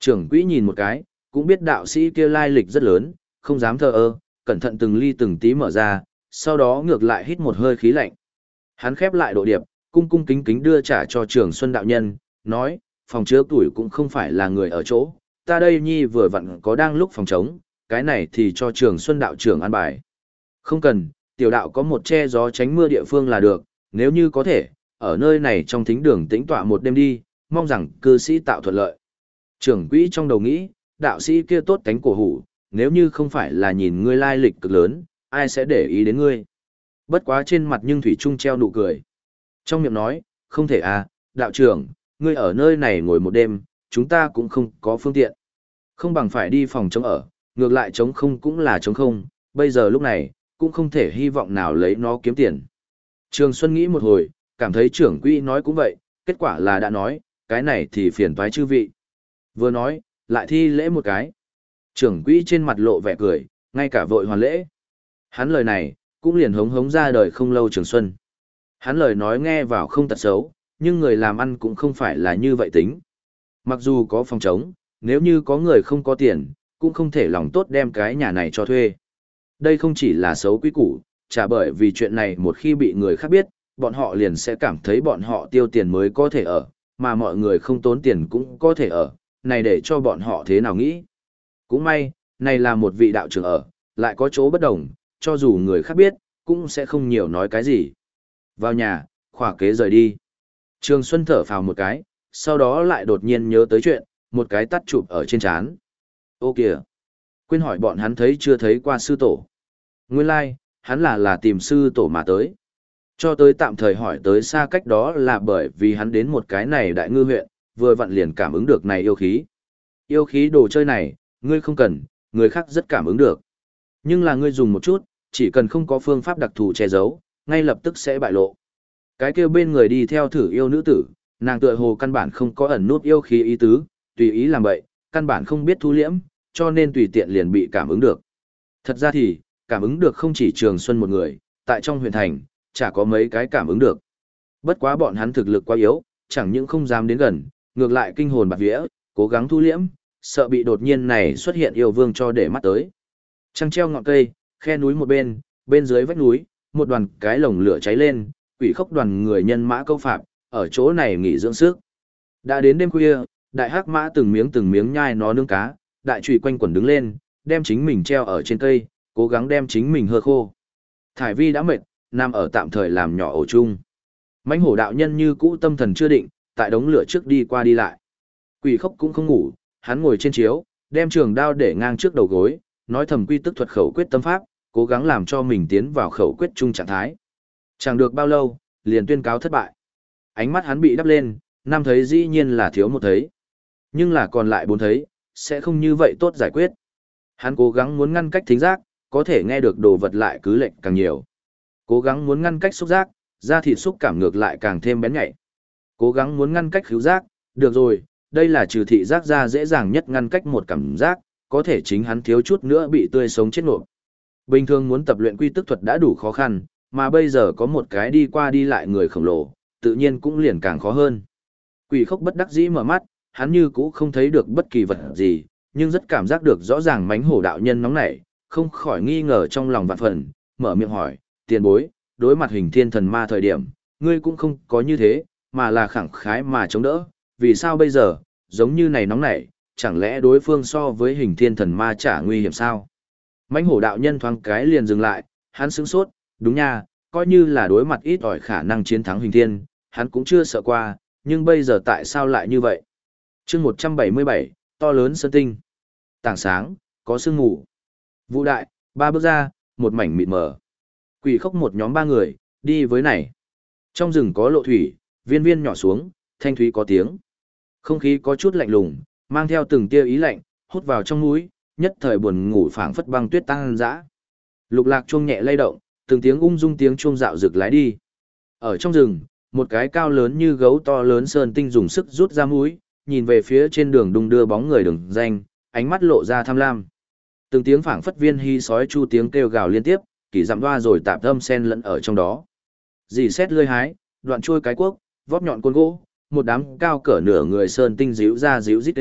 Trưởng quỹ nhìn một cái, cũng biết đạo sĩ kia lai lịch rất lớn, không dám thờ ơ, cẩn thận từng ly từng tí mở ra, sau đó ngược lại hít một hơi khí lạnh. Hắn khép lại độ điệp, cung cung kính kính đưa trả cho Trường Xuân đạo nhân, nói, phòng chứa tuổi cũng không phải là người ở chỗ, ta đây nhi vừa vặn có đang lúc phòng trống, cái này thì cho Trường Xuân đạo trưởng an bài. Không cần, tiểu đạo có một che gió tránh mưa địa phương là được, nếu như có thể, ở nơi này trong thính đường tĩnh tọa một đêm đi, mong rằng cư sĩ tạo thuận lợi. Trưởng quỹ trong đầu nghĩ, đạo sĩ kia tốt cánh cổ hủ, nếu như không phải là nhìn ngươi lai lịch cực lớn, ai sẽ để ý đến ngươi. Bất quá trên mặt nhưng thủy trung treo nụ cười. Trong miệng nói, không thể à, đạo trưởng, ngươi ở nơi này ngồi một đêm, chúng ta cũng không có phương tiện. Không bằng phải đi phòng chống ở, ngược lại chống không cũng là chống không, bây giờ lúc này, cũng không thể hy vọng nào lấy nó kiếm tiền. Trường Xuân nghĩ một hồi, cảm thấy trưởng quỹ nói cũng vậy, kết quả là đã nói, cái này thì phiền toái chư vị. Vừa nói, lại thi lễ một cái. Trưởng quỹ trên mặt lộ vẻ cười, ngay cả vội hoàn lễ. Hắn lời này, cũng liền hống hống ra đời không lâu Trường Xuân. Hắn lời nói nghe vào không tật xấu, nhưng người làm ăn cũng không phải là như vậy tính. Mặc dù có phòng trống, nếu như có người không có tiền, cũng không thể lòng tốt đem cái nhà này cho thuê. Đây không chỉ là xấu quý củ, chả bởi vì chuyện này một khi bị người khác biết, bọn họ liền sẽ cảm thấy bọn họ tiêu tiền mới có thể ở, mà mọi người không tốn tiền cũng có thể ở, này để cho bọn họ thế nào nghĩ. Cũng may, này là một vị đạo trưởng ở, lại có chỗ bất đồng, cho dù người khác biết, cũng sẽ không nhiều nói cái gì. Vào nhà, khỏa kế rời đi. Trường Xuân thở phào một cái, sau đó lại đột nhiên nhớ tới chuyện, một cái tắt chụp ở trên trán. Ô kìa! Quên hỏi bọn hắn thấy chưa thấy qua sư tổ. Nguyên lai, hắn là tìm sư tổ mà tới. Cho tới tạm thời hỏi tới xa cách đó là bởi vì hắn đến một cái này đại ngư huyện, vừa vặn liền cảm ứng được này yêu khí. Yêu khí đồ chơi này, ngươi không cần, người khác rất cảm ứng được. Nhưng là ngươi dùng một chút, chỉ cần không có phương pháp đặc thù che giấu, ngay lập tức sẽ bại lộ. Cái kêu bên người đi theo thử yêu nữ tử, nàng tựa hồ căn bản không có ẩn nút yêu khí ý tứ, tùy ý làm bậy, căn bản không biết thu liễm, cho nên tùy tiện liền bị cảm ứng được. Thật ra thì, cảm ứng được không chỉ Trường Xuân một người, tại trong huyện thành, chả có mấy cái cảm ứng được. Bất quá bọn hắn thực lực quá yếu, chẳng những không dám đến gần, ngược lại kinh hồn bạt vía, cố gắng thu liễm, sợ bị đột nhiên này xuất hiện yêu vương cho để mắt tới. Trăng treo ngọn cây, khe núi một bên, bên dưới vách núi, một đoàn cái lồng lửa cháy lên, quỷ khốc đoàn người nhân mã câu phạm, ở chỗ này nghỉ dưỡng sức. Đã đến đêm khuya, đại hắc mã từng miếng nhai nó nướng cá, đại trùy quanh quẩn đứng lên, đem chính mình treo ở trên cây, cố gắng đem chính mình hơ khô. Thải Vi đã mệt, nằm ở tạm thời làm nhỏ ổ chung. Mãnh hổ đạo nhân như cũ tâm thần chưa định, tại đống lửa trước đi qua đi lại. Quỷ khốc cũng không ngủ, hắn ngồi trên chiếu, đem trường đao để ngang trước đầu gối, nói thầm quy tức thuật khẩu quyết tâm pháp, cố gắng làm cho mình tiến vào khẩu quyết chung trạng thái. Chẳng được bao lâu, liền tuyên cáo thất bại. Ánh mắt hắn bị đắp lên, năm thấy dĩ nhiên là thiếu một thấy. Nhưng là còn lại bốn thấy, sẽ không như vậy tốt giải quyết. Hắn cố gắng muốn ngăn cách thính giác, có thể nghe được đồ vật lại cứ lệch càng nhiều. Cố gắng muốn ngăn cách xúc giác, da thịt xúc cảm ngược lại càng thêm bén nhạy. Cố gắng muốn ngăn cách khứu giác, được rồi, đây là trừ thị giác ra dễ dàng nhất ngăn cách một cảm giác, có thể chính hắn thiếu chút nữa bị tươi sống chết nộp. Bình thường muốn tập luyện quy tức thuật đã đủ khó khăn, mà bây giờ có một cái đi qua đi lại người khổng lồ, tự nhiên cũng liền càng khó hơn. Quỷ khốc bất đắc dĩ mở mắt, hắn như cũ không thấy được bất kỳ vật gì, nhưng rất cảm giác được rõ ràng mánh hổ đạo nhân nóng nảy, không khỏi nghi ngờ trong lòng vạn phần, mở miệng hỏi, tiền bối, đối mặt hình thiên thần ma thời điểm, ngươi cũng không có như thế, mà là khẳng khái mà chống đỡ, vì sao bây giờ, giống như này nóng nảy, chẳng lẽ đối phương so với hình thiên thần ma chả nguy hiểm sao? Mãnh hổ đạo nhân thoáng cái liền dừng lại, hắn sững sốt, đúng nha, coi như là đối mặt ít ỏi khả năng chiến thắng hình thiên, hắn cũng chưa sợ qua, nhưng bây giờ tại sao lại như vậy? Chương 177, to lớn sơn tinh. Tảng sáng, có sương mù. Vũ đại, ba bước ra, một mảnh mịt mờ. Quỷ khốc một nhóm ba người, đi với này. Trong rừng có lộ thủy, viên viên nhỏ xuống, thanh thúy có tiếng. Không khí có chút lạnh lùng, mang theo từng tia ý lạnh, hút vào trong mũi, nhất thời buồn ngủ phảng phất băng tuyết tăng dã. Lục lạc chuông nhẹ lay động, từng tiếng ung dung tiếng chuông dạo rực lái đi. Ở trong rừng, một cái cao lớn như gấu to lớn sơn tinh dùng sức rút ra mũi, nhìn về phía trên đường đung đưa bóng người đường danh, ánh mắt lộ ra tham lam. Từng tiếng phảng phất viên hy sói chu tiếng kêu gào liên tiếp, kỳ dặm đoa rồi tạp âm sen lẫn ở trong đó. Dì xét lươi hái, đoạn chuôi cái cuốc, vóp nhọn côn gỗ, một đám cao cỡ nửa người sơn tinh díu ra díu rít đều,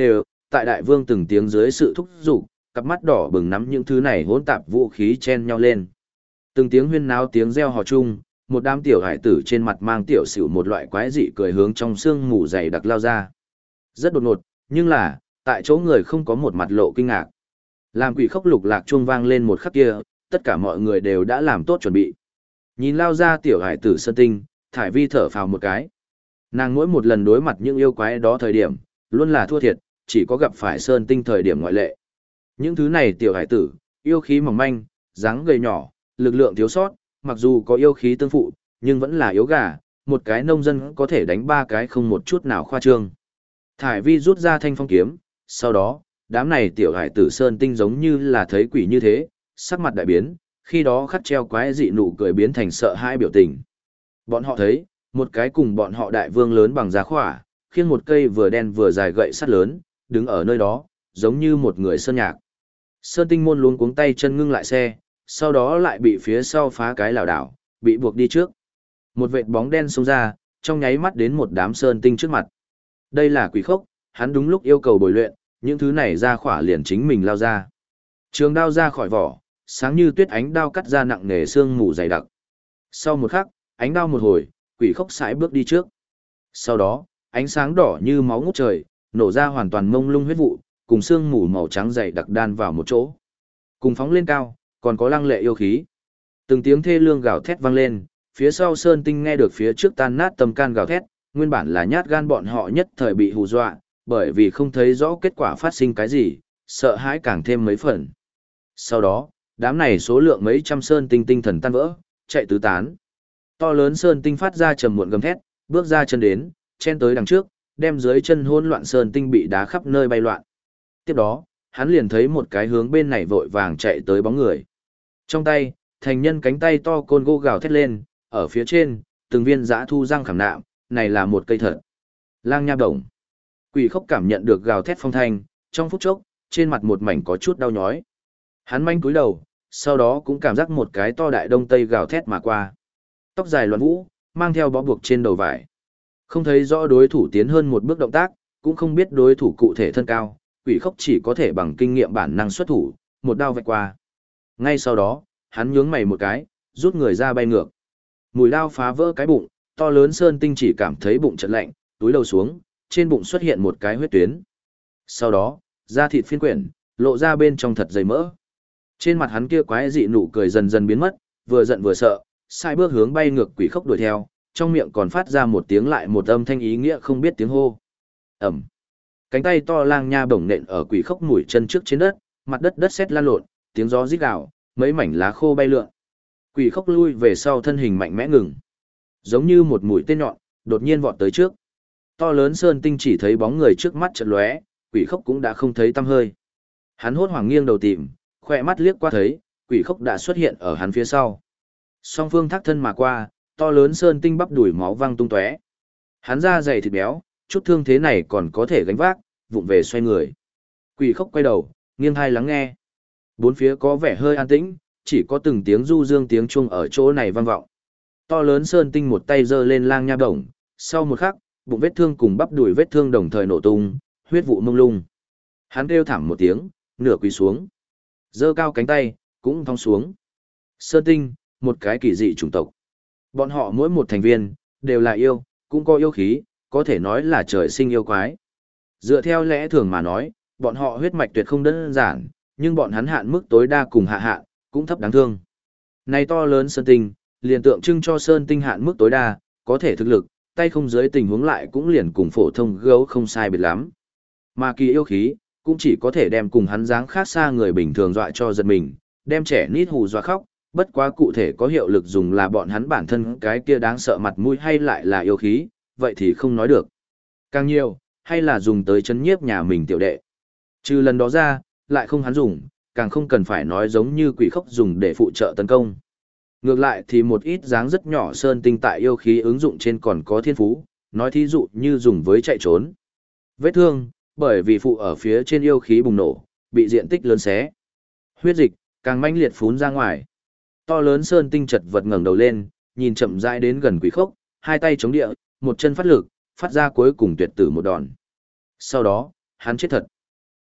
tại đại vương từng tiếng dưới sự thúc giục, cặp mắt đỏ bừng nắm những thứ này hỗn tạp vũ khí chen nhau lên. Từng tiếng huyên náo tiếng reo hò chung, một đám tiểu hải tử trên mặt mang tiểu xỉu một loại quái dị cười hướng trong sương mù dày đặc lao ra. Rất đột ngột, nhưng là, tại chỗ người không có một mặt lộ kinh ngạc. Làm quỷ khốc lục lạc chuông vang lên một khắc kia, tất cả mọi người đều đã làm tốt chuẩn bị. Nhìn lao ra tiểu hải tử Sơn Tinh, Thải Vi thở phào một cái. Nàng mỗi một lần đối mặt những yêu quái đó thời điểm, luôn là thua thiệt, chỉ có gặp phải Sơn Tinh thời điểm ngoại lệ. Những thứ này tiểu hải tử, yêu khí mỏng manh, dáng gầy nhỏ, lực lượng thiếu sót, mặc dù có yêu khí tương phụ, nhưng vẫn là yếu gà, một cái nông dân có thể đánh ba cái không một chút nào khoa trương. Thải Vi rút ra thanh phong kiếm, sau đó, đám này tiểu hải tử Sơn Tinh giống như là thấy quỷ như thế, sắc mặt đại biến, khi đó khắc treo quái dị nụ cười biến thành sợ hãi biểu tình. Bọn họ thấy, một cái cùng bọn họ đại vương lớn bằng giá khỏa, khiêng một cây vừa đen vừa dài gậy sắt lớn, đứng ở nơi đó, giống như một người sơn nhạc. Sơn Tinh môn luống cuống tay chân ngưng lại xe, sau đó lại bị phía sau phá cái lảo đảo, bị buộc đi trước. Một vệt bóng đen xông ra, trong nháy mắt đến một đám Sơn Tinh trước mặt. Đây là quỷ khốc, hắn đúng lúc yêu cầu bồi luyện, những thứ này ra khỏa liền chính mình lao ra. Trường đao ra khỏi vỏ, sáng như tuyết ánh đao cắt ra nặng nề xương mù dày đặc. Sau một khắc, ánh đao một hồi, quỷ khốc sải bước đi trước. Sau đó, ánh sáng đỏ như máu ngút trời, nổ ra hoàn toàn mông lung huyết vụ, cùng xương mù màu trắng dày đặc đan vào một chỗ. Cùng phóng lên cao, còn có lăng lệ yêu khí. Từng tiếng thê lương gào thét vang lên, phía sau Sơn Tinh nghe được phía trước tan nát tâm can gào thét, nguyên bản là nhát gan bọn họ nhất thời bị hù dọa, bởi vì không thấy rõ kết quả phát sinh cái gì, sợ hãi càng thêm mấy phần. Sau đó, đám này số lượng mấy trăm Sơn Tinh tinh thần tan vỡ, chạy tứ tán. To lớn Sơn Tinh phát ra trầm muộn gầm thét, bước ra chân đến, chen tới đằng trước, đem dưới chân hỗn loạn Sơn Tinh bị đá khắp nơi bay loạn. Tiếp đó, hắn liền thấy một cái hướng bên này vội vàng chạy tới bóng người. Trong tay, thành nhân cánh tay to côn gỗ gào thét lên, ở phía trên, từng viên dã thu răng khảm nạm, này là một cây thật. Lang nha đồng. Quỷ khốc cảm nhận được gào thét phong thanh, trong phút chốc, trên mặt một mảnh có chút đau nhói. Hắn manh cúi đầu, sau đó cũng cảm giác một cái to đại đông tây gào thét mà qua. Tóc dài loạn vũ, mang theo bó buộc trên đầu vải. Không thấy rõ đối thủ tiến hơn một bước động tác, cũng không biết đối thủ cụ thể thân cao, quỷ khốc chỉ có thể bằng kinh nghiệm bản năng xuất thủ, một đao vạch qua. Ngay sau đó, hắn nhướng mày một cái, rút người ra bay ngược. Mùi đao phá vỡ cái bụng, to lớn Sơn Tinh chỉ cảm thấy bụng chợt lạnh, túi đầu xuống, trên bụng xuất hiện một cái huyết tuyến. Sau đó, da thịt phiên quyển, lộ ra bên trong thật dày mỡ. Trên mặt hắn kia quái dị nụ cười dần dần biến mất, vừa giận vừa sợ, sai bước hướng bay ngược quỷ khốc đuổi theo, trong miệng còn phát ra một tiếng lại một âm thanh ý nghĩa không biết tiếng hô. Ẩm. Cánh tay to lang nha bổng nện ở quỷ khốc mũi chân trước trên đất, mặt đất đất sét lan lộn, tiếng gió rít gào, mấy mảnh lá khô bay lượn. Quỷ khốc lui về sau thân hình mạnh mẽ ngừng. Giống như một mũi tên nhọn, đột nhiên vọt tới trước. To lớn Sơn Tinh chỉ thấy bóng người trước mắt chợt lóe, quỷ khốc cũng đã không thấy tăm hơi. Hắn hốt hoảng nghiêng đầu tìm, khỏe mắt liếc qua thấy, quỷ khốc đã xuất hiện ở hắn phía sau. Song phương thác thân mà qua, to lớn Sơn Tinh bắp đuổi máu văng tung tóe. Hắn da dày thịt béo, chút thương thế này còn có thể gánh vác, vụng về xoay người. Quỷ khốc quay đầu, nghiêng tai lắng nghe. Bốn phía có vẻ hơi an tĩnh, chỉ có từng tiếng du dương tiếng chuông ở chỗ này vang vọng. To lớn Sơn Tinh một tay giơ lên lang nha bổng, sau một khắc, bụng vết thương cùng bắp đùi vết thương đồng thời nổ tung, huyết vụ mông lung. Hắn kêu thảm một tiếng, nửa quỳ xuống. Giơ cao cánh tay, cũng thong xuống. Sơn Tinh, một cái kỳ dị chủng tộc. Bọn họ mỗi một thành viên, đều là yêu, cũng có yêu khí, có thể nói là trời sinh yêu quái. Dựa theo lẽ thường mà nói, bọn họ huyết mạch tuyệt không đơn giản, nhưng bọn hắn hạn mức tối đa cùng hạ hạn, cũng thấp đáng thương. Này to lớn Sơn Tinh, liền tượng trưng cho Sơn Tinh hạn mức tối đa, có thể thực lực, tay không dưới tình huống lại cũng liền cùng phổ thông gấu không sai biệt lắm. Mà kỳ yêu khí, cũng chỉ có thể đem cùng hắn dáng khác xa người bình thường dọa cho giật mình, đem trẻ nít hù dọa khóc, bất quá cụ thể có hiệu lực dùng là bọn hắn bản thân cái kia đáng sợ mặt mũi hay lại là yêu khí, vậy thì không nói được. Càng nhiều, hay là dùng tới chấn nhiếp nhà mình tiểu đệ. Trừ lần đó ra, lại không hắn dùng, càng không cần phải nói giống như quỷ khốc dùng để phụ trợ tấn công. Ngược lại thì một ít dáng rất nhỏ Sơn Tinh tại yêu khí ứng dụng trên còn có thiên phú, nói thí dụ như dùng với chạy trốn. Vết thương, bởi vì phụ ở phía trên yêu khí bùng nổ, bị diện tích lớn xé. Huyết dịch, càng mãnh liệt phún ra ngoài. To lớn Sơn Tinh chật vật ngẩng đầu lên, nhìn chậm rãi đến gần quỷ khốc, hai tay chống địa, một chân phát lực, phát ra cuối cùng tuyệt tử một đòn. Sau đó, hắn chết thật.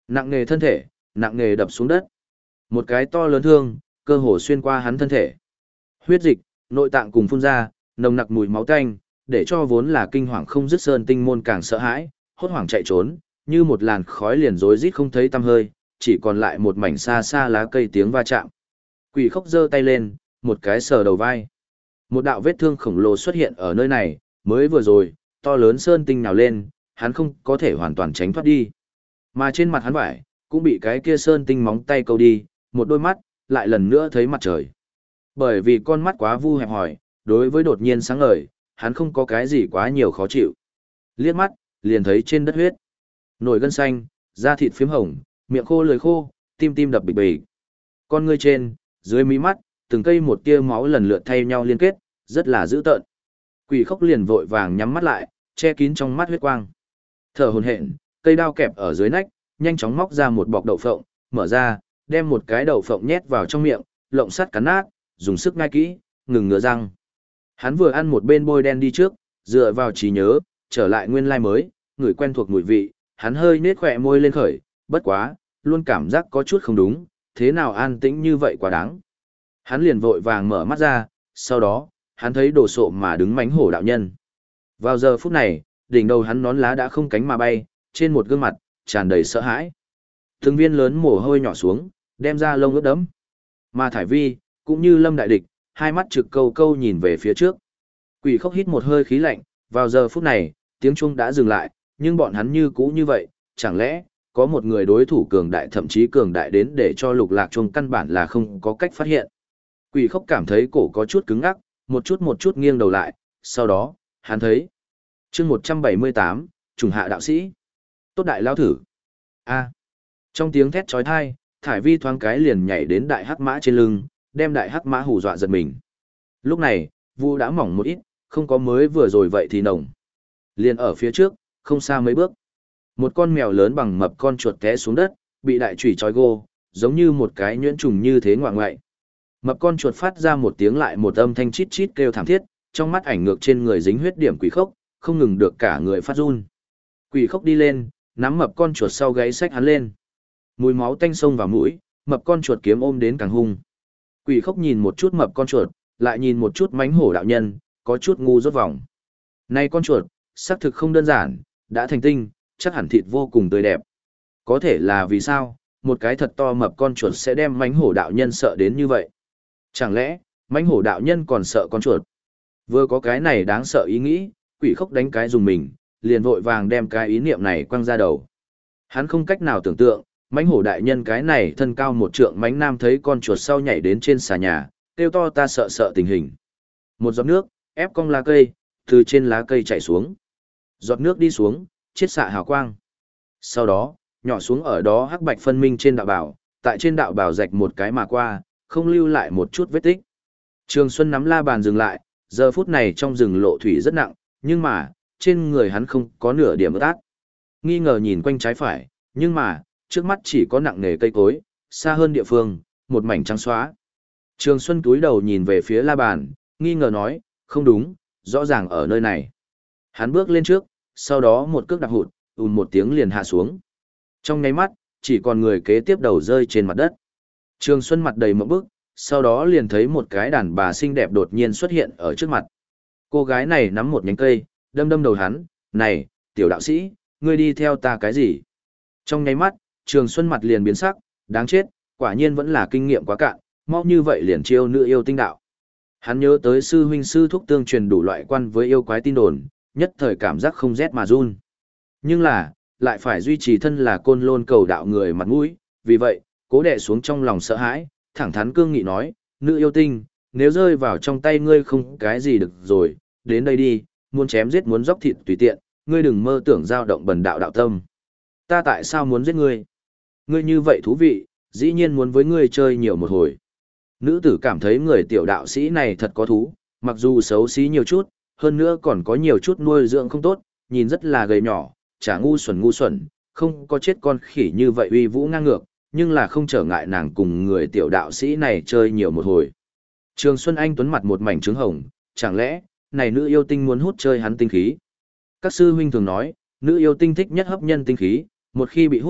Nặng nề thân thể, nặng nề đập xuống đất. Một cái to lớn thương, cơ hồ xuyên qua hắn thân thể. Huyết dịch, nội tạng cùng phun ra, nồng nặc mùi máu tanh, để cho vốn là kinh hoàng không dứt Sơn Tinh môn càng sợ hãi, hốt hoảng chạy trốn, như một làn khói liền rối rít không thấy tăm hơi, chỉ còn lại một mảnh xa xa lá cây tiếng va chạm. Quỷ Khốc giơ tay lên, một cái sờ đầu vai. Một đạo vết thương khổng lồ xuất hiện ở nơi này, mới vừa rồi, to lớn Sơn Tinh nào lên, hắn không có thể hoàn toàn tránh thoát đi. Mà trên mặt hắn vải, cũng bị cái kia Sơn Tinh móng tay câu đi, một đôi mắt, lại lần nữa thấy mặt trời. Bởi vì con mắt quá vu hẹp hỏi, đối với đột nhiên sáng ngời, hắn không có cái gì quá nhiều khó chịu. Liếc mắt, liền thấy trên đất huyết. Nổi gân xanh, da thịt phiếm hồng, miệng khô lưỡi khô, tim tim đập bịch bịch. Con ngươi trên, dưới mí mắt, từng cây một tia máu lần lượt thay nhau liên kết, rất là dữ tợn. Quỷ Khốc liền vội vàng nhắm mắt lại, che kín trong mắt huyết quang. Thở hổn hển, cây đao kẹp ở dưới nách, nhanh chóng móc ra một bọc đậu phộng, mở ra, đem một cái đậu phộng nhét vào trong miệng, lộng sắt cắn nát, dùng sức ngai kỹ, ngừng ngửa răng. Hắn vừa ăn một bên bôi đen đi trước, dựa vào trí nhớ, trở lại nguyên lai mới, người quen thuộc mùi vị, hắn hơi nết khỏe môi lên khởi, bất quá, luôn cảm giác có chút không đúng, thế nào an tĩnh như vậy quá đáng. Hắn liền vội vàng mở mắt ra, sau đó, hắn thấy đồ sộ mà đứng mánh hổ đạo nhân. Vào giờ phút này, đỉnh đầu hắn nón lá đã không cánh mà bay, trên một gương mặt, tràn đầy sợ hãi. Từng viên lớn mồ hôi nhỏ xuống, đem ra lông ướt đẫm. Mà Thải Vi, cũng như lâm đại địch, hai mắt trực câu câu nhìn về phía trước. Quỷ Khốc hít một hơi khí lạnh, vào giờ phút này, tiếng chuông đã dừng lại, nhưng bọn hắn như cũ như vậy, chẳng lẽ, có một người đối thủ cường đại thậm chí cường đại đến để cho Lục Lạc chuông căn bản là không có cách phát hiện. Quỷ Khốc cảm thấy cổ có chút cứng ngắc, một chút nghiêng đầu lại, sau đó, hắn thấy. chương 178, trùng hạ đạo sĩ. Tốt đại lao thử. A. Trong tiếng thét trói thai, Thải Vi thoáng cái liền nhảy đến đại hắc mã trên lưng, đem đại hắc mã hù dọa giật mình. Lúc này, vu đã mỏng một ít, không có mới vừa rồi vậy thì nồng. Liền ở phía trước, không xa mấy bước. Một con mèo lớn bằng mập con chuột té xuống đất, bị đại chùy trói gô, giống như một cái nhuyễn trùng như thế ngoạng ngoại. Mập con chuột phát ra một tiếng lại một âm thanh chít chít kêu thảm thiết, trong mắt ảnh ngược trên người dính huyết điểm Quỷ Khốc, không ngừng được cả người phát run. Quỷ Khốc đi lên, nắm mập con chuột sau gáy xách hắn lên. Mùi máu tanh xông vào mũi, mập con chuột kiếm ôm đến càng hung. Quỷ Khốc nhìn một chút mập con chuột, lại nhìn một chút mánh hổ đạo nhân, có chút ngu rốt vòng. Này con chuột, xác thực không đơn giản, đã thành tinh, chắc hẳn thịt vô cùng tươi đẹp. Có thể là vì sao, một cái thật to mập con chuột sẽ đem mánh hổ đạo nhân sợ đến như vậy? Chẳng lẽ, mánh hổ đạo nhân còn sợ con chuột? Vừa có cái này đáng sợ ý nghĩ, Quỷ Khốc đánh cái dùng mình, liền vội vàng đem cái ý niệm này quăng ra đầu. Hắn không cách nào tưởng tượng, mãnh hổ đại nhân cái này thân cao một trượng mãnh nam thấy con chuột sau nhảy đến trên xà nhà, kêu to ta sợ sợ tình hình. Một giọt nước, ép cong lá cây, từ trên lá cây chảy xuống. Giọt nước đi xuống, chiết xạ hào quang. Sau đó, nhỏ xuống ở đó hắc bạch phân minh trên đạo bảo, tại trên đạo bảo rạch một cái mà qua, không lưu lại một chút vết tích. Trường Xuân nắm la bàn dừng lại, giờ phút này trong rừng lộ thủy rất nặng, nhưng mà, trên người hắn không có nửa điểm ướt át. Nghi ngờ nhìn quanh trái phải, nhưng mà, trước mắt chỉ có nặng nề cây cối, xa hơn địa phương, một mảnh trắng xóa. Trường Xuân túi đầu nhìn về phía la bàn, nghi ngờ nói, không đúng, rõ ràng ở nơi này. Hắn bước lên trước, sau đó một cước đạp hụt, một tiếng liền hạ xuống. Trong nháy mắt, chỉ còn người kế tiếp đầu rơi trên mặt đất. Trường Xuân mặt đầy mộng bức, sau đó liền thấy một cái đàn bà xinh đẹp đột nhiên xuất hiện ở trước mặt. Cô gái này nắm một nhánh cây, đâm đâm đầu hắn, này, tiểu đạo sĩ, ngươi đi theo ta cái gì? Trong nháy mắt, Trường Xuân mặt liền biến sắc, đáng chết, quả nhiên vẫn là kinh nghiệm quá cạn, mau như vậy liền chiêu nữ yêu tinh đạo. Hắn nhớ tới sư huynh sư thúc tương truyền đủ loại quan với yêu quái tin đồn, nhất thời cảm giác không rét mà run. Nhưng là, lại phải duy trì thân là côn lôn cầu đạo người mặt mũi, vì vậy, cố đè xuống trong lòng sợ hãi, thẳng thắn cương nghị nói, nữ yêu tinh, nếu rơi vào trong tay ngươi không cái gì được rồi, đến đây đi, muốn chém giết muốn dốc thịt tùy tiện, ngươi đừng mơ tưởng dao động bần đạo đạo tâm. Ta tại sao muốn giết ngươi? Ngươi như vậy thú vị, dĩ nhiên muốn với ngươi chơi nhiều một hồi. Nữ tử cảm thấy người tiểu đạo sĩ này thật có thú, mặc dù xấu xí nhiều chút, hơn nữa còn có nhiều chút nuôi dưỡng không tốt, nhìn rất là gầy nhỏ, chả ngu xuẩn, không có chết con khỉ như vậy uy vũ ngang ngược, nhưng là không trở ngại nàng cùng người tiểu đạo sĩ này chơi nhiều một hồi. Trường Xuân Anh tuấn mặt một mảnh trứng hồng, chẳng lẽ, này nữ yêu tinh muốn hút chơi hắn tinh khí? Các sư huynh thường nói, nữ yêu tinh thích nhất hấp nhân tinh khí, một khi bị hút,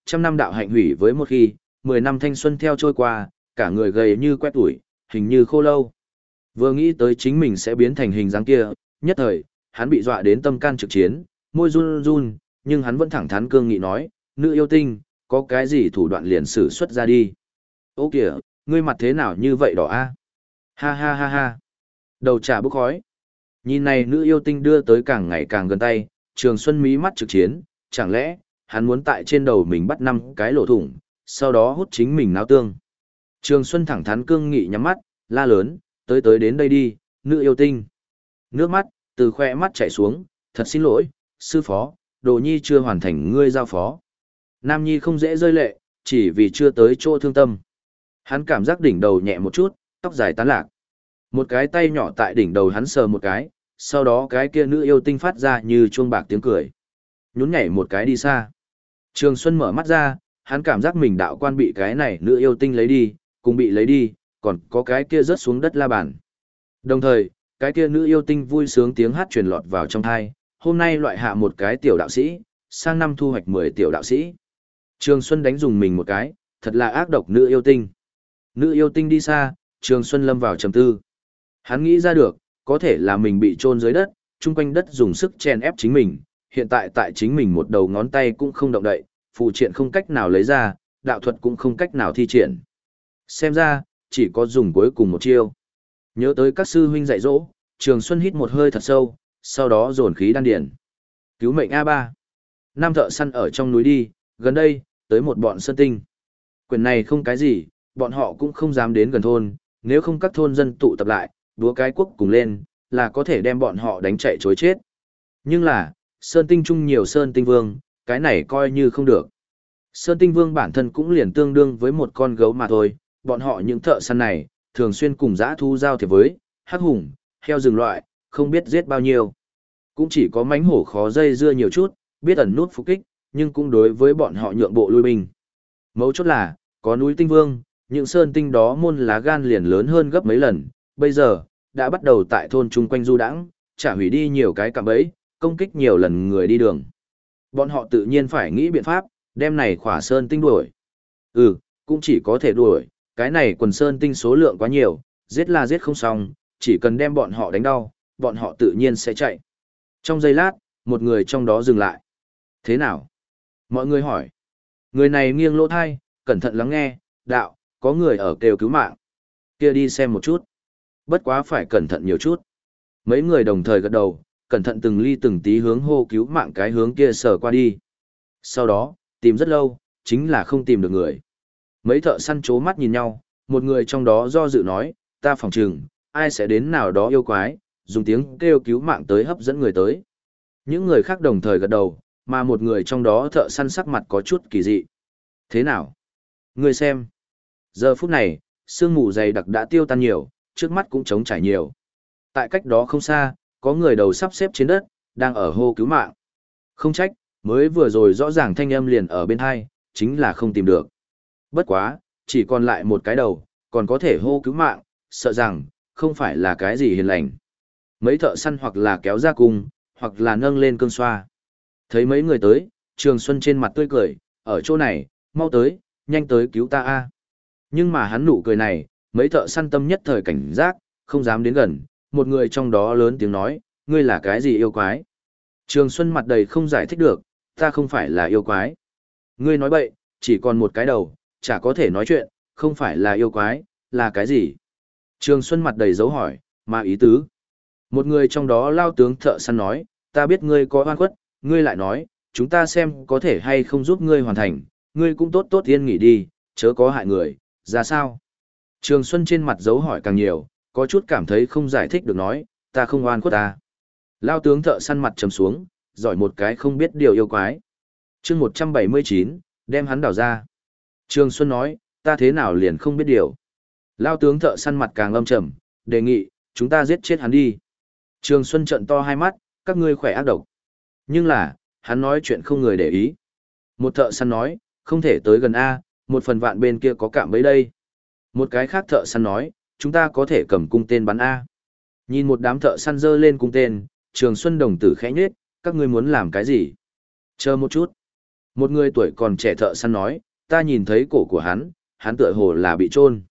trăm năm đạo hạnh hủy với một khi, 10 năm thanh xuân theo trôi qua, cả người gầy như quét tuổi, hình như khô lâu. Vừa nghĩ tới chính mình sẽ biến thành hình dáng kia, nhất thời, hắn bị dọa đến tâm can trực chiến, môi run run, nhưng hắn vẫn thẳng thắn cương nghị nói, nữ yêu tinh, có cái gì thủ đoạn liền sử xuất ra đi. Ô kìa, ngươi mặt thế nào như vậy đỏ a? Ha ha ha ha. Đầu trà bốc khói. Nhìn này nữ yêu tinh đưa tới càng ngày càng gần tay, Trường Xuân mí mắt trực chiến, chẳng lẽ, hắn muốn tại trên đầu mình bắt 5 cái lỗ thủng, sau đó hút chính mình náo tương. Trường Xuân thẳng thắn cương nghị nhắm mắt, la lớn, tới đến đây đi, nữ yêu tinh. Nước mắt, từ khoe mắt chảy xuống, thật xin lỗi, sư phó, đồ nhi chưa hoàn thành ngươi giao phó. Nam nhi không dễ rơi lệ, chỉ vì chưa tới chỗ thương tâm. Hắn cảm giác đỉnh đầu nhẹ một chút, tóc dài tán lạc. Một cái tay nhỏ tại đỉnh đầu hắn sờ một cái, sau đó cái kia nữ yêu tinh phát ra như chuông bạc tiếng cười. Nhún nhảy một cái đi xa. Trường Xuân mở mắt ra, hắn cảm giác mình đạo quan bị cái này nữ yêu tinh lấy đi, cùng bị lấy đi, còn có cái kia rớt xuống đất la bàn. Đồng thời, cái kia nữ yêu tinh vui sướng tiếng hát truyền lọt vào trong thai, hôm nay loại hạ một cái tiểu đạo sĩ, sang năm thu hoạch 10 tiểu đạo sĩ. Trường Xuân đánh dùng mình một cái, thật là ác độc nữ yêu tinh. Nữ yêu tinh đi xa, Trường Xuân lâm vào trầm tư. Hắn nghĩ ra được, có thể là mình bị chôn dưới đất, chung quanh đất dùng sức chèn ép chính mình, hiện tại chính mình một đầu ngón tay cũng không động đậy, phù triện không cách nào lấy ra, đạo thuật cũng không cách nào thi triển. Xem ra, chỉ có dùng cuối cùng một chiêu. Nhớ tới các sư huynh dạy dỗ, Trường Xuân hít một hơi thật sâu, sau đó dồn khí đan điển. Cứu mệnh A3. Nam thợ săn ở trong núi đi, gần đây, tới một bọn sơn tinh. Quyền này không cái gì, bọn họ cũng không dám đến gần thôn, nếu không các thôn dân tụ tập lại, đúa cái quốc cùng lên, là có thể đem bọn họ đánh chạy chối chết. Nhưng là, sơn tinh chung nhiều sơn tinh vương, cái này coi như không được. Sơn tinh vương bản thân cũng liền tương đương với một con gấu mà thôi, bọn họ những thợ săn này, thường xuyên cùng dã thu giao thiệp với, hắc hùng, heo rừng loại, không biết giết bao nhiêu. Cũng chỉ có mánh hổ khó dây dưa nhiều chút, biết ẩn nút phục kích, nhưng cũng đối với bọn họ nhượng bộ lui binh. Mấu chốt là, có núi tinh vương, những sơn tinh đó môn lá gan liền lớn hơn gấp mấy lần, bây giờ, đã bắt đầu tại thôn chung quanh du đãng, trả hủy đi nhiều cái cạm bẫy, công kích nhiều lần người đi đường. Bọn họ tự nhiên phải nghĩ biện pháp, đem này khỏa sơn tinh đuổi. Cũng chỉ có thể đuổi, cái này quần sơn tinh số lượng quá nhiều, giết là giết không xong, chỉ cần đem bọn họ đánh đau, bọn họ tự nhiên sẽ chạy. Trong giây lát, một người trong đó dừng lại. Thế nào? Mọi người hỏi. Người này nghiêng lỗ thai, cẩn thận lắng nghe, đạo, có người ở kêu cứu mạng. Kia đi xem một chút. Bất quá phải cẩn thận nhiều chút. Mấy người đồng thời gật đầu, cẩn thận từng ly từng tí hướng hô cứu mạng cái hướng kia sờ qua đi. Sau đó, tìm rất lâu, chính là không tìm được người. Mấy thợ săn chố mắt nhìn nhau, một người trong đó do dự nói, ta phòng trừng, ai sẽ đến nào đó yêu quái, dùng tiếng kêu cứu mạng tới hấp dẫn người tới. Những người khác đồng thời gật đầu, mà một người trong đó thợ săn sắc mặt có chút kỳ dị. Thế nào? Người xem. Giờ phút này, sương mù dày đặc đã tiêu tan nhiều, trước mắt cũng trống trải nhiều. Tại cách đó không xa, có người đầu sắp xếp trên đất, đang ở hô cứu mạng. Không trách, mới vừa rồi rõ ràng thanh âm liền ở bên hai, chính là không tìm được. Bất quá, chỉ còn lại một cái đầu, còn có thể hô cứu mạng, sợ rằng, không phải là cái gì hiền lành. Mấy thợ săn hoặc là kéo ra cung, hoặc là nâng lên cương xoa. Thấy mấy người tới, Trường Xuân trên mặt tươi cười, ở chỗ này, mau tới, nhanh tới cứu ta a. Nhưng mà hắn nụ cười này, mấy thợ săn tâm nhất thời cảnh giác, không dám đến gần, một người trong đó lớn tiếng nói, ngươi là cái gì yêu quái? Trường Xuân mặt đầy không giải thích được, ta không phải là yêu quái. Ngươi nói bậy, chỉ còn một cái đầu, chả có thể nói chuyện, không phải là yêu quái, là cái gì? Trường Xuân mặt đầy dấu hỏi, mà ý tứ. Một người trong đó lao tướng thợ săn nói, ta biết ngươi có oan khuất, ngươi lại nói, chúng ta xem có thể hay không giúp ngươi hoàn thành, ngươi cũng tốt tốt yên nghỉ đi, chớ có hại người, ra sao? Trường Xuân trên mặt dấu hỏi càng nhiều, có chút cảm thấy không giải thích được nói, ta không oan khuất ta. Lao tướng thợ săn mặt trầm xuống, giỏi một cái không biết điều yêu quái. chương 179, đem hắn đào ra. Trường Xuân nói, ta thế nào liền không biết điều. Lao tướng thợ săn mặt càng lâm trầm, đề nghị, chúng ta giết chết hắn đi. Trường Xuân trợn to hai mắt, các ngươi khỏe ác độc. Nhưng là, hắn nói chuyện không người để ý. Một thợ săn nói, không thể tới gần A, một phần vạn bên kia có cạm bẫy đây. Một cái khác thợ săn nói, chúng ta có thể cầm cung tên bắn A. Nhìn một đám thợ săn dơ lên cung tên, Trường Xuân đồng tử khẽ nhết, các ngươi muốn làm cái gì? Chờ một chút. Một người tuổi còn trẻ thợ săn nói, ta nhìn thấy cổ của hắn tựa hồ là bị chôn.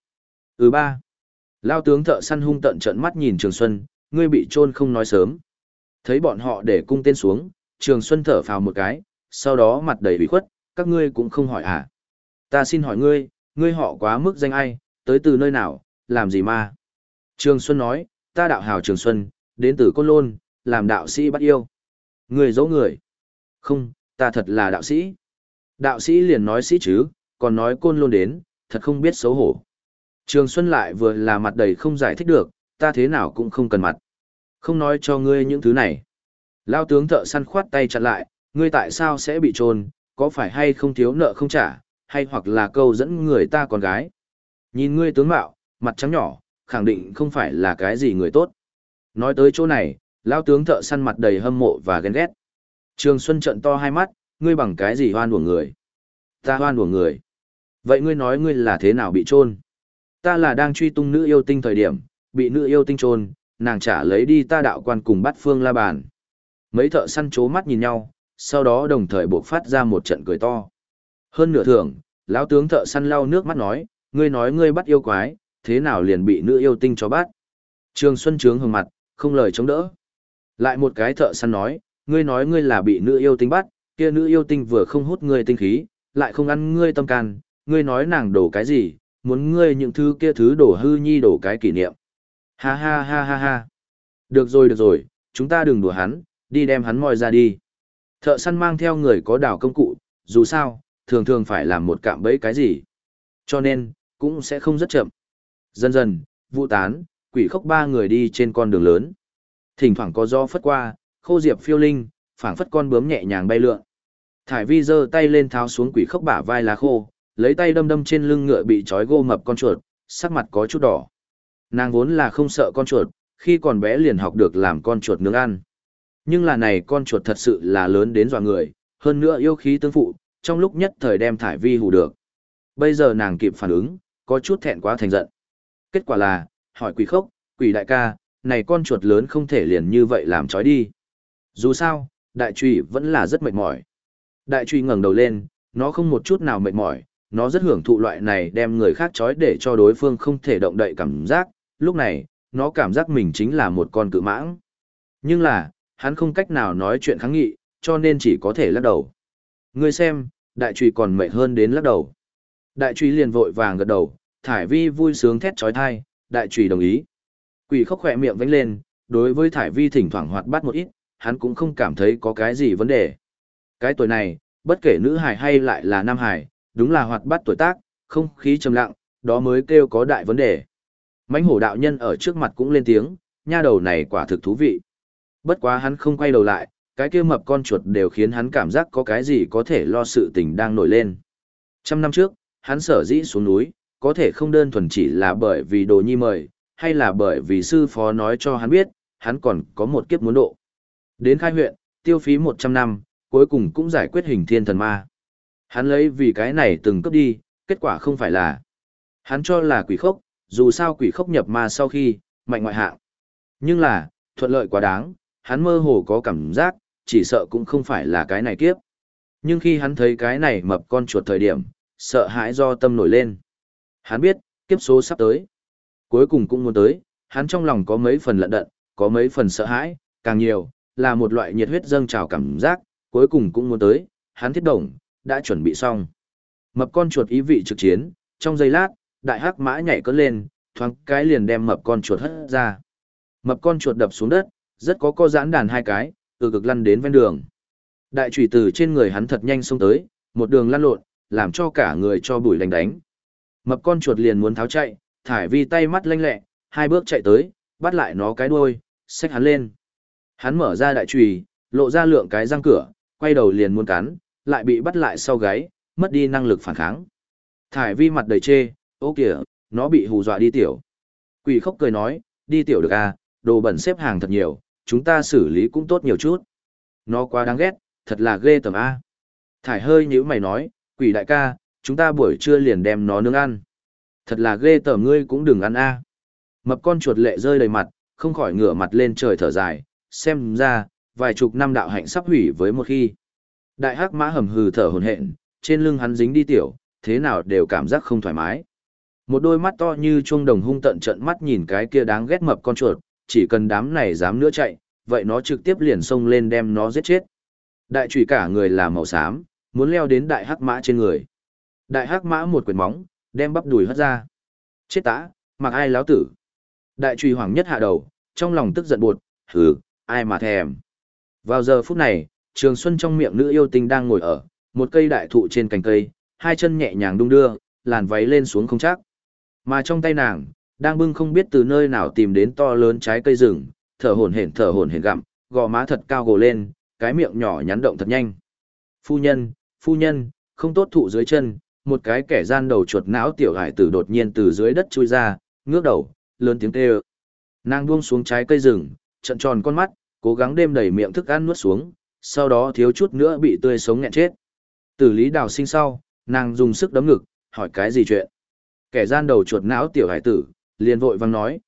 Ba. Lao tướng thợ săn hung tận trợn mắt nhìn Trường Xuân, ngươi bị chôn không nói sớm. Thấy bọn họ để cung tên xuống, Trường Xuân thở phào một cái, sau đó mặt đầy ủy khuất, các ngươi cũng không hỏi à. Ta xin hỏi ngươi họ quá mức danh ai, tới từ nơi nào, làm gì mà. Trường Xuân nói, ta đạo hào Trường Xuân, đến từ Côn Lôn, làm đạo sĩ bắt yêu. Người giấu người. Không, ta thật là đạo sĩ. Đạo sĩ liền nói sĩ chứ, còn nói Côn Lôn đến, thật không biết xấu hổ. Trường Xuân lại vừa là mặt đầy không giải thích được, ta thế nào cũng không cần mặt. Không nói cho ngươi những thứ này. Lao tướng thợ săn khoát tay chặn lại, ngươi tại sao sẽ bị trôn, có phải hay không thiếu nợ không trả, hay hoặc là câu dẫn người ta con gái. Nhìn ngươi tướng mạo, mặt trắng nhỏ, khẳng định không phải là cái gì người tốt. Nói tới chỗ này, Lao tướng thợ săn mặt đầy hâm mộ và ghen ghét. Trường Xuân trợn to hai mắt, ngươi bằng cái gì hoan của người? Ta hoan của người. Vậy ngươi nói ngươi là thế nào bị trôn? Ta là đang truy tung nữ yêu tinh thời điểm, bị nữ yêu tinh trôn, nàng trả lấy đi ta đạo quan cùng bắt phương la bàn. Mấy thợ săn chố mắt nhìn nhau, sau đó đồng thời buộc phát ra một trận cười to. Hơn nửa thưởng, lão tướng thợ săn lau nước mắt nói ngươi bắt yêu quái, thế nào liền bị nữ yêu tinh cho bắt. Trường Xuân trướng hừng mặt, không lời chống đỡ. Lại một cái thợ săn nói ngươi là bị nữ yêu tinh bắt, kia nữ yêu tinh vừa không hút ngươi tinh khí, lại không ăn ngươi tâm can, ngươi nói nàng đổ cái gì, muốn ngươi những thứ kia thứ đổ hư nhi đổ cái kỷ niệm. Ha ha ha ha ha. Được rồi, chúng ta đừng đùa hắn, đi đem hắn moi ra đi. Thợ săn mang theo người có đào công cụ, dù sao, thường thường phải làm một cạm bẫy cái gì. Cho nên, cũng sẽ không rất chậm. Dần dần, Vũ Tán, Quỷ Khốc ba người đi trên con đường lớn. Thỉnh thoảng có gió phất qua, khô diệp phiêu linh, phảng phất con bướm nhẹ nhàng bay lượn. Thải Vi giơ tay lên tháo xuống Quỷ Khốc bả vai lá khô, lấy tay đâm đâm trên lưng ngựa bị trói gô mập con chuột, sắc mặt có chút đỏ. Nàng vốn là không sợ con chuột, khi còn bé liền học được làm con chuột nướng ăn. Nhưng là này con chuột thật sự là lớn đến dọa người, hơn nữa yêu khí tương phụ, trong lúc nhất thời đem Thải Vi hù được. Bây giờ nàng kịp phản ứng, có chút thẹn quá thành giận. Kết quả là, hỏi Quỷ Khốc, Quỷ đại ca, này con chuột lớn không thể liền như vậy làm trói đi. Dù sao, đại trùy vẫn là rất mệt mỏi. Đại trùy ngẩng đầu lên, nó không một chút nào mệt mỏi, nó rất hưởng thụ loại này đem người khác trói để cho đối phương không thể động đậy cảm giác, lúc này, nó cảm giác mình chính là một con cự mãng. Nhưng là, hắn không cách nào nói chuyện kháng nghị, cho nên chỉ có thể lắc đầu. Ngươi xem, đại trùy còn mệt hơn đến lắc đầu. Đại trùy liền vội vàng gật đầu, Thải Vi vui sướng thét trói thai, đại trùy đồng ý. Quỷ Khốc khỏe miệng vánh lên, đối với Thải Vi thỉnh thoảng hoạt bát một ít, hắn cũng không cảm thấy có cái gì vấn đề. Cái tuổi này, bất kể nữ hài hay lại là nam hài, đúng là hoạt bát tuổi tác, không khí trầm lặng, đó mới kêu có đại vấn đề. Mãnh hổ đạo nhân ở trước mặt cũng lên tiếng, nha đầu này quả thực thú vị. Bất quá hắn không quay đầu lại, cái kia mập con chuột đều khiến hắn cảm giác có cái gì có thể lo sự tình đang nổi lên. 100 năm trước, hắn sở dĩ xuống núi, có thể không đơn thuần chỉ là bởi vì Đồ Nhi mời, hay là bởi vì sư phó nói cho hắn biết, hắn còn có một kiếp muốn độ. Đến khai huyện, tiêu phí 100 năm, cuối cùng cũng giải quyết hình thiên thần ma. Hắn lấy vì cái này từng cấp đi, kết quả không phải là. Hắn cho là Quỷ Khốc, dù sao Quỷ Khốc nhập ma sau khi, mạnh ngoại hạng. Nhưng là, thuận lợi quá đáng, hắn mơ hồ có cảm giác, chỉ sợ cũng không phải là cái này kiếp. Nhưng khi hắn thấy cái này mập con chuột thời điểm, sợ hãi do tâm nổi lên. Hắn biết, kiếp số sắp tới. Cuối cùng cũng muốn tới, hắn trong lòng có mấy phần lận đận, có mấy phần sợ hãi, càng nhiều, là một loại nhiệt huyết dâng trào cảm giác, cuối cùng cũng muốn tới, hắn thiết động, đã chuẩn bị xong. Mập con chuột ý vị trực chiến, trong giây lát, đại hắc mã nhảy cất lên, thoáng cái liền đem mập con chuột hất ra. Mập con chuột đập xuống đất, rất có giãn đàn hai cái, từ cực lăn đến ven đường. Đại chủy từ trên người hắn thật nhanh xông tới, một đường lăn lộn, làm cho cả người cho bụi đánh. Mập con chuột liền muốn tháo chạy, Thải Vi tay mắt lanh lẹ, hai bước chạy tới, bắt lại nó cái đuôi, xách hắn lên. Hắn mở ra đại chùy, lộ ra lượng cái răng cửa, quay đầu liền muốn cắn, lại bị bắt lại sau gáy, mất đi năng lực phản kháng. Thải Vi mặt đầy chê, ô kìa, nó bị hù dọa đi tiểu. Quỷ Khốc cười nói, đi tiểu được à, đồ bẩn xếp hàng thật nhiều, chúng ta xử lý cũng tốt nhiều chút. Nó quá đáng ghét, thật là ghê tởm a. Thải hơi nhíu mày nói, Quỷ đại ca, chúng ta buổi trưa liền đem nó nướng ăn. Thật là ghê tởm, ngươi cũng đừng ăn a. Mập con chuột lệ rơi đầy mặt, không khỏi ngửa mặt lên trời thở dài, xem ra, vài chục năm đạo hạnh sắp hủy với một khi. Đại hắc mã hầm hừ thở hổn hển, trên lưng hắn dính đi tiểu, thế nào đều cảm giác không thoải mái. Một đôi mắt to như chuông đồng hung tận trận mắt nhìn cái kia đáng ghét mập con chuột, chỉ cần đám này dám nữa chạy, vậy nó trực tiếp liền xông lên đem nó giết chết. Đại chùy cả người là màu xám, muốn leo đến đại hắc mã trên người. Đại hắc mã một quyền móng, đem bắp đùi hất ra. Chết tã, mặc ai láo tử. Đại chùy hoàng nhất hạ đầu, trong lòng tức giận buột, hừ, ai mà thèm. Vào giờ phút này, Trường Xuân trong miệng nữ yêu tinh đang ngồi ở một cây đại thụ trên cành cây, hai chân nhẹ nhàng đung đưa, làn váy lên xuống không chắc. Mà trong tay nàng, đang bưng không biết từ nơi nào tìm đến to lớn trái cây rừng, thở hổn hển gặm, gò má thật cao gồ lên, cái miệng nhỏ nhắn động thật nhanh. Phu nhân, không tốt thụ dưới chân, một cái kẻ gian đầu chuột não tiểu hải tử đột nhiên từ dưới đất chui ra, ngước đầu, lớn tiếng kêu. Nàng buông xuống trái cây rừng, trợn tròn con mắt, cố gắng đêm đầy miệng thức ăn nuốt xuống, sau đó thiếu chút nữa bị tươi sống nghẹn chết. Tử lý đào sinh sau, nàng dùng sức đấm ngực, hỏi cái gì chuyện. Kẻ gian đầu chuột não tiểu hải tử, liền vội vang nói,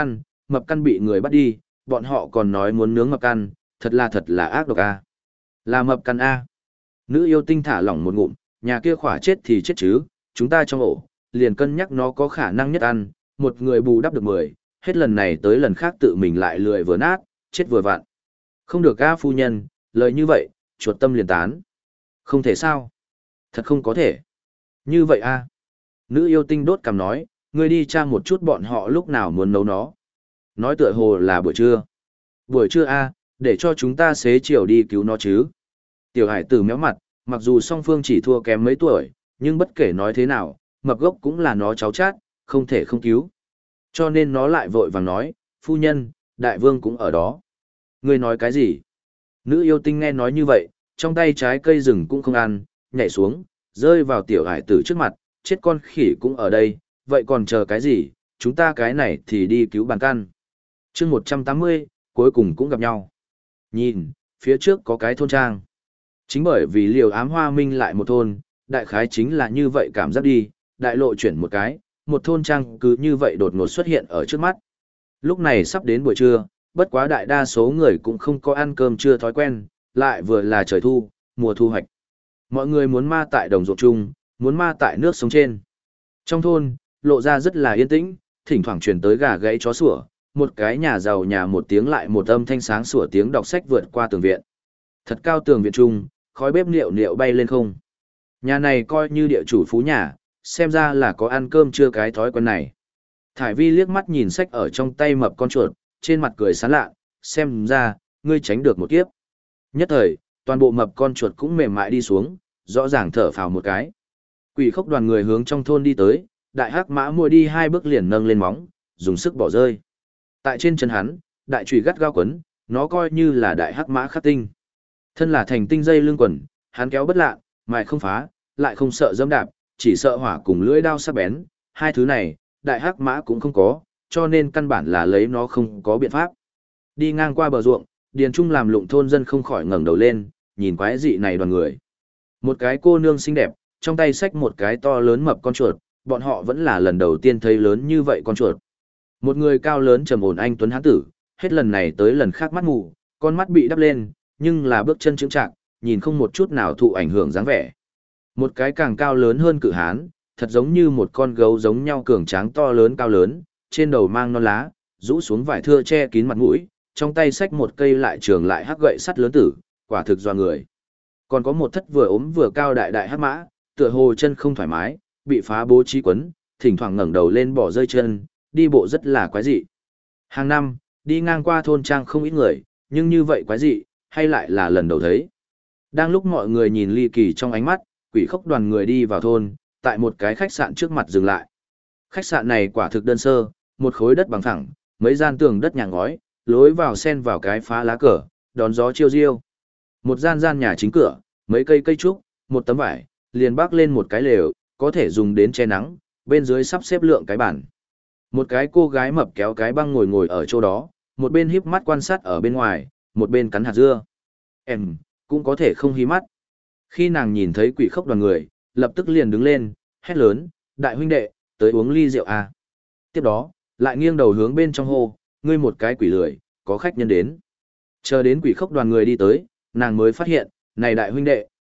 mập căn bị người bắt đi, bọn họ còn nói muốn nướng mập căn, thật là ác độc a. Là mập căn a. Nữ yêu tinh thả lỏng một ngụm, nhà kia khỏa chết thì chết chứ, chúng ta trong ổ, liền cân nhắc nó có khả năng nhất ăn, một người bù đắp được 10, hết lần này tới lần khác tự mình lại lười vừa nát, chết vừa vặn. Không được a phu nhân, lời như vậy, chuột tâm liền tán. Không thể sao? Thật không có thể. Như vậy a. Nữ yêu tinh đốt cằm nói, ngươi đi tra một chút bọn họ lúc nào muốn nấu nó. Nói tựa hồ là buổi trưa. Buổi trưa a, để cho chúng ta xế chiều đi cứu nó chứ. Tiểu hải tử méo mặt, mặc dù song phương chỉ thua kém mấy tuổi, nhưng bất kể nói thế nào, mập gốc cũng là nó cháu chát, không thể không cứu. Cho nên nó lại vội vàng nói, phu nhân, đại vương cũng ở đó. Ngươi nói cái gì? Nữ yêu tinh nghe nói như vậy, trong tay trái cây rừng cũng không ăn, nhảy xuống, rơi vào tiểu hải tử trước mặt, chết con khỉ cũng ở đây, vậy còn chờ cái gì, chúng ta cái này thì đi cứu bàn căn. chương 180, cuối cùng cũng gặp nhau. Nhìn, phía trước có cái thôn trang. Chính bởi vì liều ám hoa minh lại một thôn, đại khái chính là như vậy cảm giác đi, đại lộ chuyển một cái, một thôn trang cứ như vậy đột ngột xuất hiện ở trước mắt. Lúc này sắp đến buổi trưa, bất quá đại đa số người cũng không có ăn cơm trưa thói quen, lại vừa là trời thu, mùa thu hoạch. Mọi người muốn ma tại đồng ruộng chung, muốn ma tại nước sống trên. Trong thôn, lộ ra rất là yên tĩnh, thỉnh thoảng truyền tới gà gáy chó sủa, một cái nhà giàu nhà một tiếng lại một âm thanh sáng sủa tiếng đọc sách vượt qua tường viện. Thật cao tường viện chung, khói bếp liệu liệu bay lên không. Nhà này coi như địa chủ phú nhà, xem ra là có ăn cơm chưa cái thói quen này. Thải Vi liếc mắt nhìn sách ở trong tay mập con chuột, trên mặt cười sán lạ, xem ra, ngươi tránh được một kiếp. Nhất thời, toàn bộ mập con chuột cũng mềm mại đi xuống, rõ ràng thở phào một cái. Quỷ khốc đoàn người hướng trong thôn đi tới, đại hắc mã mua đi 2 bước liền nâng lên móng, dùng sức bỏ rơi. Tại trên chân hắn, đại chùy gắt gao quấn, nó coi như là đại hắc mã khắc tinh. Thân là thành tinh dây lưng quần, hắn kéo bất lạ, mài không phá, lại không sợ dẫm đạp, chỉ sợ hỏa cùng lưỡi đao sắc bén, hai thứ này, đại hắc mã cũng không có, cho nên căn bản là lấy nó không có biện pháp. Đi ngang qua bờ ruộng, điền trung làm lụng thôn dân không khỏi ngẩng đầu lên, nhìn quái dị này đoàn người. Một cái cô nương xinh đẹp, trong tay xách một cái to lớn mập con chuột, bọn họ vẫn là lần đầu tiên thấy lớn như vậy con chuột. Một người cao lớn trầm ổn anh tuấn hán tử, hết lần này tới lần khác mắt mù, con mắt bị đắp lên, nhưng là bước chân chững chạc, nhìn không một chút nào thụ ảnh hưởng dáng vẻ. Một cái càng cao lớn hơn cự hán, thật giống như một con gấu giống nhau cường tráng to lớn cao lớn, trên đầu mang non lá, rũ xuống vải thưa che kín mặt mũi, trong tay xách một cây lại trường lại hắc gậy sắt lớn tử, quả thực doa người. Còn có một thất vừa ốm vừa cao đại đại hắc mã, tựa hồ chân không thoải mái, bị phá bố trí quấn, thỉnh thoảng ngẩng đầu lên bỏ rơi chân, đi bộ rất là quái dị. Hàng năm, đi ngang qua thôn trang không ít người, nhưng như vậy quái dị, hay lại là lần đầu thấy. Đang lúc mọi người nhìn ly kỳ trong ánh mắt, quỷ khốc đoàn người đi vào thôn, tại một cái khách sạn trước mặt dừng lại. Khách sạn này quả thực đơn sơ, một khối đất bằng phẳng, mấy gian tường đất nhà ngói, lối vào xen vào cái phá lá cờ, đón gió chiêu diêu. Một gian nhà chính cửa, mấy cây trúc, một tấm vải, liền bắc lên một cái lều, có thể dùng đến che nắng, bên dưới sắp xếp lượng cái bàn. Một cái cô gái mập kéo cái băng ngồi ở chỗ đó, một bên híp mắt quan sát ở bên ngoài, một bên cắn hạt dưa. Em, cũng có thể không hí mắt. Khi nàng nhìn thấy quỷ khốc đoàn người, lập tức liền đứng lên, hét lớn, đại huynh đệ, tới uống ly rượu à. Tiếp đó, lại nghiêng đầu hướng bên trong hô, ngươi một cái quỷ lười, có khách nhân đến. Chờ đến quỷ khốc đoàn người đi tới, nàng mới phát hiện, này đại huynh đệ,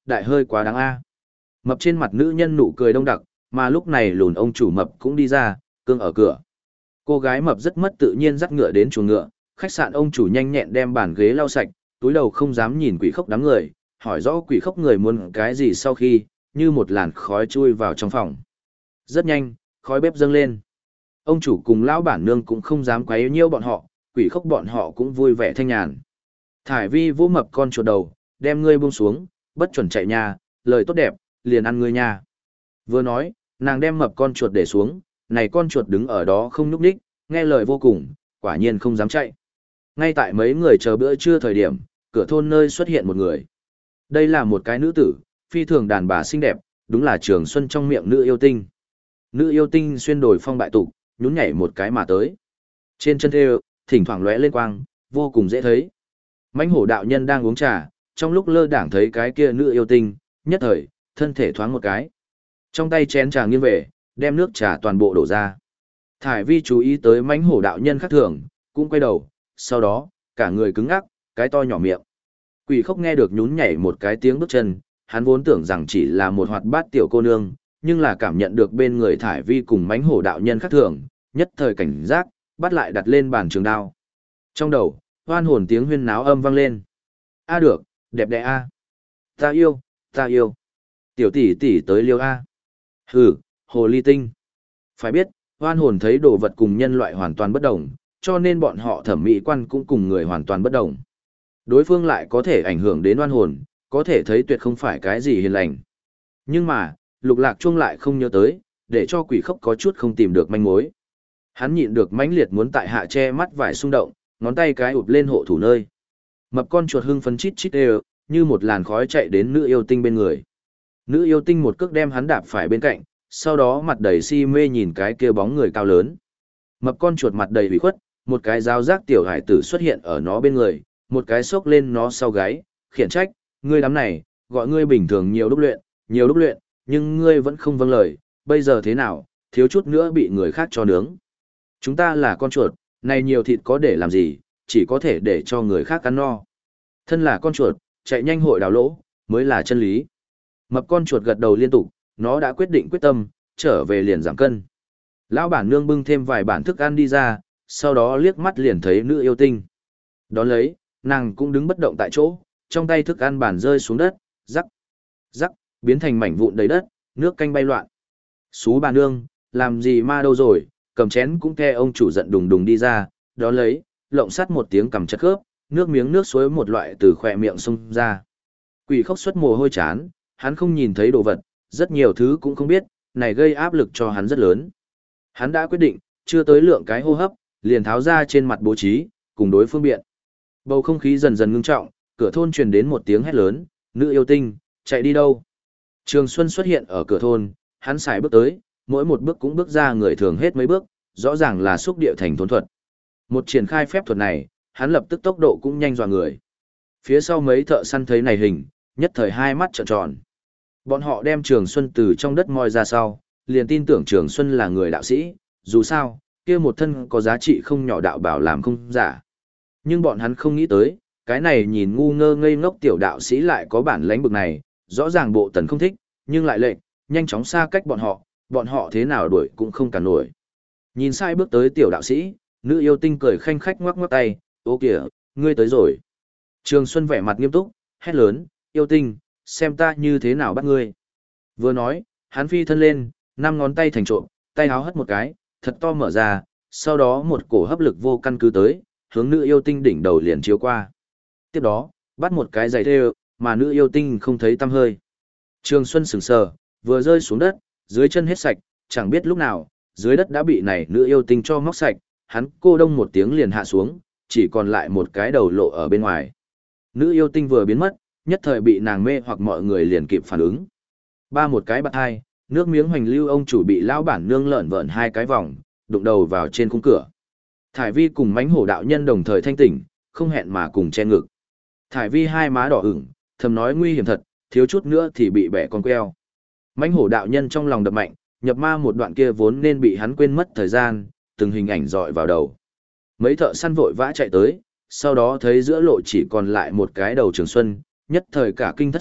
đại hơi quá đáng a. Mập trên mặt nữ nhân nụ cười đông đặc, mà lúc này lùn ông chủ mập cũng đi ra, cương ở cửa. Cô gái mập rất mất tự nhiên dắt ngựa đến chuồng ngựa, khách sạn ông chủ nhanh nhẹn đem bàn ghế lau sạch, túi đầu không dám nhìn quỷ khốc đám người, hỏi rõ quỷ khốc người muốn cái gì sau khi, như một làn khói chui vào trong phòng. Rất nhanh, khói bếp dâng lên. Ông chủ cùng lão bản nương cũng không dám quấy nhiễu bọn họ, quỷ khốc bọn họ cũng vui vẻ thanh nhàn. Thải Vi vỗ mập con chuột đầu, đem ngươi buông xuống, bất chuẩn chạy nhà, lời tốt đẹp, liền ăn ngươi nha. Vừa nói, nàng đem mập con chuột để xuống, này con chuột đứng ở đó không nhúc nhích, nghe lời vô cùng, quả nhiên không dám chạy. Ngay tại mấy người chờ bữa trưa thời điểm, cửa thôn nơi xuất hiện một người. Đây là một cái nữ tử, phi thường đàn bà xinh đẹp, đúng là Trường Xuân trong miệng nữ yêu tinh. Nữ yêu tinh xuyên đổi phong bại tục, nhún nhảy một cái mà tới. Trên chân thêu, thỉnh thoảng lóe lên quang, vô cùng dễ thấy. Mãnh hổ đạo nhân đang uống trà, trong lúc lơ đãng thấy cái kia nữ yêu tinh, nhất thời, thân thể thoáng một cái. Trong tay chén trà nghiêng về, đem nước trà toàn bộ đổ ra. Thải Vi chú ý tới mãnh hổ đạo nhân khác thường, cũng quay đầu, sau đó, cả người cứng ngắc, cái to nhỏ miệng. Quỷ khốc nghe được nhún nhảy một cái tiếng bước chân, hắn vốn tưởng rằng chỉ là một hoạt bát tiểu cô nương, nhưng là cảm nhận được bên người Thải Vi cùng mãnh hổ đạo nhân khác thường, nhất thời cảnh giác, bắt lại đặt lên bàn trường đao. Trong đầu, hoan hồn tiếng huyên náo âm vang lên. A được, đẹp đẽ a. Ta yêu, ta yêu. Tiểu tỷ tỷ tới liêu a. Hừ, hồ ly tinh. Phải biết, hoan hồn thấy đồ vật cùng nhân loại hoàn toàn bất đồng, cho nên bọn họ thẩm mỹ quan cũng cùng người hoàn toàn bất đồng. Đối phương lại có thể ảnh hưởng đến hoan hồn, có thể thấy tuyệt không phải cái gì hiền lành. Nhưng mà, Lục Lạc Chuông lại không nhớ tới, để cho quỷ khốc có chút không tìm được manh mối. Hắn nhịn được mãnh liệt muốn tại hạ che mắt vải xung động, ngón tay cái ụp lên hộ thủ nơi. Mập con chuột hưng phấn chít chít đều, như một làn khói chạy đến nữ yêu tinh bên người. Nữ yêu tinh một cước đem hắn đạp phải bên cạnh, sau đó mặt đầy si mê nhìn cái kia bóng người cao lớn. Mập con chuột mặt đầy ủy khuất, một cái dao giác tiểu hải tử xuất hiện ở nó bên người, một cái xốc lên nó sau gáy, khiển trách, ngươi đám này, gọi ngươi bình thường nhiều đúc luyện, nhưng ngươi vẫn không vâng lời, bây giờ thế nào, thiếu chút nữa bị người khác cho nướng. Chúng ta là con chuột, này nhiều thịt có để làm gì, chỉ có thể để cho người khác ăn no. Thân là con chuột, chạy nhanh hội đào lỗ, mới là chân lý. Mập con chuột gật đầu liên tục, nó đã quyết định quyết tâm, trở về liền giảm cân. Lão bản nương bưng thêm vài bản thức ăn đi ra, sau đó liếc mắt liền thấy nữ yêu tinh. Đón lấy, nàng cũng đứng bất động tại chỗ, trong tay thức ăn bản rơi xuống đất, rắc, rắc, biến thành mảnh vụn đầy đất, nước canh bay loạn. Xú bà nương, làm gì ma đâu rồi, cầm chén cũng nghe ông chủ giận đùng đùng đi ra, đón lấy, lộng sắt một tiếng cầm chật khớp, nước miếng nước suối một loại từ khỏe miệng xông ra. Quỷ khốc xuất mồ hôi chán, hắn không nhìn thấy đồ vật, rất nhiều thứ cũng không biết, này gây áp lực cho hắn rất lớn. Hắn đã quyết định, chưa tới lượng cái hô hấp, liền tháo ra trên mặt bố trí, cùng đối phương biện. Bầu không khí dần dần ngưng trọng, cửa thôn truyền đến một tiếng hét lớn, nữ yêu tinh, chạy đi đâu? Trường Xuân xuất hiện ở cửa thôn, hắn xài bước tới, mỗi một bước cũng bước ra người thường hết mấy bước, rõ ràng là xúc địa thành thốn thuật. Một triển khai phép thuật này, hắn lập tức tốc độ cũng nhanh dọa người. Phía sau mấy thợ săn thấy này hình, nhất thời hai mắt trợn tròn. Bọn họ đem Trường Xuân từ trong đất moi ra sau, liền tin tưởng Trường Xuân là người đạo sĩ, dù sao, kia một thân có giá trị không nhỏ đạo bảo làm không giả. Nhưng bọn hắn không nghĩ tới, cái này nhìn ngu ngơ ngây ngốc tiểu đạo sĩ lại có bản lãnh bực này, rõ ràng bộ tần không thích, nhưng lại lệnh, nhanh chóng xa cách bọn họ thế nào đuổi cũng không cản nổi. Nhìn sai bước tới tiểu đạo sĩ, nữ yêu tinh cười khanh khách ngoắc ngoắc tay, ô kìa, ngươi tới rồi. Trường Xuân vẻ mặt nghiêm túc, hét lớn, yêu tinh, xem ta như thế nào bắt ngươi. Vừa nói, hắn phi thân lên, 5 ngón tay thành trộm, tay háo hất một cái, thật to mở ra, sau đó một cổ hấp lực vô căn cứ tới, hướng nữ yêu tinh đỉnh đầu liền chiếu qua. Tiếp đó, bắt một cái giày thêu, mà nữ yêu tinh không thấy tăm hơi. Trường Xuân sững sờ, vừa rơi xuống đất, dưới chân hết sạch, chẳng biết lúc nào, dưới đất đã bị này nữ yêu tinh cho móc sạch, hắn cô đông một tiếng liền hạ xuống, chỉ còn lại một cái đầu lộ ở bên ngoài. Nữ yêu tinh vừa biến mất, nhất thời bị nàng mê hoặc mọi người liền kịp phản ứng. Ba một cái bạt hai, nước miếng hoành lưu ông chủ bị lão bản nương lợn vợn 2 cái vòng, đụng đầu vào trên khung cửa. Thải Vi cùng mãnh hổ đạo nhân đồng thời thanh tỉnh, không hẹn mà cùng che ngực. Thải Vi hai má đỏ ửng, thầm nói nguy hiểm thật, thiếu chút nữa thì bị bẻ con queo. Mãnh hổ đạo nhân trong lòng đập mạnh, nhập ma một đoạn kia vốn nên bị hắn quên mất thời gian, từng hình ảnh dọi vào đầu. Mấy thợ săn vội vã chạy tới, sau đó thấy giữa lộ chỉ còn lại một cái đầu Trường Xuân, nhất thời cả kinh thất sắc,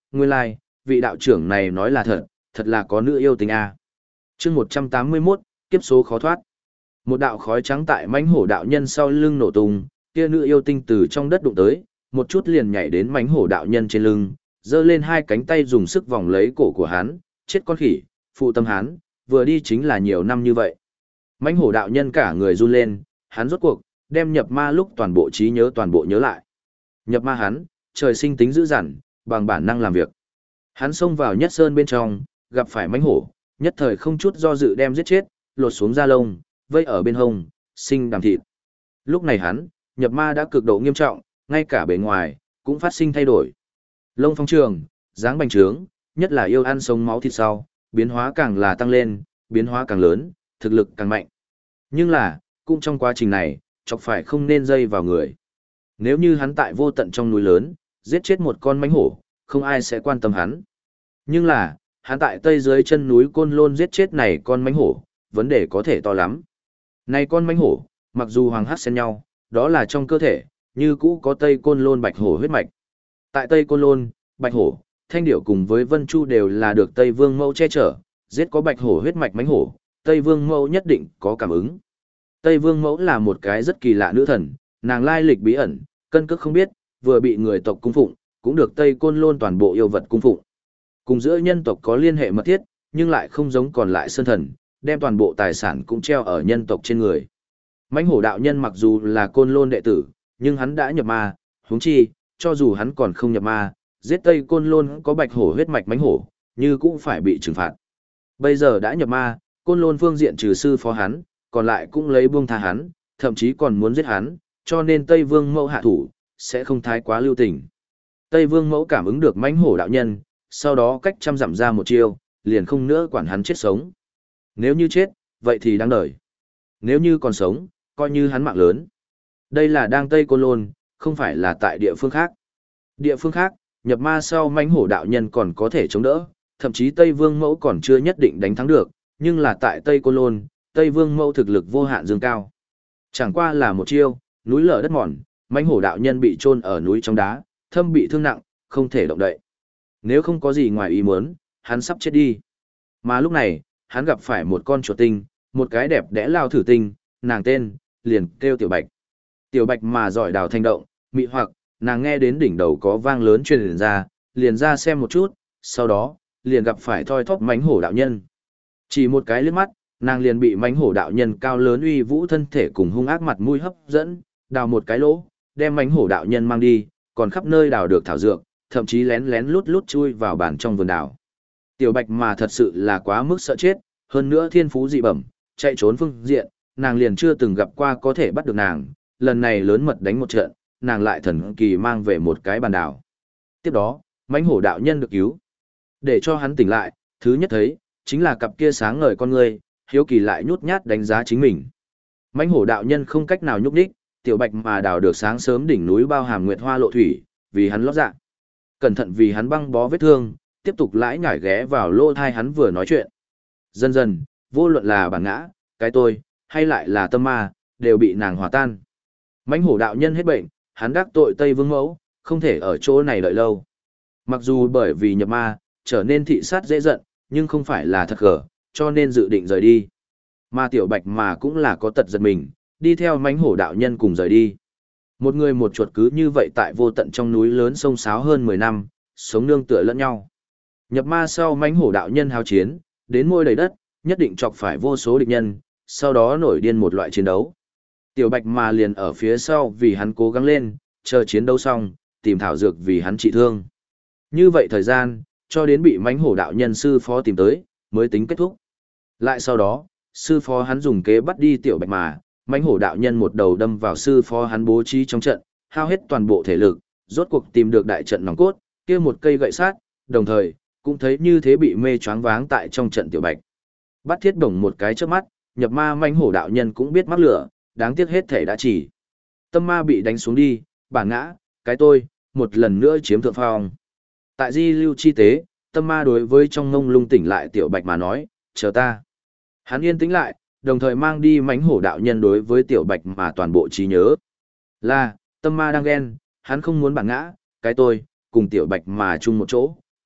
nguyên lai, like, vị đạo trưởng này nói là thật, thật là có nữ yêu tình a. Chương 181, kiếp số khó thoát. Một đạo khói trắng tại mãnh hổ đạo nhân sau lưng nổ tung, kia nữ yêu tinh từ trong đất đụng tới, một chút liền nhảy đến mãnh hổ đạo nhân trên lưng, giơ lên hai cánh tay dùng sức vòng lấy cổ của hắn, chết con khỉ, phụ tâm hắn, vừa đi chính là nhiều năm như vậy. Mãnh hổ đạo nhân cả người run lên, hắn rốt cuộc đem nhập ma lúc toàn bộ trí nhớ toàn bộ nhớ lại. Nhập ma hắn, trời sinh tính dữ dằn, bằng bản năng làm việc. Hắn xông vào nhất sơn bên trong, gặp phải mãnh hổ, nhất thời không chút do dự đem giết chết, lột xuống da lông, vây ở bên hông, sinh đàm thịt. Lúc này hắn, nhập ma đã cực độ nghiêm trọng, ngay cả bề ngoài, cũng phát sinh thay đổi. Lông phong trường, dáng bành trướng, nhất là yêu ăn sống máu thịt sau, biến hóa càng là tăng lên, biến hóa càng lớn, thực lực càng mạnh. Nhưng là, cũng trong quá trình này, chọc phải không nên dây vào người. Nếu như hắn tại vô tận trong núi lớn, giết chết một con mãnh hổ, không ai sẽ quan tâm hắn. Nhưng là, hắn tại tây dưới chân núi Côn Lôn giết chết này con mãnh hổ, vấn đề có thể to lắm. Này con mãnh hổ, mặc dù hoàng hắc xen nhau, đó là trong cơ thể, như cũ có Tây Côn Lôn Bạch Hổ huyết mạch. Tại Tây Côn Lôn, Bạch Hổ, Thanh Điểu cùng với Vân Chu đều là được Tây Vương Mẫu che chở, giết có Bạch Hổ huyết mạch mãnh hổ, Tây Vương Mẫu nhất định có cảm ứng. Tây Vương Mẫu là một cái rất kỳ lạ nữ thần, nàng lai lịch bí ẩn, cân cước không biết, vừa bị người tộc cung phụng, cũng được Tây Côn Lôn toàn bộ yêu vật cung phụng. Cùng giữa nhân tộc có liên hệ mật thiết, nhưng lại không giống còn lại sơn thần, đem toàn bộ tài sản cũng treo ở nhân tộc trên người. Mãnh hổ đạo nhân mặc dù là Côn Lôn đệ tử, nhưng hắn đã nhập ma, huống chi, cho dù hắn còn không nhập ma, giết Tây Côn Lôn có Bạch Hổ huyết mạch mãnh hổ, như cũng phải bị trừng phạt. Bây giờ đã nhập ma, Côn Lôn phương diện trừ sư phó hắn, còn lại cũng lấy buông tha hắn, thậm chí còn muốn giết hắn, cho nên Tây Vương Mẫu hạ thủ, sẽ không thái quá lưu tình. Tây Vương Mẫu cảm ứng được mãnh hổ đạo nhân, sau đó cách trăm dặm ra một chiêu, liền không nữa quản hắn chết sống. Nếu như chết, vậy thì đáng đời. Nếu như còn sống, coi như hắn mạng lớn. Đây là đang Tây Côn Lôn, không phải là tại địa phương khác. Địa phương khác, nhập ma sau mãnh hổ đạo nhân còn có thể chống đỡ, thậm chí Tây Vương Mẫu còn chưa nhất định đánh thắng được, nhưng là tại Tây Côn Lôn, Tây Vương Mẫu thực lực vô hạn dương cao. Chẳng qua là một chiêu, núi lở đất mòn, mãnh hổ đạo nhân bị chôn ở núi trong đá, thâm bị thương nặng, không thể động đậy. Nếu không có gì ngoài ý muốn, hắn sắp chết đi. Mà lúc này, hắn gặp phải một con chuột tinh, một cái đẹp đẽ lao thử tinh, nàng tên, liền kêu Tiểu Bạch. Tiểu Bạch mà giỏi đào thanh động, mị hoặc, nàng nghe đến đỉnh đầu có vang lớn truyền ra, liền ra xem một chút, sau đó, liền gặp phải thoi thóp mãnh hổ đạo nhân. Chỉ một cái liếc mắt, nàng liền bị mãnh hổ đạo nhân cao lớn uy vũ thân thể cùng hung ác mặt mũi hấp dẫn, đào một cái lỗ, đem mãnh hổ đạo nhân mang đi, còn khắp nơi đào được thảo dược, thậm chí lén lén lút lút chui vào bàn trong vườn đào. Tiểu Bạch mà thật sự là quá mức sợ chết, hơn nữa thiên phú dị bẩm, chạy trốn phương diện, nàng liền chưa từng gặp qua có thể bắt được nàng, lần này lớn mật đánh một trận, nàng lại thần kỳ mang về một cái bàn đảo. Tiếp đó, mãnh hổ đạo nhân được cứu. Để cho hắn tỉnh lại, thứ nhất thấy, chính là cặp kia sáng ngời con ngươi, hiếu kỳ lại nhút nhát đánh giá chính mình. Mãnh hổ đạo nhân không cách nào nhúc đích, Tiểu Bạch mà đào được sáng sớm đỉnh núi bao hàm nguyệt hoa lộ thủy, vì hắn lót dạ. Cẩn thận vì hắn băng bó vết thương, tiếp tục lãi nhải ghé vào lô thai hắn vừa nói chuyện. Dần dần, vô luận là bản ngã, cái tôi, hay lại là tâm ma, đều bị nàng hòa tan. Mãnh hổ đạo nhân hết bệnh, hắn đắc tội Tây Vương Mẫu, không thể ở chỗ này đợi lâu. Mặc dù bởi vì nhập ma, trở nên thị sát dễ giận, nhưng không phải là thật gở, cho nên dự định rời đi. Mà Tiểu Bạch mà cũng là có tật giật mình, đi theo mãnh hổ đạo nhân cùng rời đi. Một người một chuột cứ như vậy tại vô tận trong núi lớn sông sáo hơn 10 năm, sống nương tựa lẫn nhau. Nhập ma sau mãnh hổ đạo nhân hao chiến, đến môi đầy đất, nhất định chọc phải vô số địch nhân, sau đó nổi điên một loại chiến đấu. Tiểu Bạch mà liền ở phía sau vì hắn cố gắng lên, chờ chiến đấu xong, tìm thảo dược vì hắn trị thương. Như vậy thời gian, cho đến bị mãnh hổ đạo nhân sư phó tìm tới, mới tính kết thúc. Lại sau đó, sư phó hắn dùng kế bắt đi Tiểu Bạch mà, mãnh hổ đạo nhân một đầu đâm vào sư phó hắn bố trí trong trận, hao hết toàn bộ thể lực, rốt cuộc tìm được đại trận nòng cốt, kia một cây gậy sát, đồng thời, cũng thấy như thế bị mê choáng váng tại trong trận Tiểu Bạch. Bắt thiết bổng một cái trước mắt, nhập ma mãnh hổ đạo nhân cũng biết mắc lửa, đáng tiếc hết thể đã chỉ. Tâm ma bị đánh xuống đi, bản ngã, cái tôi, một lần nữa chiếm thượng phong. Tại di lưu chi tế, tâm ma đối với trong ngông lung tỉnh lại Tiểu Bạch mà nói, chờ ta. Hắn yên tĩnh lại, đồng thời mang đi mãnh hổ đạo nhân đối với Tiểu Bạch mà toàn bộ trí nhớ. Là, tâm ma đang ghen, hắn không muốn bản ngã, cái tôi, cùng Tiểu Bạch mà chung một chỗ,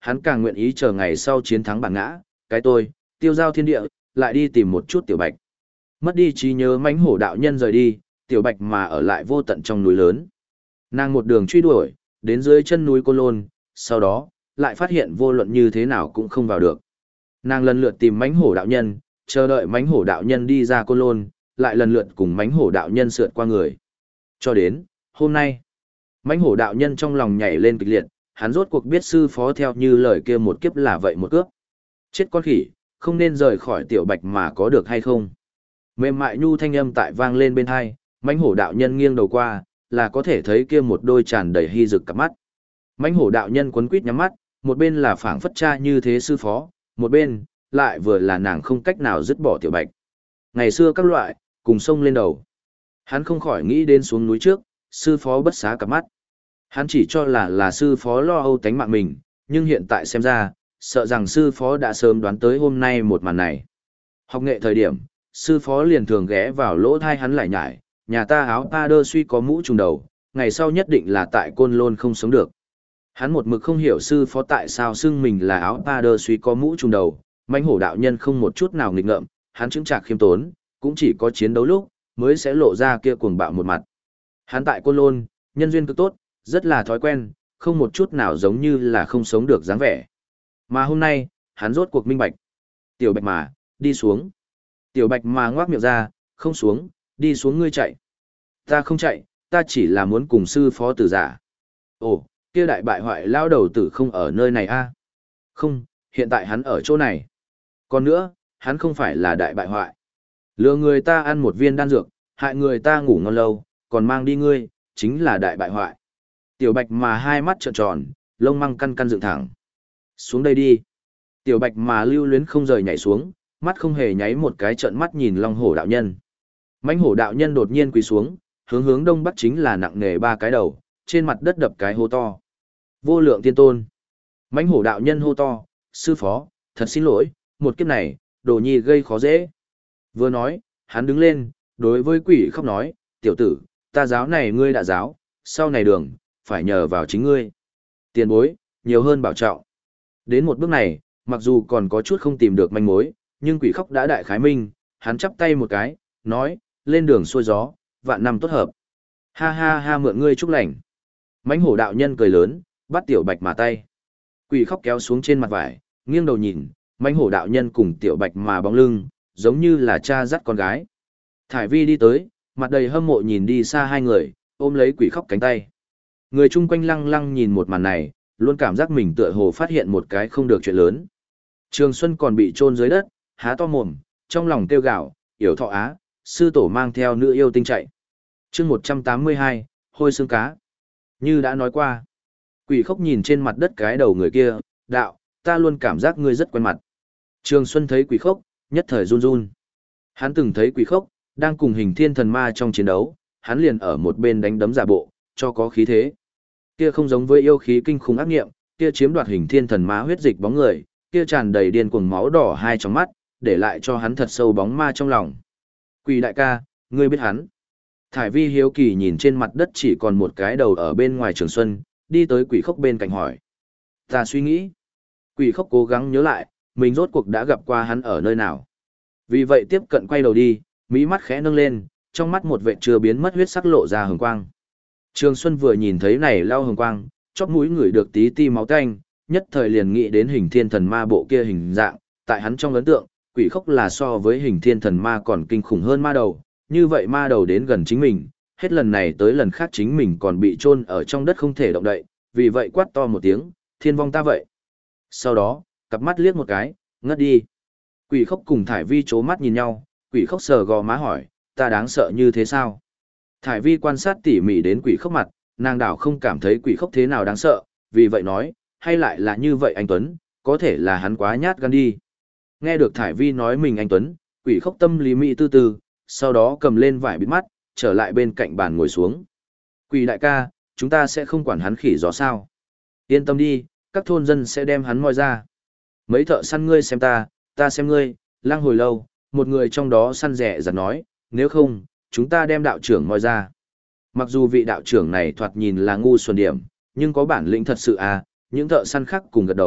hắn càng nguyện ý chờ ngày sau chiến thắng bản ngã, cái tôi, tiêu giao thiên địa, lại đi tìm một chút tiểu bạch. Mất đi trí nhớ mãnh hổ đạo nhân rời đi, tiểu bạch mà ở lại vô tận trong núi lớn. Nàng một đường truy đuổi, đến dưới chân núi Côn Lôn, sau đó, lại phát hiện vô luận như thế nào cũng không vào được. Nàng lần lượt tìm mãnh hổ đạo nhân, chờ đợi mãnh hổ đạo nhân đi ra Côn Lôn, lại lần lượt cùng mãnh hổ đạo nhân sượt qua người. Cho đến, hôm nay, mãnh hổ đạo nhân trong lòng nhảy lên kịch liệt, hắn rốt cuộc biết sư phó theo như lời kia một kiếp là vậy một cướp. Chết con khỉ, không nên rời khỏi tiểu bạch mà có được hay không. Mềm mại nhu thanh âm tại vang lên bên hai, mãnh hổ đạo nhân nghiêng đầu qua, là có thể thấy kia một đôi tràn đầy hy rực cặp mắt. Mãnh hổ đạo nhân quấn quýt nhắm mắt, một bên là phảng phất cha như thế sư phó, một bên lại vừa là nàng không cách nào dứt bỏ tiểu bạch. Ngày xưa các loại, cùng sông lên đầu. Hắn không khỏi nghĩ đến xuống núi trước, sư phó bất xá cặp mắt. Hắn chỉ cho là sư phó lo âu tánh mạng mình, nhưng hiện tại xem ra, sợ rằng sư phó đã sớm đoán tới hôm nay một màn này. Học nghệ thời điểm, sư phó liền thường ghé vào lỗ thai hắn lại nhải, nhà ta áo pa đơ suy có mũ trùng đầu, ngày sau nhất định là tại Côn Lôn không sống được. Hắn một mực không hiểu sư phó tại sao xưng mình là áo pa đơ suy có mũ trùng đầu, mãnh hổ đạo nhân không một chút nào nghịch ngợm, hắn chứng trạc khiêm tốn, cũng chỉ có chiến đấu lúc, mới sẽ lộ ra kia cuồng bạo một mặt. Hắn tại Côn Lôn, nhân duyên cực tốt, rất là thói quen, không một chút nào giống như là không sống được dáng vẻ. Mà hôm nay, hắn rốt cuộc minh bạch. Tiểu bạch mà, đi xuống. Tiểu bạch mà ngoác miệng ra, không xuống, đi xuống ngươi chạy. Ta không chạy, ta chỉ là muốn cùng sư phó tử giả. Ồ, kia đại bại hoại lao đầu tử không ở nơi này a? Không, hiện tại hắn ở chỗ này. Còn nữa, hắn không phải là đại bại hoại. Lừa người ta ăn một viên đan dược, hại người ta ngủ ngon lâu, còn mang đi ngươi, chính là đại bại hoại. Tiểu bạch mà hai mắt trợn tròn, lông măng căn căn dựng thẳng. Xuống đây đi. Tiểu bạch mà lưu luyến không rời nhảy xuống, mắt không hề nháy một cái trợn mắt nhìn long hổ đạo nhân. Mãnh hổ đạo nhân đột nhiên quỳ xuống, hướng đông bắc chính là nặng nề ba cái đầu, trên mặt đất đập cái hô to. Vô lượng tiên tôn. Mãnh hổ đạo nhân hô to, sư phó, thật xin lỗi, một kiếp này, đồ nhi gây khó dễ. Vừa nói, hắn đứng lên, đối với quỷ khóc nói, tiểu tử, ta giáo này ngươi đã giáo, sau này đường, phải nhờ vào chính ngươi. Tiền bối, nhiều hơn bảo trọng. Đến một bước này, mặc dù còn có chút không tìm được manh mối, nhưng quỷ khóc đã đại khái minh, hắn chắp tay một cái, nói, lên đường xuôi gió, vạn năm tốt hợp. Ha ha ha mượn ngươi chúc lành. Mãnh hổ đạo nhân cười lớn, bắt tiểu bạch mà tay. Quỷ khóc kéo xuống trên mặt vải, nghiêng đầu nhìn, mãnh hổ đạo nhân cùng tiểu bạch mà bóng lưng, giống như là cha dắt con gái. Thải vi đi tới, mặt đầy hâm mộ nhìn đi xa hai người, ôm lấy quỷ khóc cánh tay. Người chung quanh lăng lăng nhìn một màn này, luôn cảm giác mình tựa hồ phát hiện một cái không được chuyện lớn. Trường Xuân còn bị chôn dưới đất, há to mồm, trong lòng kêu gào, yểu thọ á, sư tổ mang theo nữ yêu tinh chạy. chương 182, hôi xương cá. Như đã nói qua, quỷ khóc nhìn trên mặt đất cái đầu người kia, đạo, ta luôn cảm giác ngươi rất quen mặt. Trường Xuân thấy quỷ khóc, nhất thời run run. Hắn từng thấy quỷ khóc, đang cùng hình thiên thần ma trong chiến đấu, hắn liền ở một bên đánh đấm giả bộ, cho có khí thế. Kia không giống với yêu khí kinh khủng ác nghiệm, kia chiếm đoạt hình thiên thần ma huyết dịch bóng người, kia tràn đầy điên cuồng máu đỏ hai trong mắt, để lại cho hắn thật sâu bóng ma trong lòng. Quỷ đại ca, ngươi biết hắn. Thải vi hiếu kỳ nhìn trên mặt đất chỉ còn một cái đầu ở bên ngoài Trường Xuân, đi tới quỷ khóc bên cạnh hỏi. Ta suy nghĩ. Quỷ khóc cố gắng nhớ lại, mình rốt cuộc đã gặp qua hắn ở nơi nào. Vì vậy tiếp cận quay đầu đi, mí mắt khẽ nâng lên, trong mắt một vệt chưa biến mất huyết sắc lộ ra hừng quang. Trường Xuân vừa nhìn thấy này lao hừng quang, chóp mũi ngửi được tí ti máu tanh, nhất thời liền nghĩ đến hình thiên thần ma bộ kia hình dạng, tại hắn trong ấn tượng, quỷ khóc là so với hình thiên thần ma còn kinh khủng hơn ma đầu, như vậy ma đầu đến gần chính mình, hết lần này tới lần khác chính mình còn bị chôn ở trong đất không thể động đậy, vì vậy quát to một tiếng, thiên vong ta vậy. Sau đó, cặp mắt liếc một cái, ngất đi. Quỷ khóc cùng Thải vi chố mắt nhìn nhau, quỷ khóc sờ gò má hỏi, ta đáng sợ như thế sao? Thải vi quan sát tỉ mỉ đến quỷ khóc mặt, nàng đảo không cảm thấy quỷ khóc thế nào đáng sợ, vì vậy nói, hay lại là như vậy anh Tuấn, có thể là hắn quá nhát gan đi. Nghe được Thải vi nói mình anh Tuấn, quỷ khóc tâm lý mỹ tư tư, sau đó cầm lên vải bịt mắt, trở lại bên cạnh bàn ngồi xuống. Quỷ đại ca, chúng ta sẽ không quản hắn khỉ gió sao? Yên tâm đi, các thôn dân sẽ đem hắn moi ra. Mấy thợ săn ngươi xem ta xem ngươi, lang hồi lâu, một người trong đó săn rẻ giật nói, nếu không, chúng ta đem đạo trưởng moi ra. Mặc dù vị đạo trưởng này thoạt nhìn là ngu xuẩn điểm, nhưng có bản lĩnh thật sự à, những thợ săn khác cùng gật đầu,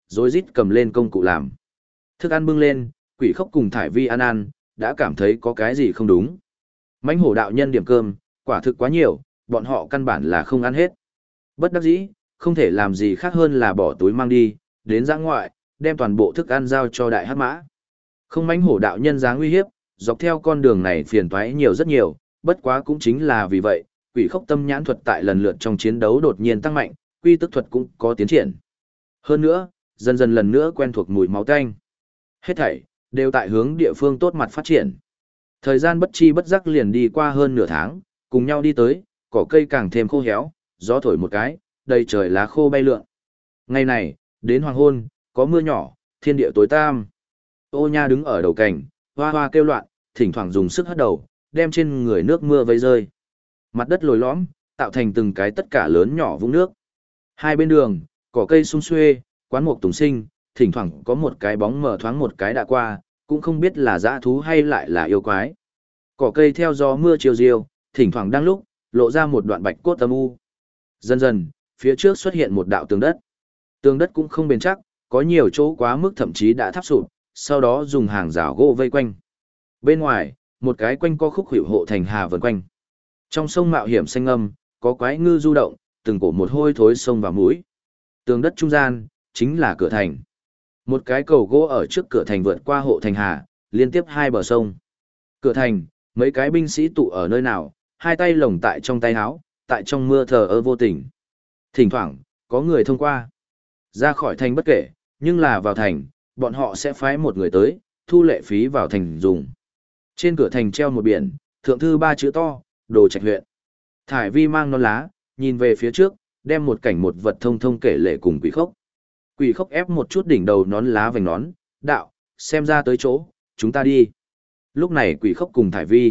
rối rít cầm lên công cụ làm. Thức ăn bưng lên, Quỷ Khốc cùng Thải Vi ăn, đã cảm thấy có cái gì không đúng. Mãnh hổ đạo nhân điểm cơm, quả thực quá nhiều, bọn họ căn bản là không ăn hết. Bất đắc dĩ, không thể làm gì khác hơn là bỏ túi mang đi, đến giã ngoại, đem toàn bộ thức ăn giao cho đại hắc mã. Không mãnh hổ đạo nhân dáng uy hiếp, dọc theo con đường này phiền toái nhiều rất nhiều, bất quá cũng chính là vì vậy, Quỷ Khốc tâm nhãn thuật tại lần lượt trong chiến đấu đột nhiên tăng mạnh, quy tức thuật cũng có tiến triển. Hơn nữa, dần dần lần nữa quen thuộc mùi máu tanh. Hết thảy đều tại hướng địa phương tốt mặt phát triển. Thời gian bất chi bất giác liền đi qua hơn nửa tháng, cùng nhau đi tới, cỏ cây càng thêm khô héo, gió thổi một cái, đầy trời lá khô bay lượn. Ngày này, đến hoàng hôn, có mưa nhỏ, thiên địa tối tăm. Ô Nha đứng ở đầu cành, hoa hoa kêu loạn, thỉnh thoảng dùng sức hất đầu, đem trên người nước mưa vây rơi. Mặt đất lồi lõm, tạo thành từng cái tất cả lớn nhỏ vũng nước. Hai bên đường, cỏ cây sum xuê, quán mục tùng sinh, thỉnh thoảng có một cái bóng mờ thoáng một cái đã qua, cũng không biết là dã thú hay lại là yêu quái. Cỏ cây theo gió mưa chiều diêu, thỉnh thoảng đang lúc, lộ ra một đoạn bạch cốt âm u. Dần dần, phía trước xuất hiện một đạo tường đất. Tường đất cũng không bền chắc, có nhiều chỗ quá mức thậm chí đã tháp sụp, sau đó dùng hàng rào gỗ vây quanh. Bên ngoài, một cái quanh co khúc hữu hộ thành hà vần quanh. Trong sông mạo hiểm xanh âm, có quái ngư du động, từng cổ một hôi thối sông vào mũi. Tường đất trung gian, chính là cửa thành. Một cái cầu gỗ ở trước cửa thành vượt qua hộ thành hà, liên tiếp hai bờ sông. Cửa thành, mấy cái binh sĩ tụ ở nơi nào, hai tay lồng tại trong tay áo, tại trong mưa thờ ơ vô tình. Thỉnh thoảng, có người thông qua. Ra khỏi thành bất kể, nhưng là vào thành, bọn họ sẽ phái một người tới, thu lệ phí vào thành dùng. Trên cửa thành treo một biển, thượng thư ba chữ to, Đồ Trạch huyện. Thải Vi mang nón lá, nhìn về phía trước, đem một cảnh một vật thông thông kể lệ cùng Quỷ Khốc. Quỷ Khốc ép một chút đỉnh đầu nón lá vành nón, đạo, xem ra tới chỗ, chúng ta đi. Lúc này Quỷ Khốc cùng Thải Vi.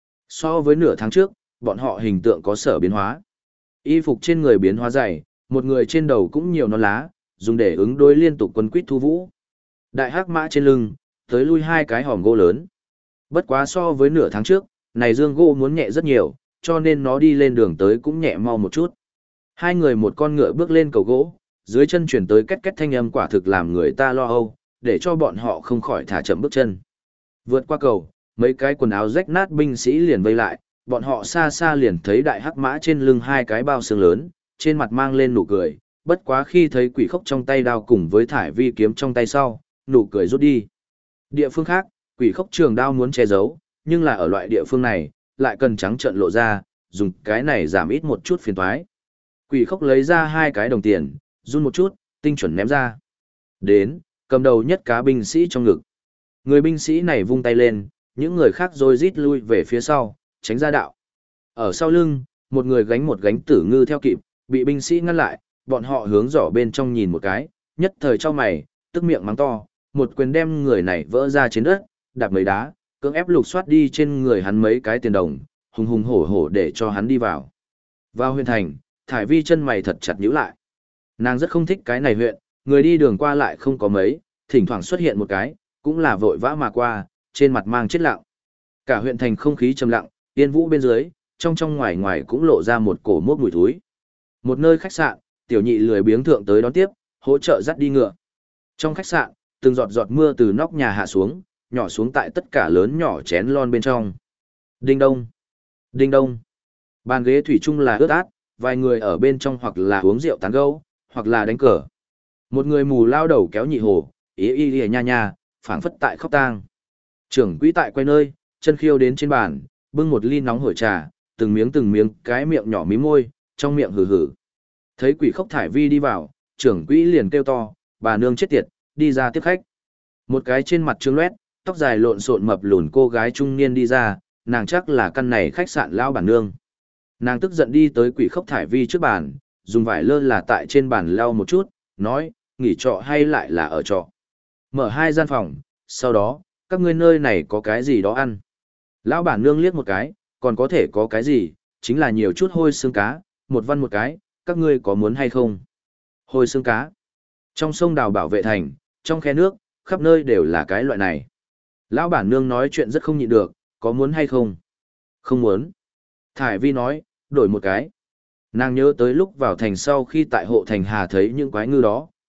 So với nửa tháng trước, bọn họ hình tượng có sở biến hóa. Y phục trên người biến hóa dày, một người trên đầu cũng nhiều nón lá, dùng để ứng đối liên tục quân quýt thu vũ. Đại hắc mã trên lưng, tới lui hai cái hòm gỗ lớn. Bất quá so với nửa tháng trước, này dương gỗ muốn nhẹ rất nhiều, cho nên nó đi lên đường tới cũng nhẹ mau một chút. Hai người một con ngựa bước lên cầu gỗ, dưới chân chuyển tới két két thanh âm quả thực làm người ta lo âu, để cho bọn họ không khỏi thả chậm bước chân. Vượt qua cầu, mấy cái quần áo rách nát binh sĩ liền vây lại, bọn họ xa xa liền thấy đại hắc mã trên lưng hai cái bao xương lớn, trên mặt mang lên nụ cười, bất quá khi thấy Quỷ Khốc trong tay đao cùng với Thải Vi kiếm trong tay sau, nụ cười rút đi. Địa phương khác, Quỷ Khốc trường đao muốn che giấu, nhưng là ở loại địa phương này, lại cần trắng trợn lộ ra, dùng cái này giảm ít một chút phiền toái. Quỷ Khốc lấy ra hai cái đồng tiền, run một chút, tinh chuẩn ném ra. Đến, cầm đầu nhất cá binh sĩ trong ngực. Người binh sĩ này vung tay lên, những người khác rồi rít lui về phía sau, tránh ra đạo. Ở sau lưng, một người gánh một gánh tử ngư theo kịp, bị binh sĩ ngăn lại, bọn họ hướng giỏ bên trong nhìn một cái, nhất thời cho mày, tức miệng mắng to, một quyền đem người này vỡ ra trên đất, đạp mấy đá, cưỡng ép lục soát đi trên người hắn mấy cái tiền đồng, hùng hùng hổ hổ để cho hắn đi vào. Vào huyện thành, Thải Vi chân mày thật chặt nhíu lại. Nàng rất không thích cái này huyện, người đi đường qua lại không có mấy, thỉnh thoảng xuất hiện một cái, cũng là vội vã mà qua, trên mặt mang chết lặng. Cả huyện thành không khí trầm lặng, yên vũ bên dưới, trong trong ngoài ngoài cũng lộ ra một cổ mốt mùi thúi. Một nơi khách sạn, tiểu nhị lười biếng thượng tới đón tiếp, hỗ trợ dắt đi ngựa. Trong khách sạn, từng giọt giọt mưa từ nóc nhà hạ xuống, nhỏ xuống tại tất cả lớn nhỏ chén lon bên trong. Đinh đông, đinh đông. Bàn ghế thủy chung là ướt át, vài người ở bên trong hoặc là uống rượu tán gẫu, hoặc là đánh cờ. Một người mù lao đầu kéo nhị hồ, ý nha nha, phảng phất tại khóc tang. Trưởng quỹ tại quay nơi, chân khiêu đến trên bàn, bưng một ly nóng hổi trà, từng miếng cái miệng nhỏ mím môi, trong miệng hừ hừ. Thấy Quỷ Khốc Thải Vi đi vào, trưởng quỹ liền kêu to, bà nương chết tiệt, đi ra tiếp khách. Một cái trên mặt trương loét, tóc dài lộn xộn mập lùn cô gái trung niên đi ra, nàng chắc là căn này khách sạn lão bản nương. Nàng tức giận đi tới Quỷ Khốc Thải Vi trước bàn, dùng vải lơ là tại trên bàn lau một chút, nói, nghỉ trọ hay lại là ở trọ. Mở hai gian phòng, sau đó, các ngươi nơi này có cái gì đó ăn. Lão bản nương liếc một cái, còn có thể có cái gì, chính là nhiều chút hôi xương cá, một văn một cái, các ngươi có muốn hay không? Hôi xương cá. Trong sông đào bảo vệ thành, trong khe nước, khắp nơi đều là cái loại này. Lão bản nương nói chuyện rất không nhịn được, có muốn hay không? Không muốn. Thải Vi nói, đổi một cái. Nàng nhớ tới lúc vào thành sau khi tại hộ thành hà thấy những quái ngư đó,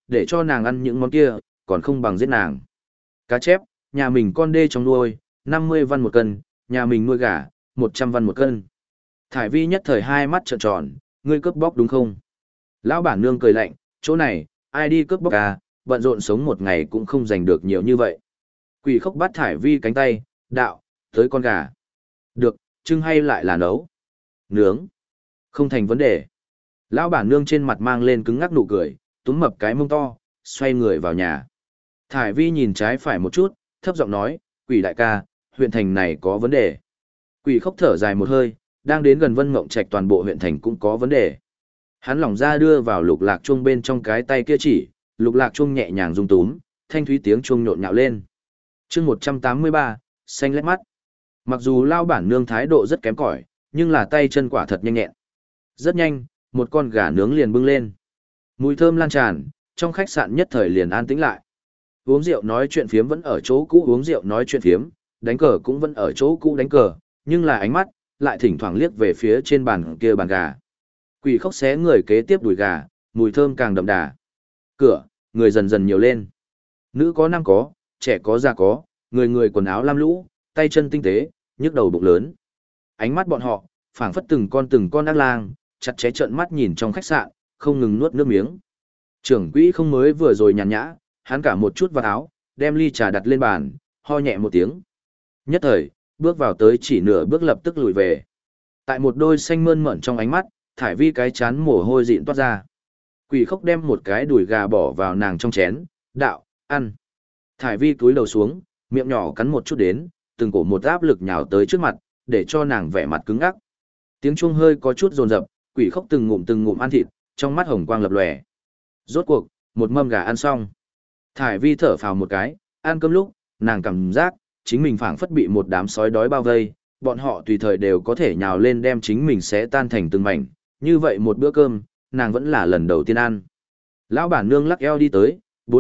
để cho nàng ăn những món kia, còn không bằng giết nàng. Cá chép, nhà mình con đê trong nuôi, 50 văn một cân, nhà mình nuôi gà, 100 văn một cân. Thải vi nhất thời hai mắt trợn tròn, ngươi cướp bóc đúng không? Lão bản nương cười lạnh, chỗ này, ai đi cướp bóc à, bận rộn sống một ngày cũng không giành được nhiều như vậy. Quỷ khốc bắt thải vi cánh tay, đạo, tới con gà. Được, trưng hay lại là nấu? Nướng. Không thành vấn đề. Lão bản nương trên mặt mang lên cứng ngắc nụ cười, túm mập cái mông to, xoay người vào nhà. Thải vi nhìn trái phải một chút, thấp giọng nói, quỷ đại ca, huyện thành này có vấn đề. Quỷ khốc thở dài một hơi, đang đến gần Vân Mộng Trạch toàn bộ huyện thành cũng có vấn đề. Hắn lỏng ra đưa vào lục lạc chuông bên trong cái tay kia chỉ, lục lạc chuông nhẹ nhàng rung túm, thanh thúy tiếng chuông nhộn nhạo lên. Chương 183, xanh lét mắt. Mặc dù lao bản nương thái độ rất kém cỏi, nhưng là tay chân quả thật nhanh nhẹn. Rất nhanh, một con gà nướng liền bưng lên. Mùi thơm lan tràn, trong khách sạn nhất thời liền an tĩnh lại. Uống rượu nói chuyện phiếm vẫn ở chỗ cũ uống rượu nói chuyện phiếm, đánh cờ cũng vẫn ở chỗ cũ đánh cờ, nhưng là ánh mắt lại thỉnh thoảng liếc về phía trên bàn kia bàn gà. Quỷ khốc xé người kế tiếp đùi gà, mùi thơm càng đậm đà. Cửa, người dần dần nhiều lên. Nữ có nam có, trẻ có già có, người người quần áo lam lũ, tay chân tinh tế, nhức đầu bụng lớn. Ánh mắt bọn họ, phảng phất từng con ác lang, chặt chẽ trợn mắt nhìn trong khách sạn, không ngừng nuốt nước miếng. Trưởng quỹ không mới vừa rồi nhàn nhã, hắn cả một chút vào áo, đem ly trà đặt lên bàn, ho nhẹ một tiếng. Nhất thời, bước vào tới chỉ nửa bước lập tức lùi về. Tại một đôi xanh mơn mởn trong ánh mắt, thải vi cái chán mồ hôi dịn toát ra. Quỷ khốc đem một cái đùi gà bỏ vào nàng trong chén, đạo, ăn. Thải vi cúi đầu xuống, miệng nhỏ cắn một chút đến, từng cổ một áp lực nhào tới trước mặt, để cho nàng vẻ mặt cứng ngắc. Tiếng chuông hơi có chút rồn rập, quỷ khốc từng ngụm ăn thịt, trong mắt hồng quang lập lòe. Rốt cuộc, một mâm gà ăn xong. Thải vi thở phào một cái, ăn cơm lúc, nàng cảm giác, chính mình phảng phất bị một đám sói đói bao vây, bọn họ tùy thời đều có thể nhào lên đem chính mình xé tan thành từng mảnh, như vậy một bữa cơm, nàng vẫn là lần đầu tiên ăn. Lão bản nương lắc eo đi tới,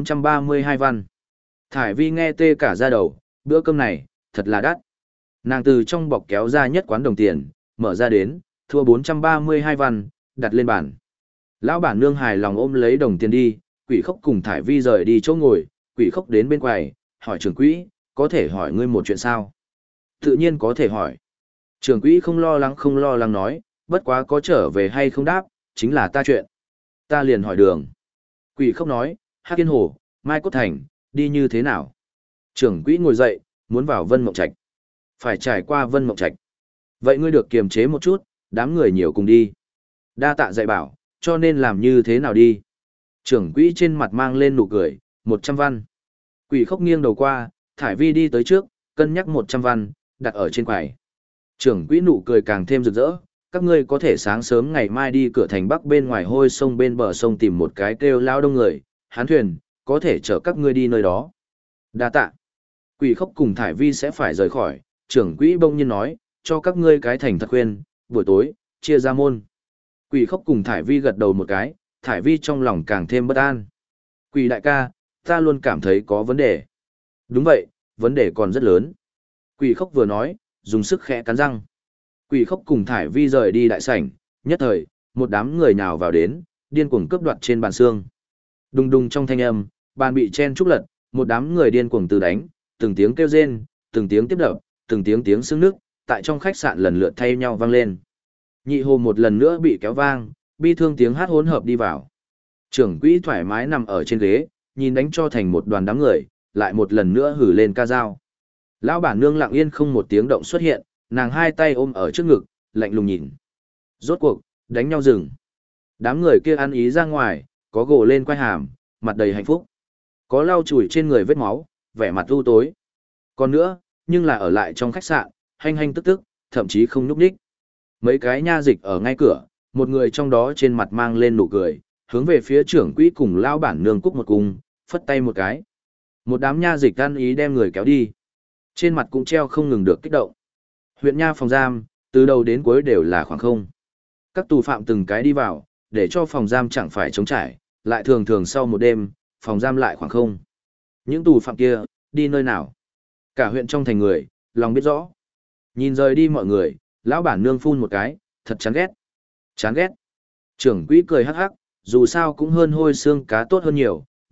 432 văn. Thải vi nghe tê cả da đầu, bữa cơm này, thật là đắt. Nàng từ trong bọc kéo ra nhất quán đồng tiền, mở ra đến, thua 432 văn, đặt lên bàn. Lão bản nương hài lòng ôm lấy đồng tiền đi, quỷ khốc cùng thải vi rời đi chỗ ngồi, quỷ khốc đến bên quầy, hỏi trưởng quỹ, có thể hỏi ngươi một chuyện sao? Tự nhiên có thể hỏi. Trưởng quỹ không lo lắng nói, bất quá có trở về hay không đáp, chính là ta chuyện. Ta liền hỏi đường. Quỷ khốc nói, Hắc Yên Hồ, Mai Cốt Thành, đi như thế nào? Trưởng quỹ ngồi dậy, muốn vào Vân Mộng Trạch. Phải trải qua Vân Mộng Trạch. Vậy ngươi được kiềm chế một chút, đám người nhiều cùng đi. Đa tạ dạy bảo, cho nên làm như thế nào đi? Trưởng quỹ trên mặt mang lên nụ cười, 100 văn. Quỷ khốc nghiêng đầu qua, thải vi đi tới trước, cân nhắc 100 văn, đặt ở trên quầy. Trưởng quỹ nụ cười càng thêm rực rỡ, các ngươi có thể sáng sớm ngày mai đi cửa thành bắc bên ngoài hôi sông bên bờ sông tìm một cái kêu lao đông người, hán thuyền, có thể chở các ngươi đi nơi đó. Đa tạ. Quỷ khốc cùng thải vi sẽ phải rời khỏi, trưởng quỹ bỗng nhiên nói, cho các ngươi cái thành thật khuyên, buổi tối, chia ra môn. Quỷ khốc cùng thải vi gật đầu một cái, thải vi trong lòng càng thêm bất an. Quỷ đại ca, ta luôn cảm thấy có vấn đề. Đúng vậy, vấn đề còn rất lớn. Quỷ khốc vừa nói, dùng sức khẽ cắn răng. Quỷ khốc cùng thải vi rời đi đại sảnh, nhất thời, một đám người nào vào đến, điên cuồng cướp đoạt trên bàn xương. Đùng đùng trong thanh âm, bàn bị chen trúc lật, một đám người điên cuồng từ đánh, từng tiếng kêu rên, từng tiếng tiếp đập, từng tiếng xương nước, tại trong khách sạn lần lượt thay nhau vang lên. Nhị hồ một lần nữa bị kéo vang, bi thương tiếng hát hỗn hợp đi vào. Trưởng quỹ thoải mái nằm ở trên ghế, nhìn đánh cho thành một đoàn đám người, lại một lần nữa hử lên ca dao. Lão bản nương lặng yên không một tiếng động xuất hiện, nàng hai tay ôm ở trước ngực, lạnh lùng nhìn. Rốt cuộc, đánh nhau dừng. Đám người kia ăn ý ra ngoài, có gồ lên quai hàm, mặt đầy hạnh phúc. Có lau chùi trên người vết máu, vẻ mặt u tối. Còn nữa, nhưng là ở lại trong khách sạn, hanh tức, thậm chí không nhúc nhích. Mấy cái nha dịch ở ngay cửa, một người trong đó trên mặt mang lên nụ cười, hướng về phía trưởng quỹ cùng lão bản nương cúc một cung, phất tay một cái. Một đám nha dịch ăn ý đem người kéo đi. Trên mặt cũng treo không ngừng được kích động. Huyện nha phòng giam, từ đầu đến cuối đều là khoảng không. Các tù phạm từng cái đi vào, để cho phòng giam chẳng phải trống trải, lại thường sau một đêm, phòng giam lại khoảng không. Những tù phạm kia, đi nơi nào? Cả huyện trong thành người, lòng biết rõ. Nhìn rời đi mọi người, lão bản nương phun một cái, thật chán ghét. Chán ghét. Trưởng quỹ cười hắc hắc, dù sao cũng hơn hôi xương cá tốt hơn nhiều,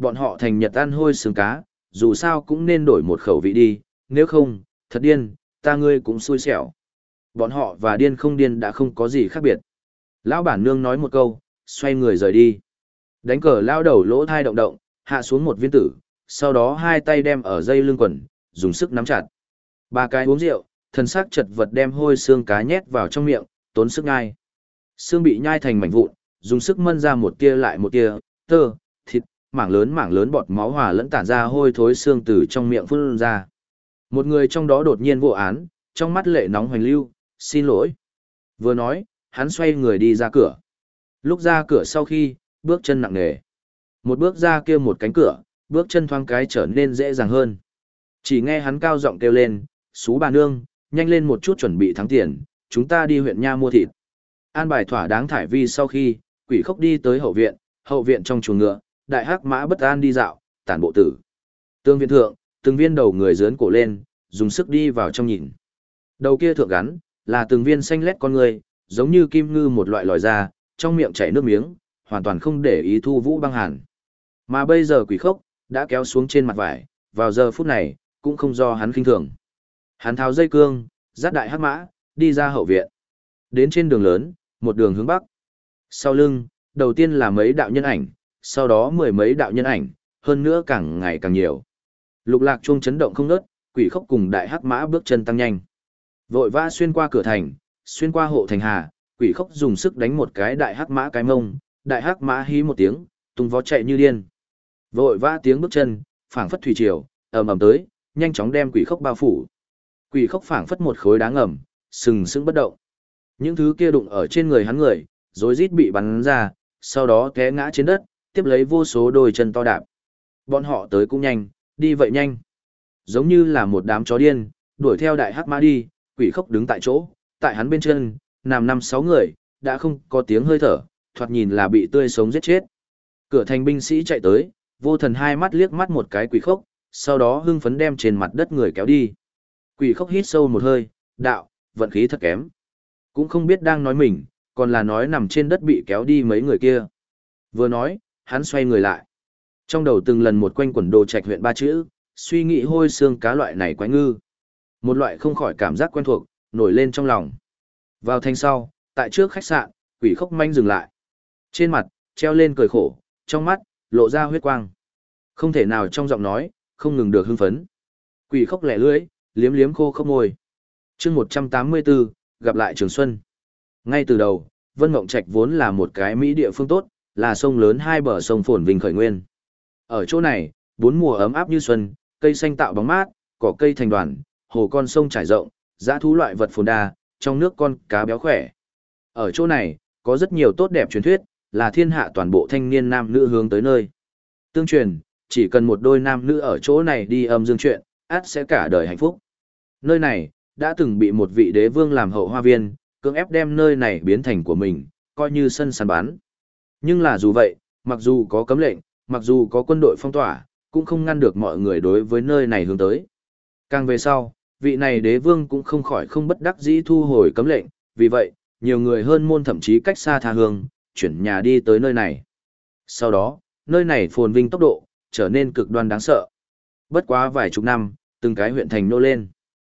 bọn họ thành nhật ăn hôi xương cá, dù sao cũng nên đổi một khẩu vị đi, nếu không, thật điên, ta ngươi cũng xui xẻo. Bọn họ và điên không điên đã không có gì khác biệt. Lão bản nương nói một câu, xoay người rời đi. Đánh cờ lao đầu lỗ thai động động, hạ xuống một viên tử, sau đó hai tay đem ở dây lưng quần, dùng sức nắm chặt. Ba cái uống rượu, thân xác chật vật đem hôi xương cá nhét vào trong miệng, tốn sức nhai. Xương bị nhai thành mảnh vụn, dùng sức mân ra một tia lại một tia, tơ, thịt, mảng lớn bọt máu hòa lẫn tản ra hôi thối xương từ trong miệng phun ra. Một người trong đó đột nhiên vô án, trong mắt lệ nóng hoành lưu, xin lỗi. Vừa nói, hắn xoay người đi ra cửa. Lúc ra cửa sau khi, bước chân nặng nề. Một bước ra kia một cánh cửa, bước chân thoáng cái trở nên dễ dàng hơn. Chỉ nghe hắn cao giọng kêu lên, "Xú bà nương, nhanh lên một chút chuẩn bị thắng tiền, chúng ta đi huyện nha mua thịt." An bài thỏa đáng thải vi sau khi, Quỷ Khốc đi tới hậu viện trong chuồng ngựa, đại hắc mã bất an đi dạo, tản bộ tử. Tương viện thượng, từng viên đầu người dướn cổ lên, dùng sức đi vào trong nhìn. Đầu kia thượng gắn, là từng viên xanh lét con người, giống như kim ngư một loại lòi ra, trong miệng chảy nước miếng, hoàn toàn không để ý Thu Vũ băng hàn. Mà bây giờ Quỷ Khốc đã kéo xuống trên mặt vải, vào giờ phút này, cũng không do hắn khinh thường. Hắn tháo dây cương, dắt đại hắc mã, đi ra hậu viện. Đến trên đường lớn, một đường hướng bắc. Sau lưng, đầu tiên là mấy đạo nhân ảnh, sau đó mười mấy đạo nhân ảnh, hơn nữa càng ngày càng nhiều. Lục lạc chuông chấn động không ngớt, Quỷ Khốc cùng đại hắc mã bước chân tăng nhanh. Vội vã xuyên qua cửa thành, xuyên qua hộ thành hà, Quỷ Khốc dùng sức đánh một cái đại hắc mã cái mông, đại hắc mã hí một tiếng, tung vó chạy như điên. Vội vã tiếng bước chân, phảng phất thủy triều, ầm ầm tới, nhanh chóng đem Quỷ Khốc bao phủ. Quỷ Khốc phảng phất một khối đá ngầm, sừng sững bất động. Những thứ kia đụng ở trên người hắn người, rối rít bị bắn ra, sau đó té ngã trên đất, tiếp lấy vô số đôi chân to đạp. Bọn họ tới cũng nhanh, đi vậy nhanh. Giống như là một đám chó điên, đuổi theo đại hắc mã đi, Quỷ Khốc đứng tại chỗ, tại hắn bên chân, nằm 5-6 người, đã không có tiếng hơi thở, thoạt nhìn là bị tươi sống giết chết. Cửa thành binh sĩ chạy tới, Vô Thần hai mắt liếc mắt một cái Quỷ Khốc, sau đó hưng phấn đem trên mặt đất người kéo đi. Quỷ Khốc hít sâu một hơi, đạo, vận khí thật kém. Cũng không biết đang nói mình, còn là nói nằm trên đất bị kéo đi mấy người kia. Vừa nói, hắn xoay người lại. Trong đầu từng lần một quanh quẩn Đồ Trạch huyện ba chữ, suy nghĩ hôi xương cá loại này quái ngư. Một loại không khỏi cảm giác quen thuộc, nổi lên trong lòng. Vào thành sau, tại trước khách sạn, Quỷ Khốc manh dừng lại. Trên mặt, treo lên cười khổ, trong mắt, lộ ra huyết quang. Không thể nào trong giọng nói, không ngừng được hưng phấn. Quỷ Khốc lẻ lưỡi, liếm liếm khô khốc môi. Chương 184, gặp lại Trường Xuân. Ngay từ đầu, Vân Mộng Trạch vốn là một cái mỹ địa phương tốt, là sông lớn hai bờ sông phồn vinh khởi nguyên. Ở chỗ này, bốn mùa ấm áp như xuân, cây xanh tạo bóng mát, cỏ cây thành đoàn, hồ con sông trải rộng, dã thú loại vật phồn đa, trong nước con cá béo khỏe. Ở chỗ này, có rất nhiều tốt đẹp truyền thuyết, là thiên hạ toàn bộ thanh niên nam nữ hướng tới nơi. Tương truyền, chỉ cần một đôi nam nữ ở chỗ này đi âm dương chuyện, ắt sẽ cả đời hạnh phúc. Nơi này, đã từng bị một vị đế vương làm hậu hoa viên, cưỡng ép đem nơi này biến thành của mình, coi như sân săn bắn. Nhưng là dù vậy, mặc dù có cấm lệnh, mặc dù có quân đội phong tỏa, cũng không ngăn được mọi người đối với nơi này hướng tới. Càng về sau, vị này đế vương cũng không khỏi không bất đắc dĩ thu hồi cấm lệnh, vì vậy, nhiều người hơn môn thậm chí cách xa tha hương, chuyển nhà đi tới nơi này. Sau đó, nơi này phồn vinh tốc độ, trở nên cực đoan đáng sợ. Bất quá vài chục năm, từng cái huyện thành nô lên.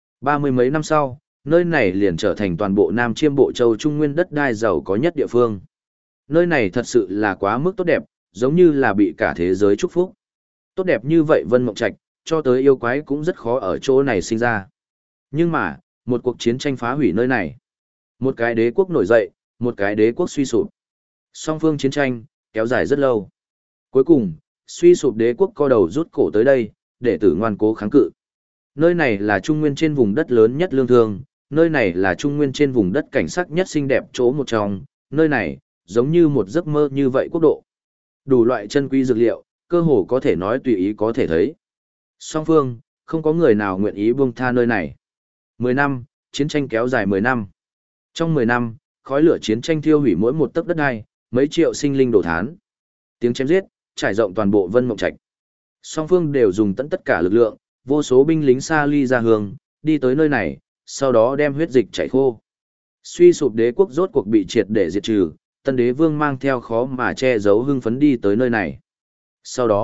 30 mấy năm sau, nơi này liền trở thành toàn bộ Nam Chiêm Bộ Châu Trung Nguyên đất đai giàu có nhất địa phương. Nơi này thật sự là quá mức tốt đẹp, giống như là bị cả thế giới chúc phúc. Tốt đẹp như vậy Vân Mộng Trạch, cho tới yêu quái cũng rất khó ở chỗ này sinh ra. Nhưng mà, một cuộc chiến tranh phá hủy nơi này. Một cái đế quốc nổi dậy, một cái đế quốc suy sụp. Song phương chiến tranh, kéo dài rất lâu. Cuối cùng, suy sụp đế quốc co đầu rút cổ tới đây, để tử ngoan cố kháng cự. Nơi này là Trung Nguyên trên vùng đất lớn nhất lương thương, nơi này là Trung Nguyên trên vùng đất cảnh sắc nhất xinh đẹp chỗ một trong, nơi này, giống như một giấc mơ như vậy quốc độ. Đủ loại chân quý dược liệu, cơ hồ có thể nói tùy ý có thể thấy. Song phương, không có người nào nguyện ý buông tha nơi này. 10 năm, chiến tranh kéo dài 10 năm. Trong 10 năm, khói lửa chiến tranh thiêu hủy mỗi một tấc đất đai, mấy triệu sinh linh đổ thán. Tiếng chém giết, trải rộng toàn bộ Vân Mộng Trạch. Song phương đều dùng tận tất cả lực lượng, vô số binh lính xa ly ra hướng, đi tới nơi này, sau đó đem huyết dịch chảy khô. Suy sụp đế quốc rốt cuộc bị triệt để diệt trừ, tân đế vương mang theo khó mà che giấu hưng phấn đi tới nơi này. Sau đó,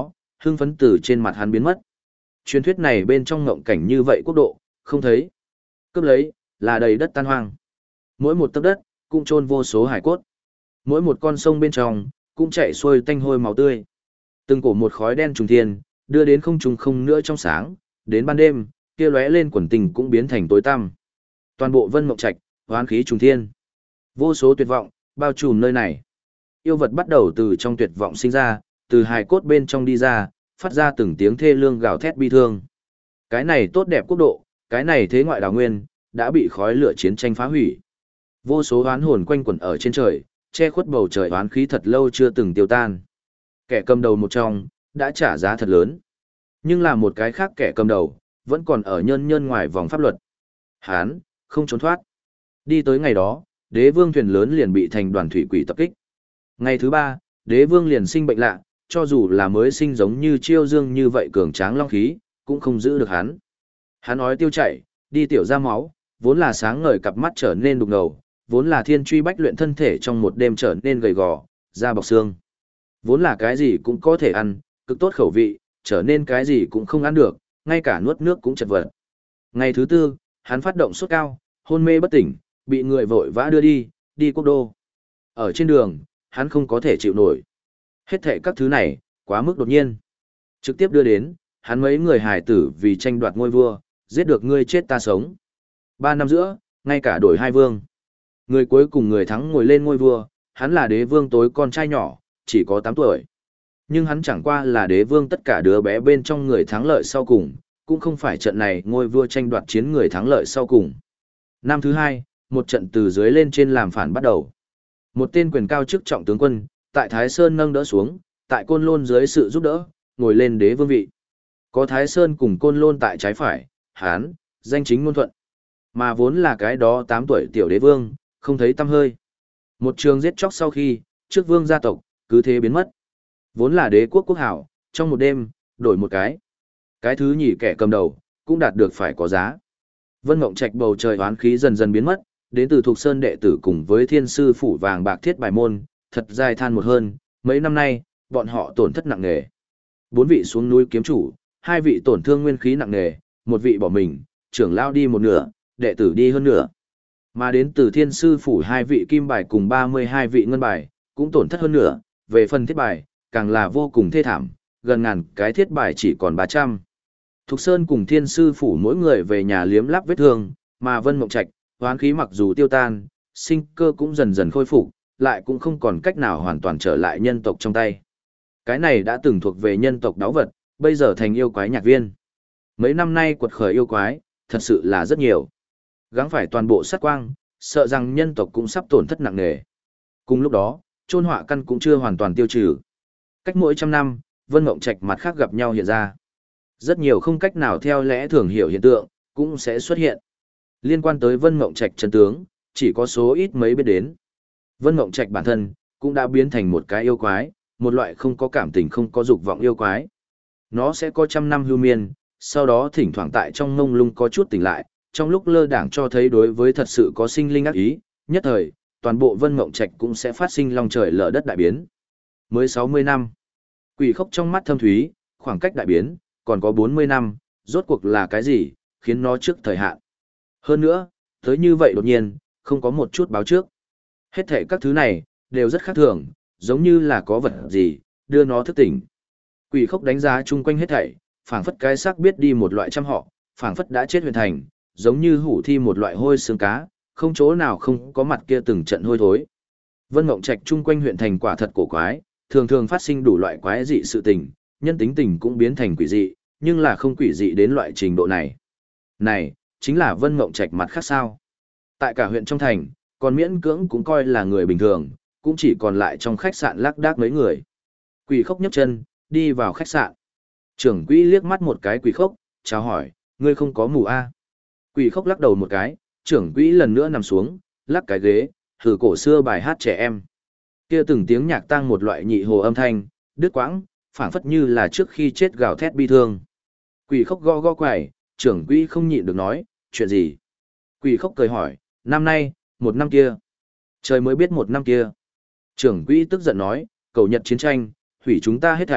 hưng phấn từ trên mặt hắn biến mất. Truyền thuyết này bên trong ngộng cảnh như vậy quốc độ, không thấy. Cướp lấy, là đầy đất tan hoang. Mỗi một tấc đất, cũng chôn vô số hải cốt. Mỗi một con sông bên trong, cũng chảy xuôi tanh hôi máu tươi. Từng cổ một khói đen trùng thiên, đưa đến không trùng không nữa trong sáng, đến ban đêm, kia lóe lên quần tình cũng biến thành tối tăm. Toàn bộ Vân Mộng Trạch, oán khí trùng thiên. Vô số tuyệt vọng, bao trùm nơi này. Yêu vật bắt đầu từ trong tuyệt vọng sinh ra, từ hài cốt bên trong đi ra, phát ra từng tiếng thê lương gào thét bi thương. Cái này tốt đẹp quốc độ, cái này thế ngoại đào nguyên, đã bị khói lửa chiến tranh phá hủy. Vô số oán hồn quanh quẩn ở trên trời, che khuất bầu trời oán khí thật lâu chưa từng tiêu tan. Kẻ cầm đầu một trong, đã trả giá thật lớn. Nhưng là một cái khác kẻ cầm đầu, vẫn còn ở nhân nhân ngoài vòng pháp luật. Hán, không trốn thoát. Đi tới ngày đó, đế vương thuyền lớn liền bị thành đoàn thủy quỷ tập kích. Ngày thứ 3, đế vương liền sinh bệnh lạ, cho dù là mới sinh giống như chiêu dương như vậy cường tráng long khí, cũng không giữ được hắn. Hắn ói tiêu chảy, đi tiểu ra máu, vốn là sáng ngời cặp mắt trở nên đục ngầu, vốn là thiên truy bách luyện thân thể trong một đêm trở nên gầy gò, da bọc xương. Vốn là cái gì cũng có thể ăn, cực tốt khẩu vị, trở nên cái gì cũng không ăn được, ngay cả nuốt nước cũng chật vật. Ngày thứ 4, hắn phát động sốt cao, hôn mê bất tỉnh, bị người vội vã đưa đi quốc đô. Ở trên đường, hắn không có thể chịu nổi. Hết thệ các thứ này, quá mức đột nhiên. Trực tiếp đưa đến, hắn mấy người hài tử vì tranh đoạt ngôi vua, giết được ngươi chết ta sống. 3 năm giữa, ngay cả đổi 2 vương. Người cuối cùng người thắng ngồi lên ngôi vua, hắn là đế vương tối con trai nhỏ, chỉ có 8 tuổi. Nhưng hắn chẳng qua là đế vương tất cả đứa bé bên trong người thắng lợi sau cùng, cũng không phải trận này ngôi vua tranh đoạt chiến người thắng lợi sau cùng. Năm thứ 2, một trận từ dưới lên trên làm phản bắt đầu. Một tên quyền cao chức trọng tướng quân, tại Thái Sơn nâng đỡ xuống, tại Côn Lôn dưới sự giúp đỡ, ngồi lên đế vương vị. Có Thái Sơn cùng Côn Lôn tại trái phải, Hán, danh chính ngôn thuận. Mà vốn là cái đó 8 tuổi tiểu đế vương, không thấy tăm hơi. Một trường giết chóc sau khi, trước vương gia tộc, cứ thế biến mất. Vốn là đế quốc quốc hảo, trong một đêm, đổi một cái. Cái thứ nhì kẻ cầm đầu, cũng đạt được phải có giá. Vân Mộng Trạch bầu trời oán khí dần dần biến mất, đến từ Thục Sơn đệ tử cùng với thiên sư phủ vàng bạc thiết bài môn, thật dài than một hơn, mấy năm nay, bọn họ tổn thất nặng nề. 4 vị xuống núi kiếm chủ, 2 vị tổn thương nguyên khí nặng nề, 1 vị bỏ mình, trưởng lao đi một nửa, đệ tử đi hơn nửa. Mà đến từ thiên sư phủ 2 vị kim bài cùng 32 vị ngân bài, cũng tổn thất hơn nửa, về phần thiết bài, càng là vô cùng thê thảm, gần ngàn cái thiết bài chỉ còn 300. Thục Sơn cùng thiên sư phủ mỗi người về nhà liếm láp vết thương, mà Vân Mộng Trạch, hoán khí mặc dù tiêu tan, sinh cơ cũng dần dần khôi phục, lại cũng không còn cách nào hoàn toàn trở lại nhân tộc trong tay. Cái này đã từng thuộc về nhân tộc đáo vật, bây giờ thành yêu quái nhạc viên. Mấy năm nay quật khởi yêu quái, thật sự là rất nhiều. Gắng phải toàn bộ sát quang, sợ rằng nhân tộc cũng sắp tổn thất nặng nề. Cùng lúc đó, chôn họa căn cũng chưa hoàn toàn tiêu trừ. Cách mỗi 100 năm, Vân Mộng Trạch mặt khác gặp nhau hiện ra. Rất nhiều không cách nào theo lẽ thường hiểu hiện tượng, cũng sẽ xuất hiện. Liên quan tới Vân Mộng Trạch chân tướng, chỉ có số ít mấy biết đến. Vân Mộng Trạch bản thân, cũng đã biến thành một cái yêu quái, một loại không có cảm tình không có dục vọng yêu quái. Nó sẽ có 100 năm hưu miên, sau đó thỉnh thoảng tại trong ngông lung có chút tỉnh lại, trong lúc lơ đảng cho thấy đối với thật sự có sinh linh ác ý, nhất thời, toàn bộ Vân Mộng Trạch cũng sẽ phát sinh long trời lở đất đại biến. Mới 60 năm, quỷ khốc trong mắt thâm thúy, khoảng cách đại biến, còn có 40 năm, rốt cuộc là cái gì, khiến nó trước thời hạn. Hơn nữa, tới như vậy đột nhiên, không có một chút báo trước. Hết thể các thứ này, đều rất khác thường, giống như là có vật gì, đưa nó thức tỉnh. Quỷ khốc đánh giá chung quanh hết thảy, phảng phất cái xác biết đi một loại trăm họ, phảng phất đã chết huyền thành, giống như hủ thi một loại hôi xương cá, không chỗ nào không có mặt kia từng trận hôi thối. Vân Mộng Trạch chung quanh huyện thành quả thật cổ quái, thường thường phát sinh đủ loại quái dị sự tình, nhân tính tình cũng biến thành quỷ dị, nhưng là không quỷ dị đến loại trình độ này. Này, chính là Vân Mộng Trạch mặt khác sao. Tại cả huyện trong thành, còn miễn cưỡng cũng coi là người bình thường, cũng chỉ còn lại trong khách sạn lác đác mấy người. Quỷ khốc nhấc chân, đi vào khách sạn. Trưởng quỹ liếc mắt một cái quỷ khốc, chào hỏi, ngươi không có mù a? Quỷ khốc lắc đầu một cái, trưởng quỹ lần nữa nằm xuống, lắc cái ghế, thử cổ xưa bài hát trẻ em. Kia từng tiếng nhạc tăng một loại nhị hồ âm thanh, đứt quãng, phảng phất như là trước khi chết gào thét bi thương. Quỷ khốc gõ gõ quải, trưởng quỹ không nhịn được nói, chuyện gì? Quỷ khốc cười hỏi, năm nay, một năm kia. Trời mới biết một năm kia. Trưởng quỹ tức giận nói, cầu Nhật chiến tranh, hủy chúng ta hết thảy,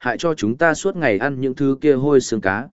hại cho chúng ta suốt ngày ăn những thứ kia hôi xương cá,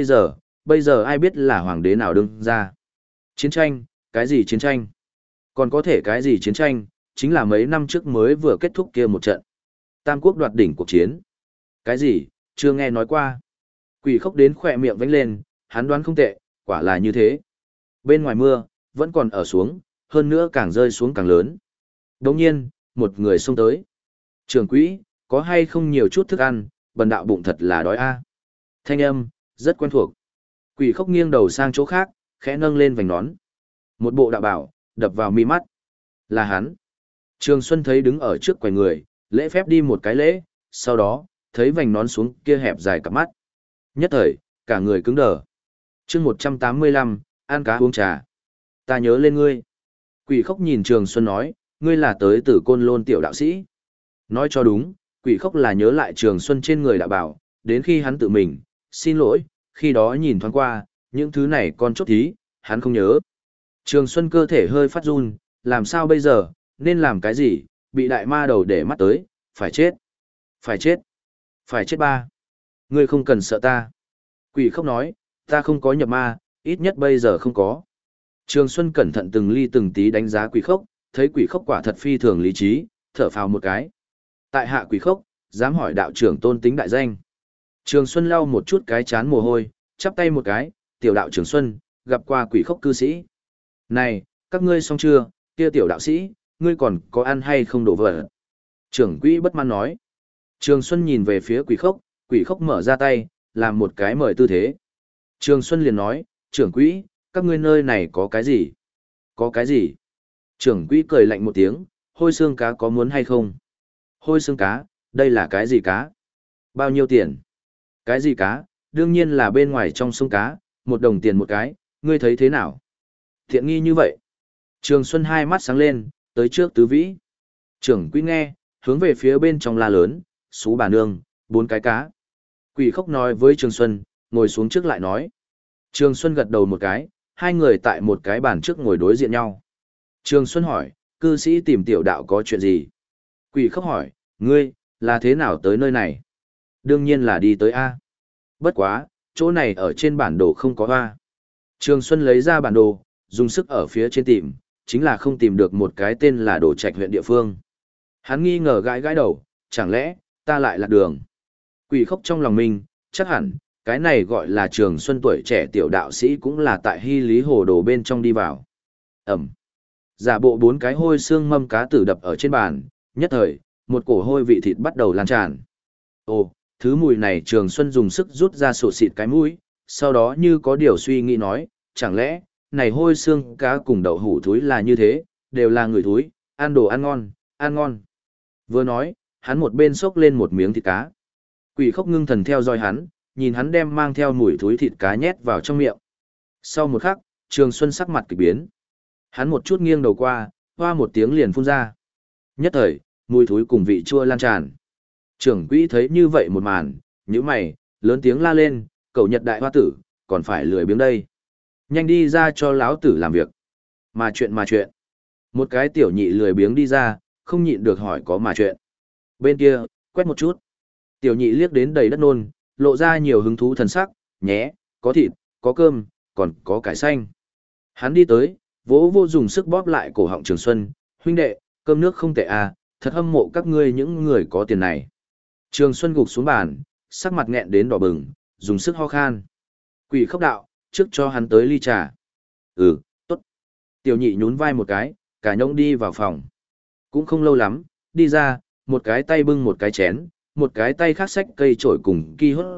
bây giờ ai biết là hoàng đế nào đương ra. Chiến tranh, cái gì chiến tranh? Còn có thể cái gì chiến tranh, chính là mấy năm trước mới vừa kết thúc kia một trận. Tam quốc đoạt đỉnh cuộc chiến. Cái gì, chưa nghe nói qua. Quỷ Khốc đến khỏe miệng vánh lên, hắn đoán không tệ, quả là như thế. Bên ngoài mưa, vẫn còn ở xuống, hơn nữa càng rơi xuống càng lớn. Đồng nhiên, một người xông tới. Trưởng quỹ, có hay không nhiều chút thức ăn, bần đạo bụng thật là đói a. Thanh âm, rất quen thuộc. Quỷ Khốc nghiêng đầu sang chỗ khác, khẽ nâng lên vành nón. Một bộ đạo bảo, đập vào mi mắt. Là hắn. Trường Xuân thấy đứng ở trước quầy người, lễ phép đi một cái lễ, sau đó, thấy vành nón xuống kia hẹp dài cặp mắt. Nhất thời, cả người cứng đờ. chương 185, ăn cá uống trà. Ta nhớ lên ngươi. Quỷ Khốc nhìn Trường Xuân nói, ngươi là tới từ Côn Lôn tiểu đạo sĩ. Nói cho đúng, Quỷ Khốc là nhớ lại Trường Xuân trên người đạo bảo, đến khi hắn tự mình, xin lỗi, khi đó nhìn thoáng qua, những thứ này con chốt thí, hắn không nhớ. Trường Xuân cơ thể hơi phát run, làm sao bây giờ, nên làm cái gì, bị đại ma đầu để mắt tới, phải chết, phải chết, phải chết ba. Ngươi không cần sợ ta. Quỷ Khốc nói, ta không có nhập ma, ít nhất bây giờ không có. Trường Xuân cẩn thận từng ly từng tí đánh giá Quỷ Khốc, thấy Quỷ Khốc quả thật phi thường lý trí, thở phào một cái. Tại hạ Quỷ Khốc, dám hỏi đạo trưởng tôn tính đại danh. Trường Xuân lau một chút cái chán mồ hôi, chắp tay một cái, tiểu đạo Trường Xuân, gặp qua Quỷ Khốc cư sĩ. Này, các ngươi xong chưa, kia tiểu đạo sĩ, ngươi còn có ăn hay không đổ vỡ? Trưởng quỹ bất mãn nói. Trường Xuân nhìn về phía Quỷ Khốc mở ra tay, làm một cái mời tư thế. Trường Xuân liền nói, trưởng quỹ, các ngươi nơi này có cái gì? Có cái gì? Trưởng quỹ cười lạnh một tiếng, hôi xương cá có muốn hay không? Hôi xương cá, đây là cái gì cá? Bao nhiêu tiền? Cái gì cá? Đương nhiên là bên ngoài trong sông cá, 1 đồng tiền một cái, ngươi thấy thế nào? Thiện nghi như vậy. Trường Xuân hai mắt sáng lên, tới trước tứ vĩ. Trưởng quỹ nghe, hướng về phía bên trong la lớn, xú bà nương, 4 cái cá. Quỷ Khốc nói với Trường Xuân, ngồi xuống trước lại nói. Trường Xuân gật đầu một cái, hai người tại một cái bàn trước ngồi đối diện nhau. Trường Xuân hỏi, cư sĩ tìm tiểu đạo có chuyện gì? Quỷ Khốc hỏi, ngươi, là thế nào tới nơi này? Đương nhiên là đi tới A. Bất quá, chỗ này ở trên bản đồ không có A. Trường Xuân lấy ra bản đồ, dùng sức ở phía trên tìm, chính là không tìm được một cái tên là Đồ Trạch huyện địa phương. Hắn nghi ngờ gãi gãi đầu, chẳng lẽ, ta lại lạc đường. Quỷ Khốc trong lòng mình, chắc hẳn, cái này gọi là Trường Xuân tuổi trẻ tiểu đạo sĩ cũng là tại Hy Lý Hồ Đồ bên trong đi vào. Ẩm. Giả bộ 4 cái hôi xương mâm cá tử đập ở trên bàn, nhất thời, một cổ hôi vị thịt bắt đầu lan tràn. Ồ, thứ mùi này Trường Xuân dùng sức rút ra sổ xịt cái mũi, sau đó như có điều suy nghĩ nói, chẳng lẽ, này hôi xương cá cùng đậu hủ thúi là như thế, đều là người thúi, ăn đồ ăn ngon, ăn ngon. Vừa nói, hắn một bên xốc lên một miếng thịt cá. Quỷ Khốc ngưng thần theo dõi hắn, nhìn hắn đem mang theo mùi thúi thịt cá nhét vào trong miệng. Sau một khắc, Trường Xuân sắc mặt kỳ biến. Hắn một chút nghiêng đầu qua, hoa một tiếng liền phun ra. Nhất thời, mùi thúi cùng vị chua lan tràn. Trưởng quỹ thấy như vậy một màn, nhíu mày, lớn tiếng la lên, cẩu Nhật đại hoa tử, còn phải lười biếng đây. Nhanh đi ra cho lão tử làm việc. Mà chuyện. Một cái tiểu nhị lười biếng đi ra, không nhịn được hỏi có mà chuyện. Bên kia, quét một chút. Tiểu nhị liếc đến đầy đất nôn, lộ ra nhiều hứng thú thần sắc, nhé, có thịt, có cơm, còn có cải xanh. Hắn đi tới, vỗ vô dùng sức bóp lại cổ họng Trường Xuân, huynh đệ, cơm nước không tệ à, thật hâm mộ các ngươi những người có tiền này. Trường Xuân gục xuống bàn, sắc mặt nghẹn đến đỏ bừng, dùng sức ho khan. Quỷ Khốc đạo, trước cho hắn tới ly trà. Ừ, tốt. Tiểu nhị nhún vai một cái, cả nhông đi vào phòng. Cũng không lâu lắm, đi ra, một cái tay bưng một cái chén, một cái tay khác xách cây chổi cùng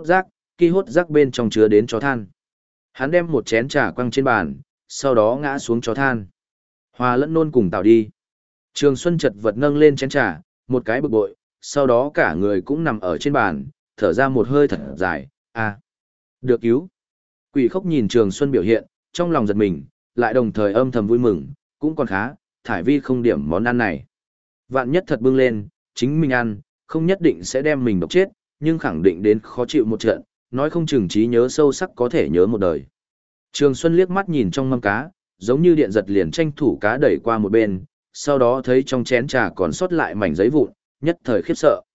ki hốt rác bên trong chứa đến chó than. Hắn đem một chén trà quăng trên bàn, sau đó ngã xuống chó than. Hòa lẫn nôn cùng tạo đi. Trường Xuân chật vật nâng lên chén trà, một cái bực bội, sau đó cả người cũng nằm ở trên bàn, thở ra một hơi thật dài, được cứu. Quỷ Khốc nhìn Trường Xuân biểu hiện, trong lòng giật mình, lại đồng thời âm thầm vui mừng, cũng còn khá, thải vi không điểm món ăn này. Vạn nhất thật bưng lên, chính mình ăn, không nhất định sẽ đem mình độc chết, nhưng khẳng định đến khó chịu một trận, nói không chừng trí nhớ sâu sắc có thể nhớ một đời. Trường Xuân liếc mắt nhìn trong mâm cá, giống như điện giật liền tranh thủ cá đẩy qua một bên, sau đó thấy trong chén trà còn sót lại mảnh giấy vụn, nhất thời khiếp sợ.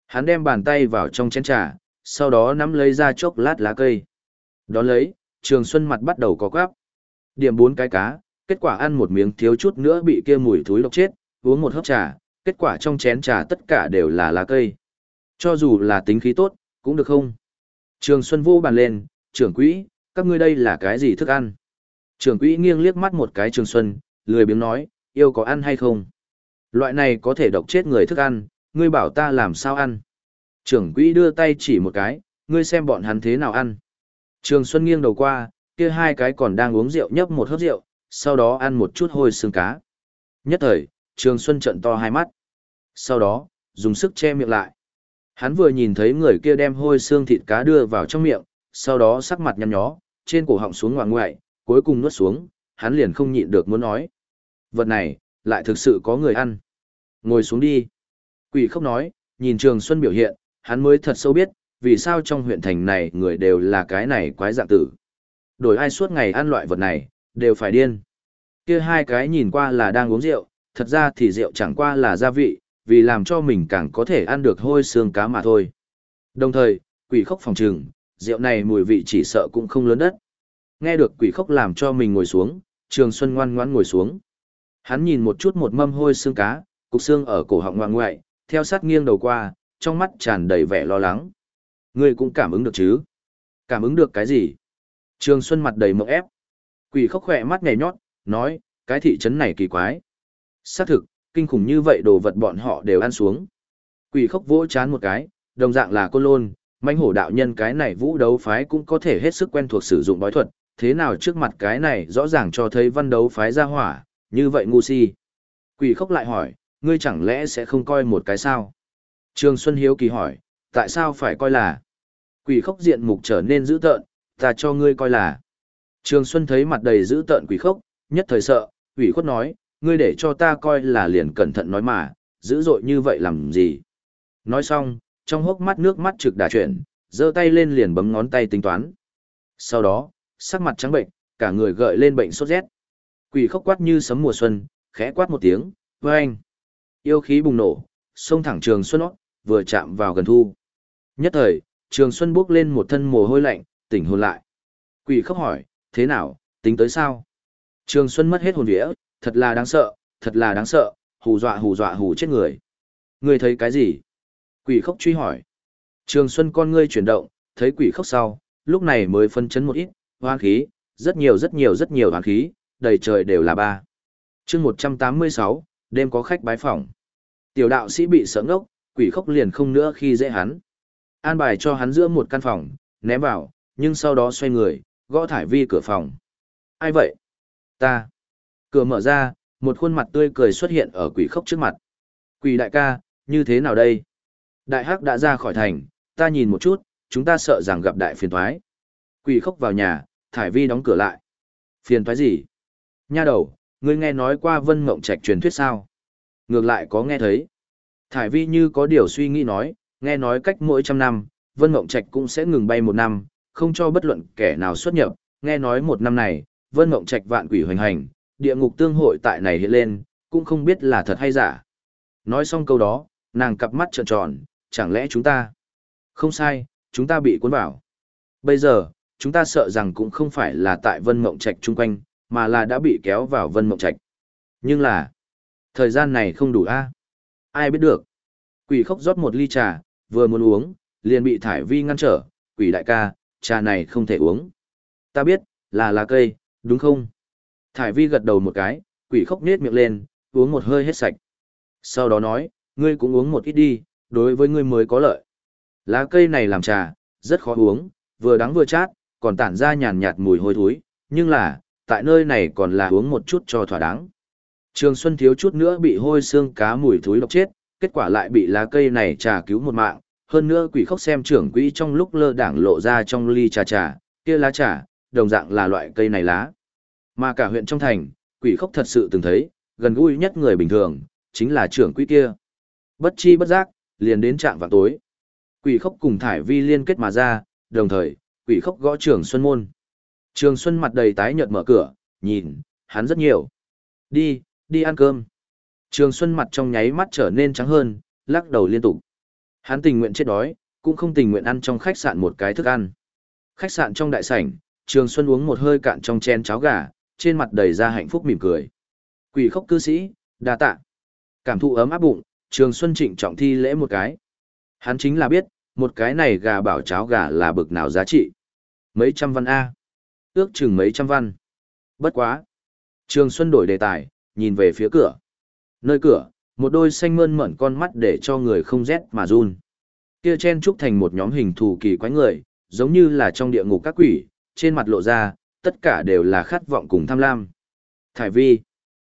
Hắn đem bàn tay vào trong chén trà, sau đó nắm lấy ra chốc lát lá cây. Đón lấy, Trường Xuân mặt bắt đầu có quắp. Điểm 4 cái cá, kết quả ăn một miếng thiếu chút nữa bị kia mùi thúi độc chết, uống một hớp trà, kết quả trong chén trà tất cả đều là lá cây. Cho dù là tính khí tốt, cũng được không? Trường Xuân vô bàn lên, trưởng quỹ, các ngươi đây là cái gì thức ăn? Trưởng quỹ nghiêng liếc mắt một cái Trường Xuân, lười biếng nói, yêu có ăn hay không? Loại này có thể độc chết người thức ăn, ngươi bảo ta làm sao ăn? Trưởng quỹ đưa tay chỉ một cái, ngươi xem bọn hắn thế nào ăn. Trường Xuân nghiêng đầu qua, kia hai cái còn đang uống rượu nhấp một hớp rượu, sau đó ăn một chút hôi xương cá. Nhất thời, Trường Xuân trợn to hai mắt. Sau đó, dùng sức che miệng lại. Hắn vừa nhìn thấy người kia đem hôi xương thịt cá đưa vào trong miệng, sau đó sắc mặt nhăn nhó, trên cổ họng xuống ngoạng ngoại, cuối cùng nuốt xuống, hắn liền không nhịn được muốn nói. Vật này, lại thực sự có người ăn. Ngồi xuống đi. Quỷ khóc nói, nhìn Trường Xuân biểu hiện, hắn mới thật sâu biết, vì sao trong huyện thành này người đều là cái này quái dạng tử. Đổi ai suốt ngày ăn loại vật này, đều phải điên. Kia hai cái nhìn qua là đang uống rượu, thật ra thì rượu chẳng qua là gia vị, vì làm cho mình càng có thể ăn được hôi xương cá mà thôi. Đồng thời, quỷ khóc phòng trừng, rượu này mùi vị chỉ sợ cũng không lớn đất. Nghe được quỷ khóc làm cho mình ngồi xuống, Trường Xuân ngoan ngoãn ngồi xuống. Hắn nhìn một chút một mâm hôi xương cá, cục xương ở cổ họng ngoan ngoại, theo sát nghiêng đầu qua, trong mắt tràn đầy vẻ lo lắng. Ngươi cũng cảm ứng được chứ? Cảm ứng được cái gì? Trường Xuân mặt đầy mộng ép. Quỷ khóc khỏe mắt nhảy nhót, nói, cái thị trấn này kỳ quái. Xác thực, kinh khủng như vậy đồ vật bọn họ đều ăn xuống. Quỷ khóc vỗ chán một cái, đồng dạng là Côn Lôn, mãnh hổ đạo nhân cái này vũ đấu phái cũng có thể hết sức quen thuộc sử dụng bói thuật, thế nào trước mặt cái này rõ ràng cho thấy văn đấu phái ra hỏa, như vậy ngu si. Quỷ khóc lại hỏi, ngươi chẳng lẽ sẽ không coi một cái sao? Trường Xuân hiếu kỳ hỏi, tại sao phải coi là? Quỷ khóc diện mục trở nên dữ tợn, ta cho ngươi coi là. Trường Xuân thấy mặt đầy dữ tợn quỷ khóc, nhất thời sợ, quỷ khuất nói, ngươi để cho ta coi là liền cẩn thận nói mà, dữ dội như vậy làm gì? Nói xong, trong hốc mắt nước mắt trực đà chuyển, giơ tay lên liền bấm ngón tay tính toán. Sau đó, sắc mặt trắng bệnh, cả người gợi lên bệnh sốt rét. Quỷ khóc quát như sấm mùa xuân, khẽ quát một tiếng, với anh. Yêu khí bùng nổ, xông thẳng Trường Xuân óc, vừa chạm vào gần thu. Nhất thời, Trường Xuân bước lên một thân mồ hôi lạnh, tỉnh hồn lại. Quỷ khóc hỏi, thế nào, tính tới sao? Trường Xuân mất hết hồn vía, thật là đáng sợ, hù dọa hù chết người. Ngươi thấy cái gì? Quỷ khóc truy hỏi. Trường Xuân con ngươi chuyển động, thấy quỷ khóc sau, lúc này mới phân chấn một ít, hoang khí, rất nhiều hoang khí, đầy trời đều là ba. Chương 186, đêm có khách bái phỏng. Tiểu đạo sĩ bị sợ ngốc, quỷ khóc liền không nữa khi dễ hắn. An bài cho hắn giữa một căn phòng, ném vào, nhưng sau đó xoay người, gõ thải vi cửa phòng. Ai vậy? Ta. Cửa mở ra, một khuôn mặt tươi cười xuất hiện ở quỷ khóc trước mặt. Quỷ đại ca, như thế nào đây? Đại hắc đã ra khỏi thành, ta nhìn một chút, chúng ta sợ rằng gặp đại phiền toái. Quỷ khóc vào nhà, thải vi đóng cửa lại. Phiền toái gì? Nha đầu, ngươi nghe nói qua Vân Mộng Trạch truyền thuyết sao? Ngược lại có nghe thấy. Thải vi như có điều suy nghĩ nói, nghe nói cách mỗi 100 năm, Vân Mộng Trạch cũng sẽ ngừng bay 1 năm, không cho bất luận kẻ nào xuất nhập. Nghe nói 1 năm này, Vân Mộng Trạch vạn quỷ hoành hành, địa ngục tương hội tại này hiện lên, cũng không biết là thật hay giả. Nói xong câu đó, nàng cặp mắt trợn tròn, chẳng lẽ chúng ta? Không sai, chúng ta bị cuốn vào. Bây giờ, chúng ta sợ rằng cũng không phải là tại Vân Mộng Trạch chung quanh, mà là đã bị kéo vào Vân Mộng Trạch. Nhưng là, thời gian này không đủ a. Ai biết được. Quỷ khóc rót một ly trà, vừa muốn uống, liền bị Thải Vi ngăn trở, quỷ đại ca, trà này không thể uống. Ta biết, là lá cây, đúng không? Thải Vi gật đầu một cái, quỷ khóc nết miệng lên, uống một hơi hết sạch. Sau đó nói, ngươi cũng uống một ít đi, đối với ngươi mới có lợi. Lá cây này làm trà, rất khó uống, vừa đắng vừa chát, còn tản ra nhàn nhạt mùi hôi thối, nhưng là, tại nơi này còn là uống một chút cho thỏa đáng. Trường Xuân thiếu chút nữa bị hôi xương cá mùi thối độc chết, kết quả lại bị lá cây này trà cứu một mạng, hơn nữa quỷ khóc xem trưởng quỹ trong lúc lơ đảng lộ ra trong ly trà, kia lá trà, đồng dạng là loại cây này lá. Mà cả huyện trong thành, quỷ khóc thật sự từng thấy, gần gũi nhất người bình thường, chính là trưởng quỹ kia. Bất chi bất giác, liền đến trạng vào tối. Quỷ khóc cùng Thải Vi liên kết mà ra, đồng thời, quỷ khóc gõ Trường Xuân môn. Trường Xuân mặt đầy tái nhợt mở cửa, nhìn, hắn rất nhiều. Đi ăn cơm. Trường Xuân mặt trong nháy mắt trở nên trắng hơn, lắc đầu liên tục. Hắn tình nguyện chết đói, cũng không tình nguyện ăn trong khách sạn một cái thức ăn. Khách sạn trong đại sảnh, Trường Xuân uống một hơi cạn trong chén cháo gà, trên mặt đầy ra hạnh phúc mỉm cười. Quỷ khốc cư sĩ, đa tạ. Cảm thụ ấm áp bụng, Trường Xuân trịnh trọng thi lễ một cái. Hắn chính là biết, một cái này gà bảo cháo gà là bực nào giá trị. Mấy trăm văn A. Ước chừng mấy trăm văn. Bất quá. Trường Xuân đổi đề tài, nhìn về phía cửa. Nơi cửa, một đôi xanh mơn mởn con mắt để cho người không rét mà run. Kia chen trúc thành một nhóm hình thù kỳ quái người, giống như là trong địa ngục các quỷ, trên mặt lộ ra, tất cả đều là khát vọng cùng tham lam. Thải Vi.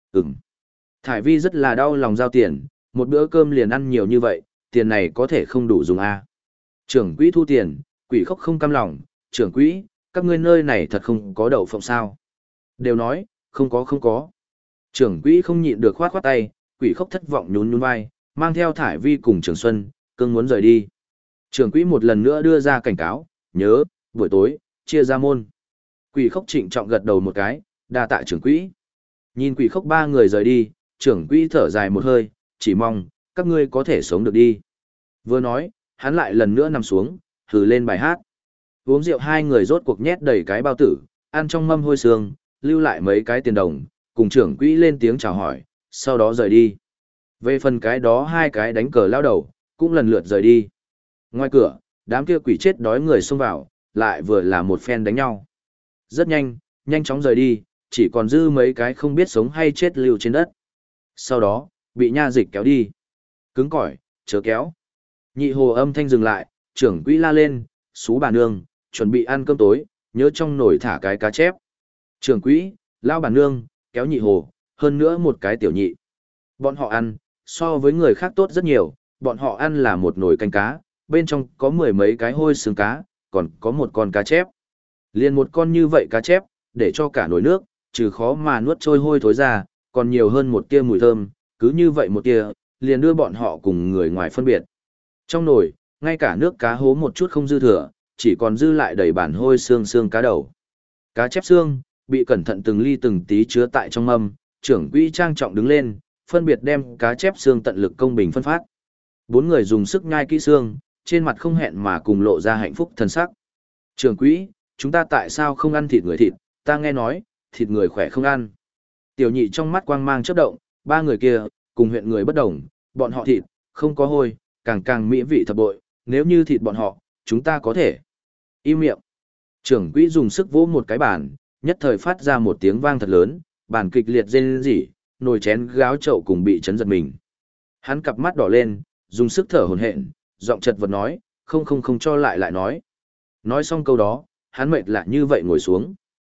Thải Vi rất là đau lòng giao tiền, một bữa cơm liền ăn nhiều như vậy, tiền này có thể không đủ dùng a. Trưởng quỹ thu tiền, quỷ khóc không cam lòng, trưởng quỹ, các ngươi nơi này thật không có đậu phộng sao. Đều nói, không có. Trưởng quỹ không nhịn được khoát khoát tay, quỷ khóc thất vọng nhún nhún vai, mang theo Thải Vi cùng Trường Xuân, cưng muốn rời đi. Trưởng quỹ một lần nữa đưa ra cảnh cáo, nhớ, buổi tối, chia ra môn. Quỷ khóc trịnh trọng gật đầu một cái, đa tạ trưởng quỹ. Nhìn quỷ khóc ba người rời đi, trưởng quỹ thở dài một hơi, chỉ mong, các ngươi có thể sống được đi. Vừa nói, hắn lại lần nữa nằm xuống, thử lên bài hát. Uống rượu hai người rốt cuộc nhét đầy cái bao tử, ăn trong mâm hôi sương, lưu lại mấy cái tiền đồng, cùng trưởng quỹ lên tiếng chào hỏi, sau đó rời đi. Về phần cái đó hai cái đánh cờ lao đầu, cũng lần lượt rời đi. Ngoài cửa, đám kia quỷ chết đói người xông vào, lại vừa là một phen đánh nhau. Rất nhanh chóng rời đi, chỉ còn dư mấy cái không biết sống hay chết lưu trên đất. Sau đó, bị nha dịch kéo đi. Cứng cỏi, chớ kéo. Nhị hồ âm thanh dừng lại, trưởng quỹ la lên, xú bà nương, chuẩn bị ăn cơm tối, nhớ trong nồi thả cái cá chép. Trưởng quỹ, lao bà nương, kéo nhị hồ, hơn nữa một cái tiểu nhị. Bọn họ ăn, so với người khác tốt rất nhiều, bọn họ ăn là một nồi canh cá, bên trong có mười mấy cái hôi xương cá, còn có một con cá chép. Liền một con như vậy cá chép, để cho cả nồi nước, trừ khó mà nuốt trôi hôi thối ra, còn nhiều hơn một tia mùi thơm, cứ như vậy một tia, liền đưa bọn họ cùng người ngoài phân biệt. Trong nồi, ngay cả nước cá hố một chút không dư thừa, chỉ còn dư lại đầy bản hôi xương cá đầu. Cá chép xương, bị cẩn thận từng ly từng tí chứa tại trong mâm, trưởng quỹ trang trọng đứng lên, phân biệt đem cá chép xương tận lực công bình phân phát. Bốn người dùng sức nhai kỹ xương, trên mặt không hẹn mà cùng lộ ra hạnh phúc thân sắc. Trưởng quỹ, chúng ta tại sao không ăn thịt người thịt, ta nghe nói, thịt người khỏe không ăn. Tiểu nhị trong mắt quang mang chớp động, ba người kia, cùng huyện người bất đồng, bọn họ thịt, không có hôi, càng mỹ vị thập bội, nếu như thịt bọn họ, chúng ta có thể. Im miệng. Trưởng quỹ dùng sức vỗ một cái bàn, nhất thời phát ra một tiếng vang thật lớn, bàn kịch liệt rên rỉ, nồi chén gáo chậu cùng bị chấn giật mình. Hắn cặp mắt đỏ lên, dùng sức thở hổn hển, giọng chật vật nói, không cho lại nói. Nói xong câu đó, hắn mệt lại như vậy ngồi xuống.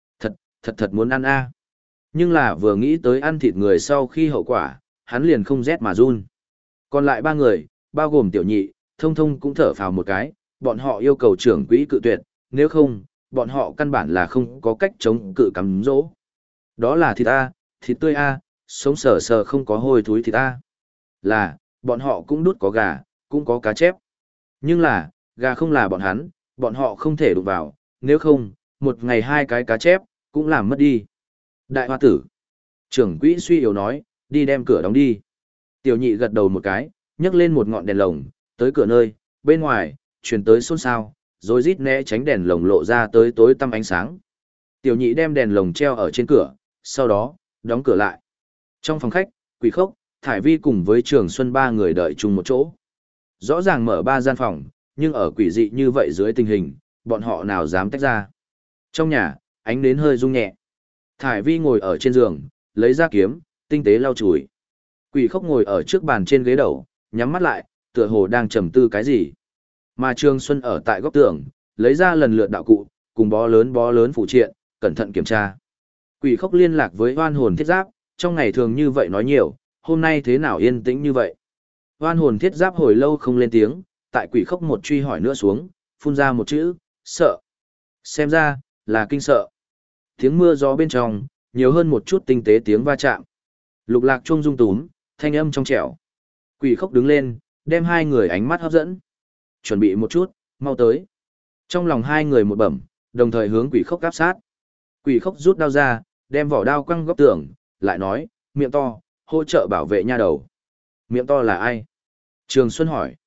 Thật muốn ăn a. Nhưng là vừa nghĩ tới ăn thịt người sau khi hậu quả, hắn liền không rét mà run. Còn lại ba người, bao gồm tiểu nhị, thông cũng thở phào một cái, bọn họ yêu cầu trưởng quỹ cự tuyệt, nếu không, bọn họ căn bản là không có cách chống cự cắm dỗ. Đó là thịt a, thịt tươi a, sống sờ không có hôi thối thịt a. Là, bọn họ cũng đút có gà, cũng có cá chép. Nhưng là, gà không là bọn họ không thể đụng vào, nếu không, một ngày hai cái cá chép, cũng làm mất đi. Đại hoa tử. Trưởng quỹ suy yếu nói, đi đem cửa đóng đi. Tiểu nhị gật đầu một cái, nhấc lên một ngọn đèn lồng, tới cửa nơi, bên ngoài, truyền tới xôn xao, rồi rít né tránh đèn lồng lộ ra tới tối tăm ánh sáng. Tiểu nhị đem đèn lồng treo ở trên cửa, sau đó, đóng cửa lại. Trong phòng khách, Quỷ Khốc, Thải Vi cùng với Trường Xuân ba người đợi chung một chỗ. Rõ ràng mở ba gian phòng, nhưng ở quỷ dị như vậy dưới tình hình, bọn họ nào dám tách ra. Trong nhà, ánh nến hơi rung nhẹ. Thải Vi ngồi ở trên giường, lấy ra kiếm, tinh tế lau chùi. Quỷ Khốc ngồi ở trước bàn trên ghế đầu, nhắm mắt lại, tựa hồ đang trầm tư cái gì. Mà Trường Xuân ở tại góc tường, lấy ra lần lượt đạo cụ, cùng bó lớn phụ triện, cẩn thận kiểm tra. Quỷ Khốc liên lạc với Oan Hồn Thiết Giáp, trong ngày thường như vậy nói nhiều, hôm nay thế nào yên tĩnh như vậy. Oan Hồn Thiết Giáp hồi lâu không lên tiếng, tại Quỷ Khốc một truy hỏi nữa xuống, phun ra một chữ, sợ. Xem ra, là kinh sợ. Tiếng mưa gió bên trong, nhiều hơn một chút tinh tế tiếng va chạm. Lục lạc chuông rung túm, thanh âm trong trẻo. Quỷ Khốc đứng lên, đem hai người ánh mắt hấp dẫn. Chuẩn bị một chút, mau tới. Trong lòng hai người một bẩm, đồng thời hướng Quỷ Khốc áp sát. Quỷ Khốc rút đao ra, đem vỏ đao quăng góc tường, lại nói, miệng to, hỗ trợ bảo vệ nha đầu. Miệng to là ai? Trường Xuân hỏi.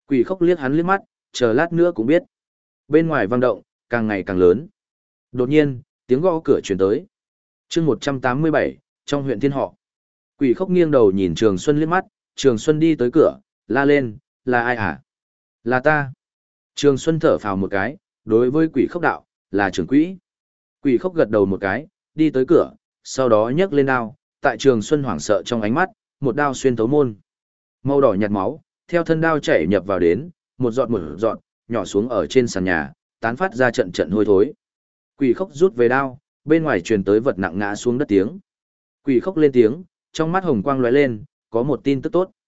Quỷ khốc liếc hắn liếc mắt, chờ lát nữa cũng biết. Bên ngoài vang động, càng ngày càng lớn. Đột nhiên, tiếng gõ cửa truyền tới. chương 187, trong huyện Thiên Họ. Quỷ khốc nghiêng đầu nhìn Trường Xuân liếc mắt, Trường Xuân đi tới cửa, la lên, là ai hả? Là ta. Trường Xuân thở phào một cái, đối với quỷ khốc đạo, là trưởng quỹ. Quỷ khốc gật đầu một cái, đi tới cửa, sau đó nhấc lên đao, tại Trường Xuân hoảng sợ trong ánh mắt, một đao xuyên thấu môn. Màu đỏ nhạt máu, theo thân đao chảy nhập vào đến, một giọt, nhỏ xuống ở trên sàn nhà, tán phát ra trận trận hôi thối. Quỷ khốc rút về đao, bên ngoài truyền tới vật nặng ngã xuống đất tiếng. Quỷ khốc lên tiếng, trong mắt hồng quang lóe lên, có một tin tức tốt.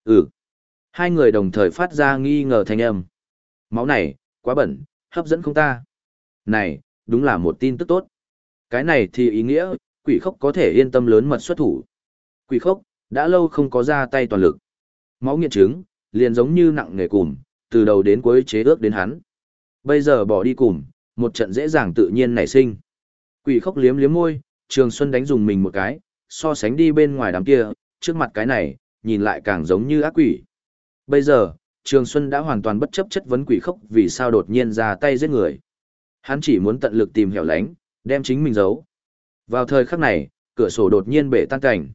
Hai người đồng thời phát ra nghi ngờ thanh âm. Máu này, quá bẩn, hấp dẫn không ta? Này, đúng là một tin tức tốt. Cái này thì ý nghĩa, quỷ khốc có thể yên tâm lớn mật xuất thủ. Quỷ khốc, đã lâu không có ra tay toàn lực. Máu nghiện chứng, liền giống như nặng nghề cùm, từ đầu đến cuối chế ước đến hắn. Bây giờ bỏ đi cùm, một trận dễ dàng tự nhiên nảy sinh. Quỷ khốc liếm liếm môi, Trường Xuân đánh dùng mình một cái, so sánh đi bên ngoài đám kia, trước mặt cái này, nhìn lại càng giống như ác quỷ. Bây giờ, Trường Xuân đã hoàn toàn bất chấp chất vấn quỷ khốc vì sao đột nhiên ra tay giết người. Hắn chỉ muốn tận lực tìm hẻo lánh, đem chính mình giấu. Vào thời khắc này, cửa sổ đột nhiên bể tan cảnh.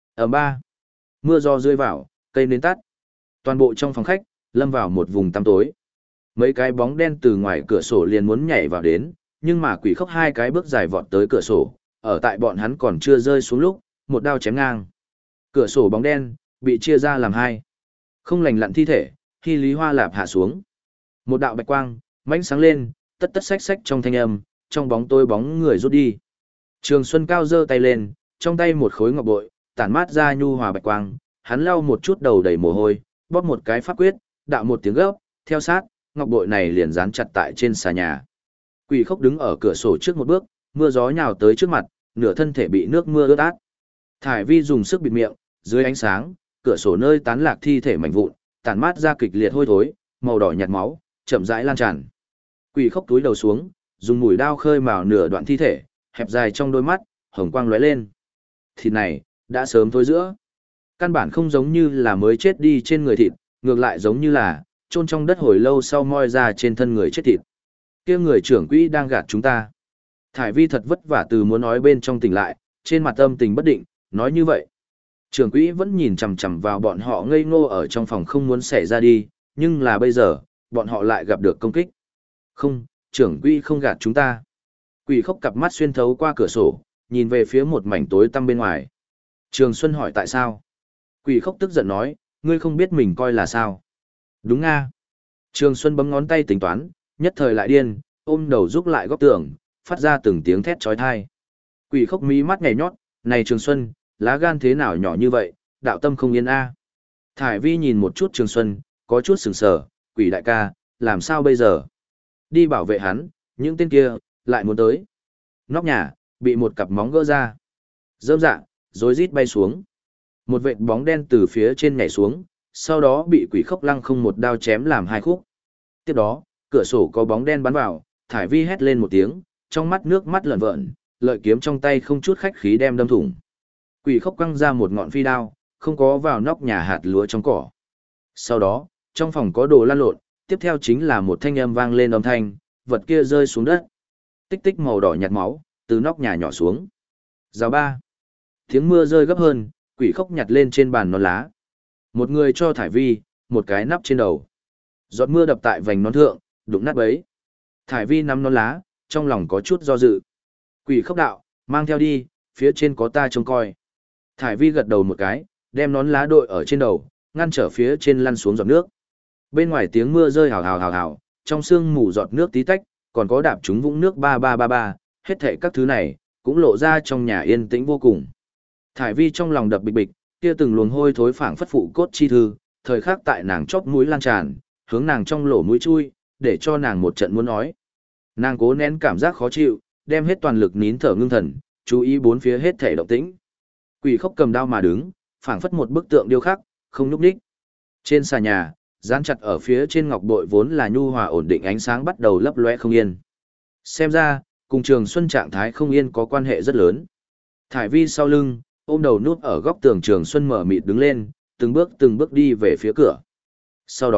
Ba, mưa gió rơi vào, cây nến tắt. Toàn bộ trong phòng khách, lâm vào một vùng tăm tối. Mấy cái bóng đen từ ngoài cửa sổ liền muốn nhảy vào đến, nhưng mà quỷ khốc hai cái bước dài vọt tới cửa sổ, ở tại bọn hắn còn chưa rơi xuống lúc, một đao chém ngang. Cửa sổ bóng đen, bị chia ra làm hai. Không lành lặn thi thể, khi Lý Hoa Lạp hạ xuống. Một đạo bạch quang, mãnh sáng lên, tất tất xách xách trong thanh âm, trong bóng tối bóng người rút đi. Trường Xuân cao giơ tay lên, trong tay một khối ngọc bội, tản mát ra nhu hòa bạch quang, hắn lau một chút đầu đầy mồ hôi, bóp một cái pháp quyết, đạo một tiếng gấp, theo sát, ngọc bội này liền dán chặt tại trên xà nhà. Quỷ khốc đứng ở cửa sổ trước một bước, mưa gió nhào tới trước mặt, nửa thân thể bị nước mưa ướt át. Thải Vi dùng sức bịt miệng, dưới ánh sáng, cửa sổ nơi tán lạc thi thể mảnh vụn, tản mát ra kịch liệt hôi thối, màu đỏ nhạt máu, chậm rãi lan tràn. Quỷ khốc túi đầu xuống, dùng mũi đao khơi mào nửa đoạn thi thể, hẹp dài trong đôi mắt, hồng quang lóe lên. Thịt này, đã sớm thối giữa. Căn bản không giống như là mới chết đi trên người thịt, ngược lại giống như là chôn trong đất hồi lâu sau moi ra trên thân người chết thịt. Kia người trưởng quỹ đang gạt chúng ta. Thải Vi thật vất vả từ muốn nói bên trong tỉnh lại, trên mặt âm tình bất định, nói như vậy. Trưởng quỹ vẫn nhìn chằm chằm vào bọn họ ngây ngô ở trong phòng không muốn xảy ra đi, nhưng là bây giờ, bọn họ lại gặp được công kích. Không, trưởng quỹ không gạt chúng ta. Quỷ khốc cặp mắt xuyên thấu qua cửa sổ, nhìn về phía một mảnh tối tăm bên ngoài. Trường Xuân hỏi tại sao? Quỷ khốc tức giận nói, ngươi không biết mình coi là sao? Đúng nga. Trường Xuân bấm ngón tay tính toán, nhất thời lại điên, ôm đầu rúc lại góc tường, phát ra từng tiếng thét chói tai. Quỷ khốc mí mắt nhảy nhót, này Trường Xuân, lá gan thế nào nhỏ như vậy, đạo tâm không yên a. Thải Vi nhìn một chút Trường Xuân, có chút sừng sờ, quỷ đại ca, làm sao bây giờ? Đi bảo vệ hắn, những tên kia, lại muốn tới. Nóc nhà, bị một cặp móng gỡ ra. Rơm dạ, rối rít bay xuống. Một vệt bóng đen từ phía trên nhảy xuống, sau đó bị quỷ khốc lăng không một đao chém làm hai khúc. Tiếp đó, cửa sổ có bóng đen bắn vào, Thải Vi hét lên một tiếng, trong mắt nước mắt lợn vợn, lợi kiếm trong tay không chút khách khí đem đâm thủng. Quỷ khốc quăng ra một ngọn phi đao, không có vào nóc nhà hạt lúa trong cỏ. Sau đó, trong phòng có đồ lăn lộn, tiếp theo chính là một thanh âm vang lên âm thanh, vật kia rơi xuống đất. Tích tích màu đỏ nhạt máu, từ nóc nhà nhỏ xuống. Rào ba. Tiếng mưa rơi gấp hơn, quỷ khốc nhặt lên trên bàn nón lá. Một người cho Thải Vi, một cái nắp trên đầu. Giọt mưa đập tại vành nón thượng, đụng nát bấy. Thải Vi nắm nón lá, trong lòng có chút do dự. Quỷ khốc đạo, mang theo đi, phía trên có ta trông coi. Thải Vi gật đầu một cái, đem nón lá đội ở trên đầu, ngăn trở phía trên lăn xuống giọt nước. Bên ngoài tiếng mưa rơi hào hào hào hào, trong sương mù giọt nước tí tách, còn có đạp trúng vũng nước ba ba ba ba, hết thảy các thứ này, cũng lộ ra trong nhà yên tĩnh vô cùng. Thải Vi trong lòng đập bịch bịch, kia từng luồng hôi thối phảng phất phụ cốt chi thư, thời khắc tại nàng chóp mũi lan tràn, hướng nàng trong lỗ mũi chui, để cho nàng một trận muốn nói. Nàng cố nén cảm giác khó chịu, đem hết toàn lực nín thở ngưng thần, chú ý bốn phía hết thảy động tĩnh. Quỷ khốc cầm đao mà đứng, phảng phất một bức tượng điêu khắc, không nhúc nhích. Trên xà nhà, dán chặt ở phía trên ngọc bội vốn là nhu hòa ổn định ánh sáng bắt đầu lấp lóe không yên. Xem ra, cùng Trường Xuân trạng thái không yên có quan hệ rất lớn. Thải Vi sau lưng, ôm đầu nút ở góc tường Trường Xuân mở mịt đứng lên, từng bước đi về phía cửa. Sau đó,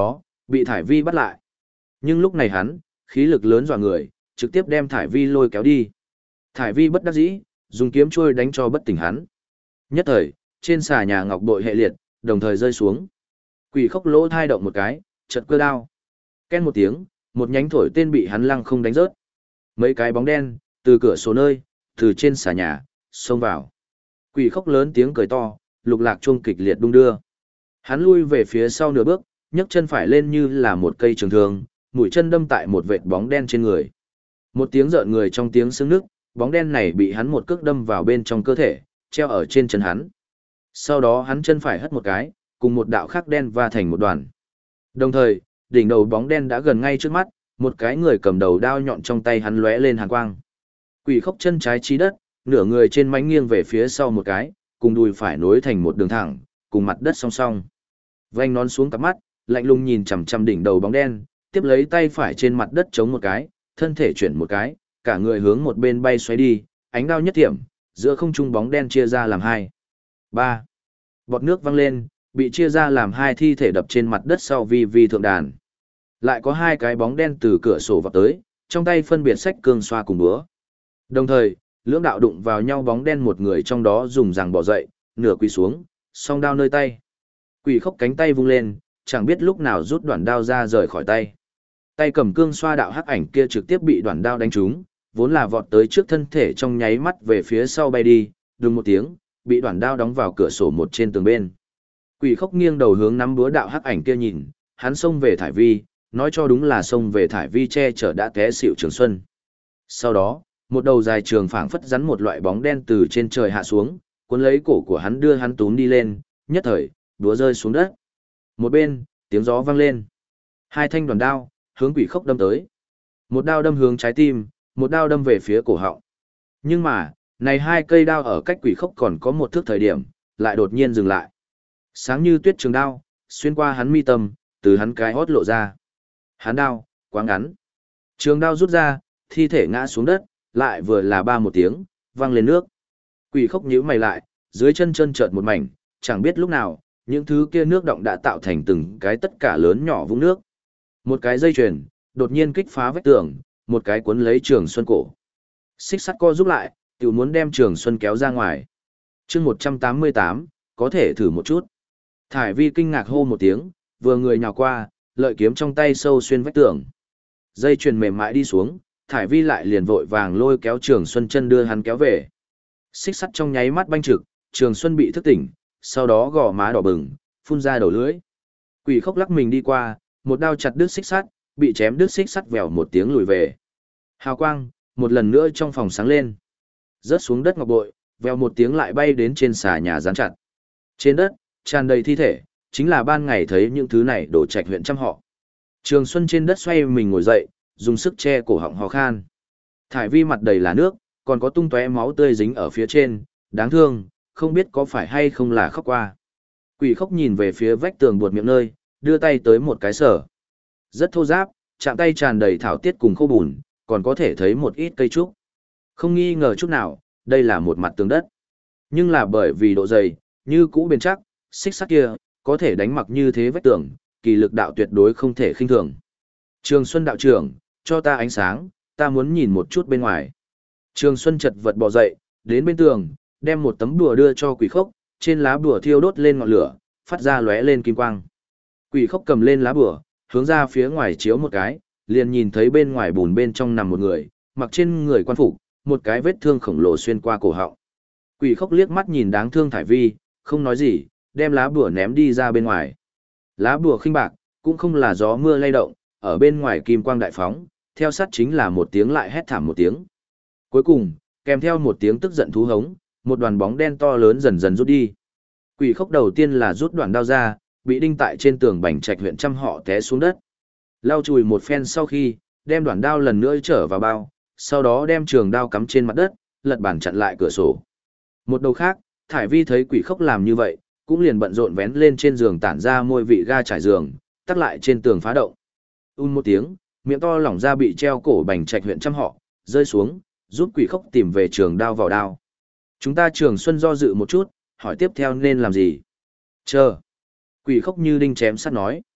bị Thải Vi bắt lại. Nhưng lúc này hắn, khí lực lớn dọa người, trực tiếp đem Thải Vi lôi kéo đi. Thải Vi bất đắc dĩ, dùng kiếm trôi đánh cho bất tỉnh hắn. Nhất thời, trên xà nhà ngọc bội hệ liệt, đồng thời rơi xuống. Quỷ khốc lỗ thai động một cái, chợt cơ đao. Ken một tiếng, một nhánh thổi tên bị hắn lăng không đánh rớt. Mấy cái bóng đen, từ cửa sổ nơi, từ trên xà nhà, xông vào. Quỷ khốc lớn tiếng cười to, lục lạc chuông kịch liệt đung đưa. Hắn lui về phía sau nửa bước, nhấc chân phải lên như là một cây trường thương, mũi chân đâm tại một vệt bóng đen trên người. Một tiếng rợn người trong tiếng sưng nước, bóng đen này bị hắn một cước đâm vào bên trong cơ thể, treo ở trên chân hắn. Sau đó hắn chân phải hất một cái, cùng một đạo khắc đen va thành một đoàn. Đồng thời, đỉnh đầu bóng đen đã gần ngay trước mắt, một cái người cầm đầu đao nhọn trong tay hắn lóe lên hàn quang. Quỷ khốc chân trái chí đất, nửa người trên mánh nghiêng về phía sau một cái, cùng đùi phải nối thành một đường thẳng, cùng mặt đất song song. Vành nón xuống cặp mắt, lạnh lùng nhìn chằm chằm đỉnh đầu bóng đen, tiếp lấy tay phải trên mặt đất chống một cái, thân thể chuyển một cái, cả người hướng một bên bay xoáy đi, ánh đao nhất thiểm, giữa không trung bóng đen chia ra làm hai. Ba. Bọt nước văng lên, bị chia ra làm hai thi thể đập trên mặt đất sau vi thượng đàn. Lại có hai cái bóng đen từ cửa sổ vọt tới, trong tay phân biệt xách cương xoa cùng búa. Đồng thời, lưỡng đạo đụng vào nhau bóng đen, một người trong đó dùng rằng bỏ dậy, nửa quỳ xuống, song đao nơi tay. Quỷ khốc cánh tay vung lên, chẳng biết lúc nào rút đoạn đao ra rời khỏi tay. Tay cầm cương xoa đạo hắc ảnh kia trực tiếp bị đoạn đao đánh trúng, vốn là vọt tới trước thân thể trong nháy mắt về phía sau bay đi, đùng một tiếng, bị đoạn đao đóng vào cửa sổ một trên tường bên. Quỷ khốc nghiêng đầu hướng nắm búa đạo hắc ảnh kia nhìn, hắn xông về Thải Vi, nói cho đúng là xông về Thải Vi che chở đã té xỉu Trường Xuân. Sau đó, một đầu dài trường phảng phất rắn một loại bóng đen từ trên trời hạ xuống, cuốn lấy cổ của hắn đưa hắn túm đi lên, nhất thời, búa rơi xuống đất. Một bên, tiếng gió vang lên. Hai thanh đoàn đao, hướng quỷ khốc đâm tới. Một đao đâm hướng trái tim, một đao đâm về phía cổ họng. Nhưng mà, này hai cây đao ở cách quỷ khốc còn có một thước thời điểm, lại đột nhiên dừng lại. Sáng như tuyết trường đao, xuyên qua hắn mi tâm, từ hắn cái hót lộ ra. Hắn đao, quá ngắn. Trường đao rút ra, thi thể ngã xuống đất, lại vừa là ba một tiếng, văng lên nước. Quỷ khốc nhíu mày lại, dưới chân chân chợt một mảnh, chẳng biết lúc nào, những thứ kia nước động đã tạo thành từng cái tất cả lớn nhỏ vũng nước. Một cái dây chuyền, đột nhiên kích phá vách tường, một cái cuốn lấy Trường Xuân cổ. Xích sắt co giúp lại, tự muốn đem Trường Xuân kéo ra ngoài. chương 188, có thể thử một chút. Thải Vi kinh ngạc hô một tiếng, vừa người nhào qua, lợi kiếm trong tay sâu xuyên vách tường. Dây chuyền mềm mại đi xuống, Thải Vi lại liền vội vàng lôi kéo Trường Xuân chân đưa hắn kéo về. Xích sắt trong nháy mắt banh trực, Trường Xuân bị thức tỉnh, sau đó gò má đỏ bừng, phun ra đầu lưỡi. Quỷ khốc lắc mình đi qua, một đao chặt đứt xích sắt, bị chém đứt xích sắt vèo một tiếng lùi về. Hào quang, một lần nữa trong phòng sáng lên. Rớt xuống đất ngọc bội, vèo một tiếng lại bay đến trên xà nhà dán chặt. Trên đất, tràn đầy thi thể, chính là ban ngày thấy những thứ này đổ trạch huyện trăm họ. Trường Xuân trên đất xoay mình ngồi dậy, dùng sức che cổ họng ho khan. Thải Vi mặt đầy là nước, còn có tung tóe máu tươi dính ở phía trên, đáng thương, không biết có phải hay không là khóc qua. Quỷ khốc nhìn về phía vách tường buột miệng nơi, đưa tay tới một cái sở. Rất thô ráp, chạm tay tràn đầy thảo tiết cùng khô bùn, còn có thể thấy một ít cây trúc. Không nghi ngờ chút nào, đây là một mặt tường đất. Nhưng là bởi vì độ dày, như cũ bền chắc, xích sắt kia, có thể đánh mặc như thế vách tường, kỳ lực đạo tuyệt đối không thể khinh thường. Trường Xuân đạo trưởng, cho ta ánh sáng, ta muốn nhìn một chút bên ngoài. Trường Xuân chật vật bò dậy, đến bên tường, đem một tấm đùa đưa cho quỷ khốc, trên lá bùa thiêu đốt lên ngọn lửa, phát ra lóe lên kim quang. Quỷ khốc cầm lên lá bùa, hướng ra phía ngoài chiếu một cái, liền nhìn thấy bên ngoài bùn bên trong nằm một người, mặc trên người quan phục, một cái vết thương khổng lồ xuyên qua cổ họng. Quỷ khốc liếc mắt nhìn đáng thương Thải Vi, không nói gì, đem lá bùa ném đi ra bên ngoài. Lá bùa khinh bạc, cũng không là gió mưa lay động, ở bên ngoài kim quang đại phóng, theo sát chính là một tiếng lại hét thảm một tiếng. Cuối cùng, kèm theo một tiếng tức giận thú hống, một đoàn bóng đen to lớn dần dần rút đi. Quỷ khốc đầu tiên là rút đoạn đao ra, bị đinh tại trên tường Bành Trạch huyện trăm họ té xuống đất. Lau chùi một phen sau khi, đem đoạn đao lần nữa trở vào bao, sau đó đem trường đao cắm trên mặt đất, lật bản chặn lại cửa sổ. Một đầu khác, Thải Vi thấy quỷ khốc làm như vậy, cũng liền bận rộn vén lên trên giường tản ra môi vị ga trải giường, tắt lại trên tường phá động. Một tiếng, miệng to lỏng ra bị treo cổ Bành Trạch huyện trăm họ, rơi xuống, giúp quỷ khốc tìm về trường đao vào đao. Chúng ta Trường Xuân do dự một chút, hỏi tiếp theo nên làm gì. Chờ. Quỷ khốc như đinh chém sắt nói.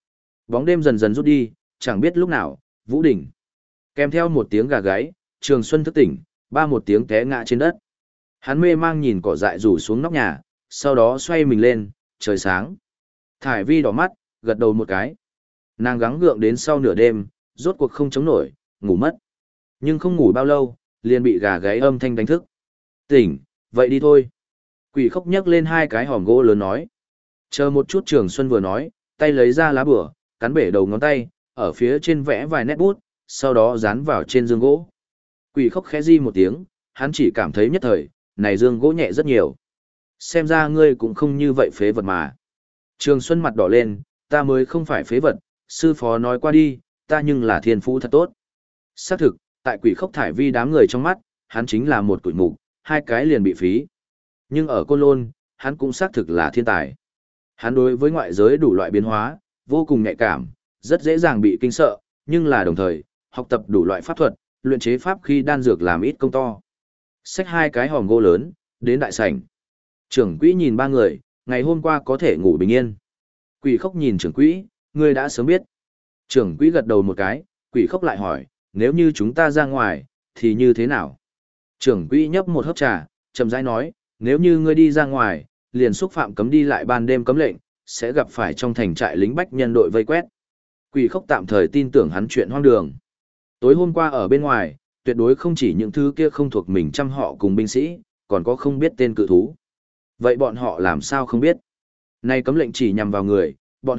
Bóng đêm dần dần rút đi, chẳng biết lúc nào, Vũ Đỉnh. Kèm theo một tiếng gà gáy, Trường Xuân thức tỉnh, ba một tiếng té ngã trên đất. Hắn mê mang nhìn cỏ dại rủ xuống nóc nhà, sau đó xoay mình lên, trời sáng. Thải Vi đỏ mắt, gật đầu một cái. Nàng gắng gượng đến sau nửa đêm, rốt cuộc không chống nổi, ngủ mất. Nhưng không ngủ bao lâu, liền bị gà gáy âm thanh đánh thức. Tỉnh, vậy đi thôi. Quỷ khóc nhấc lên hai cái hòm gỗ lớn nói. Chờ một chút Trường Xuân vừa nói, tay lấy ra lá bửa, cắn bể đầu ngón tay, ở phía trên vẽ vài nét bút, sau đó dán vào trên giường gỗ. Quỷ khóc khẽ di một tiếng, hắn chỉ cảm thấy nhất thời, này giường gỗ nhẹ rất nhiều. Xem ra ngươi cũng không như vậy phế vật mà. Trường Xuân mặt đỏ lên, ta mới không phải phế vật, sư phó nói qua đi, ta nhưng là thiên phú thật tốt. Xác thực, tại quỷ khóc Thải Vi đám người trong mắt, hắn chính là một củi mục, hai cái liền bị phí. Nhưng ở Côn Lôn, hắn cũng xác thực là thiên tài. Hắn đối với ngoại giới đủ loại biến hóa, vô cùng nhạy cảm, rất dễ dàng bị kinh sợ, nhưng là đồng thời, học tập đủ loại pháp thuật, luyện chế pháp khi đan dược làm ít công to. Xách hai cái hòm gỗ lớn, đến đại sảnh. Trưởng quỹ nhìn ba người, ngày hôm qua có thể ngủ bình yên. Quỷ khóc nhìn trưởng quỹ, ngươi đã sớm biết. Trưởng quỹ gật đầu một cái, quỷ khóc lại hỏi, nếu như chúng ta ra ngoài, thì như thế nào? Trưởng quỹ nhấp một hớp trà, chậm rãi nói, nếu như ngươi đi ra ngoài, liền xúc phạm cấm đi lại ban đêm cấm lệnh, sẽ gặp phải trong thành trại lính bách nhân đội vây quét. Quỷ khóc tạm thời tin tưởng hắn chuyện hoang đường. Tối hôm qua ở bên ngoài, tuyệt đối không chỉ những thứ kia không thuộc mình trăm họ cùng binh sĩ, còn có không biết tên cự thú. Vậy bọn họ làm sao không biết? Nay cấm lệnh chỉ nhằm vào người,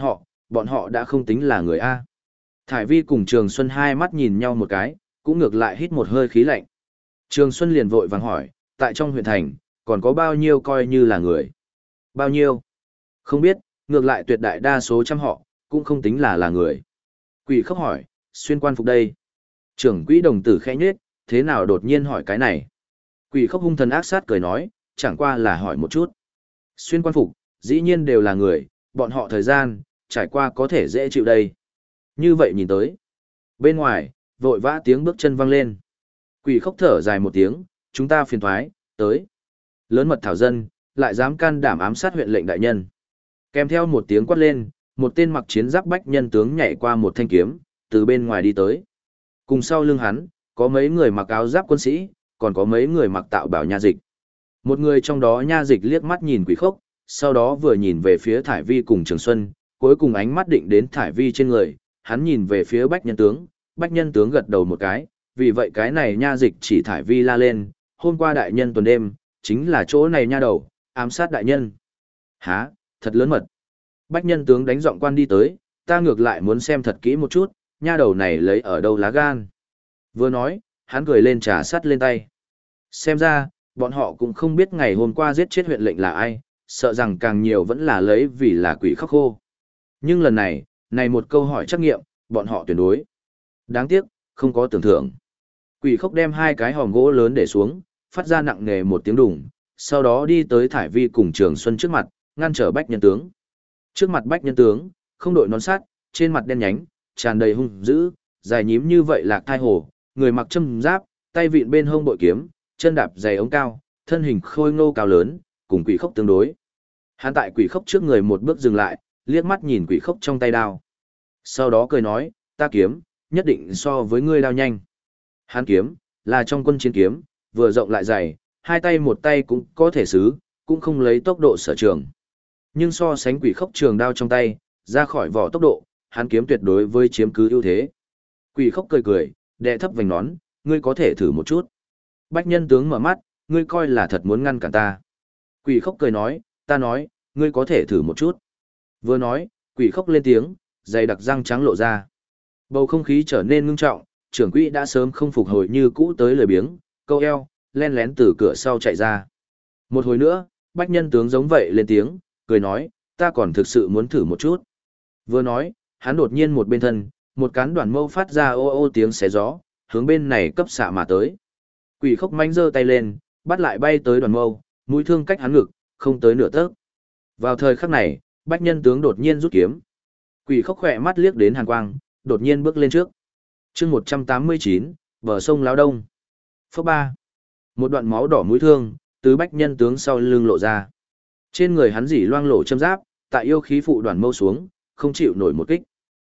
bọn họ đã không tính là người A. Thải Vi cùng Trường Xuân hai mắt nhìn nhau một cái, cũng ngược lại hít một hơi khí lạnh. Trường Xuân liền vội vàng hỏi, tại trong huyện thành, còn có bao nhiêu coi như là người? Bao nhiêu? Không biết, ngược lại tuyệt đại đa số trăm họ, cũng không tính là người. Quỷ khóc hỏi, xuyên quan phục đây. Trưởng quỹ đồng tử khẽ nhết, thế nào đột nhiên hỏi cái này? Quỷ khóc hung thần ác sát cười nói, chẳng qua là hỏi một chút. Xuyên quan phục, dĩ nhiên đều là người, bọn họ thời gian, trải qua có thể dễ chịu đây. Như vậy nhìn tới. Bên ngoài, vội vã tiếng bước chân vang lên. Quỷ khóc thở dài một tiếng, chúng ta phiền thoái, tới. Lớn mật thảo dân, lại dám can đảm ám sát huyện lệnh đại nhân. Kèm theo một tiếng quát lên, một tên mặc chiến giáp bách nhân tướng nhảy qua một thanh kiếm, từ bên ngoài đi tới. Cùng sau lưng hắn, có mấy người mặc áo giáp quân sĩ, còn có mấy người mặc tạo bảo nha dịch. Một người trong đó nha dịch liếc mắt nhìn quỷ khốc, sau đó vừa nhìn về phía Thải Vi cùng Trường Xuân, cuối cùng ánh mắt định đến Thải Vi trên người, hắn nhìn về phía bách nhân tướng gật đầu một cái, vì vậy cái này nha dịch chỉ Thải Vi la lên, hôm qua đại nhân tuần đêm, chính là chỗ này nha đầu, ám sát đại nhân. Hả, thật lớn mật. Bách nhân tướng đánh giọng quan đi tới, ta ngược lại muốn xem thật kỹ một chút, nha đầu này lấy ở đâu lá gan. Vừa nói, hắn cười lên trà sắt lên tay. Xem ra, bọn họ cũng không biết ngày hôm qua giết chết huyện lệnh là ai, sợ rằng càng nhiều vẫn là lấy vì là quỷ khóc khô. Nhưng lần này, một câu hỏi trắc nghiệm, bọn họ tuyệt đối. Đáng tiếc, không có tưởng thưởng. Quỷ khóc đem hai cái hòm gỗ lớn để xuống, phát ra nặng nề một tiếng đùng, sau đó đi tới Thải Vi cùng Trường Xuân trước mặt, ngăn trở bách nhân tướng. Trước mặt bách nhân tướng, không đội nón sắt, trên mặt đen nhánh, tràn đầy hung dữ, dài nhím như vậy lạc thai hồ, người mặc châm giáp, tay vịn bên hông bội kiếm, chân đạp giày ống cao, thân hình khôi ngô cao lớn, cùng quỷ khốc tương đối. Hắn tại quỷ khốc trước người một bước dừng lại, liếc mắt nhìn quỷ khốc trong tay đao. Sau đó cười nói, ta kiếm, nhất định so với ngươi đao nhanh. Hắn kiếm, là trong quân chiến kiếm, vừa rộng lại dày, hai tay một tay cũng có thể xứ, cũng không lấy tốc độ sở trường. Nhưng so sánh quỷ khốc trường đao trong tay, ra khỏi vỏ tốc độ, hắn kiếm tuyệt đối với chiếm cứ ưu thế. Quỷ khốc cười cười, đệ thấp vành nón, ngươi có thể thử một chút. Bách nhân tướng mở mắt, ngươi coi là thật muốn ngăn cản ta. Quỷ khốc cười nói, ta nói, ngươi có thể thử một chút. Vừa nói, quỷ khốc lên tiếng, dày đặc răng trắng lộ ra. Bầu không khí trở nên ngưng trọng, trưởng quỹ đã sớm không phục hồi như cũ tới lời biếng, câu eo, len lén từ cửa sau chạy ra. Một hồi nữa, bách nhân tướng giống vậy lên tiếng, cười nói, ta còn thực sự muốn thử một chút. Vừa nói, hắn đột nhiên một bên thân, một cán đoàn mâu phát ra ô ô tiếng xé gió, hướng bên này cấp xạ mà tới. Quỷ khốc manh giơ tay lên, bắt lại bay tới đoàn mâu, mũi thương cách hắn ngực, không tới nửa tấc. Vào thời khắc này, bách nhân tướng đột nhiên rút kiếm. Quỷ khốc khỏe mắt liếc đến hàn quang, đột nhiên bước lên trước. chương 189, bờ sông Láo Đông. Phước 3. Một đoạn máu đỏ mũi thương, từ bách nhân tướng sau lưng lộ ra. Trên người hắn dỉ loang lổ châm giáp, tại yêu khí phụ đoàn mâu xuống, không chịu nổi một kích.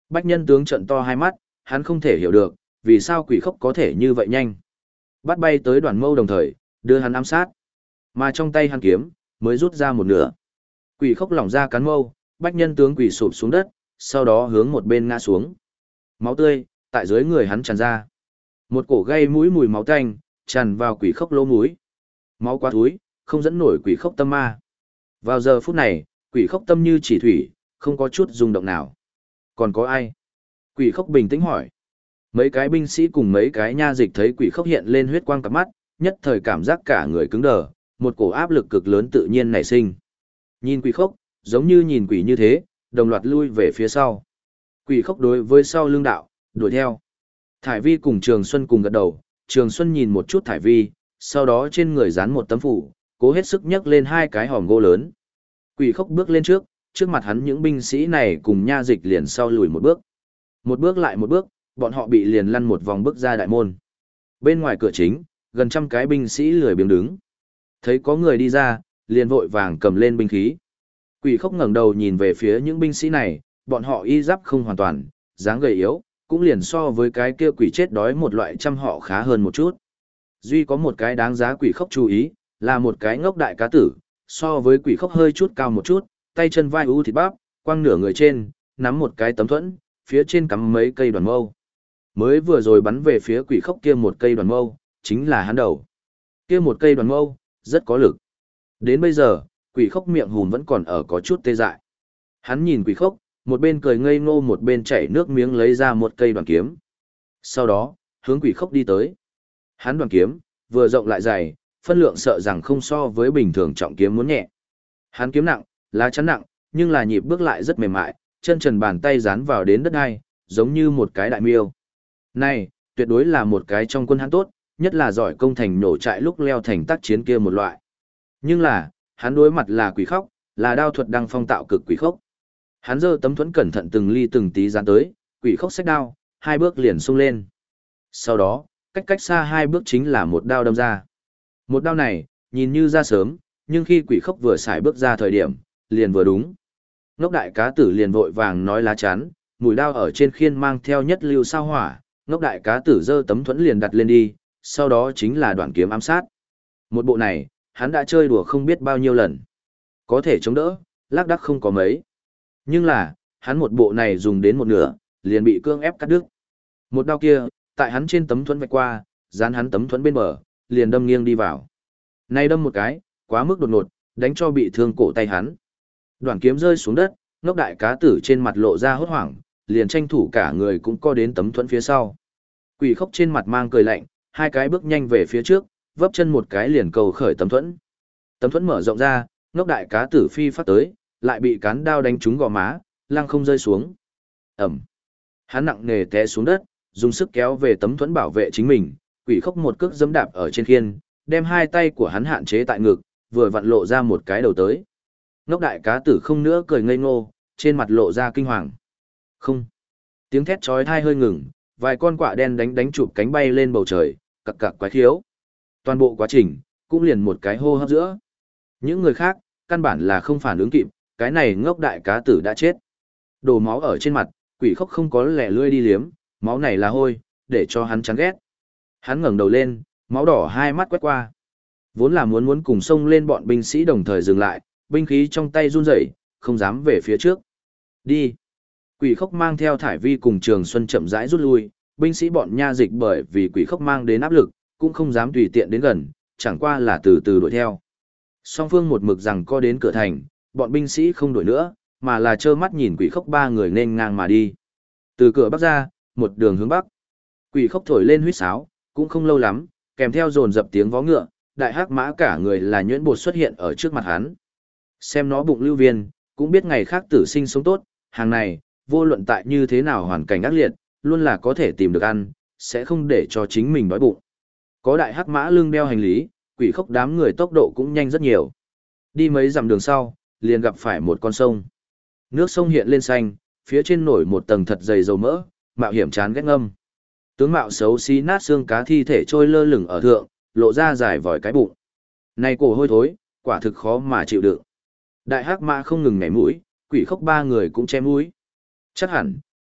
Bách nhân tướng trận to hai mắt, hắn không thể hiểu được, vì sao quỷ khốc có thể như vậy nhanh. Bắt bay tới đoàn mâu đồng thời, đưa hắn ám sát. Mà trong tay hắn kiếm, mới rút ra một nửa. Quỷ khốc lỏng ra cán mâu, bách nhân tướng quỷ sụp xuống đất, sau đó hướng một bên ngã xuống. Máu tươi, tại dưới người hắn tràn ra. Một cổ gây mũi mùi máu tanh, tràn vào quỷ khốc lỗ mũi. Máu quá thúi, không dẫn nổi quỷ khốc tâm ma. Vào giờ phút này, quỷ khốc tâm như chỉ thủy, không có chút rung động nào. Còn có ai? Quỷ khốc bình tĩnh hỏi. Mấy cái binh sĩ cùng mấy cái nha dịch thấy quỷ khốc hiện lên huyết quang cặp mắt, nhất thời cảm giác cả người cứng đờ, một cổ áp lực cực lớn tự nhiên nảy sinh. Nhìn quỷ khốc, giống như nhìn quỷ như thế, đồng loạt lui về phía sau. Quỷ khốc đối với sau lưng đạo, đuổi theo. Thải Vi cùng Trường Xuân cùng gật đầu, Trường Xuân nhìn một chút Thải Vi, sau đó trên người dán một tấm phủ, cố hết sức nhấc lên hai cái hòm gỗ lớn. Quỷ khốc bước lên trước mặt hắn những binh sĩ này cùng nha dịch liền sau lùi một bước. Một bước lại một bước, bọn họ bị liền lăn một vòng bước ra đại môn. Bên ngoài cửa chính, gần trăm cái binh sĩ lười biếng đứng. Thấy có người đi ra, liền vội vàng cầm lên binh khí. Quỷ khốc ngẩng đầu nhìn về phía những binh sĩ này, bọn họ y giáp không hoàn toàn, dáng gầy yếu, cũng liền so với cái kia quỷ chết đói một loại trăm họ khá hơn một chút. Duy có một cái đáng giá quỷ khốc chú ý, là một cái ngốc đại cá tử, so với quỷ khốc hơi chút cao một chút, tay chân vai u thịt bắp, quăng nửa người trên, nắm một cái tấm thuẫn, phía trên cắm mấy cây đoàn mâu. Mới vừa rồi bắn về phía quỷ khốc kia một cây đoàn mâu, chính là hắn đầu. Kia một cây đoàn mâu, rất có lực. Đến bây giờ, quỷ khốc miệng hùn vẫn còn ở có chút tê dại. Hắn nhìn quỷ khốc, một bên cười ngây ngô một bên chảy nước miếng lấy ra một cây đoàn kiếm. Sau đó, hướng quỷ khốc đi tới. Hắn đoàn kiếm, vừa rộng lại dày, phân lượng sợ rằng không so với bình thường trọng kiếm muốn nhẹ. Hắn kiếm nặng, lá chắn nặng, nhưng là nhịp bước lại rất mềm mại, chân trần bàn tay dán vào đến đất đai, giống như một cái đại miêu. Này, tuyệt đối là một cái trong quân hắn tốt, nhất là giỏi công thành nổ trại lúc leo thành tác chiến kia một loại. Nhưng là, hắn đối mặt là quỷ khốc, là đao thuật đăng phong tạo cực quỷ khốc. Hắn giơ tấm thuẫn cẩn thận từng ly từng tí dán tới, quỷ khốc xách đao, hai bước liền xung lên. Sau đó, cách xa hai bước chính là một đao đâm ra. Một đao này, nhìn như ra sớm, nhưng khi quỷ khốc vừa xài bước ra thời điểm, liền vừa đúng. Ngốc đại cá tử liền vội vàng nói lá chắn, mũi đao ở trên khiên mang theo nhất lưu sao hỏa, ngốc đại cá tử giơ tấm thuẫn liền đặt lên đi, sau đó chính là đoạn kiếm ám sát. Một bộ này, hắn đã chơi đùa không biết bao nhiêu lần. Có thể chống đỡ, lác đác không có mấy. Nhưng là, hắn một bộ này dùng đến một nửa, liền bị cương ép cắt đứt. Một đao kia, tại hắn trên tấm thuẫn vạch qua, dán hắn tấm thuẫn bên bờ, liền đâm nghiêng đi vào. Nay đâm một cái, quá mức đột ngột, đánh cho bị thương cổ tay hắn. Đoạn kiếm rơi xuống đất, ngốc đại cá tử trên mặt lộ ra hốt hoảng, liền tranh thủ cả người cũng co đến tấm thuẫn phía sau. Quỷ khốc trên mặt mang cười lạnh, hai cái bước nhanh về phía trước, vấp chân một cái liền cầu khởi tấm thuẫn. Tấm thuẫn mở rộng ra, ngốc đại cá tử phi phát tới, lại bị cán đao đánh trúng gò má, lăng không rơi xuống. Ẩm. Hắn nặng nề té xuống đất, dùng sức kéo về tấm thuẫn bảo vệ chính mình, quỷ khốc một cước giẫm đạp ở trên khiên, đem hai tay của hắn hạn chế tại ngực, vừa vặn lộ ra một cái đầu tới. Ngốc đại cá tử không nữa cười ngây ngô, trên mặt lộ ra kinh hoàng. Không. Tiếng thét chói tai hơi ngừng, vài con quạ đen đánh chụp cánh bay lên bầu trời, cặc cặc quái khiếu. Toàn bộ quá trình, cũng liền một cái hô hấp giữa. Những người khác, căn bản là không phản ứng kịp, cái này ngốc đại cá tử đã chết. Đổ máu ở trên mặt, quỷ khốc không có lẻ lươi đi liếm, máu này là hôi, để cho hắn chán ghét. Hắn ngẩng đầu lên, máu đỏ hai mắt quét qua. Vốn là muốn cùng xông lên bọn binh sĩ đồng thời dừng lại, binh khí trong tay run rẩy, không dám về phía trước. Đi. Quỷ khốc mang theo Thải Vi cùng Trường Xuân chậm rãi rút lui, binh sĩ bọn nha dịch bởi vì quỷ khốc mang đến áp lực, cũng không dám tùy tiện đến gần, chẳng qua là từ từ đuổi theo. Song phương một mực rằng co đến cửa thành, bọn binh sĩ không đuổi nữa, mà là trơ mắt nhìn quỷ khốc ba người nên ngang mà đi. Từ cửa bắc ra, một đường hướng bắc. Quỷ khốc thổi lên huýt sáo, cũng không lâu lắm, kèm theo dồn dập tiếng vó ngựa, đại hắc mã cả người là nhuyễn bột xuất hiện ở trước mặt hắn. Xem nó bụng lưu viên, cũng biết ngày khác tử sinh sống tốt, hàng này, vô luận tại như thế nào hoàn cảnh ác liệt, luôn là có thể tìm được ăn, sẽ không để cho chính mình đói bụng. Có đại hắc mã lưng đeo hành lý, quỷ khốc đám người tốc độ cũng nhanh rất nhiều. Đi mấy dặm đường sau, liền gặp phải một con sông. Nước sông hiện lên xanh, phía trên nổi một tầng thật dày dầu mỡ, mạo hiểm chán ghét ngâm. Tướng mạo xấu xí nát xương cá thi thể trôi lơ lửng ở thượng, lộ ra dài vòi cái bụng. Này cổ hôi thối, quả thực khó mà chịu đựng. Đại hắc mã không ngừng nhảy mũi, quỷ khốc ba người cũng che mũi. Chắc hẳn,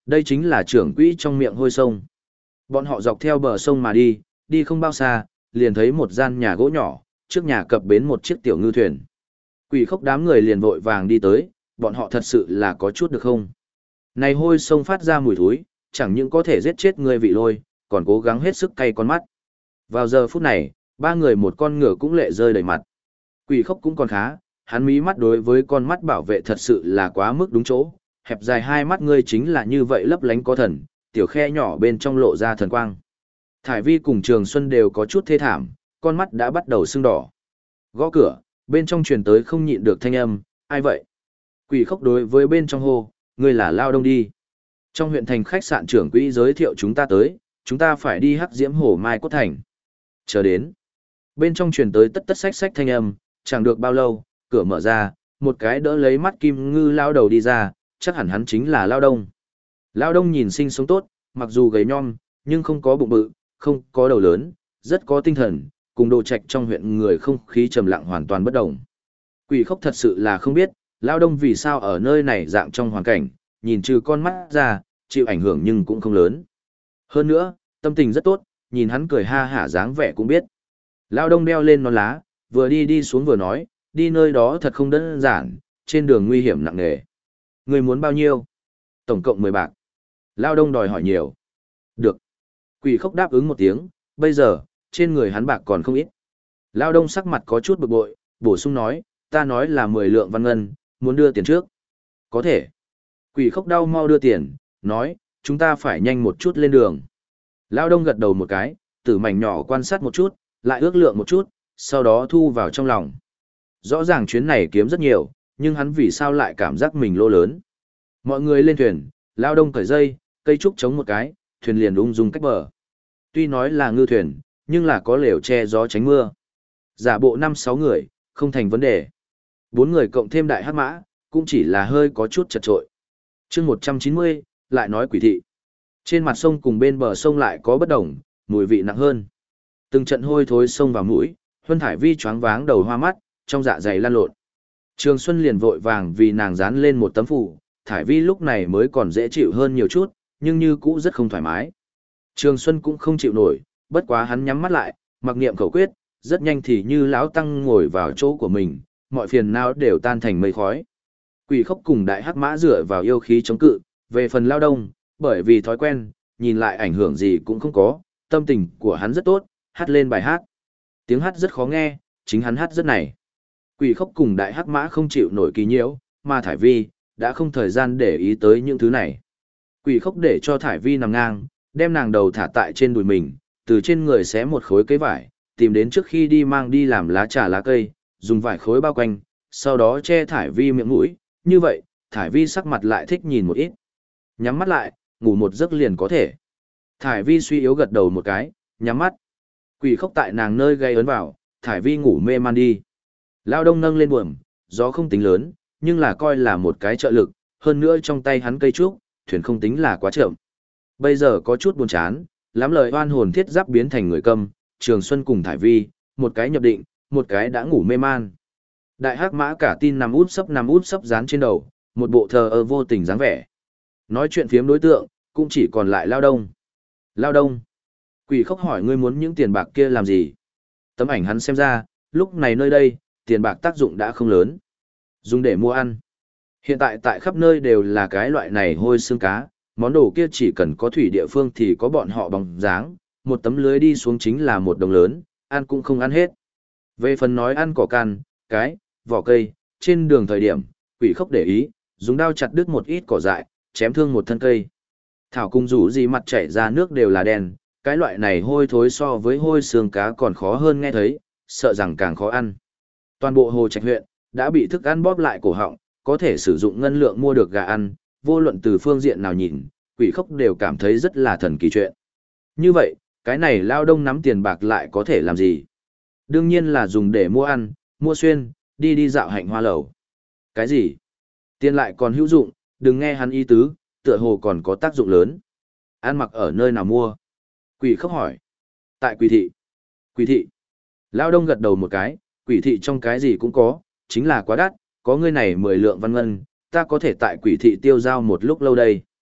Đây chính là trưởng quỹ trong miệng hôi sông. Bọn họ dọc theo bờ sông mà đi, đi không bao xa, liền thấy một gian nhà gỗ nhỏ, trước nhà cập bến một chiếc tiểu ngư thuyền. Quỷ khốc đám người liền vội vàng đi tới, bọn họ thật sự là có chút được không? Này hôi sông phát ra mùi thối, chẳng những có thể giết chết người vị lôi, còn cố gắng hết sức cay con mắt. Vào giờ phút này, ba người một con ngựa cũng lệ rơi đầy mặt. Quỷ khốc cũng còn khá, hắn mí mắt đối với con mắt bảo vệ thật sự là quá mức đúng chỗ, hẹp dài hai mắt ngươi chính là như vậy lấp lánh có thần, tiểu khe nhỏ bên trong lộ ra thần quang. Thải Vi cùng Trường Xuân đều có chút thê thảm, con mắt đã bắt đầu sưng đỏ. Gõ cửa, bên trong truyền tới không nhịn được thanh âm, ai vậy? Quỷ khốc đối với bên trong hô, ngươi là Lao Đông đi. Trong huyện thành khách sạn trưởng quỹ giới thiệu chúng ta tới, chúng ta phải đi Hắc Diễm Hồ Mai Cốt Thành. Chờ đến. Bên trong truyền tới tất tất xách xách thanh âm, chẳng được bao lâu, cửa mở ra, một cái đỡ lấy mắt kim ngư lao đầu đi ra, chắc hẳn hắn chính là Lao Đông. Lao Đông nhìn sinh sống tốt, mặc dù gầy nhom, nhưng không có bụng bự, không có đầu lớn, rất có tinh thần, cùng Đồ Trạch trong huyện người không khí trầm lặng hoàn toàn bất động. Quỷ khốc thật sự là không biết, Lao Đông vì sao ở nơi này dạng trong hoàn cảnh, nhìn trừ con mắt ra, chịu ảnh hưởng nhưng cũng không lớn. Hơn nữa, tâm tình rất tốt, nhìn hắn cười ha hả dáng vẻ cũng biết. Lao Đông đeo lên nón lá, vừa đi đi xuống vừa nói, đi nơi đó thật không đơn giản, trên đường nguy hiểm nặng nề. Người muốn bao nhiêu? Tổng cộng 10 bạc. Lao Đông đòi hỏi nhiều. Được. Quỷ khốc đáp ứng một tiếng, bây giờ, trên người hắn bạc còn không ít. Lao Đông sắc mặt có chút bực bội, bổ sung nói, ta nói là 10 lượng văn ngân, muốn đưa tiền trước. Có thể. Quỷ khốc đau mau đưa tiền, nói, chúng ta phải nhanh một chút lên đường. Lao Đông gật đầu một cái, tử mảnh nhỏ quan sát một chút, lại ước lượng một chút, sau đó thu vào trong lòng. Rõ ràng chuyến này kiếm rất nhiều, nhưng hắn vì sao lại cảm giác mình lô lớn. Mọi người lên thuyền, Lao Đông cởi dây, cây trúc chống một cái, thuyền liền ung dung cách bờ. Tuy nói là ngư thuyền, nhưng là có lều che gió tránh mưa. Giả bộ 5-6 người, không thành vấn đề. 4 người cộng thêm đại hắc mã, cũng chỉ là hơi có chút chật trội. chương 190, lại nói quỷ thị. Trên mặt sông cùng bên bờ sông lại có bất đồng, mùi vị nặng hơn. Từng trận hôi thối sông vào mũi, Huân Thải Vi choáng váng đầu hoa mắt, trong dạ dày lan lộn. Trường Xuân liền vội vàng vì nàng dán lên một tấm phủ, Thải Vi lúc này mới còn dễ chịu hơn nhiều chút, nhưng như cũ rất không thoải mái. Trường Xuân cũng không chịu nổi, bất quá hắn nhắm mắt lại, mặc niệm khẩu quyết, rất nhanh thì như lão tăng ngồi vào chỗ của mình, mọi phiền não đều tan thành mây khói. Quỷ khốc cùng đại hắc mã dựa vào yêu khí chống cự, về phần Lao Đông, bởi vì thói quen, nhìn lại ảnh hưởng gì cũng không có, tâm tình của hắn rất tốt, hát lên bài hát. Tiếng hát rất khó nghe, chính hắn hát rất này. Quỷ khốc cùng đại hắc mã không chịu nổi kỳ nhiễu, mà Thải Vi, đã không thời gian để ý tới những thứ này. Quỷ khốc để cho Thải Vi nằm ngang, đem nàng đầu thả tại trên đùi mình, từ trên người xé một khối cây vải, tìm đến trước khi đi mang đi làm lá trà lá cây, dùng vải khối bao quanh, sau đó che Thải Vi miệng mũi, như vậy, Thải Vi sắc mặt lại thích nhìn một ít. Nhắm mắt lại, ngủ một giấc liền có thể. Thải Vi suy yếu gật đầu một cái, nhắm mắt. Quỷ khốc tại nàng nơi gây ấn vào, Thải Vi ngủ mê man đi. Lao Đông nâng lên buồm, gió không tính lớn, nhưng là coi là một cái trợ lực, hơn nữa trong tay hắn cây trúc, thuyền không tính là quá chậm. Bây giờ có chút buồn chán, lắm lời oan hồn thiết giáp biến thành người câm, Trường Xuân cùng Thải Vi, một cái nhập định, một cái đã ngủ mê man. Đại hắc mã cả tin nằm út sấp dán trên đầu, một bộ thờ ơ vô tình dáng vẻ. Nói chuyện phiếm đối tượng, cũng chỉ còn lại Lao Đông. Lao Đông. Quỷ khốc hỏi ngươi muốn những tiền bạc kia làm gì? Tấm ảnh hắn xem ra, lúc này nơi đây, tiền bạc tác dụng đã không lớn. Dùng để mua ăn. Hiện tại tại khắp nơi đều là cái loại này hôi xương cá, món đồ kia chỉ cần có thủy địa phương thì có bọn họ bóng dáng, một tấm lưới đi xuống chính là một đồng lớn, ăn cũng không ăn hết. Về phần nói ăn cỏ can, cái, vỏ cây, trên đường thời điểm, quỷ khốc để ý, dùng đao chặt đứt một ít cỏ dại, chém thương một thân cây. Thảo cung rủ gì mặt chảy ra nước đều là đen, cái loại này hôi thối so với hôi xương cá còn khó hơn nghe thấy, sợ rằng càng khó ăn. Toàn bộ Hồ Trạch huyện đã bị thức ăn bóp lại cổ họng, có thể sử dụng ngân lượng mua được gà ăn, vô luận từ phương diện nào nhìn, quỷ khốc đều cảm thấy rất là thần kỳ chuyện. Như vậy, cái này Lao Đông nắm tiền bạc lại có thể làm gì? Đương nhiên là dùng để mua ăn, mua xuyên, đi đi dạo hạnh hoa lầu. Cái gì? Tiền lại còn hữu dụng, đừng nghe hắn ý tứ, tựa hồ còn có tác dụng lớn. Ăn mặc ở nơi nào mua? Quỷ khốc hỏi. Tại quỷ thị. Quỷ thị. Lao Đông gật đầu một cái, quỷ thị trong cái gì cũng có, chính là quá đắt, có ngươi này 10 lượng văn ngân, ta có thể tại quỷ thị tiêu giao một lúc lâu đây.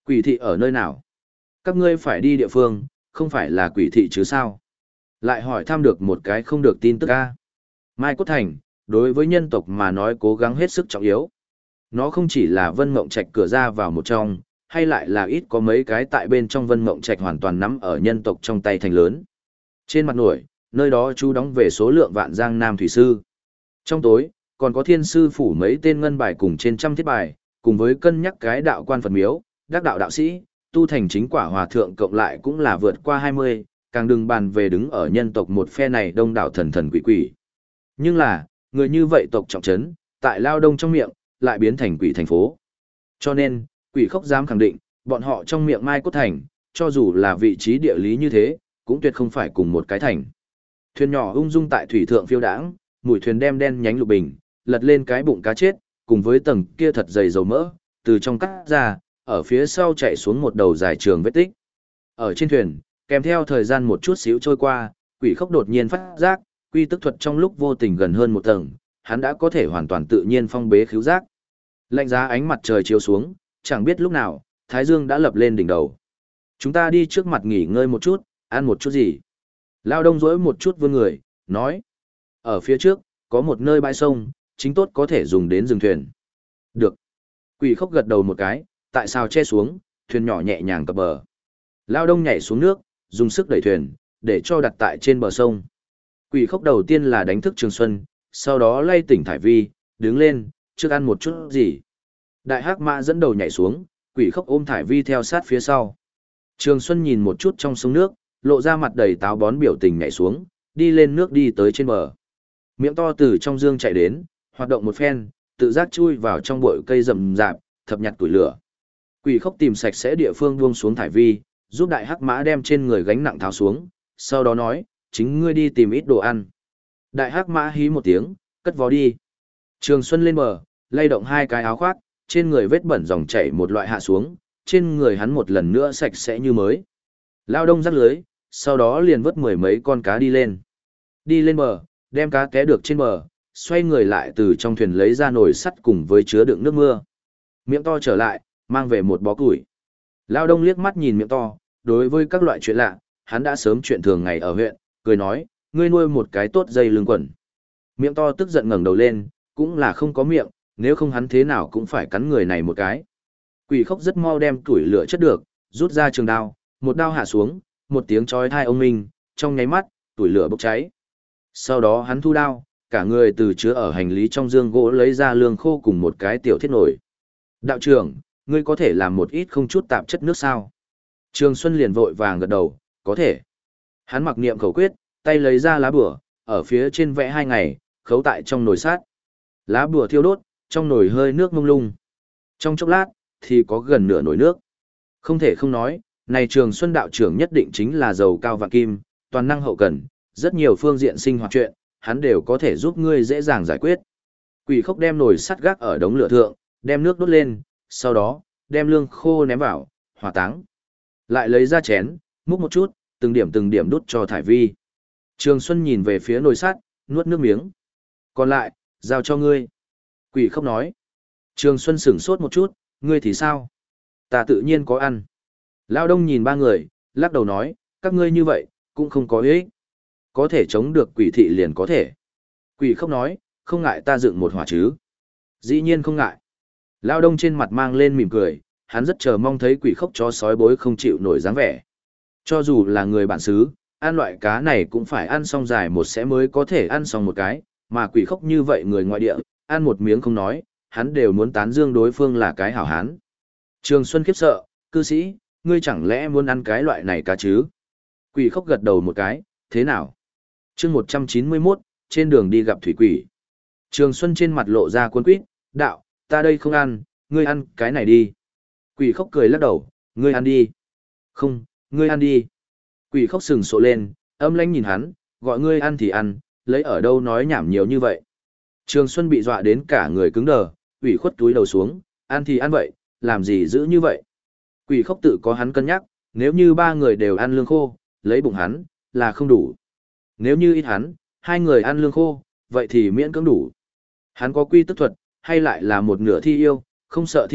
Quỷ thị ở nơi nào? Các ngươi phải đi địa phương, không phải là quỷ thị chứ sao? Lại hỏi thăm được một cái không được tin tức a. Mai Cốt Thành, đối với nhân tộc mà nói cố gắng hết sức trọng yếu. Nó không chỉ là Vân Mộng Trạch cửa ra vào một trong, hay lại là ít có mấy cái tại bên trong Vân Mộng Trạch hoàn toàn nắm ở nhân tộc trong tay thành lớn. Trên mặt nổi, nơi đó chú đóng về số lượng vạn giang nam thủy sư. Trong tối, còn có thiên sư phủ mấy tên ngân bài cùng trên trăm thiết bài, cùng với cân nhắc cái đạo quan Phật miếu, đắc đạo đạo sĩ, tu thành chính quả hòa thượng cộng lại cũng là vượt qua 20, càng đừng bàn về đứng ở nhân tộc một phe này đông đảo thần thần quỷ quỷ. Nhưng là, người như vậy tộc trọng trấn, tại Lao Đông trong miệng, lại biến thành quỷ thành phố. Cho nên, quỷ khốc dám khẳng định, bọn họ trong miệng Mai Cốt Thành, cho dù là vị trí địa lý như thế, cũng tuyệt không phải cùng một cái thành. Thuyền nhỏ ung dung tại thủy thượng phiêu đãng, mũi thuyền đem đen nhánh lục bình, lật lên cái bụng cá chết, cùng với tầng kia thật dày dầu mỡ, từ trong cắt ra, ở phía sau chạy xuống một đầu dài trường vết tích. Ở trên thuyền, kèm theo thời gian một chút xíu trôi qua, quỷ khốc đột nhiên phát giác, quy tức thuật trong lúc vô tình gần hơn một tầng, hắn đã có thể hoàn toàn tự nhiên phong bế khứu giác. Lạnh giá ánh mặt trời chiếu xuống, chẳng biết lúc nào, thái dương đã lập lên đỉnh đầu. Chúng ta đi trước mặt nghỉ ngơi một chút, ăn một chút gì. Lao Đông rỗi một chút vươn người, nói. Ở phía trước, có một nơi bãi sông, chính tốt có thể dùng đến dừng thuyền. Được. Quỷ khốc gật đầu một cái, tại sao che xuống, thuyền nhỏ nhẹ nhàng cập bờ. Lao Đông nhảy xuống nước, dùng sức đẩy thuyền, để cho đặt tại trên bờ sông. Quỷ khốc đầu tiên là đánh thức Trường Xuân, sau đó lay tỉnh Thải Vi, đứng lên, trước ăn một chút gì. Đại hắc mã dẫn đầu nhảy xuống, quỷ khốc ôm Thải Vi theo sát phía sau. Trường Xuân nhìn một chút trong sông nước, lộ ra mặt đầy táo bón biểu tình nhảy xuống, đi lên nước đi tới trên bờ. Miệng to từ trong dương chạy đến, hoạt động một phen, tự giác chui vào trong bụi cây rậm rạp, thập nhặt củi lửa. Quỷ khốc tìm sạch sẽ địa phương buông xuống Thải Vi, giúp đại hắc mã đem trên người gánh nặng tháo xuống, sau đó nói, chính ngươi đi tìm ít đồ ăn. Đại hắc mã hí một tiếng, cất vó đi. Trường Xuân lên bờ, lay động hai cái áo khoác, trên người vết bẩn dòng chảy một loại hạ xuống, trên người hắn một lần nữa sạch sẽ như mới. Lao Đông rắc lưới, sau đó liền vớt mười mấy con cá đi lên. Đi lên bờ, đem cá té được trên bờ, xoay người lại từ trong thuyền lấy ra nồi sắt cùng với chứa đựng nước mưa. Miệng to trở lại, mang về một bó củi. Lao Đông liếc mắt nhìn miệng to, đối với các loại chuyện lạ, hắn đã sớm chuyện thường ngày ở huyện, cười nói, ngươi nuôi một cái tốt dây lưng quần. Miệng to tức giận ngẩng đầu lên, cũng là không có miệng, nếu không hắn thế nào cũng phải cắn người này một cái. Quỷ khốc rất mau đem củi lửa chất được, rút ra trường đao, một đao hạ xuống, một tiếng chói tai ông minh, trong nháy mắt, củi lửa bốc cháy. Sau đó hắn thu đao, cả người từ chứa ở hành lý trong dương gỗ lấy ra lương khô cùng một cái tiểu thiết nổi. Đạo trưởng, ngươi có thể làm một ít không chút tạp chất nước sao? Trường Xuân liền vội vàng gật đầu, có thể. Hắn mặc niệm khẩu quyết, tay lấy ra lá bùa, ở phía trên vẽ 2 ngày, khấu tại trong nồi sát. Lá bùa thiêu đốt, trong nồi hơi nước mông lung. Trong chốc lát, thì có gần nửa nồi nước. Không thể không nói, này Trường Xuân đạo trưởng nhất định chính là giàu cao vạn kim, toàn năng hậu cần, rất nhiều phương diện sinh hoạt chuyện, hắn đều có thể giúp ngươi dễ dàng giải quyết. Quỷ khốc đem nồi sắt gác ở đống lửa thượng, đem nước đốt lên, sau đó, đem lương khô ném vào, hỏa táng. Lại lấy ra chén, múc một chút, từng điểm đút cho Thải Vi. Trường Xuân nhìn về phía nồi sắt, nuốt nước miếng. Còn lại, giao cho ngươi. Quỷ khốc nói. Trường Xuân sửng sốt một chút, ngươi thì sao? Ta tự nhiên có ăn. Lao Đông nhìn ba người, lắc đầu nói, các ngươi như vậy, cũng không có ích. Có thể chống được quỷ thị liền có thể. Quỷ khốc nói, không ngại ta dựng một hỏa chứ. Dĩ nhiên không ngại. Lao Đông trên mặt mang lên mỉm cười, hắn rất chờ mong thấy quỷ khốc chó sói bối không chịu nổi dáng vẻ. Cho dù là người bản xứ, ăn loại cá này cũng phải ăn xong dài một sẽ mới có thể ăn xong một cái, mà quỷ khốc như vậy người ngoại địa, ăn một miếng không nói, hắn đều muốn tán dương đối phương là cái hảo hán. Trường Xuân khiếp sợ, cư sĩ, ngươi chẳng lẽ muốn ăn cái loại này cá chứ? Quỷ khốc gật đầu một cái, thế nào? chương 191, trên đường đi gặp thủy quỷ. Trường Xuân trên mặt lộ ra cuốn quýt, đạo, ta đây không ăn, ngươi ăn cái này đi. Quỷ khốc cười lắc đầu, ngươi ăn đi. Không, ngươi ăn đi. Quỷ khốc sừng sộ lên, âm lãnh nhìn hắn, gọi ngươi ăn thì ăn, lấy ở đâu nói nhảm nhiều như vậy. Trường Xuân bị dọa đến cả người cứng đờ, quỷ khuất túi đầu xuống, ăn thì ăn vậy, làm gì giữ như vậy. Quỷ khốc tự có hắn cân nhắc, nếu như 3 người đều ăn lương khô, lấy bụng hắn, là không đủ. Nếu như ít hắn, 2 người ăn lương khô, vậy thì miễn cưỡng đủ. Hắn có quy tức thuật, hay lại là một nửa thi yêu, không sợ thi độc,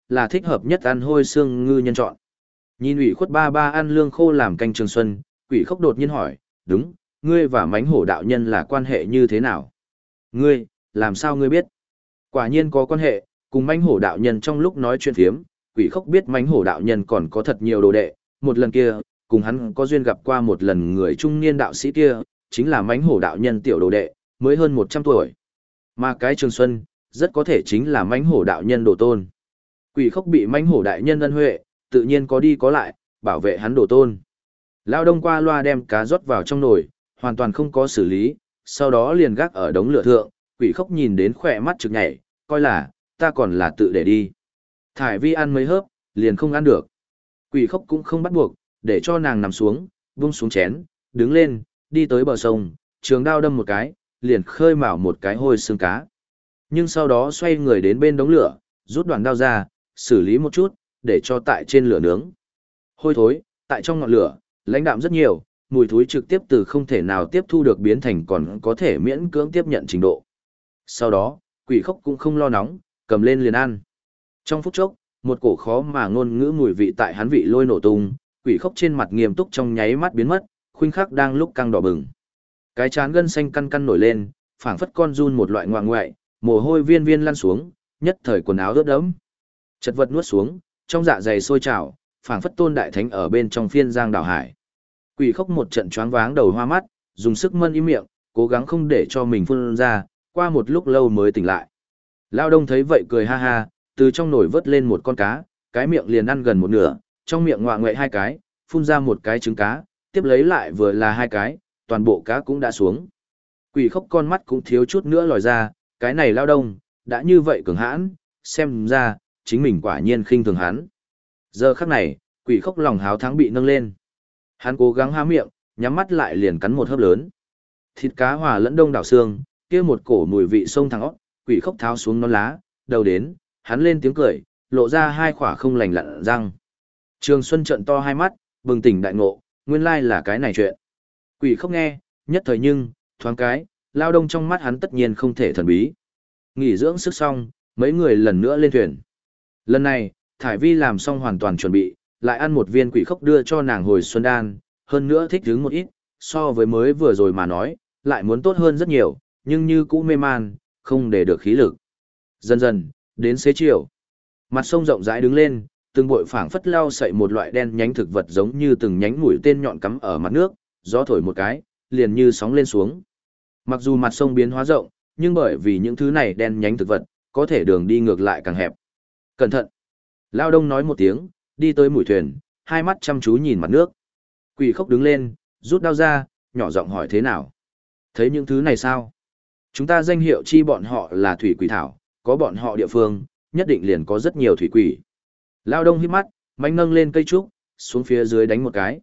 là thích hợp nhất ăn hôi xương ngư nhân chọn. Nhìn ủy khuất ba ba ăn lương khô làm canh Trường Xuân, Quỷ Khốc đột nhiên hỏi, đúng, ngươi và mánh hổ đạo nhân là quan hệ như thế nào? Ngươi, làm sao ngươi biết? Quả nhiên có quan hệ, cùng mánh hổ đạo nhân trong lúc nói chuyện phiếm, Quỷ Khốc biết mánh hổ đạo nhân còn có thật nhiều đồ đệ, một lần kia, cùng hắn có duyên gặp qua một lần người trung niên đạo sĩ kia, chính là mánh hổ đạo nhân tiểu đồ đệ, mới hơn 100 tuổi. Mà cái Trường Xuân, rất có thể chính là mánh hổ đạo nhân đồ tôn. Quỷ Khốc bị mánh hổ đại nhân ân huệ, tự nhiên có đi có lại, bảo vệ hắn đồ tôn. Lao Đông qua loa đem cá rót vào trong nồi, hoàn toàn không có xử lý, sau đó liền gác ở đống lửa thượng, Quỷ Khốc nhìn đến khỏe mắt trực nhảy, coi là, ta còn là tự để đi. Thải Vi ăn mấy hớp, liền không ăn được. Quỷ Khốc cũng không bắt buộc, để cho nàng nằm xuống, vung xuống chén, đứng lên, đi tới bờ sông, trường đao đâm một cái, liền khơi mào một cái hôi xương cá. Nhưng sau đó xoay người đến bên đống lửa, rút đoạn đao ra, xử lý một chút, để cho tại trên lửa nướng. Hôi thối, tại trong ngọn lửa, lãnh đạm rất nhiều, mùi thối trực tiếp từ không thể nào tiếp thu được biến thành còn có thể miễn cưỡng tiếp nhận trình độ. Sau đó, Quỷ Khốc cũng không lo nóng, cầm lên liền ăn. Trong phút chốc, một cổ khó mà ngôn ngữ mùi vị tại hắn vị lôi nổ tung, Quỷ Khốc trên mặt nghiêm túc trong nháy mắt biến mất, khuynh khắc đang lúc căng đỏ bừng. Cái trán gân xanh căn căn nổi lên, phảng phất con run một loại ngoạng ngoại, mồ hôi viên viên lăn xuống, nhất thời quần áo ướt đẫm. Chật vật nuốt xuống, trong dạ dày sôi trào, phảng phất tôn đại thánh ở bên trong phiên giang đảo hải. Quỷ Khốc một trận choáng váng đầu hoa mắt, dùng sức mân im miệng, cố gắng không để cho mình phun ra, qua một lúc lâu mới tỉnh lại. Lao Đông thấy vậy cười ha ha, từ trong nồi vớt lên một con cá, cái miệng liền ăn gần một nửa, trong miệng ngoạ ngoại 2 cái, phun ra một cái trứng cá, tiếp lấy lại vừa là 2 cái, toàn bộ cá cũng đã xuống. Quỷ Khốc con mắt cũng thiếu chút nữa lòi ra, cái này Lao Đông, đã như vậy cường hãn, xem ra, chính mình quả nhiên khinh thường hắn. Giờ khắc này, Quỷ Khốc lòng háo thắng bị nâng lên. Hắn cố gắng há miệng, nhắm mắt lại liền cắn một hớp lớn. Thịt cá hòa lẫn đông đảo xương, kia một cổ mùi vị sông thẳng óc, Quỷ Khốc tháo xuống nón lá, đầu đến, hắn lên tiếng cười, lộ ra 2 khỏa không lành lặn răng. Trường Xuân trợn to 2 mắt, bừng tỉnh đại ngộ, nguyên lai là cái này chuyện. Quỷ Khốc nghe, nhất thời nhưng, thoáng cái, Lao Đông trong mắt hắn tất nhiên không thể thần bí. Nghỉ dưỡng sức xong, mấy người lần nữa lên thuyền. Lần này, Thải Vi làm xong hoàn toàn chuẩn bị, lại ăn một viên Quỷ Khốc đưa cho nàng hồi xuân đan, hơn nữa thích hứng một ít, so với mới vừa rồi mà nói, lại muốn tốt hơn rất nhiều, nhưng như cũ mê man, không để được khí lực. Dần dần, đến xế chiều, mặt sông rộng rãi đứng lên, từng bụi phảng phất lao sậy một loại đen nhánh thực vật giống như từng nhánh mũi tên nhọn cắm ở mặt nước, gió thổi một cái, liền như sóng lên xuống. Mặc dù mặt sông biến hóa rộng, nhưng bởi vì những thứ này đen nhánh thực vật, có thể đường đi ngược lại càng hẹp. Cẩn thận! Lao Đông nói một tiếng, đi tới mũi thuyền, 2 mắt chăm chú nhìn mặt nước. Quỷ Khốc đứng lên, rút đao ra, nhỏ giọng hỏi thế nào. Thấy những thứ này sao? Chúng ta danh hiệu chi bọn họ là thủy quỷ thảo, có bọn họ địa phương, nhất định liền có rất nhiều thủy quỷ. Lao Đông hít mắt, mạnh nâng lên cây trúc, xuống phía dưới đánh một cái.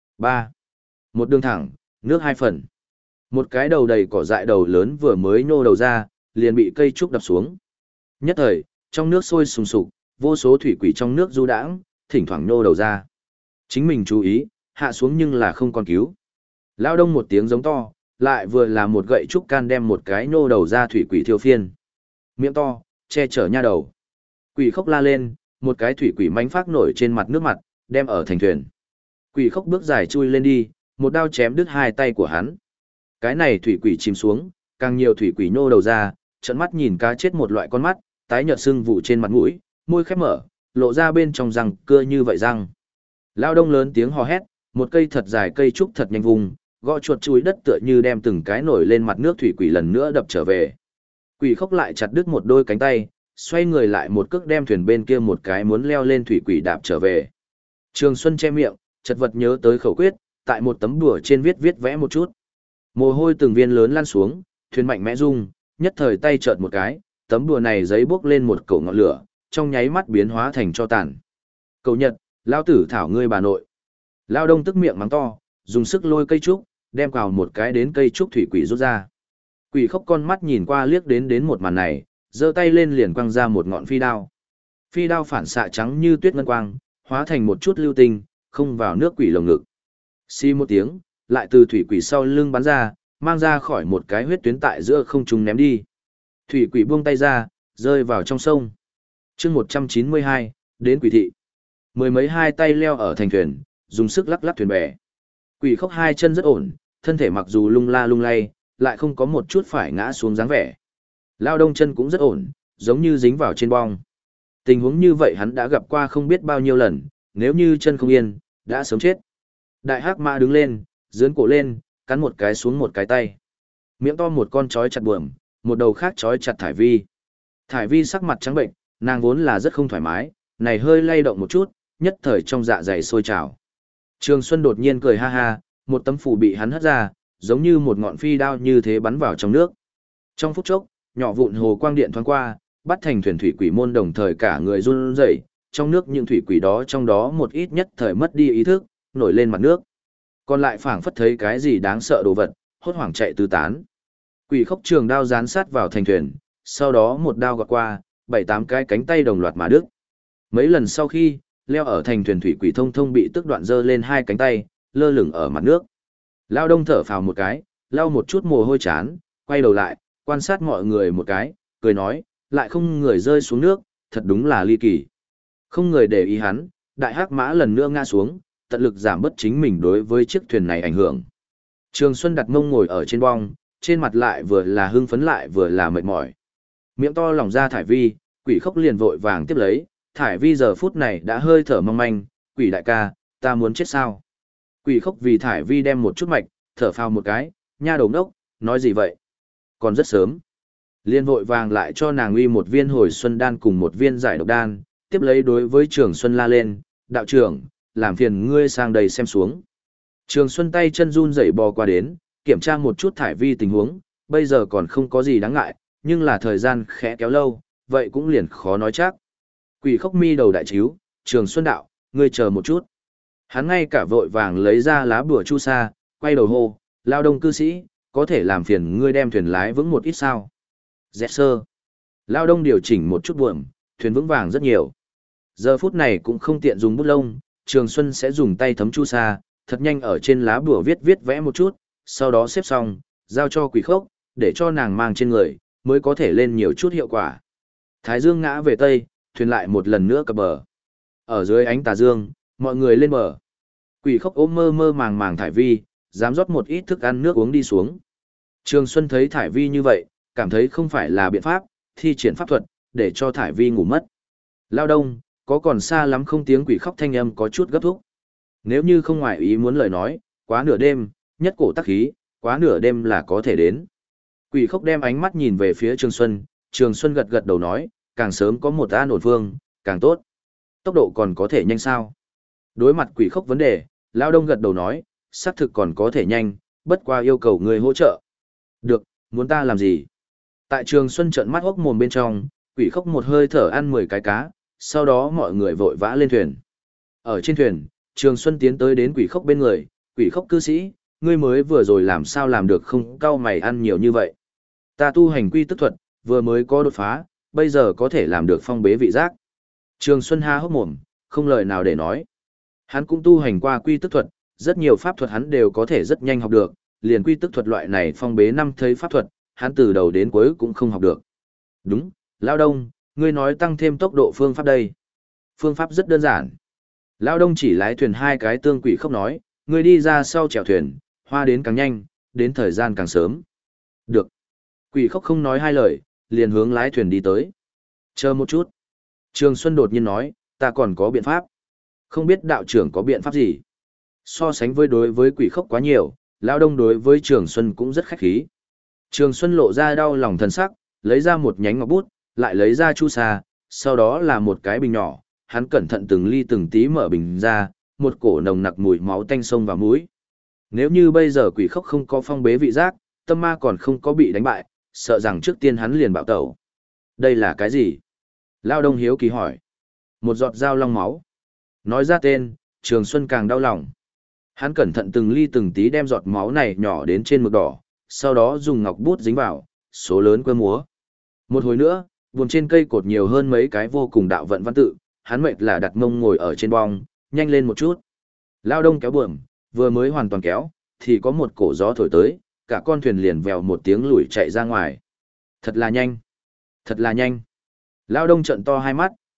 3. Một đường thẳng, nước 2 phần. Một cái đầu đầy cỏ dại đầu lớn vừa mới nhô đầu ra, liền bị cây trúc đập xuống. Nhất thời, trong nước sôi sùng sục, vô số thủy quỷ trong nước du đãng, thỉnh thoảng nhô đầu ra. Chính mình chú ý, hạ xuống nhưng là không còn cứu. Lao Đông một tiếng giống to, lại vừa là một gậy trúc can đem một cái nhô đầu ra thủy quỷ thiêu phiên. Miệng to, che chở nha đầu. Quỷ Khốc la lên, một cái thủy quỷ mánh phát nổi trên mặt nước mặt, đem ở thành thuyền. Quỷ Khốc bước dài chui lên đi, một đao chém đứt 2 tay của hắn. Cái này thủy quỷ chìm xuống, càng nhiều thủy quỷ nhô đầu ra, trợn mắt nhìn cá chết một loại con mắt, tái nhợt sưng vụ trên mặt mũi, môi khép mở, lộ ra bên trong răng cưa như vậy răng. Lao Đông lớn tiếng hò hét, một cây thật dài cây trúc thật nhanh vùng, gõ chuột chuối đất tựa như đem từng cái nổi lên mặt nước thủy quỷ lần nữa đập trở về. Quỷ Khốc lại chặt đứt một đôi cánh tay, xoay người lại một cước đem thuyền bên kia một cái muốn leo lên thủy quỷ đạp trở về. Trường Xuân che miệng, chật vật nhớ tới khẩu quyết, tại một tấm đùa trên viết vẽ một chút. Mồ hôi từng viên lớn lăn xuống, thuyền mạnh mẽ rung, nhất thời tay chợt một cái, tấm đùa này giấy bốc lên một cổ ngọn lửa, trong nháy mắt biến hóa thành tro tàn. Cầu Nhật, lao tử thảo ngươi bà nội. Lao Đông tức miệng mắng to, dùng sức lôi cây trúc, đem vào một cái đến cây trúc thủy quỷ rút ra. Quỷ Khốc con mắt nhìn qua liếc đến một màn này, giơ tay lên liền quăng ra một ngọn phi đao. Phi đao phản xạ trắng như tuyết ngân quang, hóa thành một chút lưu tinh, không vào nước quỷ lồng ngực. Xì một tiếng, lại từ thủy quỷ sau lưng bắn ra, mang ra khỏi một cái huyết tuyến tại giữa không trung ném đi. Thủy quỷ buông tay ra, rơi vào trong sông. chương 192, đến quỷ thị. Mười mấy hai tay leo ở thành thuyền, dùng sức lắc lắc thuyền bè. Quỷ khốc hai chân rất ổn, thân thể mặc dù lung la lung lay, lại không có một chút phải ngã xuống dáng vẻ. Lao Đông chân cũng rất ổn, giống như dính vào trên bong. Tình huống như vậy hắn đã gặp qua không biết bao nhiêu lần, nếu như chân không yên, đã sớm chết. Đại hắc mã đứng lên, dướn cổ lên, cắn một cái xuống một cái tay. Miệng to một con chói chặt buồm, một đầu khác chói chặt Thải Vi. Thải Vi sắc mặt trắng bệnh, nàng vốn là rất không thoải mái, này hơi lay động một chút, nhất thời trong dạ dày sôi trào. Trường Xuân đột nhiên cười ha ha, một tấm phủ bị hắn hất ra, giống như một ngọn phi đao như thế bắn vào trong nước. Trong phút chốc, nhỏ vụn hồ quang điện thoáng qua, bắt thành thuyền thủy quỷ môn đồng thời cả người run rẩy, trong nước những thủy quỷ đó trong đó một ít nhất thời mất đi ý thức, nổi lên mặt nước. Còn lại phảng phất thấy cái gì đáng sợ đồ vật, hốt hoảng chạy tứ tán. Quỷ khốc trường đao dán sát vào thành thuyền, sau đó một đao gọt qua, 7-8 cái cánh tay đồng loạt mà đứt. Mấy lần sau khi, leo ở thành thuyền thủy quỷ thông thông bị tức đoạn giơ lên hai cánh tay, lơ lửng ở mặt nước. Lao Đông thở phào một cái, lau một chút mồ hôi chán, quay đầu lại, quan sát mọi người một cái, cười nói, lại không người rơi xuống nước, thật đúng là ly kỳ. Không người để ý hắn, đại hắc mã lần nữa ngã xuống, tận lực giảm bớt chính mình đối với chiếc thuyền này ảnh hưởng. Trường Xuân đặt mông ngồi ở trên bong, trên mặt lại vừa là hưng phấn lại vừa là mệt mỏi. Miệng to lỏng ra Thải Vi, quỷ khốc liền vội vàng tiếp lấy, Thải Vi giờ phút này đã hơi thở mong manh, quỷ đại ca, ta muốn chết sao? Quỷ khốc vì Thải Vi đem một chút mạch, thở phào một cái, nha đầu đốc, nói gì vậy? Còn rất sớm. Liên vội vàng lại cho nàng uy một viên hồi xuân đan cùng một viên giải độc đan, tiếp lấy đối với Trường Xuân la lên, đạo trưởng, làm phiền ngươi sang đây xem xuống. Trường Xuân tay chân run rẩy bò qua đến, kiểm tra một chút Thải Vi tình huống, bây giờ còn không có gì đáng ngại, nhưng là thời gian khẽ kéo lâu, vậy cũng liền khó nói chắc. Quỷ khốc mi đầu đại chíu, Trường Xuân đạo, ngươi chờ một chút. Hắn ngay cả vội vàng lấy ra lá bùa chu sa, quay đầu hô, Lao Đông cư sĩ, có thể làm phiền ngươi đem thuyền lái vững một ít sao? Dẹt sơ. Lao Đông điều chỉnh một chút buồm, thuyền vững vàng rất nhiều. Giờ phút này cũng không tiện dùng bút lông, Trường Xuân sẽ dùng tay thấm chu sa, thật nhanh ở trên lá bùa viết vẽ một chút, sau đó xếp xong, giao cho quỷ khốc, để cho nàng mang trên người, mới có thể lên nhiều chút hiệu quả. Thái dương ngã về tây, thuyền lại một lần nữa cập bờ. Ở dưới ánh tà dương, mọi người lên bờ. Quỷ khốc ôm mơ mơ màng màng Thải Vi, dám rót một ít thức ăn nước uống đi xuống. Trường Xuân thấy Thải Vi như vậy, cảm thấy không phải là biện pháp, thi triển pháp thuật, để cho Thải Vi ngủ mất. Lao Đông, có còn xa lắm không? Tiếng quỷ khóc thanh âm có chút gấp thúc. Nếu như không ngoài ý muốn lời nói, quá nửa đêm, nhất cổ tắc khí, quá nửa đêm là có thể đến. Quỷ khóc đem ánh mắt nhìn về phía Trường Xuân gật gật đầu nói, càng sớm có một an ổn phương, càng tốt. Tốc độ còn có thể nhanh sao? Đối mặt quỷ khóc vấn đề, Lao Đông gật đầu nói, xác thực còn có thể nhanh, bất qua yêu cầu người hỗ trợ. Được, muốn ta làm gì? Tại Trường Xuân trợn mắt hốc mồm bên trong, quỷ khóc một hơi thở ăn 10 cái cá, sau đó mọi người vội vã lên thuyền. Ở trên thuyền, Trường Xuân tiến tới đến quỷ khóc bên người, quỷ khóc cư sĩ, ngươi mới vừa rồi làm sao làm được không cau mày ăn nhiều như vậy. Ta tu hành quy tức thuật, vừa mới có đột phá, bây giờ có thể làm được phong bế vị giác. Trường Xuân há hốc mồm, không lời nào để nói. Hắn cũng tu hành qua quy tức thuật, rất nhiều pháp thuật hắn đều có thể rất nhanh học được, liền quy tức thuật loại này phong bế năm thấy pháp thuật, hắn từ đầu đến cuối cũng không học được. Đúng, Lao Đông, ngươi nói tăng thêm tốc độ phương pháp đây. Phương pháp rất đơn giản. Lao Đông chỉ lái thuyền hai cái tương quỷ khóc nói, ngươi đi ra sau chèo thuyền, hoa đến càng nhanh, đến thời gian càng sớm. Được. Quỷ khóc không nói hai lời, liền hướng lái thuyền đi tới. Chờ một chút. Trường Xuân đột nhiên nói, ta còn có biện pháp. Không biết đạo trưởng có biện pháp gì. So sánh với đối với quỷ khóc quá nhiều, Lao Đông đối với Trường Xuân cũng rất khách khí. Trường Xuân lộ ra đau lòng thần sắc, lấy ra một nhánh ngọc bút, lại lấy ra chu sa, sau đó là một cái bình nhỏ, hắn cẩn thận từng ly từng tí mở bình ra, một cổ nồng nặc mùi máu tanh sông vào mũi. Nếu như bây giờ quỷ khóc không có phong bế vị giác, tâm ma còn không có bị đánh bại, sợ rằng trước tiên hắn liền bạo tẩu. Đây là cái gì? Lao Đông hiếu kỳ hỏi. Một giọt dao long máu. Nói ra tên, Trường Xuân càng đau lòng. Hắn cẩn thận từng ly từng tí đem giọt máu này nhỏ đến trên mực đỏ, sau đó dùng ngọc bút dính vào, số lớn quơ múa. Một hồi nữa, buồm trên cây cột nhiều hơn mấy cái vô cùng đạo vận văn tự, hắn mệt là đặt mông ngồi ở trên bong, nhanh lên một chút. Lao Đông kéo buồm, vừa mới hoàn toàn kéo, thì có một cổ gió thổi tới, cả con thuyền liền vèo một tiếng lùi chạy ra ngoài. Thật là nhanh, thật là nhanh. Lao Đông trợn to hai mắt,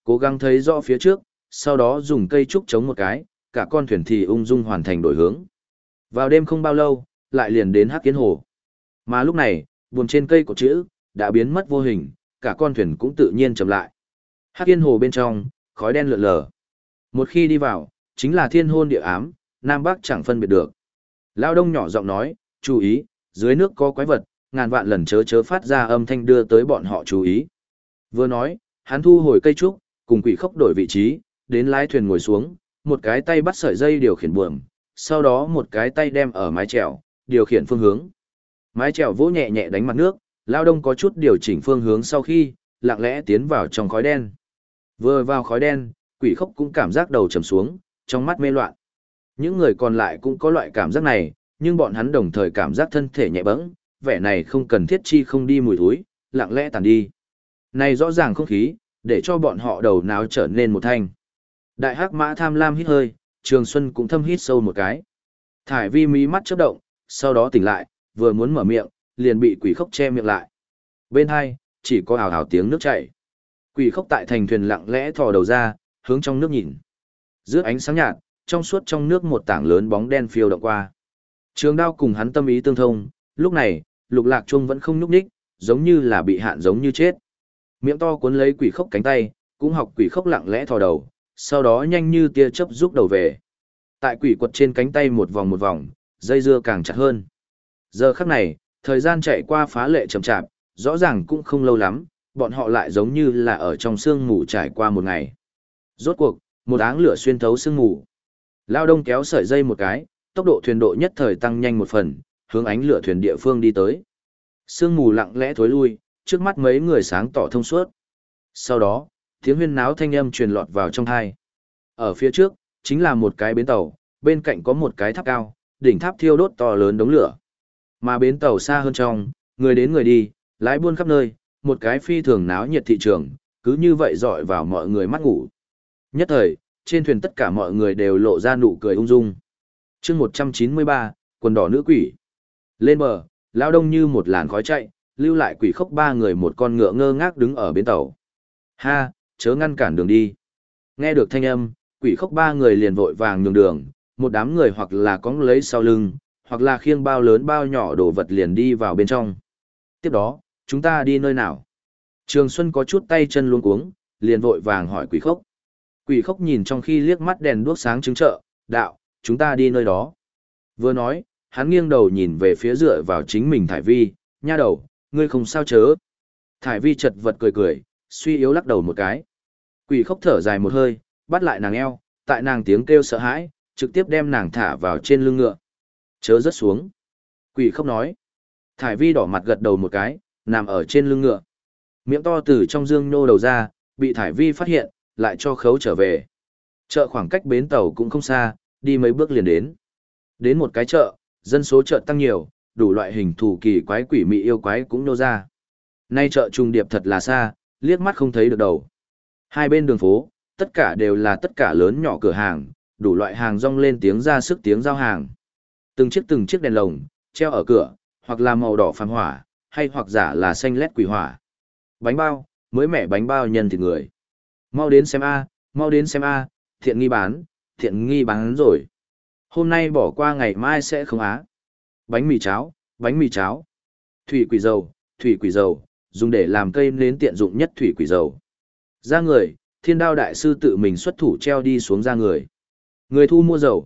cố gắng thấy rõ phía trước, sau đó dùng cây trúc chống một cái, cả con thuyền thì ung dung hoàn thành đổi hướng. Vào đêm không bao lâu, lại liền đến Hắc Kiến Hồ. Mà lúc này, buồm trên cây cột chữ đã biến mất vô hình, cả con thuyền cũng tự nhiên chậm lại. Hắc Yên Hồ bên trong, khói đen lượn lờ. Một khi đi vào, chính là thiên hôn địa ám, nam bắc chẳng phân biệt được. Lao Đông nhỏ giọng nói, chú ý, dưới nước có quái vật, ngàn vạn lần chớ chớ phát ra âm thanh đưa tới bọn họ chú ý. Vừa nói, hắn thu hồi cây trúc, cùng Quỷ Khốc đổi vị trí, đến lái thuyền ngồi xuống, một cái tay bắt sợi dây điều khiển buồm, sau đó một cái tay đem ở mái chèo, điều khiển phương hướng. Mái chèo vỗ nhẹ nhẹ đánh mặt nước, Lao Đông có chút điều chỉnh phương hướng sau khi, lặng lẽ tiến vào trong khói đen. Vừa vào khói đen, Quỷ Khốc cũng cảm giác đầu trầm xuống, trong mắt mê loạn. Những người còn lại cũng có loại cảm giác này, nhưng bọn hắn đồng thời cảm giác thân thể nhẹ bẫng, vẻ này không cần thiết chi không đi mùi thối, lặng lẽ tàn đi. Này rõ ràng không khí, để cho bọn họ đầu náo trở nên một thanh. Đại hắc mã tham lam hít hơi, Trường Xuân cũng thâm hít sâu một cái. Thải Vi mí mắt chớp động, sau đó tỉnh lại, vừa muốn mở miệng, liền bị Quỷ Khốc che miệng lại. Bên hai, chỉ có ào ào tiếng nước chảy. Quỷ Khốc tại thành thuyền lặng lẽ thò đầu ra, hướng trong nước nhìn. Dưới ánh sáng nhạt, trong suốt trong nước một tảng lớn bóng đen phiêu động qua. Trường Đao cùng hắn tâm ý tương thông, lúc này, Lục Lạc Trung vẫn không nhúc nhích, giống như là bị hạn giống như chết. Miệng to cuốn lấy Quỷ Khốc cánh tay, cũng học Quỷ Khốc lặng lẽ thò đầu, sau đó nhanh như tia chớp rút đầu về. Tại quỷ quật trên cánh tay một vòng, dây dưa càng chặt hơn. Giờ khắc này, thời gian chạy qua phá lệ chậm chạp, rõ ràng cũng không lâu lắm, bọn họ lại giống như là ở trong sương mù trải qua một ngày. Rốt cuộc, một áng lửa xuyên thấu sương mù. Lao Đông kéo sợi dây một cái, tốc độ thuyền độ nhất thời tăng nhanh một phần, hướng ánh lửa thuyền địa phương đi tới. Sương mù lặng lẽ thối lui, trước mắt mấy người sáng tỏ thông suốt. Sau đó, tiếng huyên náo thanh âm truyền lọt vào trong tai. Ở phía trước, chính là một cái bến tàu, bên cạnh có một cái tháp cao, đỉnh tháp thiêu đốt to lớn đống lửa. Mà bến tàu xa hơn trong, người đến người đi, lái buôn khắp nơi, một cái phi thường náo nhiệt thị trường, cứ như vậy dọi vào mọi người mắt ngủ. Nhất thời, trên thuyền tất cả mọi người đều lộ ra nụ cười ung dung. Chương 193, quần đỏ nữ quỷ. Lên bờ, Lao Đông như một làn khói chạy, lưu lại Quỷ Khốc ba người một con ngựa ngơ ngác đứng ở bến tàu. Ha, chớ ngăn cản đường đi. Nghe được thanh âm, Quỷ Khốc ba người liền vội vàng nhường đường, một đám người hoặc là cõng lấy sau lưng, hoặc là khiêng bao lớn bao nhỏ đồ vật liền đi vào bên trong. Tiếp đó, chúng ta đi nơi nào? Trường Xuân có chút tay chân luống cuống, liền vội vàng hỏi Quỷ Khốc. Quỷ Khốc nhìn trong khi liếc mắt đèn đuốc sáng chứng trợ, đạo, chúng ta đi nơi đó. Vừa nói, hắn nghiêng đầu nhìn về phía dựa vào chính mình Thải Vi, nha đầu, ngươi không sao chớ. Thải Vi chật vật cười cười, suy yếu lắc đầu một cái. Quỷ Khốc thở dài một hơi, bắt lại nàng eo, tại nàng tiếng kêu sợ hãi, trực tiếp đem nàng thả vào trên lưng ngựa. Chớ rớt xuống. Quỷ Khốc nói. Thải Vi đỏ mặt gật đầu một cái, nằm ở trên lưng ngựa. Miệng to từ trong dương nhô đầu ra, bị Thải Vi phát hiện, lại cho khấu trở về. Chợ khoảng cách bến tàu cũng không xa, đi mấy bước liền đến. Đến một cái chợ, dân số chợ tăng nhiều, đủ loại hình thù kỳ quái quỷ mị yêu quái cũng nô ra. Nay chợ trùng điệp thật là xa, liếc mắt không thấy được đầu. Hai bên đường phố, tất cả đều là tất cả lớn nhỏ cửa hàng, đủ loại hàng rong lên tiếng ra sức tiếng giao hàng. Từng chiếc đèn lồng, treo ở cửa, hoặc là màu đỏ phàm hỏa, hay hoặc giả là xanh lét quỷ hỏa. Bánh bao, mới mẻ bánh bao nhân thịt người. Mau đến xem a, mau đến xem a, thiện nghi bán rồi. Hôm nay bỏ qua ngày mai sẽ không á. Bánh mì cháo. Thủy quỷ dầu, dùng để làm cây nến tiện dụng nhất thủy quỷ dầu. Ra người, Thiên Đao đại sư tự mình xuất thủ treo đi xuống ra người. Người thu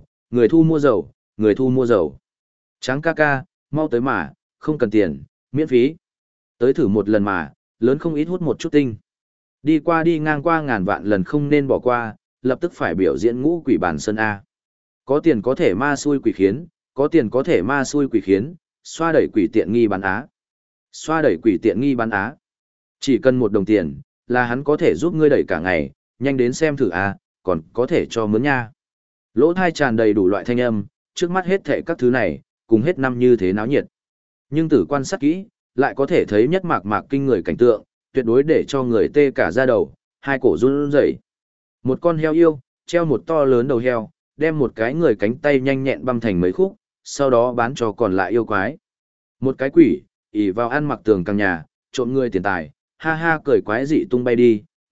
mua dầu. Tráng ca ca, mau tới mà, không cần tiền, miễn phí. Tới thử một lần mà, lớn không ít hút một chút tinh. Đi qua đi ngang qua ngàn vạn lần không nên bỏ qua, lập tức phải biểu diễn ngũ quỷ bản sơn A. Có tiền có thể ma xui quỷ khiến, xoa đẩy quỷ tiện nghi bán á. Chỉ cần 1 đồng tiền, là hắn có thể giúp ngươi đẩy cả ngày, nhanh đến xem thử A, còn có thể cho mướn nha. Lỗ thai tràn đầy đủ loại thanh âm, trước mắt hết thệ các thứ này, cùng hết năm như thế náo nhiệt. Nhưng tử quan sát kỹ, lại có thể thấy nhất mạc mạc kinh người cảnh tượng, tuyệt đối để cho người tê cả da đầu, hai cổ run rẩy. Một con heo yêu, treo một to lớn đầu heo, đem một cái người cánh tay nhanh nhẹn băm thành mấy khúc, sau đó bán cho còn lại yêu quái. Một cái quỷ, ỉ vào ăn mặc tường càng nhà, trộm người tiền tài, ha ha cười quái dị tung bay đi,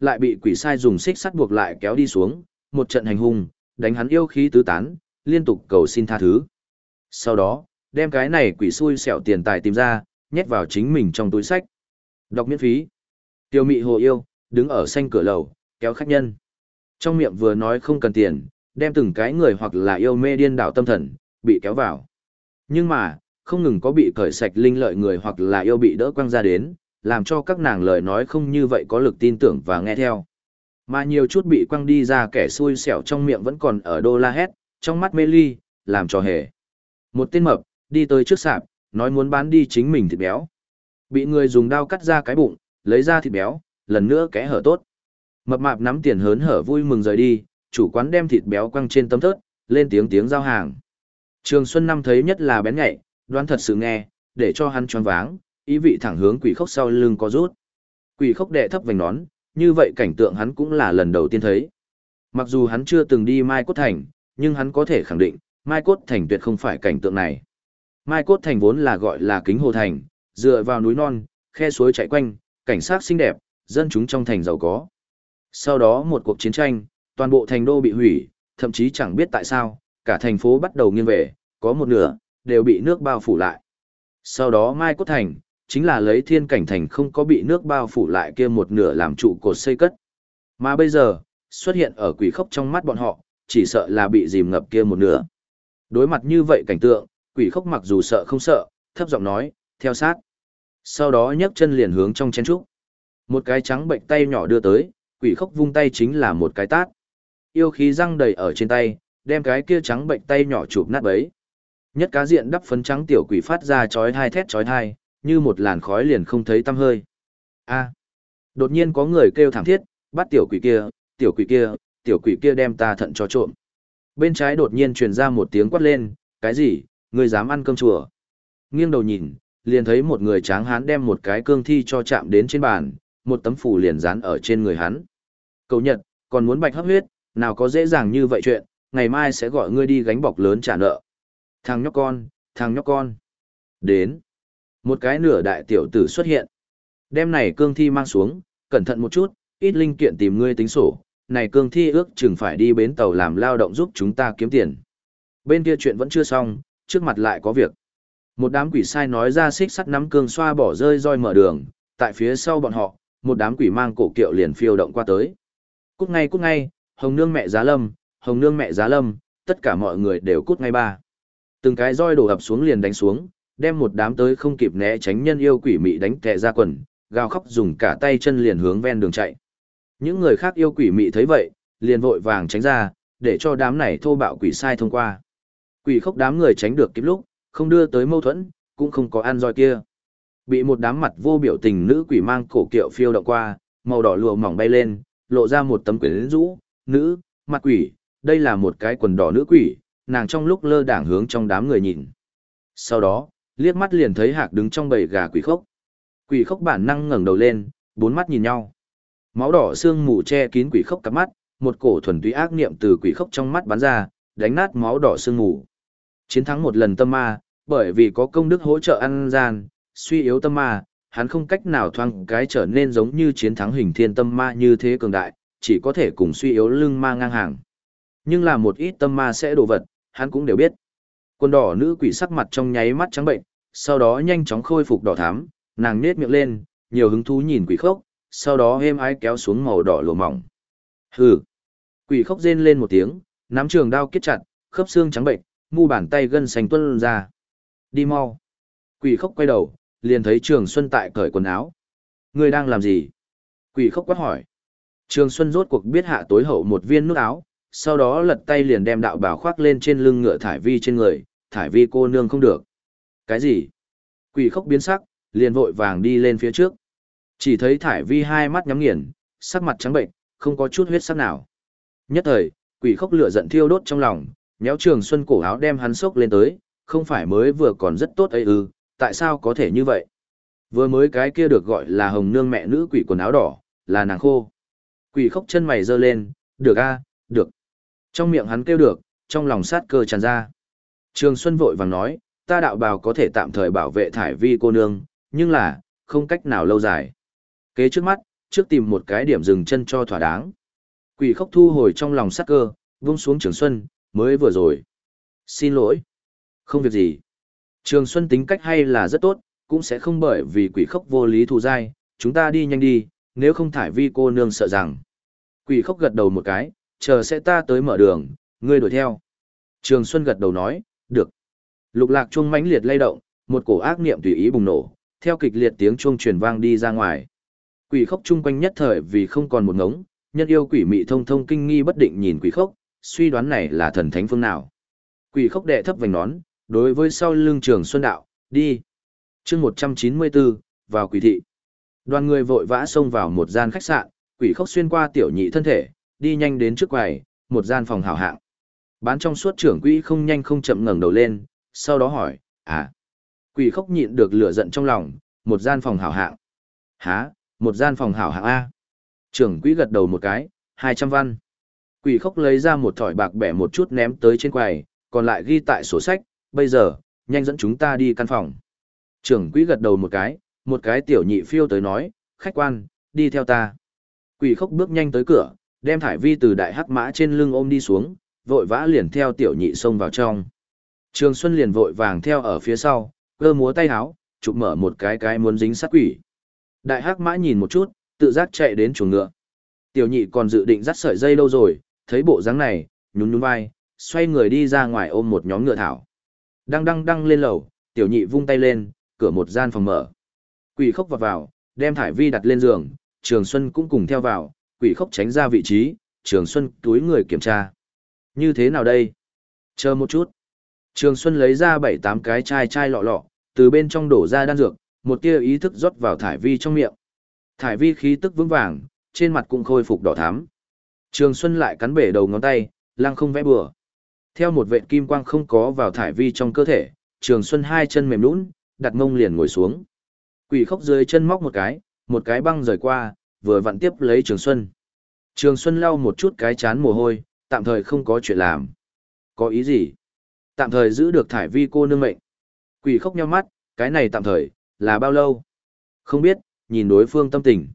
lại bị quỷ sai dùng xích sắt buộc lại kéo đi xuống, một trận hành hung, đánh hắn yêu khí tứ tán, liên tục cầu xin tha thứ. Sau đó, đem cái này quỷ xui xẻo tiền tài tìm ra, nhét vào chính mình trong túi sách. Đọc miễn phí. Tiêu Mị Hồ Yêu, đứng ở xanh cửa lầu, kéo khách nhân. Trong miệng vừa nói không cần tiền, đem từng cái người hoặc là yêu mê điên đảo tâm thần, bị kéo vào. Nhưng mà, không ngừng có bị cởi sạch linh lợi người hoặc là yêu bị đỡ quăng ra đến, làm cho các nàng lời nói không như vậy có lực tin tưởng và nghe theo. Mà nhiều chút bị quăng đi ra kẻ xui xẻo trong miệng vẫn còn ở đô la hét, trong mắt mê ly, làm trò hề. Một tên mập, đi tới trước sạp, nói muốn bán đi chính mình thịt béo. Bị người dùng dao cắt ra cái bụng, lấy ra thịt béo, lần nữa kẽ hở tốt. Mập mạp nắm tiền hớn hở vui mừng rời đi, chủ quán đem thịt béo quăng trên tấm thớt, lên tiếng giao hàng. Trường Xuân Năm thấy nhất là bén nhạy, đoán thật sự nghe, để cho hắn choáng váng, ý vị thẳng hướng Quỷ Khốc sau lưng có rút. Quỷ Khốc đệ thấp vành nón, như vậy cảnh tượng hắn cũng là lần đầu tiên thấy. Mặc dù hắn chưa từng đi Mai Cốt Thành, nhưng hắn có thể khẳng định, Mai Cốt Thành tuyệt không phải cảnh tượng này. Mai Cốt Thành vốn là gọi là Kính Hồ Thành, dựa vào núi non, khe suối chảy quanh, cảnh sát xinh đẹp, dân chúng trong thành giàu có. Sau đó một cuộc chiến tranh, toàn bộ thành đô bị hủy, thậm chí chẳng biết tại sao, cả thành phố bắt đầu nghiêng về, có một nửa, đều bị nước bao phủ lại. Sau đó Mai Cốt Thành, chính là lấy Thiên Cảnh Thành không có bị nước bao phủ lại kia một nửa làm trụ cột xây cất. Mà bây giờ, xuất hiện ở Quỷ Khốc trong mắt bọn họ, chỉ sợ là bị dìm ngập kia một nửa. Đối mặt như vậy cảnh tượng, Quỷ Khốc mặc dù sợ không sợ, thấp giọng nói, theo sát. Sau đó nhấc chân liền hướng trong chén trúc. Một cái trắng bệnh tay nhỏ đưa tới, Quỷ Khốc vung tay chính là một cái tát. Yêu khí răng đầy ở trên tay, đem cái kia trắng bệnh tay nhỏ chụp nát bấy. Nhất cá diện đắp phấn trắng tiểu quỷ phát ra chói tai thét chói tai, như một làn khói liền không thấy tăm hơi. A! Đột nhiên có người kêu thảm thiết, bắt tiểu quỷ kia, tiểu quỷ kia, tiểu quỷ kia đem ta thận cho trộm. Bên trái đột nhiên truyền ra một tiếng quát lên, cái gì, ngươi dám ăn cơm chùa? Nghiêng đầu nhìn, liền thấy một người tráng hán đem một cái cương thi cho chạm đến trên bàn, một tấm phủ liền dán ở trên người hắn. Cầu Nhật, còn muốn bạch hấp huyết, nào có dễ dàng như vậy chuyện, ngày mai sẽ gọi ngươi đi gánh bọc lớn trả nợ. Thằng nhóc con, thằng nhóc con. Đến. Một cái nửa đại tiểu tử xuất hiện. Đem này cương thi mang xuống, cẩn thận một chút, ít linh kiện tìm ngươi tính sổ. Này cương thi ước chừng phải đi bến tàu làm lao động giúp chúng ta kiếm tiền. Bên kia chuyện vẫn chưa xong, trước mặt lại có việc. Một đám quỷ sai nói ra xích sắt nắm cương xoa bỏ rơi roi mở đường, tại phía sau bọn họ, một đám quỷ mang cổ kiệu liền phiêu động qua tới. Cút ngay, Hồng Nương mẹ Giá Lâm, Hồng Nương mẹ Giá Lâm, tất cả mọi người đều cút ngay ba. Từng cái roi đổ ập xuống liền đánh xuống, đem một đám tới không kịp né tránh nhân yêu quỷ mị đánh tè ra quần, gào khóc dùng cả tay chân liền hướng ven đường chạy. Những người khác yêu quỷ mị thấy vậy, liền vội vàng tránh ra, để cho đám này thô bạo quỷ sai thông qua. Quỷ Khốc đám người tránh được kịp lúc, không đưa tới mâu thuẫn, cũng không có ăn roi kia. Bị một đám mặt vô biểu tình nữ quỷ mang cổ kiệu phiêu động qua, màu đỏ lụa mỏng bay lên, lộ ra một tấm quyển rũ, nữ, mặt quỷ, đây là một cái quần đỏ nữ quỷ, nàng trong lúc lơ đảng hướng trong đám người nhìn. Sau đó, liếc mắt liền thấy Hạc đứng trong bầy gà Quỷ Khốc. Quỷ Khốc bản năng ngẩng đầu lên, bốn mắt nhìn nhau. Máu đỏ sương mù che kín Quỷ Khốc cặp mắt, một cổ thuần túy ác niệm từ Quỷ Khốc trong mắt bắn ra, đánh nát máu đỏ sương mù. Chiến thắng một lần tâm ma, bởi vì có công đức hỗ trợ ăn gian, suy yếu tâm ma, hắn không cách nào thoáng cái trở nên giống như chiến thắng hình thiên tâm ma như thế cường đại, chỉ có thể cùng suy yếu lưng ma ngang hàng. Nhưng là một ít tâm ma sẽ đổ vật, hắn cũng đều biết. Quần đỏ nữ quỷ sắc mặt trong nháy mắt trắng bệnh, sau đó nhanh chóng khôi phục đỏ thắm, nàng nhếch miệng lên, nhiều hứng thú nhìn Quỷ Khốc, sau đó êm ái kéo xuống màu đỏ lụa mỏng. Hừ. Quỷ Khốc rên lên một tiếng, nắm trường đao kết chặt, khớp xương trắng bệnh, mu bàn tay gân xanh tuôn ra. Đi mau. Quỷ Khốc quay đầu, liền thấy Trường Xuân tại cởi quần áo. Ngươi đang làm gì? Quỷ Khốc quát hỏi. Trường Xuân rốt cuộc biết hạ tối hậu một viên nút áo, sau đó lật tay liền đem đạo bào khoác lên trên lưng ngựa Thải Vi trên người, Thải Vi cô nương không được. Cái gì? Quỷ Khốc biến sắc, liền vội vàng đi lên phía trước. Chỉ thấy Thải Vi hai mắt nhắm nghiền, sắc mặt trắng bệnh, không có chút huyết sắc nào. Nhất thời, Quỷ Khốc lửa giận thiêu đốt trong lòng, nhéo Trường Xuân cổ áo đem hắn xốc lên tới, không phải mới vừa còn rất tốt ấy ư, tại sao có thể như vậy? Vừa mới cái kia được gọi là Hồng Nương mẹ nữ quỷ quần áo đỏ, là nàng khô. Quỷ Khốc chân mày giơ lên, được a, được. Trong miệng hắn kêu được, trong lòng sát cơ tràn ra. Trường Xuân vội vàng nói, ta đạo bào có thể tạm thời bảo vệ Thải Vi cô nương, nhưng là, không cách nào lâu dài. Kế trước mắt, trước tìm một cái điểm dừng chân cho thỏa đáng. Quỷ khốc thu hồi trong lòng sắc cơ, vung xuống Trường Xuân, mới vừa rồi. Xin lỗi. Không việc gì. Trường Xuân tính cách hay là rất tốt, cũng sẽ không bởi vì quỷ khốc vô lý thù dai, chúng ta đi nhanh đi, nếu không Thải Vi cô nương sợ rằng. Quỷ khốc gật đầu một cái, chờ sẽ ta tới mở đường, ngươi đuổi theo. Trường Xuân gật đầu nói, được. Lục lạc chuông mãnh liệt lay động, một cổ ác niệm tùy ý bùng nổ, theo kịch liệt tiếng chuông truyền vang đi ra ngoài. Quỷ khốc chung quanh nhất thời vì không còn một ngống, nhân yêu quỷ mị thông thông kinh nghi bất định nhìn quỷ khốc, suy đoán này là thần thánh phương nào. Quỷ khốc đệ thấp vành nón, đối với sau lưng Trường Xuân đạo, đi. Chương 194, vào quỷ thị. Đoàn người vội vã xông vào một gian khách sạn, quỷ khốc xuyên qua tiểu nhị thân thể, đi nhanh đến trước quầy, một gian phòng hảo hạng. Bán trong suốt trưởng quỹ không nhanh không chậm ngẩng đầu lên, sau đó hỏi, Quỷ khốc nhịn được lửa giận trong lòng, một gian phòng hảo hạng. Hả, một gian phòng hảo hạng A. Trưởng quỹ gật đầu một cái, 200 văn. Quỷ khốc lấy ra một thỏi bạc bẻ một chút ném tới trên quầy, còn lại ghi tại sổ sách, bây giờ, nhanh dẫn chúng ta đi căn phòng. Trưởng quỹ gật đầu một cái tiểu nhị phiêu tới nói, khách quan, đi theo ta. Quỷ khốc bước nhanh tới cửa, đem Thải Vi từ đại hắc mã trên lưng ôm đi xuống, vội vã liền theo tiểu nhị xông vào trong. Trường Xuân liền vội vàng theo ở phía sau, cơ múa tay háo, chụp mở một cái muốn dính sát quỷ. Đại hắc mã nhìn một chút, tự giác chạy đến chuồng ngựa. Tiểu nhị còn dự định dắt sợi dây đâu rồi, thấy bộ dáng này, nhún nhún vai, xoay người đi ra ngoài ôm một nhóm ngựa thảo. Đăng lên lầu, tiểu nhị vung tay lên, cửa một gian phòng mở. Quỷ khốc vào, đem Thải Vi đặt lên giường, Trường Xuân cũng cùng theo vào, quỷ khốc tránh ra vị trí, Trường Xuân túi người kiểm tra. Như thế nào đây? Chờ một chút. Trường Xuân lấy ra 7-8 cái chai lọ, từ bên trong đổ ra đan dược, một tia ý thức rót vào Thải Vi trong miệng. Thải Vi khí tức vững vàng, trên mặt cũng khôi phục đỏ thắm. Trường Xuân lại cắn bể đầu ngón tay, lăng không vẽ bừa. Theo một vệt kim quang không có vào Thải Vi trong cơ thể, Trường Xuân hai chân mềm nhũn, đặt mông liền ngồi xuống. Quỷ khốc dưới chân móc một cái băng rời qua, vừa vặn tiếp lấy Trường Xuân. Trường Xuân lau một chút cái chán mồ hôi, tạm thời không có chuyện làm. Có ý gì? Tạm thời giữ được Thải Vi cô nương mệnh. Quỷ khốc nheo mắt, cái này tạm thời, là bao lâu? Không biết, nhìn đối phương tâm tình.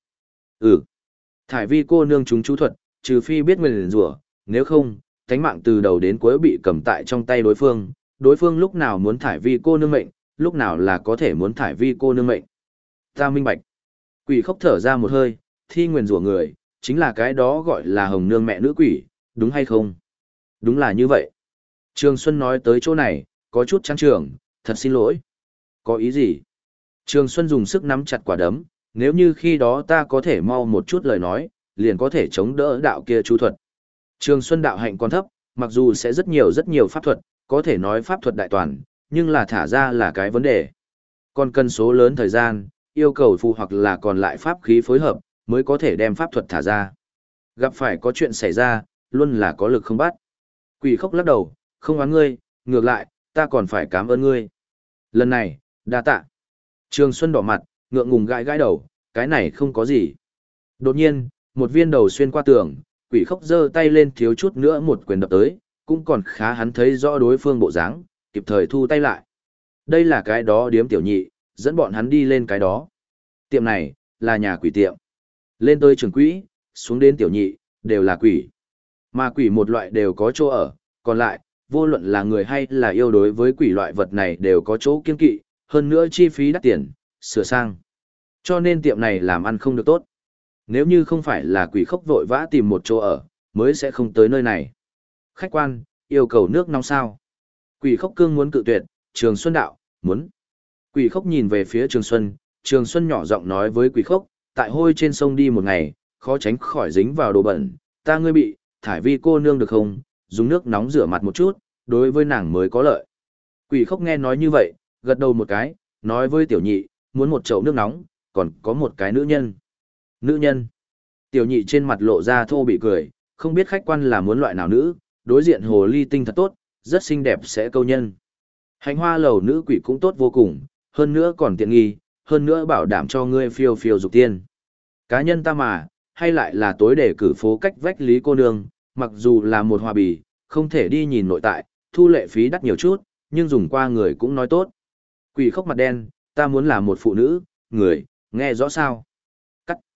Thải Vi cô nương chúng chú thuật, trừ phi biết nguyền rủa, nếu không, thánh mạng từ đầu đến cuối bị cầm tại trong tay đối phương lúc nào muốn Thải Vi cô nương mệnh, lúc nào là có thể muốn Thải Vi cô nương mệnh. Ta minh bạch. Quỷ khốc thở ra một hơi, thi nguyền rủa người, chính là cái đó gọi là hồng nương mẹ nữ quỷ, đúng hay không? Đúng là như vậy. Trường Xuân nói tới chỗ này, có chút chán trường, thật xin lỗi. Có ý gì? Trường Xuân dùng sức nắm chặt quả đấm, nếu như khi đó ta có thể mau một chút lời nói, liền có thể chống đỡ đạo kia chú thuật. Trường Xuân đạo hạnh còn thấp, mặc dù sẽ rất nhiều pháp thuật, có thể nói pháp thuật đại toàn, nhưng là thả ra là cái vấn đề. Còn cần số lớn thời gian, yêu cầu phù hoặc là còn lại pháp khí phối hợp, mới có thể đem pháp thuật thả ra. Gặp phải có chuyện xảy ra, luôn là có lực không bắt. Quỷ khốc lắc đầu, không oán ngươi, ngược lại, ta còn phải cảm ơn ngươi. Lần này, đa tạ. Trường Xuân đỏ mặt, ngượng ngùng gãi đầu, cái này không có gì. Đột nhiên, một viên đầu xuyên qua tường, quỷ khốc giơ tay lên thiếu chút nữa một quyền đập tới, cũng còn khá hắn thấy rõ đối phương bộ dáng, kịp thời thu tay lại. Đây là cái đó điếm tiểu nhị, dẫn bọn hắn đi lên cái đó. Tiệm này, là nhà quỷ tiệm. Lên tới trưởng quỹ, xuống đến tiểu nhị, đều là quỷ. Mà quỷ một loại đều có chỗ ở, còn lại, vô luận là người hay là yêu đối với quỷ loại vật này đều có chỗ kiên kỵ, hơn nữa chi phí đắt tiền, sửa sang. Cho nên tiệm này làm ăn không được tốt. Nếu như không phải là quỷ khốc vội vã tìm một chỗ ở, mới sẽ không tới nơi này. Khách quan, yêu cầu nước nóng sao? Quỷ khốc cương muốn cự tuyệt, Trường Xuân đạo, muốn. Quỷ khốc nhìn về phía Trường Xuân nhỏ giọng nói với quỷ khốc, tại hôi trên sông đi một ngày, khó tránh khỏi dính vào đồ bẩn, ta ngươi bị, Thải Vi cô nương được không, dùng nước nóng rửa mặt một chút, đối với nàng mới có lợi. Quỷ khốc nghe nói như vậy, gật đầu một cái, nói với tiểu nhị, muốn một chậu nước nóng, còn có một cái nữ nhân. Nữ nhân. Tiểu nhị trên mặt lộ ra thô bị cười, không biết khách quan là muốn loại nào nữ, đối diện hồ ly tinh thật tốt, rất xinh đẹp sẽ câu nhân. Hành hoa lầu nữ quỷ cũng tốt vô cùng, hơn nữa còn tiện nghi, hơn nữa bảo đảm cho ngươi phiêu phiêu dục tiên. Cá nhân ta mà, hay lại là tối để cử phố cách vách Lý cô nương, mặc dù là một hòa bì, không thể đi nhìn nội tại, thu lệ phí đắt nhiều chút, nhưng dùng qua người cũng nói tốt. Quỷ khốc mặt đen, ta muốn là một phụ nữ, người, nghe rõ sao? Cắt.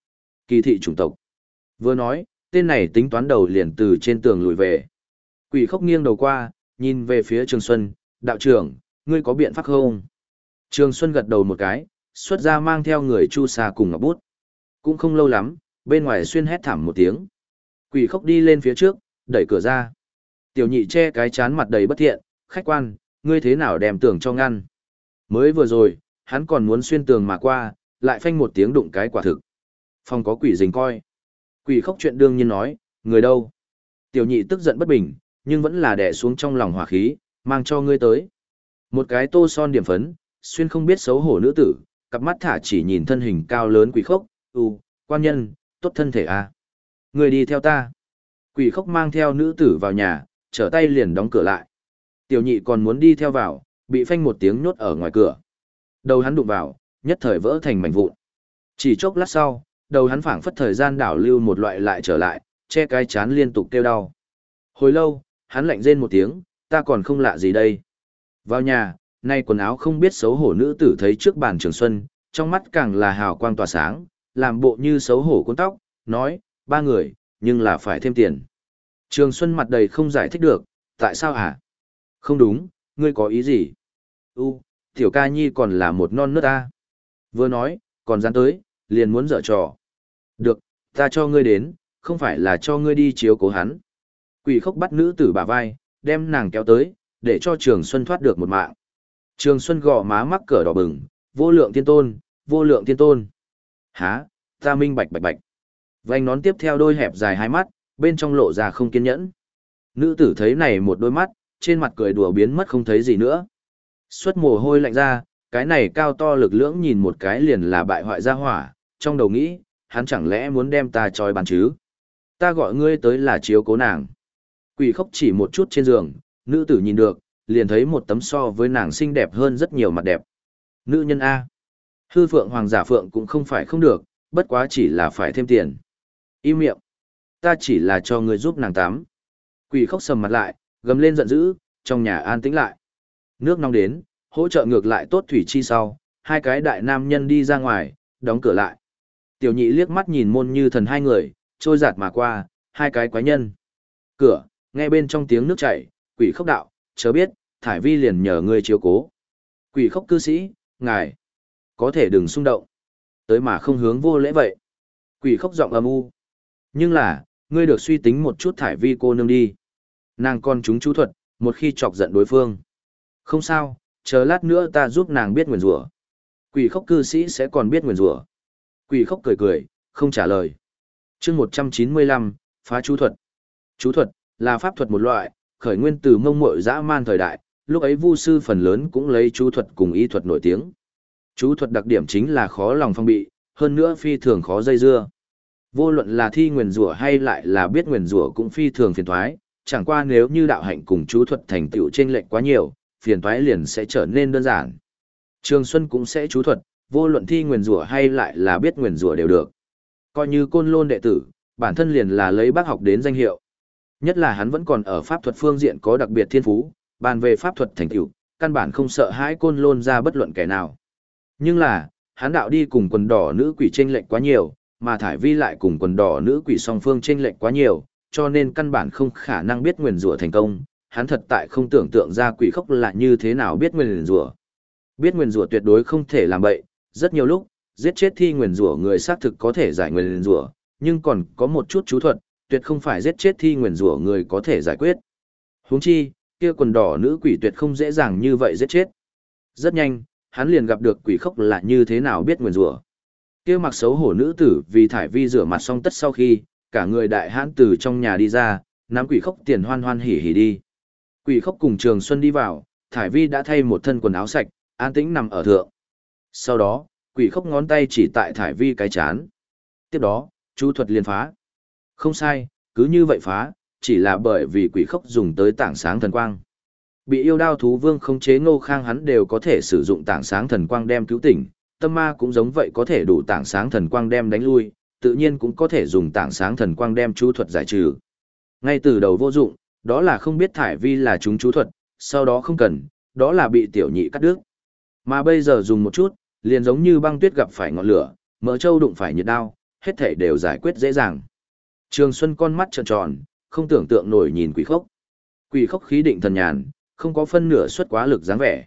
Kỳ thị chủng tộc. Vừa nói, tên này tính toán đầu liền từ trên tường lùi về. Quỷ khốc nghiêng đầu qua, nhìn về phía Trường Xuân, đạo trưởng, ngươi có biện pháp không? Trường Xuân gật đầu một cái, xuất ra mang theo người chu sa cùng ngọc bút. Cũng không lâu lắm, bên ngoài xuyên hét thảm một tiếng. Quỷ khốc đi lên phía trước, đẩy cửa ra. Tiểu nhị che cái chán mặt đầy bất thiện, khách quan, ngươi thế nào đem tường cho ngăn? Mới vừa rồi, hắn còn muốn xuyên tường mà qua, lại phanh một tiếng đụng cái quả thực. Phòng có quỷ rình coi. Quỷ khốc chuyện đương nhiên nói, người đâu? Tiểu nhị tức giận bất bình, nhưng vẫn là đè xuống trong lòng hỏa khí, mang cho ngươi tới. Một cái tô son điểm phấn, xuyên không biết xấu hổ nữ tử, cặp mắt thả chỉ nhìn thân hình cao lớn quỷ khốc, quan nhân, tốt thân thể à. Người đi theo ta. Quỷ khốc mang theo nữ tử vào nhà, trở tay liền đóng cửa lại. Tiểu nhị còn muốn đi theo vào, bị phanh một tiếng nhốt ở ngoài cửa. Đầu hắn đụng vào, nhất thời vỡ thành mảnh vụn. Chỉ chốc lát sau, đầu hắn phảng phất thời gian đảo lưu một loại lại trở lại, che cái chán liên tục kêu đau. Hồi lâu, hắn lạnh rên một tiếng, ta còn không lạ gì đây. Vào nhà, nay quần áo không biết xấu hổ nữ tử thấy trước bàn Trường Xuân, trong mắt càng là hào quang tỏa sáng, làm bộ như xấu hổ cuốn tóc, nói, 3 người, nhưng là phải thêm tiền. Trường Xuân mặt đầy không giải thích được, tại sao hả? Không đúng, ngươi có ý gì? Tiểu ca nhi còn là một non nớt ta. Vừa nói, còn dán tới, liền muốn dở trò. Được, ta cho ngươi đến, không phải là cho ngươi đi chiếu cố hắn. Quỷ khốc bắt nữ tử bả vai, đem nàng kéo tới, để cho Trường Xuân thoát được một mạng. Trường Xuân gò má mắc cỡ đỏ bừng, vô lượng tiên tôn, vô lượng tiên tôn. Hả, ta minh bạch bạch bạch. Vành nón tiếp theo đôi hẹp dài hai mắt, bên trong lộ ra không kiên nhẫn. Nữ tử thấy này một đôi mắt, trên mặt cười đùa biến mất không thấy gì nữa. Xuất mồ hôi lạnh ra, cái này cao to lực lưỡng nhìn một cái liền là bại hoại gia hỏa, trong đầu nghĩ, hắn chẳng lẽ muốn đem ta trói bán chứ? Ta gọi ngươi tới là chiếu cố nàng. Quỷ khốc chỉ một chút trên giường, nữ tử nhìn được, liền thấy một tấm so với nàng xinh đẹp hơn rất nhiều mặt đẹp. Nữ nhân A. Hư phượng hoàng giả phượng cũng không phải không được, bất quá chỉ là phải thêm tiền. Im miệng. Ta chỉ là cho ngươi giúp nàng tắm. Quỷ khốc sầm mặt lại, gầm lên giận dữ, trong nhà an tĩnh lại. Nước nóng đến, hỗ trợ ngược lại tốt thủy chi sau, hai cái đại nam nhân đi ra ngoài, đóng cửa lại. Tiểu nhị liếc mắt nhìn môn như thần hai người, trôi giạt mà qua, hai cái quái nhân. Cửa, nghe bên trong tiếng nước chảy, quỷ khốc đạo, chớ biết, Thải Vi liền nhờ ngươi chiếu cố. Quỷ khốc cư sĩ, ngài, có thể đừng xung động. Tới mà không hướng vô lễ vậy. Quỷ khốc giọng âm u. Nhưng là, ngươi được suy tính một chút Thải Vi cô nương đi. Nàng con chúng chú thuật, một khi chọc giận đối phương. Không sao, chờ lát nữa ta giúp nàng biết nguyền rủa. Quỷ khốc cư sĩ sẽ còn biết nguyền rủa. Quỷ khốc cười cười, không trả lời. Chương 195, phá chú thuật. Chú thuật là pháp thuật một loại, khởi nguyên từ Mông Mội dã man thời đại, lúc ấy vu sư phần lớn cũng lấy chú thuật cùng y thuật nổi tiếng. Chú thuật đặc điểm chính là khó lòng phong bị, hơn nữa phi thường khó dây dưa. Vô luận là thi nguyền rủa hay lại là biết nguyền rủa cũng phi thường phiền toái, chẳng qua nếu như đạo hạnh cùng chú thuật thành tựu chênh lệch quá nhiều, phiền toái liền sẽ trở nên đơn giản. Trường Xuân cũng sẽ chú thuật, vô luận thi nguyền rủa hay lại là biết nguyền rủa đều được. Coi như Côn Lôn đệ tử, bản thân liền là lấy bác học đến danh hiệu. Nhất là hắn vẫn còn ở pháp thuật phương diện có đặc biệt thiên phú, bàn về pháp thuật thành tựu, căn bản không sợ hãi Côn Lôn ra bất luận kẻ nào. Nhưng là, hắn đạo đi cùng quần đỏ nữ quỷ chênh lệch quá nhiều, mà Thải Vi lại cùng quần đỏ nữ quỷ song phương chênh lệch quá nhiều, cho nên căn bản không khả năng biết nguyền rủa thành công. Hắn thật tại không tưởng tượng ra quỷ khốc là như thế nào biết nguyền rủa. Biết nguyền rủa tuyệt đối không thể làm bậy, rất nhiều lúc, giết chết thi nguyền rủa người xác thực có thể giải nguyền rủa, nhưng còn có một chút chú thuật, tuyệt không phải giết chết thi nguyền rủa người có thể giải quyết. Huống chi, kia quần đỏ nữ quỷ tuyệt không dễ dàng như vậy giết chết. Rất nhanh, hắn liền gặp được quỷ khốc là như thế nào biết nguyền rủa. Kia mặc xấu hổ nữ tử vì Thải Vi rửa mặt xong tất sau khi, cả người đại hãn từ trong nhà đi ra, nắm quỷ khốc tiền hoan hoan hỉ hỉ đi. Quỷ khốc cùng Trường Xuân đi vào, Thải Vi đã thay một thân quần áo sạch, an tĩnh nằm ở thượng. Sau đó, quỷ khốc ngón tay chỉ tại Thải Vi cái chán. Tiếp đó, chú thuật liền phá. Không sai, cứ như vậy phá, chỉ là bởi vì quỷ khốc dùng tới tảng sáng thần quang. Bị yêu đao thú vương khống chế Ngô Khang hắn đều có thể sử dụng tảng sáng thần quang đem cứu tỉnh, tâm ma cũng giống vậy có thể đủ tảng sáng thần quang đem đánh lui, tự nhiên cũng có thể dùng tảng sáng thần quang đem chú thuật giải trừ. Ngay từ đầu vô dụng, đó là không biết Thải Vi là chúng chú thuật, sau đó không cần, đó là bị tiểu nhị cắt đứt. Mà bây giờ dùng một chút, liền giống như băng tuyết gặp phải ngọn lửa, mỡ trâu đụng phải nhiệt đao, hết thảy đều giải quyết dễ dàng. Trường Xuân con mắt trợn tròn, không tưởng tượng nổi nhìn Quỷ Khốc. Quỷ Khốc khí định thần nhàn, không có phân nửa suất quá lực dáng vẻ.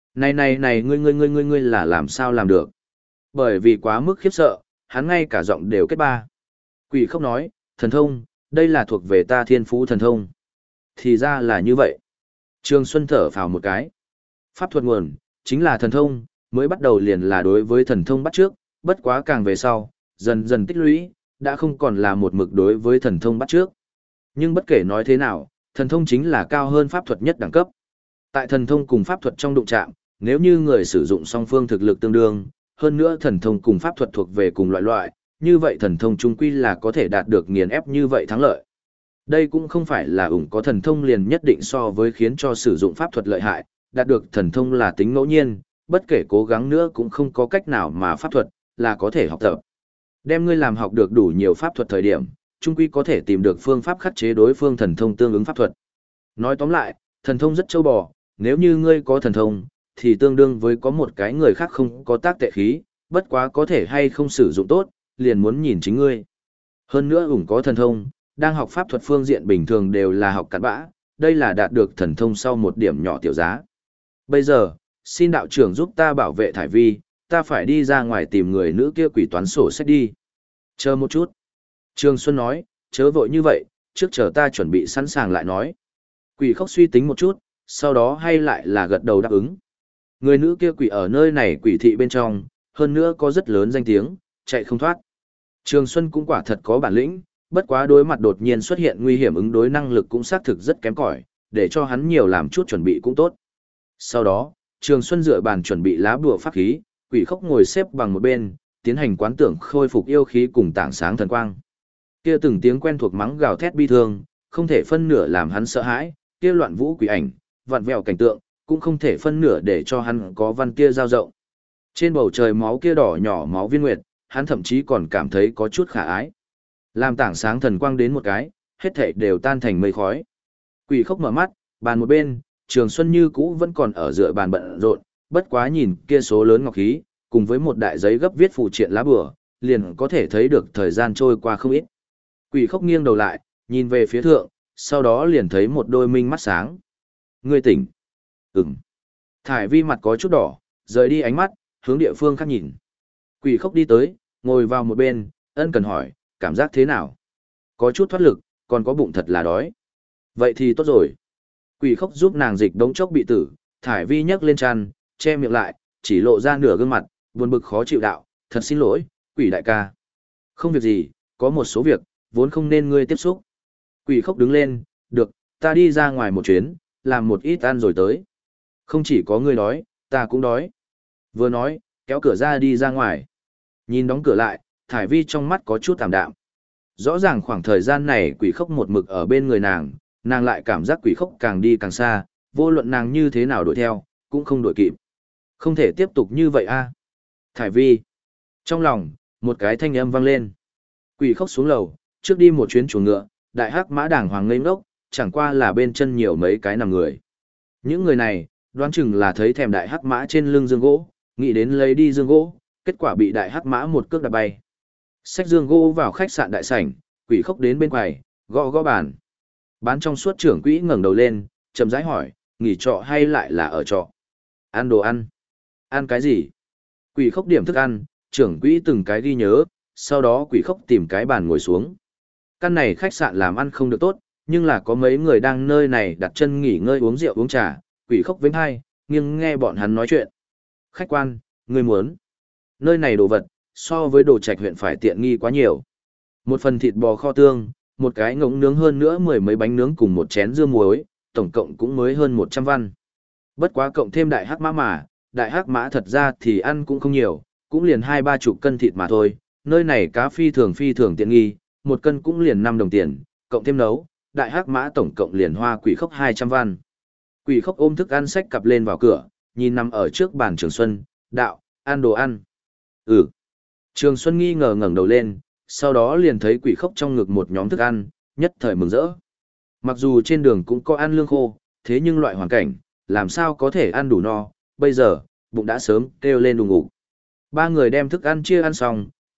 Này, ngươi là làm sao làm được? Bởi vì quá mức khiếp sợ, hắn ngay cả giọng đều kết ba. Quỷ Khốc nói, thần thông, đây là thuộc về ta thiên phú thần thông. Thì ra là như vậy. Trường Xuân thở phào một cái. Pháp thuật nguồn, chính là thần thông, mới bắt đầu liền là đối với thần thông bắt trước, bất quá càng về sau, dần dần tích lũy, đã không còn là một mực đối với thần thông bắt trước. Nhưng bất kể nói thế nào, thần thông chính là cao hơn pháp thuật nhất đẳng cấp. Tại thần thông cùng pháp thuật trong đụng chạm, nếu như người sử dụng song phương thực lực tương đương, hơn nữa thần thông cùng pháp thuật thuộc về cùng loại, như vậy thần thông chung quy là có thể đạt được nghiền ép như vậy thắng lợi. Đây cũng không phải là ủng có thần thông liền nhất định so với khiến cho sử dụng pháp thuật lợi hại, đạt được thần thông là tính ngẫu nhiên, bất kể cố gắng nữa cũng không có cách nào mà pháp thuật là có thể học tập. Đem ngươi làm học được đủ nhiều pháp thuật thời điểm, chung quy có thể tìm được phương pháp khắc chế đối phương thần thông tương ứng pháp thuật. Nói tóm lại, thần thông rất châu bò, nếu như ngươi có thần thông, thì tương đương với có một cái người khác không có tác tệ khí, bất quá có thể hay không sử dụng tốt, liền muốn nhìn chính ngươi. Hơn nữa ủng có thần thông, đang học pháp thuật phương diện bình thường đều là học cặn bã, đây là đạt được thần thông sau một điểm nhỏ tiểu giá. Bây giờ, xin đạo trưởng giúp ta bảo vệ Thải Vi, ta phải đi ra ngoài tìm người nữ kia quỷ toán sổ sách đi. Chờ một chút. Trường Xuân nói, chớ vội như vậy, trước chờ ta chuẩn bị sẵn sàng lại nói. Quỷ Khốc suy tính một chút, sau đó hay lại là gật đầu đáp ứng. Người nữ kia quỷ ở nơi này quỷ thị bên trong, hơn nữa có rất lớn danh tiếng, chạy không thoát. Trường Xuân cũng quả thật có bản lĩnh, bất quá đối mặt đột nhiên xuất hiện nguy hiểm ứng đối năng lực cũng xác thực rất kém cỏi, để cho hắn nhiều làm chút chuẩn bị cũng tốt. Sau đó, Trường Xuân dựa bàn chuẩn bị lá bùa pháp khí, Quỷ Khốc ngồi xếp bằng một bên, tiến hành quán tưởng khôi phục yêu khí cùng tảng sáng thần quang. Kia từng tiếng quen thuộc mắng gào thét bi thương, không thể phân nửa làm hắn sợ hãi, kia loạn vũ quỷ ảnh, vặn vẹo cảnh tượng, cũng không thể phân nửa để cho hắn có văn kia dao rộng. Trên bầu trời máu kia đỏ nhỏ máu viên nguyệt, hắn thậm chí còn cảm thấy có chút khả ái. Làm tảng sáng thần quang đến một cái, hết thảy đều tan thành mây khói. Quỷ Khốc mở mắt, bàn một bên, Trường Xuân như cũ vẫn còn ở dựa bàn bận rộn, bất quá nhìn kia số lớn ngọc khí, cùng với một đại giấy gấp viết phụ triện lá bùa, liền có thể thấy được thời gian trôi qua không ít. Quỷ Khốc nghiêng đầu lại, nhìn về phía thượng, sau đó liền thấy một đôi minh mắt sáng. Ngươi tỉnh. Ừm. Thải Vi mặt có chút đỏ, rời đi ánh mắt, hướng địa phương khác nhìn. Quỷ Khốc đi tới, ngồi vào một bên, ân cần hỏi, cảm giác thế nào? Có chút thoát lực, còn có bụng thật là đói. Vậy thì tốt rồi. Quỷ Khốc giúp nàng dịch đống chốc bị tử, Thải Vi nhấc lên chăn, che miệng lại, chỉ lộ ra nửa gương mặt, buồn bực khó chịu đạo, thật xin lỗi, Quỷ đại ca. Không việc gì, có một số việc, vốn không nên ngươi tiếp xúc. Quỷ Khốc đứng lên, được, ta đi ra ngoài một chuyến, làm một ít ăn rồi tới. Không chỉ có ngươi đói, ta cũng đói. Vừa nói, kéo cửa ra đi ra ngoài. Nhìn đóng cửa lại, Thải Vi trong mắt có chút tạm đạm. Rõ ràng khoảng thời gian này Quỷ Khốc một mực ở bên người nàng lại cảm giác Quỷ Khốc càng đi càng xa, vô luận nàng như thế nào đuổi theo, cũng không đuổi kịp. Không thể tiếp tục như vậy a. Thải Vi. Trong lòng, một cái thanh âm vang lên. Quỷ Khốc xuống lầu, trước đi một chuyến chuồng ngựa, đại hắc mã đàng hoàng ngây ngốc, chẳng qua là bên chân nhiều mấy cái nằm người. Những người này, đoán chừng là thấy thèm đại hắc mã trên lưng dương gỗ, nghĩ đến lấy đi dương gỗ, kết quả bị đại hắc mã một cước đạp bay. Xách dương gỗ vào khách sạn đại sảnh, Quỷ Khốc đến bên quầy, gõ gõ bàn. Bán trong suốt trưởng quỹ ngẩng đầu lên, chậm rãi hỏi, nghỉ trọ hay lại là ở trọ? Ăn đồ ăn. Ăn cái gì? Quỷ Khốc điểm thức ăn, trưởng quỹ từng cái ghi nhớ, sau đó Quỷ Khốc tìm cái bàn ngồi xuống. Căn này khách sạn làm ăn không được tốt, nhưng là có mấy người đang nơi này đặt chân nghỉ ngơi uống rượu uống trà, Quỷ Khốc vĩnh hai, nghiêng nghe bọn hắn nói chuyện. Khách quan, ngươi muốn. Nơi này đồ vật, so với đồ trạch huyện phải tiện nghi quá nhiều. Một phần thịt bò kho tương, một cái ngỗng nướng hơn nữa 10 mấy bánh nướng cùng một chén dưa muối, tổng cộng cũng mới hơn 100 văn. Bất quá cộng thêm đại hắc mã mà, đại hắc mã thật ra thì ăn cũng không nhiều, cũng liền 2-3 cân thịt mà thôi, nơi này cá phi thường tiện nghi, một cân cũng liền 5 đồng tiền, cộng thêm nấu, đại hắc mã tổng cộng liền hoa Quỷ Khốc 200 văn. Quỷ Khốc ôm thức ăn xách cặp lên vào cửa, nhìn nằm ở trước bàn Trường Xuân, đạo, ăn đồ ăn. Ừ. Trường Xuân nghi ngờ ngẩng đầu lên, sau đó liền thấy Quỷ Khốc trong ngực một nhóm thức ăn, nhất thời mừng rỡ. Mặc dù trên đường cũng có ăn lương khô, thế nhưng loại hoàn cảnh, làm sao có thể ăn đủ no, bây giờ, bụng đã sớm kêu lên đùng ngủ. Ba người đem thức ăn chia ăn xong,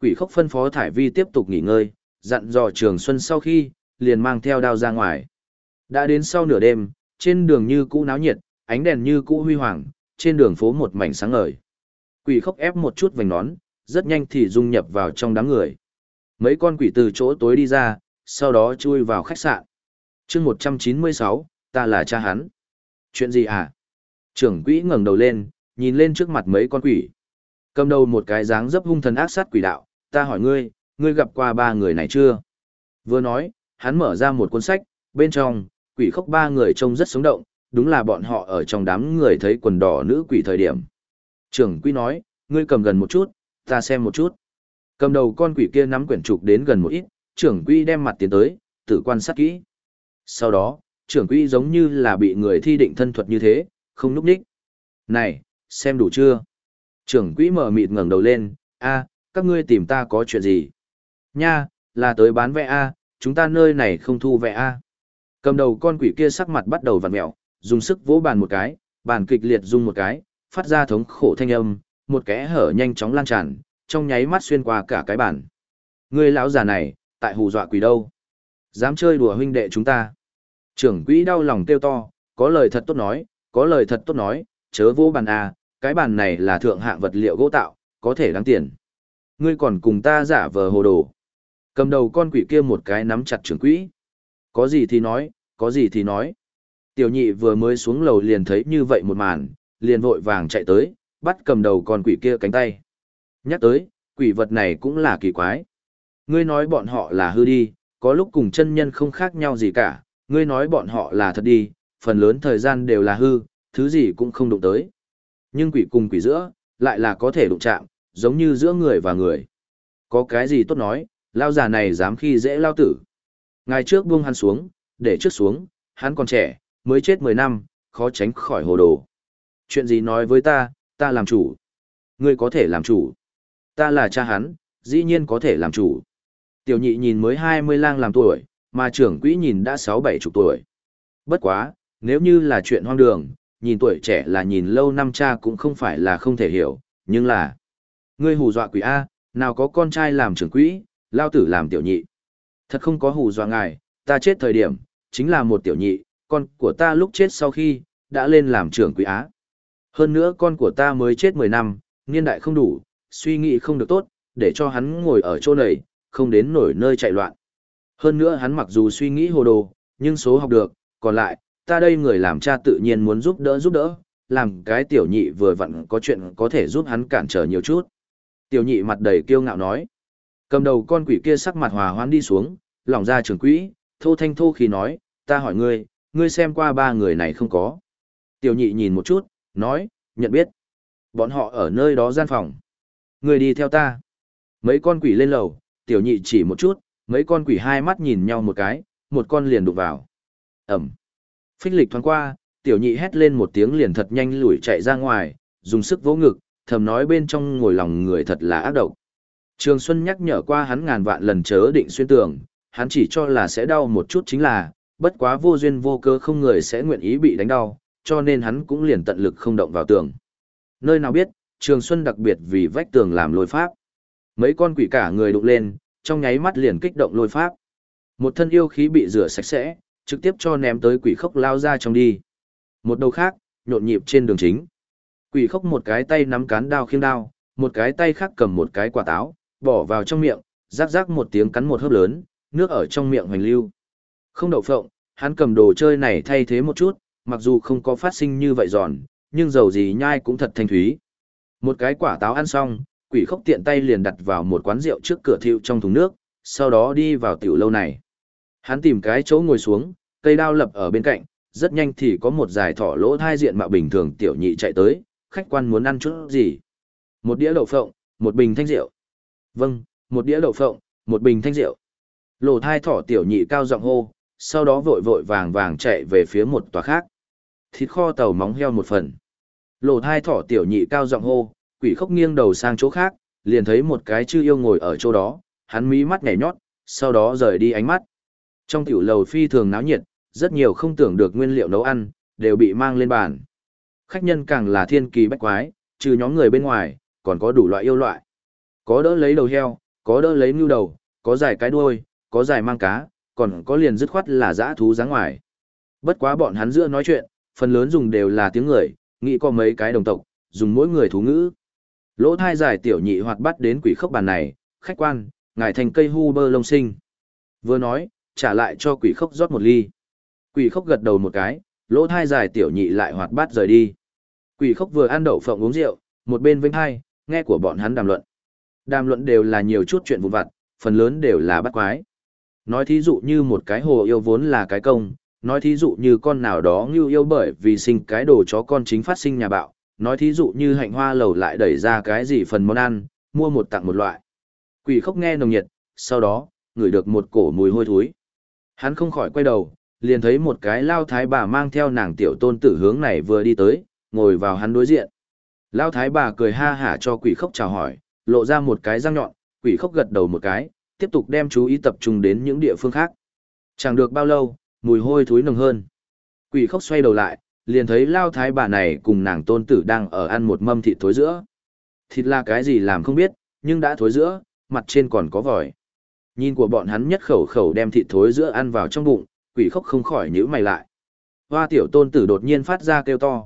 Quỷ Khốc phân phó Thải Vi tiếp tục nghỉ ngơi, dặn dò Trường Xuân sau khi, liền mang theo đao ra ngoài. Đã đến sau nửa đêm, trên đường như cũ náo nhiệt, ánh đèn như cũ huy hoàng, trên đường phố một mảnh sáng ngời. Quỷ Khốc ép một chút vành nón, rất nhanh thì dung nhập vào trong đám người. Mấy con quỷ từ chỗ tối đi ra, sau đó chui vào khách sạn. Chương 196, ta là cha hắn. Chuyện gì à? Trưởng quỹ ngẩng đầu lên, nhìn lên trước mặt mấy con quỷ. Cầm đầu một cái dáng dấp hung thần ác sát quỷ đạo, ta hỏi ngươi, ngươi gặp qua ba người này chưa? Vừa nói, hắn mở ra một cuốn sách, bên trong, Quỷ Khốc ba người trông rất sống động, đúng là bọn họ ở trong đám người thấy quần đỏ nữ quỷ thời điểm. Trưởng quỹ nói, ngươi cầm gần một chút, ta xem một chút. Cầm đầu con quỷ kia nắm quyển trục đến gần một ít, trưởng quỹ đem mặt tiến tới, tự quan sát kỹ. Sau đó, trưởng quỹ giống như là bị người thi định thân thuật như thế, không núp đích. Này, xem đủ chưa? Trưởng quỹ mở mịt ngẩng đầu lên, a, các ngươi tìm ta có chuyện gì? Nha, là tới bán vẽ a, chúng ta nơi này không thu vẽ a. Cầm đầu con quỷ kia sắc mặt bắt đầu vặn mẹo, dùng sức vỗ bàn một cái, bàn kịch liệt rung một cái, phát ra thống khổ thanh âm, một kẽ hở nhanh chóng lan tràn, trong nháy mắt xuyên qua cả cái bàn. Ngươi lão già này, tại hù dọa quỷ đâu? Dám chơi đùa huynh đệ chúng ta. Trưởng quỹ đau lòng kêu to, có lời thật tốt nói, có lời thật tốt nói, chớ vỗ bàn a, cái bàn này là thượng hạng vật liệu gỗ tạo, có thể đáng tiền. Ngươi còn cùng ta giả vờ hồ đồ. Cầm đầu con quỷ kia một cái nắm chặt trưởng quỹ. Có gì thì nói, có gì thì nói. Tiểu nhị vừa mới xuống lầu liền thấy như vậy một màn, liền vội vàng chạy tới, bắt cầm đầu con quỷ kia cánh tay. Nhắc tới, quỷ vật này cũng là kỳ quái. Ngươi nói bọn họ là hư đi, có lúc cùng chân nhân không khác nhau gì cả, ngươi nói bọn họ là thật đi, phần lớn thời gian đều là hư, thứ gì cũng không đụng tới. Nhưng quỷ cùng quỷ giữa, lại là có thể đụng chạm, giống như giữa người và người. Có cái gì tốt nói, lao già này dám khi dễ lao tử. Ngày trước buông hắn xuống, để trước xuống, hắn còn trẻ, mới chết 10 năm, khó tránh khỏi hồ đồ. Chuyện gì nói với ta làm chủ. Ngươi có thể làm chủ. Ta là cha hắn, dĩ nhiên có thể làm chủ. Tiểu nhị nhìn mới 20 lang làm tuổi, mà trưởng quỹ nhìn đã 6-7 chục tuổi. Bất quá, nếu như là chuyện hoang đường, nhìn tuổi trẻ là nhìn lâu năm cha cũng không phải là không thể hiểu, nhưng là... Ngươi hù dọa quỷ A, nào có con trai làm trưởng quỹ, lao tử làm tiểu nhị. Thật không có hù dọa ngài, ta chết thời điểm, chính là một tiểu nhị, con của ta lúc chết sau khi, đã lên làm trưởng quỹ Á. Hơn nữa con của ta mới chết 10 năm, niên đại không đủ, suy nghĩ không được tốt, để cho hắn ngồi ở chỗ này, không đến nổi nơi chạy loạn. Hơn nữa hắn mặc dù suy nghĩ hồ đồ, nhưng số học được, còn lại, ta đây người làm cha tự nhiên muốn giúp đỡ, làm cái tiểu nhị vừa vặn có chuyện có thể giúp hắn cản trở nhiều chút. Tiểu nhị mặt đầy kiêu ngạo nói. Cầm đầu con quỷ kia sắc mặt hòa hoãn đi xuống, lỏng ra trưởng quỹ, thô thanh thô khí nói, ta hỏi ngươi xem qua ba người này không có. Tiểu nhị nhìn một chút, nói, nhận biết. Bọn họ ở nơi đó gian phòng. Ngươi đi theo ta. Mấy con quỷ lên lầu, tiểu nhị chỉ một chút, mấy con quỷ hai mắt nhìn nhau một cái, một con liền đụng vào. Ẩm. Phích lịch thoáng qua, tiểu nhị hét lên một tiếng liền thật nhanh lùi chạy ra ngoài, dùng sức vỗ ngực, thầm nói bên trong ngồi lòng người thật là ác độc. Trường Xuân nhắc nhở qua hắn ngàn vạn lần chớ định xuyên tường, hắn chỉ cho là sẽ đau một chút chính là, bất quá vô duyên vô cớ không người sẽ nguyện ý bị đánh đau, cho nên hắn cũng liền tận lực không động vào tường. Nơi nào biết, Trường Xuân đặc biệt vì vách tường làm lôi pháp. Mấy con quỷ cả người đụng lên, trong nháy mắt liền kích động lôi pháp. Một thân yêu khí bị rửa sạch sẽ, trực tiếp cho ném tới Quỷ Khốc lao ra trong đi. Một đầu khác, nhộn nhịp trên đường chính. Quỷ Khốc một cái tay nắm cán đao khiêng đao, một cái tay khác cầm một cái quả táo, bỏ vào trong miệng, rắc rắc một tiếng cắn một hớp lớn, nước ở trong miệng hoành lưu. Không đậu phộng, hắn cầm đồ chơi này thay thế một chút, mặc dù không có phát sinh như vậy giòn, nhưng dầu gì nhai cũng thật thanh thúy. Một cái quả táo ăn xong, Quỷ Khốc tiện tay liền đặt vào một quán rượu trước cửa thiệu trong thùng nước, sau đó đi vào tiểu lâu này. Hắn tìm cái chỗ ngồi xuống, cây đao lập ở bên cạnh, rất nhanh thì có một giải thỏ lỗ thai diện mạo bình thường tiểu nhị chạy tới, khách quan muốn ăn chút gì? Một đĩa đậu phộng, một bình thanh rượu. Vâng, một đĩa đậu phộng, một bình thanh rượu. Lỗ thai thỏ tiểu nhị cao giọng hô, sau đó vội vội vàng vàng chạy về phía một tòa khác. Thịt kho tàu móng heo một phần. Lỗ thai thỏ tiểu nhị cao giọng hô, Quỷ Khốc nghiêng đầu sang chỗ khác, liền thấy một cái chư yêu ngồi ở chỗ đó, hắn mí mắt nhảy nhót, sau đó rời đi ánh mắt. Trong tiểu lầu phi thường náo nhiệt, rất nhiều không tưởng được nguyên liệu nấu ăn, đều bị mang lên bàn. Khách nhân càng là thiên kỳ bách quái, trừ nhóm người bên ngoài, còn có đủ loại yêu loại. Có đỡ lấy đầu heo, có đỡ lấy ngưu đầu, có dài cái đuôi, có dài mang cá, còn có liền dứt khoát là dã thú dáng ngoài. Bất quá bọn hắn giữa nói chuyện, phần lớn dùng đều là tiếng người, nghĩ có mấy cái đồng tộc, dùng mỗi người thú ngữ. Lỗ thai dài tiểu nhị hoạt bắt đến quỷ khốc bàn này, khách quan, ngài thành cây hu bơ lông sinh. Vừa nói, trả lại cho quỷ khốc rót một ly. Quỷ khốc gật đầu một cái, lỗ thai dài tiểu nhị lại hoạt bát rời đi. Quỷ khốc vừa ăn đậu phộng uống rượu, một bên vênh hai, nghe của bọn hắn đàm luận. Đàm luận đều là nhiều chút chuyện vụn vặt, phần lớn đều là bắt quái. Nói thí dụ như một cái hồ yêu vốn là cái công, nói thí dụ như con nào đó ngưu yêu bởi vì sinh cái đồ chó con chính phát sinh nhà bạo, nói thí dụ như hạnh hoa lầu lại đẩy ra cái gì phần món ăn, mua một tặng một loại. Quỷ khốc nghe nồng nhiệt, sau đó, ngửi được một cổ mùi hôi thối. Hắn không khỏi quay đầu, liền thấy một cái lao thái bà mang theo nàng tiểu tôn tử hướng này vừa đi tới, ngồi vào hắn đối diện. Lao thái bà cười ha hả cho quỷ khốc chào hỏi, lộ ra một cái răng nhọn, quỷ khốc gật đầu một cái, tiếp tục đem chú ý tập trung đến những địa phương khác. Chẳng được bao lâu, mùi hôi thối nồng hơn. Quỷ khốc xoay đầu lại, liền thấy lao thái bà này cùng nàng tôn tử đang ở ăn một mâm thịt thối giữa. Thịt là cái gì làm không biết, nhưng đã thối giữa, mặt trên còn có vòi. Nhìn của bọn hắn nhất khẩu khẩu đem thịt thối giữa ăn vào trong bụng, quỷ khốc không khỏi nhíu mày lại. Hoa tiểu tôn tử đột nhiên phát ra kêu to,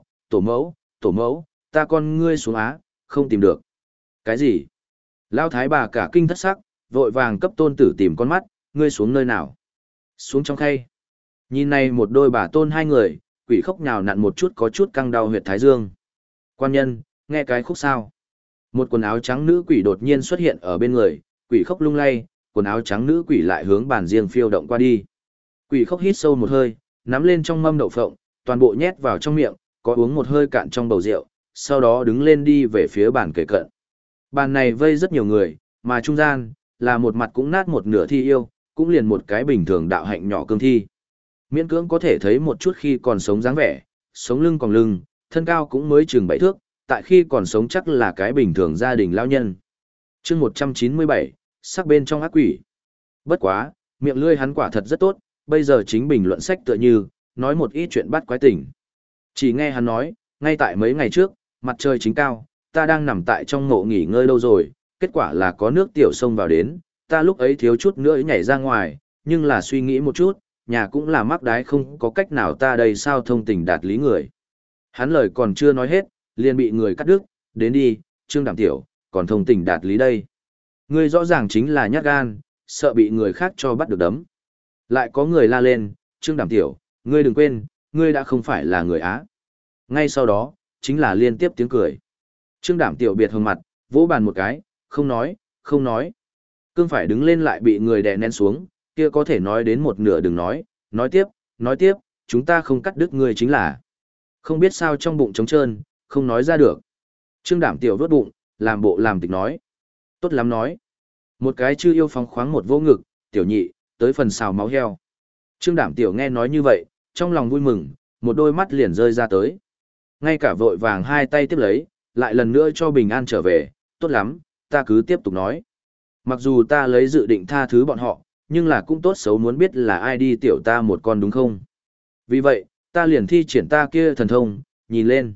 tổ mẫu, ta con ngươi xuống á, không tìm được. Cái gì? Lao thái bà cả kinh thất sắc, vội vàng cấp tôn tử tìm con mắt, ngươi xuống nơi nào? Xuống trong khay. Nhìn này một đôi bà tôn hai người, quỷ khốc nhào nặn một chút có chút căng đau huyệt thái dương. Quan nhân, nghe cái khúc sao? Một quần áo trắng nữ quỷ đột nhiên xuất hiện ở bên người, quỷ khốc lung lay, quần áo trắng nữ quỷ lại hướng bàn riêng phiêu động qua đi. Quỷ khốc hít sâu một hơi, nắm lên trong mâm đậu phộng, toàn bộ nhét vào trong miệng, có uống một hơi cạn trong bầu rượu, sau đó đứng lên đi về phía bàn kề cận. Bàn này vây rất nhiều người, mà trung gian, là một mặt cũng nát một nửa thi yêu, cũng liền một cái bình thường đạo hạnh nhỏ cương thi. Miễn cưỡng có thể thấy một chút khi còn sống dáng vẻ, sống lưng còn lưng, thân cao cũng mới chừng 7 thước, tại khi còn sống chắc là cái bình thường gia đình lao nhân. chương 197, sắc bên trong ác quỷ. Bất quá, miệng lươi hắn quả thật rất tốt, bây giờ chính bình luận sách tựa như, nói một ít chuyện bắt quái tỉnh. Chỉ nghe hắn nói, ngay tại mấy ngày trước, mặt trời chính cao, ta đang nằm tại trong ngộ nghỉ ngơi lâu rồi, kết quả là có nước tiểu sông vào đến, ta lúc ấy thiếu chút nữa nhảy ra ngoài, nhưng là suy nghĩ một chút, nhà cũng là mắc đái không có cách nào ta đây sao thông tình đạt lý người. Hắn lời còn chưa nói hết, liền bị người cắt đứt, đến đi, Trương Đảm Tiểu, còn thông tình đạt lý đây. Ngươi rõ ràng chính là nhát gan, sợ bị người khác cho bắt được đấm. Lại có người la lên, Trương Đảm Tiểu, ngươi đừng quên, ngươi đã không phải là người Á. Ngay sau đó, chính là liên tiếp tiếng cười. Trương Đảm Tiểu biệt hồng mặt, vỗ bàn một cái, không nói. Cương phải đứng lên lại bị người đè nén xuống, kia có thể nói đến một nửa đừng nói tiếp, chúng ta không cắt đứt ngươi chính là. Không biết sao trong bụng trống trơn, không nói ra được. Trương Đảm Tiểu vớt bụng, làm bộ làm tịch nói. Tốt lắm nói. Một cái chư yêu phóng khoáng một vô ngực, tiểu nhị, tới phần xào máu heo. Trương Đảm Tiểu nghe nói như vậy, trong lòng vui mừng, một đôi mắt liền rơi ra tới. Ngay cả vội vàng hai tay tiếp lấy, lại lần nữa cho bình an trở về, tốt lắm, ta cứ tiếp tục nói. Mặc dù ta lấy dự định tha thứ bọn họ, nhưng là cũng tốt xấu muốn biết là ai đi tiểu ta một con đúng không? Vì vậy, ta liền thi triển ta kia thần thông, nhìn lên.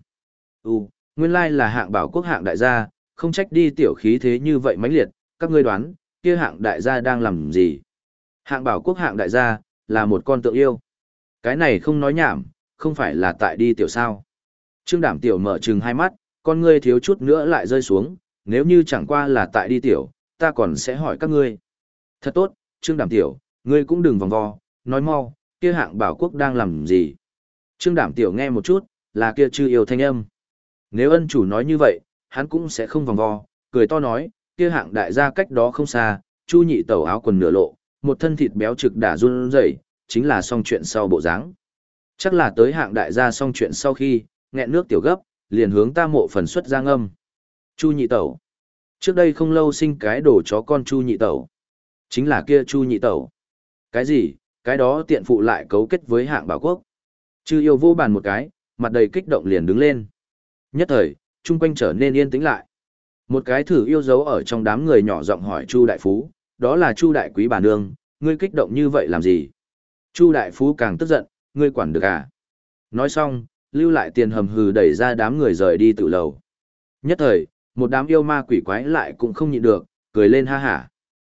Nguyên lai là hạng bảo quốc hạng đại gia, không trách đi tiểu khí thế như vậy mãnh liệt, các ngươi đoán, kia hạng đại gia đang làm gì? Hạng bảo quốc hạng đại gia, là một con tượng yêu. Cái này không nói nhảm, không phải là tại đi tiểu sao. Trương Đảm Tiểu mở trừng hai mắt, con ngươi thiếu chút nữa lại rơi xuống, nếu như chẳng qua là tại đi tiểu, ta còn sẽ hỏi các ngươi. Thật tốt, Trương Đảm Tiểu, ngươi cũng đừng vòng vo, nói mau, kia hạng bảo quốc đang làm gì? Trương Đảm Tiểu nghe một chút, là kia chư yêu thanh âm. Nếu ân chủ nói như vậy, hắn cũng sẽ không vòng vo, cười to nói, kia hạng đại gia cách đó không xa, Chu nhị tẩu áo quần nửa lộ, một thân thịt béo trực đả run rẩy, chính là xong chuyện sau bộ dáng. Chắc là tới hạng đại gia xong chuyện sau khi, nghẹn nước tiểu gấp, liền hướng ta mộ phần xuất giang âm. Chu nhị tẩu. Trước đây không lâu sinh cái đồ chó con Chu nhị tẩu. Chính là kia Chu nhị tẩu. Cái gì, cái đó tiện phụ lại cấu kết với hạng bảo quốc. Chư yêu vô bàn một cái, mặt đầy kích động liền đứng lên. Nhất thời, chung quanh trở nên yên tĩnh lại. Một cái thử yêu dấu ở trong đám người nhỏ giọng hỏi Chu đại phú, đó là Chu đại quý bà nương, ngươi kích động như vậy làm gì? Chu đại phú càng tức giận, ngươi quản được à? Nói xong, lưu lại tiền hầm hừ đẩy ra đám người rời đi tự lầu. Nhất thời, một đám yêu ma quỷ quái lại cũng không nhịn được, cười lên ha hả.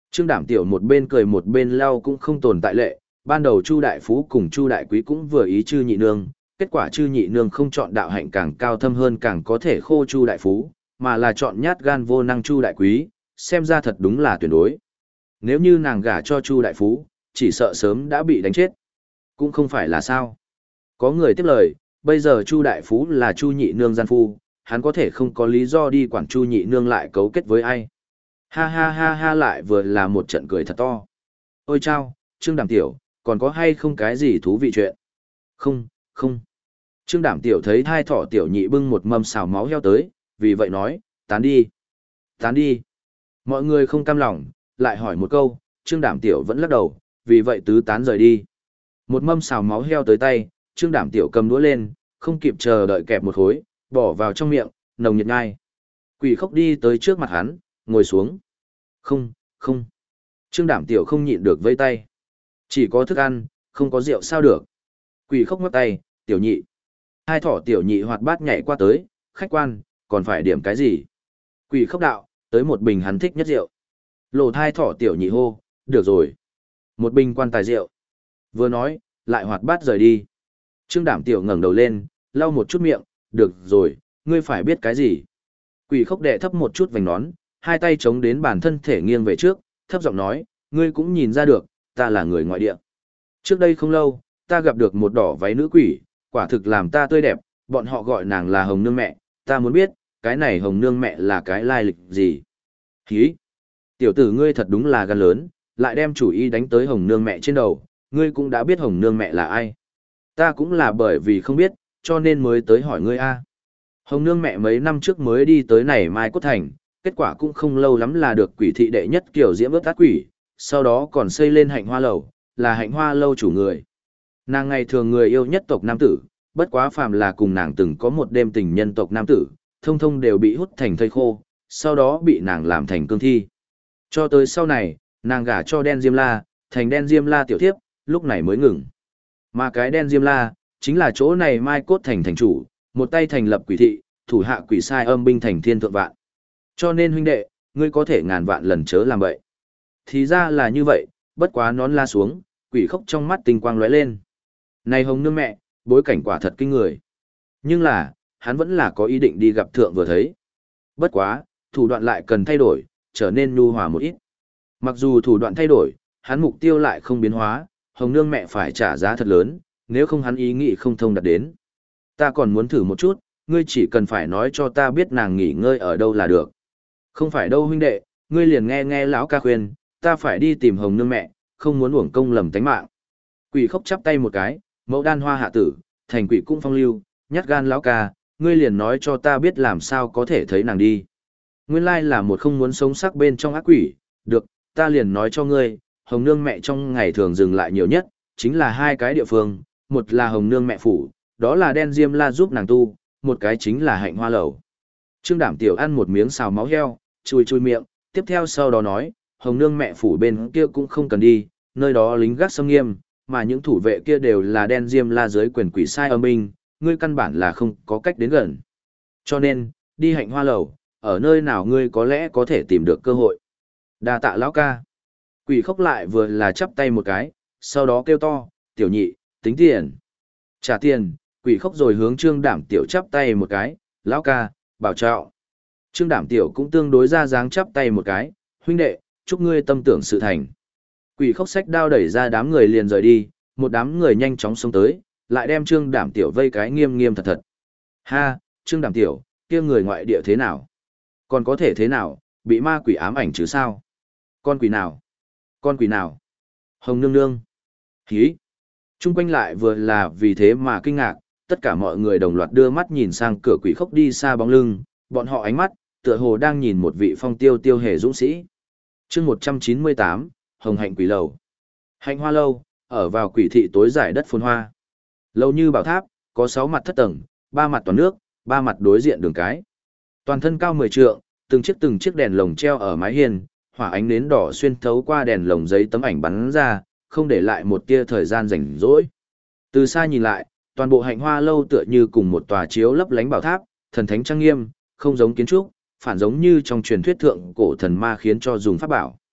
Trương Đảm Tiểu một bên cười một bên lau cũng không tồn tại lệ, ban đầu Chu Đại Phú cùng Chu Đại Quý cũng vừa ý Chư Nhị Nương, kết quả Chư Nhị Nương không chọn đạo hạnh càng cao thâm hơn càng có thể khô Chu Đại Phú, mà là chọn nhát gan vô năng Chu Đại Quý, xem ra thật đúng là tuyệt đối. Nếu như nàng gả cho Chu Đại Phú, chỉ sợ sớm đã bị đánh chết. Cũng không phải là sao. Có người tiếp lời, bây giờ Chu Đại Phú là Chu Nhị Nương gian phu, hắn có thể không có lý do đi quản Chu Nhị Nương lại cấu kết với ai. Ha ha ha ha, lại vừa là một trận cười thật to. Ôi chao, Trương Đảm Tiểu, còn có hay không cái gì thú vị chuyện? Không, không. Trương Đảm Tiểu thấy thai thỏ Tiểu Nhị bưng một mâm xào máu heo tới, vì vậy nói, tán đi. Tán đi. Mọi người không cam lòng, lại hỏi một câu, Trương Đảm Tiểu vẫn lắc đầu, vì vậy tứ tán rời đi. Một mâm xào máu heo tới tay, Trương Đảm Tiểu cầm đũa lên, không kịp chờ đợi kẹp một khối, bỏ vào trong miệng, nồng nhiệt ngai. Quỷ Khốc đi tới trước mặt hắn, ngồi xuống. Không, không. Trương Đảm Tiểu không nhịn được vây tay. Chỉ có thức ăn, không có rượu sao được. Quỷ Khốc ngắt tay, Tiểu Nhị. Hai thỏ Tiểu Nhị hoạt bát nhảy qua tới, khách quan, còn phải điểm cái gì? Quỷ Khốc đạo, tới một bình hắn thích nhất rượu. Lồ thai thỏ Tiểu Nhị hô, được rồi. Một bình quan tài rượu. Vừa nói, lại hoạt bát rời đi. Trương Đảm Tiểu ngẩng đầu lên, lau một chút miệng, được rồi, ngươi phải biết cái gì? Quỷ Khốc đệ thấp một chút vành nón, hai tay chống đến bàn thân thể nghiêng về trước, thấp giọng nói, ngươi cũng nhìn ra được, ta là người ngoại địa. Trước đây không lâu, ta gặp được một đỏ váy nữ quỷ, quả thực làm ta tươi đẹp, bọn họ gọi nàng là Hồng Nương Mẹ, ta muốn biết, cái này Hồng Nương Mẹ là cái lai lịch gì? Hí! Tiểu tử ngươi thật đúng là gan lớn, lại đem chủ ý đánh tới Hồng Nương Mẹ trên đầu, ngươi cũng đã biết Hồng Nương Mẹ là ai. Ta cũng là bởi vì không biết, cho nên mới tới hỏi ngươi a. Hồng Nương Mẹ mấy năm trước mới đi tới này Mai Cốt Thành, kết quả cũng không lâu lắm là được quỷ thị đệ nhất kiểu diễm ướt át quỷ, sau đó còn xây lên Hạnh Hoa Lầu, là Hạnh Hoa Lâu chủ người. Nàng ngày thường người yêu nhất tộc nam tử, bất quá phàm là cùng nàng từng có một đêm tình nhân tộc nam tử, thông thông đều bị hút thành thây khô, sau đó bị nàng làm thành cương thi. Cho tới sau này, nàng gả cho Đen Diêm La, thành Đen Diêm La tiểu thiếp, lúc này mới ngừng. Mà cái Đen Diêm La, chính là chỗ này Mai Cốt Thành thành chủ, một tay thành lập quỷ thị, thủ hạ quỷ sai âm binh thành thiên thượng vạn. Cho nên huynh đệ, ngươi có thể ngàn vạn lần chớ làm vậy. Thì ra là như vậy, bất quá nón la xuống, Quỷ Khốc trong mắt tinh quang lóe lên. Này Hồng Nương Mẹ, bối cảnh quả thật kinh người. Nhưng là, hắn vẫn là có ý định đi gặp thượng vừa thấy. Bất quá, thủ đoạn lại cần thay đổi, trở nên nhu hòa một ít. Mặc dù thủ đoạn thay đổi, hắn mục tiêu lại không biến hóa, Hồng Nương Mẹ phải trả giá thật lớn, nếu không hắn ý nghĩ không thông đạt đến. Ta còn muốn thử một chút, ngươi chỉ cần phải nói cho ta biết nàng nghỉ ngơi ở đâu là được. Không phải đâu huynh đệ, ngươi liền nghe nghe lão ca khuyên, ta phải đi tìm Hồng Nương Mẹ, không muốn uổng công lầm tánh mạng. Quỷ Khốc chắp tay một cái, mẫu đan hoa hạ tử, thành quỷ cũng phong lưu, nhát gan lão ca, ngươi liền nói cho ta biết làm sao có thể thấy nàng đi. Nguyên lai là một không muốn sống sắc bên trong ác quỷ, được, ta liền nói cho ngươi, Hồng Nương Mẹ trong ngày thường dừng lại nhiều nhất, chính là hai cái địa phương, một là Hồng Nương Mẹ phủ, đó là Đen Diêm La giúp nàng tu, một cái chính là Hạnh Hoa Lầu. Trương Đảm Tiểu ăn một miếng xào máu heo, chui chui miệng, tiếp theo sau đó nói, Hồng Nương Mẹ phủ bên kia cũng không cần đi, nơi đó lính gác xâm nghiêm, mà những thủ vệ kia đều là Đen Diêm La dưới quyền quỷ sai âm binh, ngươi căn bản là không có cách đến gần. Cho nên, đi Hạnh Hoa Lầu, ở nơi nào ngươi có lẽ có thể tìm được cơ hội. Đa tạ lão ca. Quỷ Khốc lại vừa là chắp tay một cái, sau đó kêu to, Tiểu Nhị, tính tiền. Trả tiền, Quỷ Khốc rồi hướng Trương Đảm Tiểu chắp tay một cái, lão ca, bảo trọng. Trương Đảm Tiểu cũng tương đối ra dáng chắp tay một cái, huynh đệ, chúc ngươi tâm tưởng sự thành. Quỷ Khốc xách đao đẩy ra đám người liền rời đi, một đám người nhanh chóng xông tới, lại đem Trương Đảm Tiểu vây cái nghiêm nghiêm thật thật. Ha, Trương Đảm Tiểu, kia người ngoại địa thế nào? Còn có thể thế nào, bị ma quỷ ám ảnh chứ sao? Con quỷ nào? Con quỷ nào? Hồng Nương Nương. Hí. Trung quanh lại vừa là vì thế mà kinh ngạc, tất cả mọi người đồng loạt đưa mắt nhìn sang cửa Quỷ Khốc đi xa bóng lưng, bọn họ ánh mắt, tựa hồ đang nhìn một vị phong tiêu tiêu hề dũng sĩ. chương 198, Hồng Hạnh Quỷ Lầu. Hạnh Hoa Lâu, ở vào quỷ thị tối giải đất phồn hoa. Lâu như bảo tháp, có 6 mặt thất tầng, 3 mặt toàn nước, 3 mặt đối diện đường cái. Toàn thân cao 10 trượng, từng chiếc đèn lồng treo ở mái hiên, hỏa ánh nến đỏ xuyên thấu qua đèn lồng giấy tấm ảnh bắn ra, không để lại một tia thời gian rảnh rỗi. Từ xa nhìn lại, toàn bộ Hạnh Hoa Lâu tựa như cùng một tòa chiếu lấp lánh bảo tháp, thần thánh trang nghiêm, không giống kiến trúc, phản giống như trong truyền thuyết thượng cổ thần ma khiến cho dùng pháp bảo.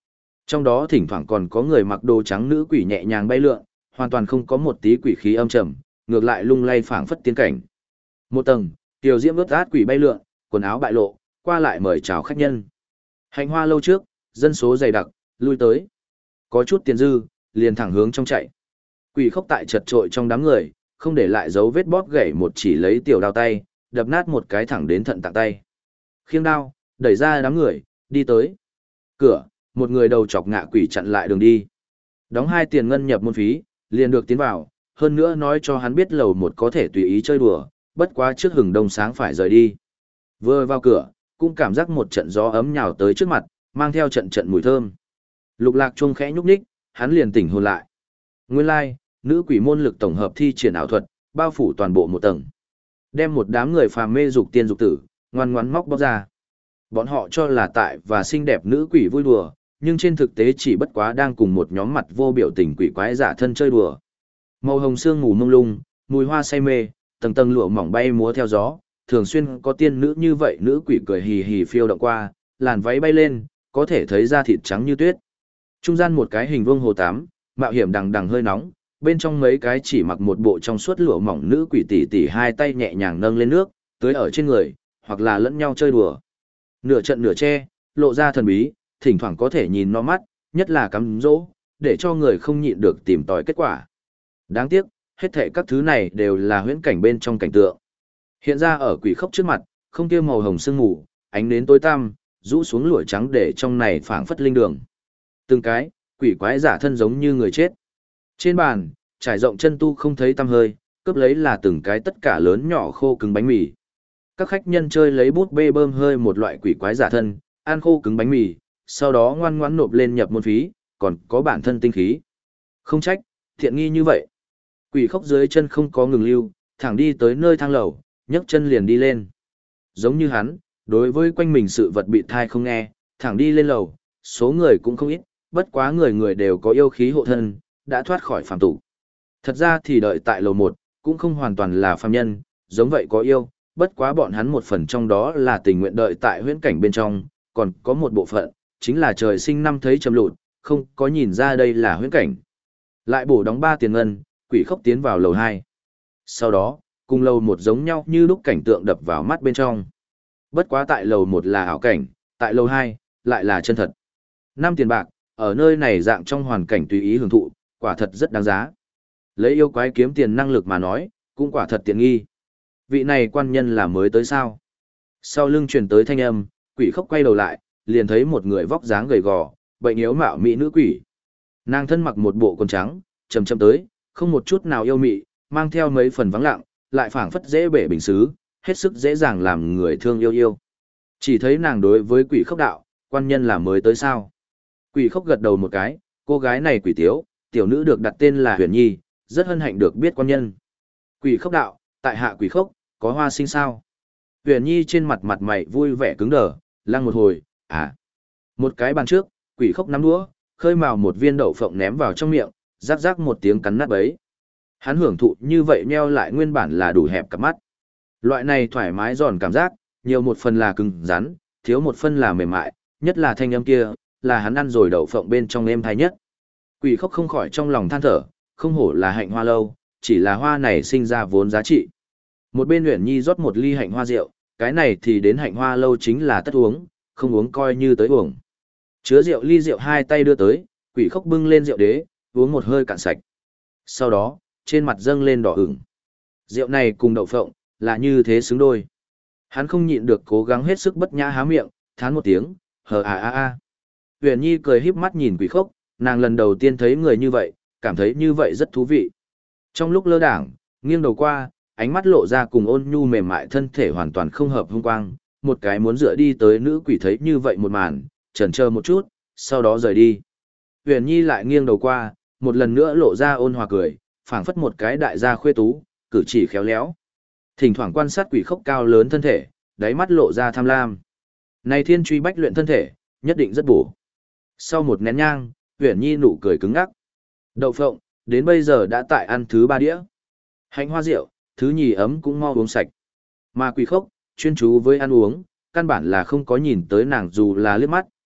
Trong đó thỉnh thoảng còn có người mặc đồ trắng nữ quỷ nhẹ nhàng bay lượn, hoàn toàn không có một tí quỷ khí âm trầm, ngược lại lung lay phảng phất tiên cảnh. Một tầng, tiểu diễm ướt át quỷ bay lượn, quần áo bại lộ, qua lại mời chào khách nhân. Hạnh hoa lâu trước, dân số dày đặc, lui tới. Có chút tiền dư, liền thẳng hướng trong chạy. Quỷ khốc tại chật trội trong đám người, không để lại dấu vết bóp gãy một chỉ lấy tiểu đao tay, đập nát một cái thẳng đến thận tạng tay. Khiêng đao, đẩy ra đám người, đi tới. Cửa, một người đầu chọc ngạ quỷ chặn lại đường đi. Đóng 2 tiền ngân nhập môn phí, liền được tiến vào, hơn nữa nói cho hắn biết lầu 1 có thể tùy ý chơi đùa, bất quá trước hừng đông sáng phải rời đi. Vừa vào cửa, cũng cảm giác một trận gió ấm nhào tới trước mặt, mang theo trận trận mùi thơm. Lục Lạc chuông khẽ nhúc nhích, hắn liền tỉnh hồn lại. Nguyên lai, nữ quỷ môn lực tổng hợp thi triển ảo thuật, bao phủ toàn bộ một tầng. Đem một đám người phàm mê dục tiên dục tử, ngoan ngoãn móc bóc ra. Bọn họ cho là tại và xinh đẹp nữ quỷ vui đùa, nhưng trên thực tế chỉ bất quá đang cùng một nhóm mặt vô biểu tình quỷ quái giả thân chơi đùa. Màu hồng sương mù mông lung, mùi hoa say mê, tầng tầng lụa mỏng bay múa theo gió, thường xuyên có tiên nữ như vậy nữ quỷ cười hì hì phiêu động qua, làn váy bay lên, có thể thấy da thịt trắng như tuyết. Trung gian một cái hình vuông hồ tắm, mạo hiểm đằng đằng hơi nóng, bên trong mấy cái chỉ mặc một bộ trong suốt lụa mỏng nữ quỷ tỷ tỷ hai tay nhẹ nhàng nâng lên nước, tưới ở trên người, hoặc là lẫn nhau chơi đùa. Nửa trận nửa che, lộ ra thần bí, thỉnh thoảng có thể nhìn nó mắt, nhất là cắm dỗ, để cho người không nhịn được tìm tòi kết quả. Đáng tiếc, hết thảy các thứ này đều là huyễn cảnh bên trong cảnh tượng. Hiện ra ở quỷ khốc trước mặt, không kia màu hồng sương mù, ánh nến tối tăm, rũ xuống lụa trắng để trong này phảng phất linh đường. Từng cái, quỷ quái giả thân giống như người chết. Trên bàn, trải rộng chân tu không thấy tăm hơi, cướp lấy là từng cái tất cả lớn nhỏ khô cứng bánh mì. Các khách nhân chơi lấy bút bê bơm hơi một loại quỷ quái giả thân, ăn khô cứng bánh mì, sau đó ngoan ngoãn nộp lên nhập môn phí, còn có bản thân tinh khí. Không trách, thiện nghi như vậy. Quỷ khốc dưới chân không có ngừng lưu, thẳng đi tới nơi thang lầu, nhấc chân liền đi lên. Giống như hắn, đối với quanh mình sự vật bị thai không nghe, thẳng đi lên lầu, số người cũng không ít, bất quá người người đều có yêu khí hộ thân, đã thoát khỏi phàm tục. Thật ra thì đợi tại lầu 1, cũng không hoàn toàn là phàm nhân, giống vậy có yêu, bất quá bọn hắn một phần trong đó là tình nguyện đợi tại huyễn cảnh bên trong, còn có một bộ phận, chính là trời sinh năm thấy trầm lụt, không có nhìn ra đây là huyễn cảnh. Lại bổ đóng 3 tiền ngân, quỷ khốc tiến vào lầu 2. Sau đó, cùng lầu 1 giống nhau như lúc cảnh tượng đập vào mắt bên trong. Bất quá tại lầu 1 là ảo cảnh, tại lầu 2, lại là chân thật. 5 tiền bạc, ở nơi này dạng trong hoàn cảnh tùy ý hưởng thụ, quả thật rất đáng giá. Lấy yêu quái kiếm tiền năng lực mà nói, cũng quả thật tiện nghi. Vị này quan nhân là mới tới sao? Sau lưng truyền tới thanh âm, quỷ khốc quay đầu lại, liền thấy một người vóc dáng gầy gò, bệnh yếu mạo mỹ nữ quỷ. Nàng thân mặc một bộ quần trắng, chầm chầm tới, không một chút nào yêu mị, mang theo mấy phần vắng lặng, lại phảng phất dễ bể bình xứ, hết sức dễ dàng làm người thương yêu yêu. Chỉ thấy nàng đối với quỷ khốc đạo, quan nhân là mới tới sao? Quỷ khốc gật đầu một cái, cô gái này quỷ tiếu, tiểu nữ được đặt tên là Huyền Nhi, rất hân hạnh được biết quan nhân. Quỷ khốc đạo, tại hạ quỷ khốc, có hoa sinh sao? Huyền Nhi trên mặt mặt mày vui vẻ cứng đờ, lăng một hồi, à. Một cái bàn trước, quỷ khốc nắm đũa, khơi mào một viên đậu phộng ném vào trong miệng, rắc rắc một tiếng cắn nát bấy. Hắn hưởng thụ như vậy nheo lại nguyên bản là đủ hẹp cặp mắt. Loại này thoải mái giòn cảm giác, nhiều một phần là cứng rắn, thiếu một phần là mềm mại, nhất là thanh âm kia, là hắn ăn rồi đậu phộng bên trong êm thái nhất. Quỷ khốc không khỏi trong lòng than thở, không hổ là hạnh hoa lâu, chỉ là hoa này sinh ra vốn giá trị. Một bên Uyển Nhi rót một ly hạnh hoa rượu, cái này thì đến hạnh hoa lâu chính là tất uống, không uống coi như tới uống. Chứa rượu ly rượu hai tay đưa tới, quỷ khốc bưng lên rượu đế, uống một hơi cạn sạch. Sau đó, trên mặt dâng lên đỏ ửng. Rượu này cùng đậu phộng, là như thế xứng đôi. Hắn không nhịn được cố gắng hết sức bất nhã há miệng, thán một tiếng, hờ à à à. Huyền Nhi cười híp mắt nhìn quỷ khốc, nàng lần đầu tiên thấy người như vậy, cảm thấy như vậy rất thú vị. Trong lúc lơ đảng, nghiêng đầu qua, ánh mắt lộ ra cùng ôn nhu mềm mại thân thể hoàn toàn không hợp hung quang, một cái muốn dựa đi tới nữ quỷ thấy như vậy một màn, chần chờ một chút, sau đó rời đi. Huyền Nhi lại nghiêng đầu qua, một lần nữa lộ ra ôn hòa cười, phảng phất một cái đại gia khuê tú, cử chỉ khéo léo. Thỉnh thoảng quan sát quỷ khốc cao lớn thân thể, đáy mắt lộ ra tham lam. Này thiên truy bách luyện thân thể, nhất định rất bổ. Sau một nén nhang, Huyền Nhi nụ cười cứng ngắc. Đậu phộng, đến bây giờ đã tại ăn thứ 3 đĩa. Hạnh hoa rượu, thứ nhì ấm cũng mau uống sạch. Mà quỷ khốc, chuyên chú với ăn uống, căn bản là không có nhìn tới nàng dù là liếc mắt,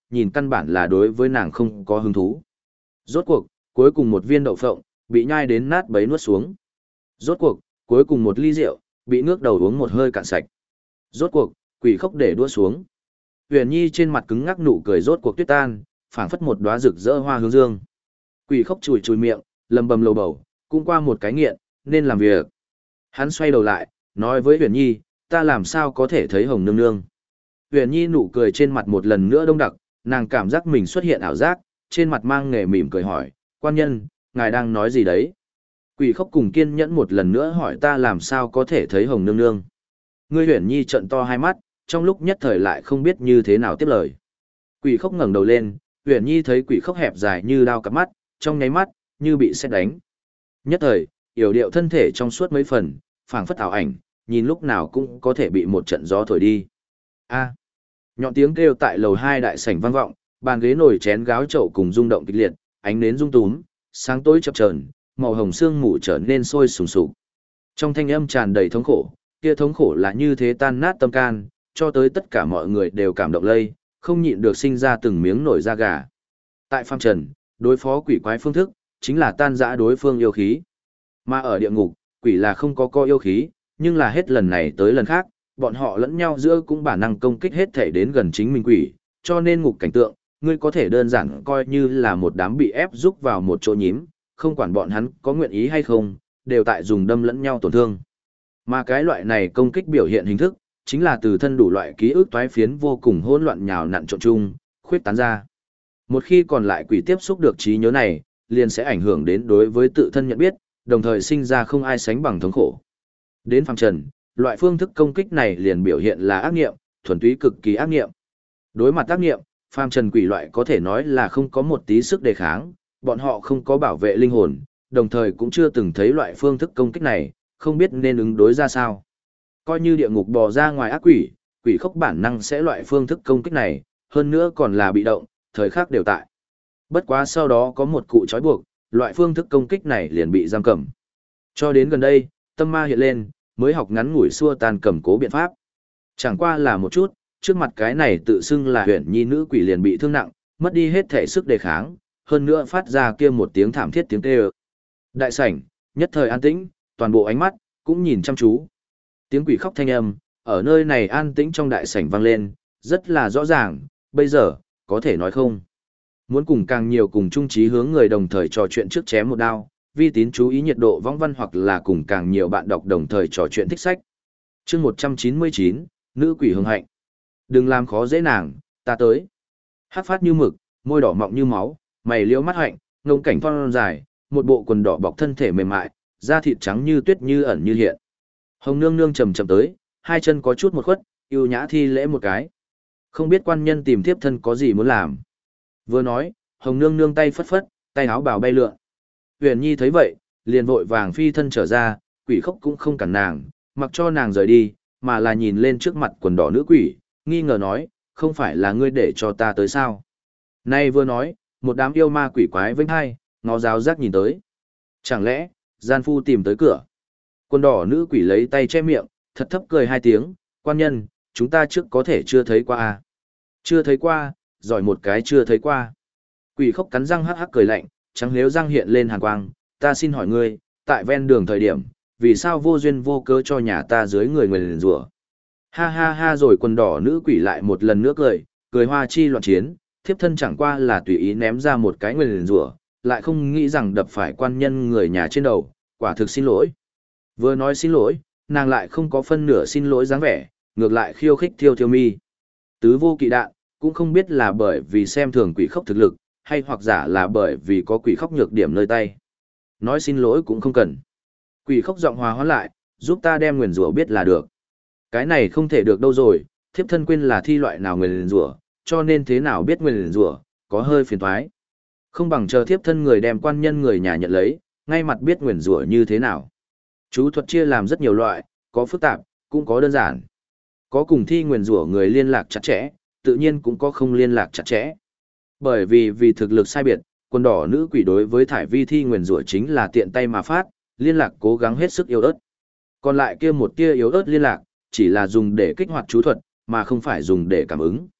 nhìn căn bản là đối với nàng không có hứng thú. Rốt cuộc, cuối cùng một viên đậu phộng, bị nhai đến nát bấy nuốt xuống. Rốt cuộc, cuối cùng một ly rượu, bị ngước đầu uống một hơi cạn sạch. Rốt cuộc, quỷ khốc để đua xuống. Huyền Nhi trên mặt cứng ngắc nụ cười rốt cuộc tuyết tan, phảng phất một đóa rực rỡ hoa hướng dương. Quỷ khốc chùi chùi miệng, lầm bầm lầu bầu, cũng qua một cái nghiện, nên làm việc. Hắn xoay đầu lại, nói với Huyền Nhi, ta làm sao có thể thấy Hồng nương nương. Huyền Nhi nụ cười trên mặt một lần nữa đông đặc, nàng cảm giác mình xuất hiện ảo giác, trên mặt mang nghề mỉm cười hỏi, quan nhân, ngài đang nói gì đấy? Quỷ khốc cùng kiên nhẫn một lần nữa hỏi ta làm sao có thể thấy Hồng nương nương. Ngươi Huyền Nhi trợn to hai mắt, trong lúc nhất thời lại không biết như thế nào tiếp lời. Quỷ khốc ngẩng đầu lên, Huyền Nhi thấy quỷ khốc hẹp dài như đao cặp mắt, trong nháy mắt, như bị sét đánh. Nhất thời, yểu điệu thân thể trong suốt mấy phần, phảng phất ảo ảnh, nhìn lúc nào cũng có thể bị một trận gió thổi đi. A. Nhọn tiếng kêu tại lầu 2 đại sảnh vang vọng, bàn ghế nồi chén gáo chậu cùng rung động kịch liệt, ánh nến rung túm, sáng tối chập chờn, màu hồng sương mù trở nên sôi sùng sục. Trong thanh âm tràn đầy thống khổ, kia thống khổ là như thế tan nát tâm can, cho tới tất cả mọi người đều cảm động lây, không nhịn được sinh ra từng miếng nổi da gà. Tại phàm trần, đối phó quỷ quái phương thức, chính là tan rã đối phương yêu khí. Mà ở địa ngục, quỷ là không có yêu khí, nhưng là hết lần này tới lần khác, bọn họ lẫn nhau giữa cũng bản năng công kích hết thể đến gần chính mình quỷ, cho nên ngục cảnh tượng, ngươi có thể đơn giản coi như là một đám bị ép rúc vào một chỗ nhím, không quản bọn hắn có nguyện ý hay không, đều tại dùng đâm lẫn nhau tổn thương. Mà cái loại này công kích biểu hiện hình thức, chính là từ thân đủ loại ký ức toái phiến vô cùng hỗn loạn nhào nặn trộn chung, khuyết tán ra. Một khi còn lại quỷ tiếp xúc được trí nhớ này, liền sẽ ảnh hưởng đến đối với tự thân nhận biết, đồng thời sinh ra không ai sánh bằng thống khổ. Đến phàm trần, loại phương thức công kích này liền biểu hiện là ác nghiệm, thuần túy cực kỳ ác nghiệm. Đối mặt ác nghiệm, phàm trần quỷ loại có thể nói là không có một tí sức đề kháng, bọn họ không có bảo vệ linh hồn, đồng thời cũng chưa từng thấy loại phương thức công kích này, không biết nên ứng đối ra sao. Coi như địa ngục bò ra ngoài ác quỷ, quỷ khốc bản năng sẽ loại phương thức công kích này, hơn nữa còn là bị động, thời khắc đều tại. Bất quá sau đó có một cụ trói buộc, loại phương thức công kích này liền bị giam cầm. Cho đến gần đây, tâm ma hiện lên, mới học ngắn ngủi xua tan cầm cố biện pháp. Chẳng qua là một chút, trước mặt cái này tự xưng là huyền nhi nữ quỷ liền bị thương nặng, mất đi hết thể sức đề kháng, hơn nữa phát ra kia một tiếng thảm thiết tiếng kêu. Đại sảnh, nhất thời an tĩnh, toàn bộ ánh mắt cũng nhìn chăm chú. Tiếng quỷ khóc thanh âm ở nơi này an tĩnh trong đại sảnh vang lên, rất là rõ ràng, bây giờ có thể nói không. Muốn cùng càng nhiều cùng chung chí hướng người đồng thời trò chuyện trước chém một đao, vi tín chú ý nhiệt độ võng văn hoặc là cùng càng nhiều bạn đọc đồng thời trò chuyện thích sách. Chương 199, nữ quỷ hưng hạnh. Đừng làm khó dễ nàng, ta tới. Hắc phát như mực, môi đỏ mọng như máu, mày liễu mắt hạnh, ngông cảnh thon dài, một bộ quần đỏ bọc thân thể mềm mại, da thịt trắng như tuyết như ẩn như hiện. Hồng nương nương chậm chậm tới, hai chân có chút một khuất, yêu nhã thi lễ một cái. Không biết quan nhân tìm tiếp thân có gì muốn làm. Vừa nói, hồng nương nương tay phất phất, tay áo bào bay lượn. Huyền Nhi thấy vậy, liền vội vàng phi thân trở ra, quỷ khốc cũng không cản nàng, mặc cho nàng rời đi, mà là nhìn lên trước mặt quần đỏ nữ quỷ, nghi ngờ nói, không phải là ngươi để cho ta tới sao. Nay vừa nói, một đám yêu ma quỷ quái vênh hai, ngó giáo giác nhìn tới. Chẳng lẽ, gian phu tìm tới cửa. Quần đỏ nữ quỷ lấy tay che miệng, thật thấp cười hai tiếng, quan nhân, chúng ta trước có thể chưa thấy qua à. Chưa thấy qua, giỏi một cái chưa thấy qua. Quỷ khốc cắn răng hắc hắc cười lạnh, trắng liếu răng hiện lên hàn quang, ta xin hỏi ngươi, tại ven đường thời điểm, vì sao vô duyên vô cớ cho nhà ta dưới người nguyền rủa? Ha ha ha rồi quần đỏ nữ quỷ lại một lần nữa cười, cười hoa chi loạn chiến, thiếp thân chẳng qua là tùy ý ném ra một cái nguyền rủa, lại không nghĩ rằng đập phải quan nhân người nhà trên đầu, quả thực xin lỗi. Vừa nói xin lỗi, nàng lại không có phân nửa xin lỗi dáng vẻ, ngược lại khiêu khích thiêu thiêu mi. Tứ vô kỵ đạn, cũng không biết là bởi vì xem thường quỷ khốc thực lực, hay hoặc giả là bởi vì có quỷ khốc nhược điểm nơi tay. Nói xin lỗi cũng không cần. Quỷ khốc giọng hòa hoãn lại, giúp ta đem nguyền rủa biết là được. Cái này không thể được đâu rồi, thiếp thân quên là thi loại nào nguyền rủa, cho nên thế nào biết nguyền rủa, có hơi phiền toái. Không bằng chờ thiếp thân người đem quan nhân người nhà nhận lấy, ngay mặt biết nguyền rủa như thế nào. Chú thuật chia làm rất nhiều loại, có phức tạp, cũng có đơn giản. Có cùng thi nguyền rủa người liên lạc chặt chẽ, tự nhiên cũng có không liên lạc chặt chẽ. Bởi vì thực lực sai biệt, quần đỏ nữ quỷ đối với thải vi thi nguyền rủa chính là tiện tay mà phát, liên lạc cố gắng hết sức yếu ớt. Còn lại kia một tia yếu ớt liên lạc, chỉ là dùng để kích hoạt chú thuật, mà không phải dùng để cảm ứng.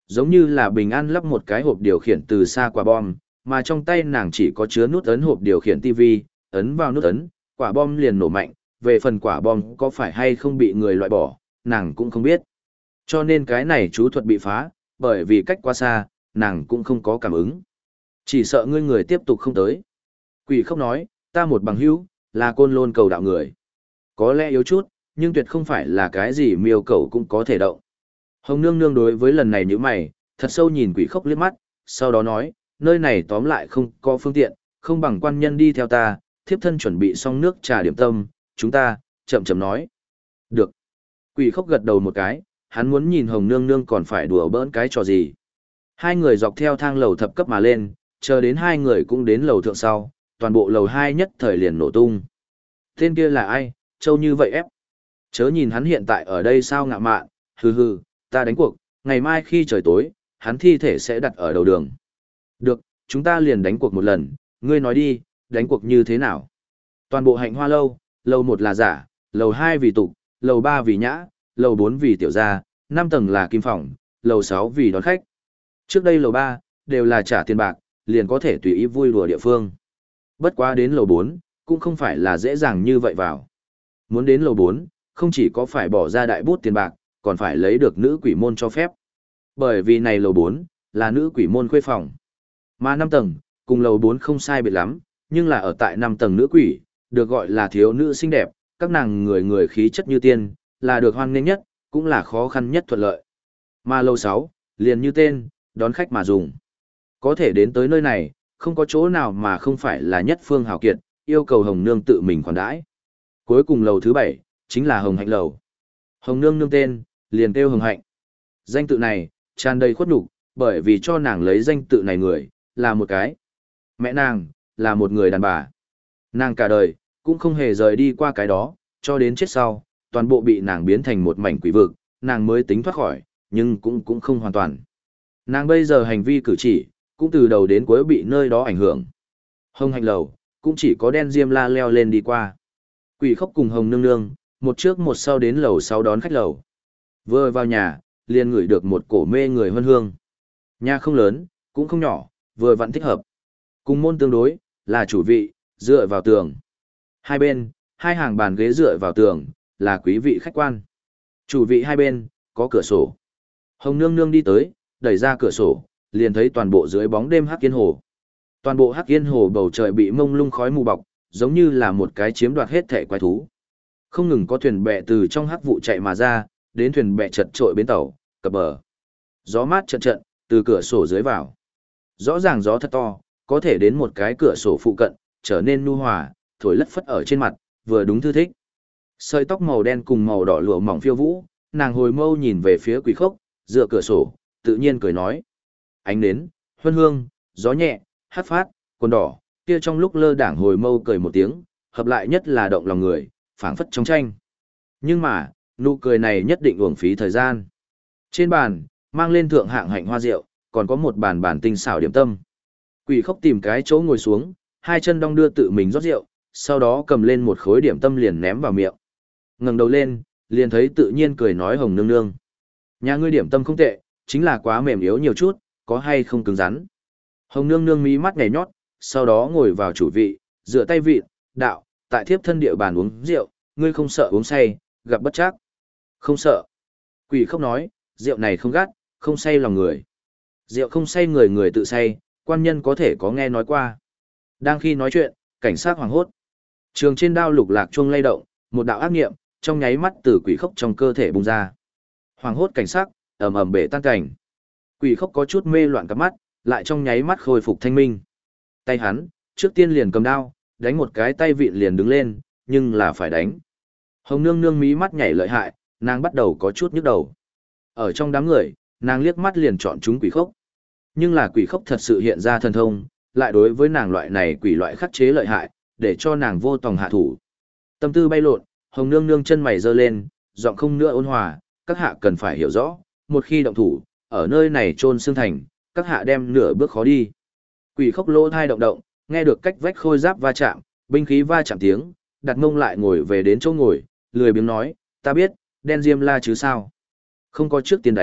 Giống như là bình an lắp một cái hộp điều khiển từ xa quả bom, mà trong tay nàng chỉ có chứa nút ấn hộp điều khiển TV, ấn vào nút ấn, quả bom liền nổ mạnh, về phần quả bom có phải hay không bị người loại bỏ, nàng cũng không biết. Cho nên cái này chú thuật bị phá, bởi vì cách quá xa, nàng cũng không có cảm ứng. Chỉ sợ ngươi người tiếp tục không tới. Quỷ khóc nói, ta một bằng hữu, là côn lôn cầu đạo người. Có lẽ yếu chút, nhưng tuyệt không phải là cái gì miêu cầu cũng có thể động. Hồng nương nương đối với lần này như mày, thật sâu nhìn quỷ khóc liếc mắt, sau đó nói, nơi này tóm lại không có phương tiện, không bằng quan nhân đi theo ta, thiếp thân chuẩn bị xong nước trà điểm tâm, chúng ta, chậm chậm nói. Được. Quỷ khóc gật đầu một cái, hắn muốn nhìn hồng nương nương còn phải đùa bỡn cái trò gì. Hai người dọc theo thang lầu thập cấp mà lên, chờ đến hai người cũng đến lầu thượng sau, toàn bộ lầu hai nhất thời liền nổ tung. Tên kia là ai, trâu như vậy ép. Chớ nhìn hắn hiện tại ở đây sao ngạ mạn, hừ hừ, ta đánh cuộc, ngày mai khi trời tối, hắn thi thể sẽ đặt ở đầu đường. Được, chúng ta liền đánh cuộc một lần, ngươi nói đi, đánh cuộc như thế nào? Toàn bộ hạnh hoa lâu, lầu 1 là giả, lầu 2 vì tục, lầu 3 vì nhã, lầu 4 vì tiểu gia, 5 tầng là kim phòng, lầu 6 vì đón khách. Trước đây lầu 3, đều là trả tiền bạc, liền có thể tùy ý vui đùa địa phương. Bất quá đến lầu 4, cũng không phải là dễ dàng như vậy vào. Muốn đến lầu 4, không chỉ có phải bỏ ra đại bút tiền bạc, còn phải lấy được nữ quỷ môn cho phép. Bởi vì này lầu 4, là nữ quỷ môn khuê phòng. Mà 5 tầng, cùng lầu 4 không sai biệt lắm, nhưng là ở tại 5 tầng nữ quỷ, được gọi là thiếu nữ xinh đẹp, các nàng người người khí chất như tiên, là được hoan nghênh nhất, cũng là khó khăn nhất thuận lợi. Mà lầu 6, liền như tên, đón khách mà dùng. Có thể đến tới nơi này, không có chỗ nào mà không phải là nhất phương hào kiệt, yêu cầu Hồng Nương tự mình khoản đãi. Cuối cùng lầu thứ 7, chính là Hồng Hạnh lầu. Hồng Nương nương tên, liền kêu Hồng Hạnh. Danh tự này, tràn đầy khuất nhục, bởi vì cho nàng lấy danh tự này người, là một cái. Mẹ nàng, là một người đàn bà. Nàng cả đời, cũng không hề rời đi qua cái đó, cho đến chết sau, toàn bộ bị nàng biến thành một mảnh quỷ vực, nàng mới tính thoát khỏi, nhưng cũng không hoàn toàn. Nàng bây giờ hành vi cử chỉ, cũng từ đầu đến cuối bị nơi đó ảnh hưởng. Hồng Hạnh lầu, cũng chỉ có đen diêm la leo lên đi qua. Quỷ khóc cùng Hồng Nương nương, một trước một sau đến lầu 6 đón khách lầu. Vừa vào nhà, liền ngửi được một cổ mê người hương hương. Nhà không lớn, cũng không nhỏ, vừa vặn thích hợp. Cùng môn tương đối, là chủ vị, dựa vào tường. Hai bên, hai hàng bàn ghế dựa vào tường, là quý vị khách quan. Chủ vị hai bên, có cửa sổ. Hồng Nương nương đi tới, đẩy ra cửa sổ, liền thấy toàn bộ dưới bóng đêm Hắc Yên Hồ. Toàn bộ Hắc Yên Hồ bầu trời bị mông lung khói mù bọc, giống như là một cái chiếm đoạt hết thể quái thú. Không ngừng có thuyền bè từ trong hắc vụ chạy mà ra, đến thuyền bè chật trội bến tàu, cập bờ. Gió mát trận trận, từ cửa sổ dưới vào. Rõ ràng gió thật to, có thể đến một cái cửa sổ phụ cận, trở nên nhu hòa, thổi lất phất ở trên mặt, vừa đúng thư thích. Sợi tóc màu đen cùng màu đỏ lụa mỏng phiêu vũ, nàng hồi mâu nhìn về phía quỷ khốc, dựa cửa sổ, tự nhiên cười nói. Ánh nến, huân hương, gió nhẹ, hát phát, quần đỏ, kia trong lúc lơ đảng hồi mâu cười một tiếng, hợp lại nhất là động lòng người, phảng phất trong tranh. Nhưng mà, nụ cười này nhất định uổng phí thời gian. Trên bàn, mang lên thượng hạng hạnh hoa rượu, còn có một bàn tinh xảo điểm tâm. Quỷ khốc tìm cái chỗ ngồi xuống, hai chân đong đưa tự mình rót rượu, sau đó cầm lên một khối điểm tâm liền ném vào miệng. Ngẩng đầu lên, liền thấy tự nhiên cười nói Hồng Nương nương. Nhà ngươi điểm tâm không tệ, chính là quá mềm yếu nhiều chút, có hay không cứng rắn. Hồng Nương nương mí mắt nhảy nhót, sau đó ngồi vào chủ vị, dựa tay vị, đạo, tại thiếp thân địa bàn uống rượu, ngươi không sợ uống say, gặp bất trắc. Không sợ. Quỷ khóc nói, rượu này không gắt, không say lòng người. Rượu không say người người tự say, quan nhân có thể có nghe nói qua. Đang khi nói chuyện, cảnh sát hoảng hốt. Trường trên đao lục lạc chuông lay động, một đạo ác niệm, trong nháy mắt từ quỷ khóc trong cơ thể bung ra. Hoảng hốt cảnh sát, ầm ầm bể tan cảnh. Quỷ khóc có chút mê loạn cặp mắt, lại trong nháy mắt khôi phục thanh minh. Tay hắn, trước tiên liền cầm đao, đánh một cái tay vịn liền đứng lên, nhưng là phải đánh. Hồng Nương nương mí mắt nhảy lợi hại, nàng bắt đầu có chút nhức đầu. Ở trong đám người, nàng liếc mắt liền chọn chúng quỷ khốc. Nhưng là quỷ khốc thật sự hiện ra thần thông, lại đối với nàng loại này quỷ loại khắc chế lợi hại, để cho nàng vô tòng hạ thủ. Tâm tư bay lộn, Hồng Nương nương chân mày giơ lên, giọng không nữa ôn hòa, các hạ cần phải hiểu rõ, một khi động thủ, ở nơi này trôn xương thành, các hạ đem nửa bước khó đi. Quỷ khốc lỗ thai động động, nghe được cách vách khôi giáp va chạm, binh khí va chạm tiếng, đặt mông lại ngồi về đến chỗ ngồi, lười biếng nói, ta biết, đen diêm la chứ sao. Không có trước tiên đánh,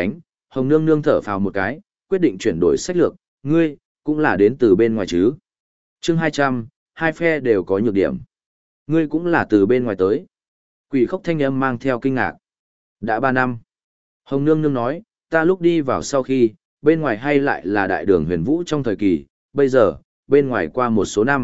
Hồng Nương Nương thở phào một cái, quyết định chuyển đổi sách lược, ngươi, cũng là đến từ bên ngoài chứ. Chương 200, hai phe đều có nhược điểm. Ngươi cũng là từ bên ngoài tới. Quỷ khốc thanh âm mang theo kinh ngạc. Đã 3 năm. Hồng Nương Nương nói, ta lúc đi vào sau khi, bên ngoài hay lại là đại đường huyền vũ trong thời kỳ, bây giờ, bên ngoài qua một số năm.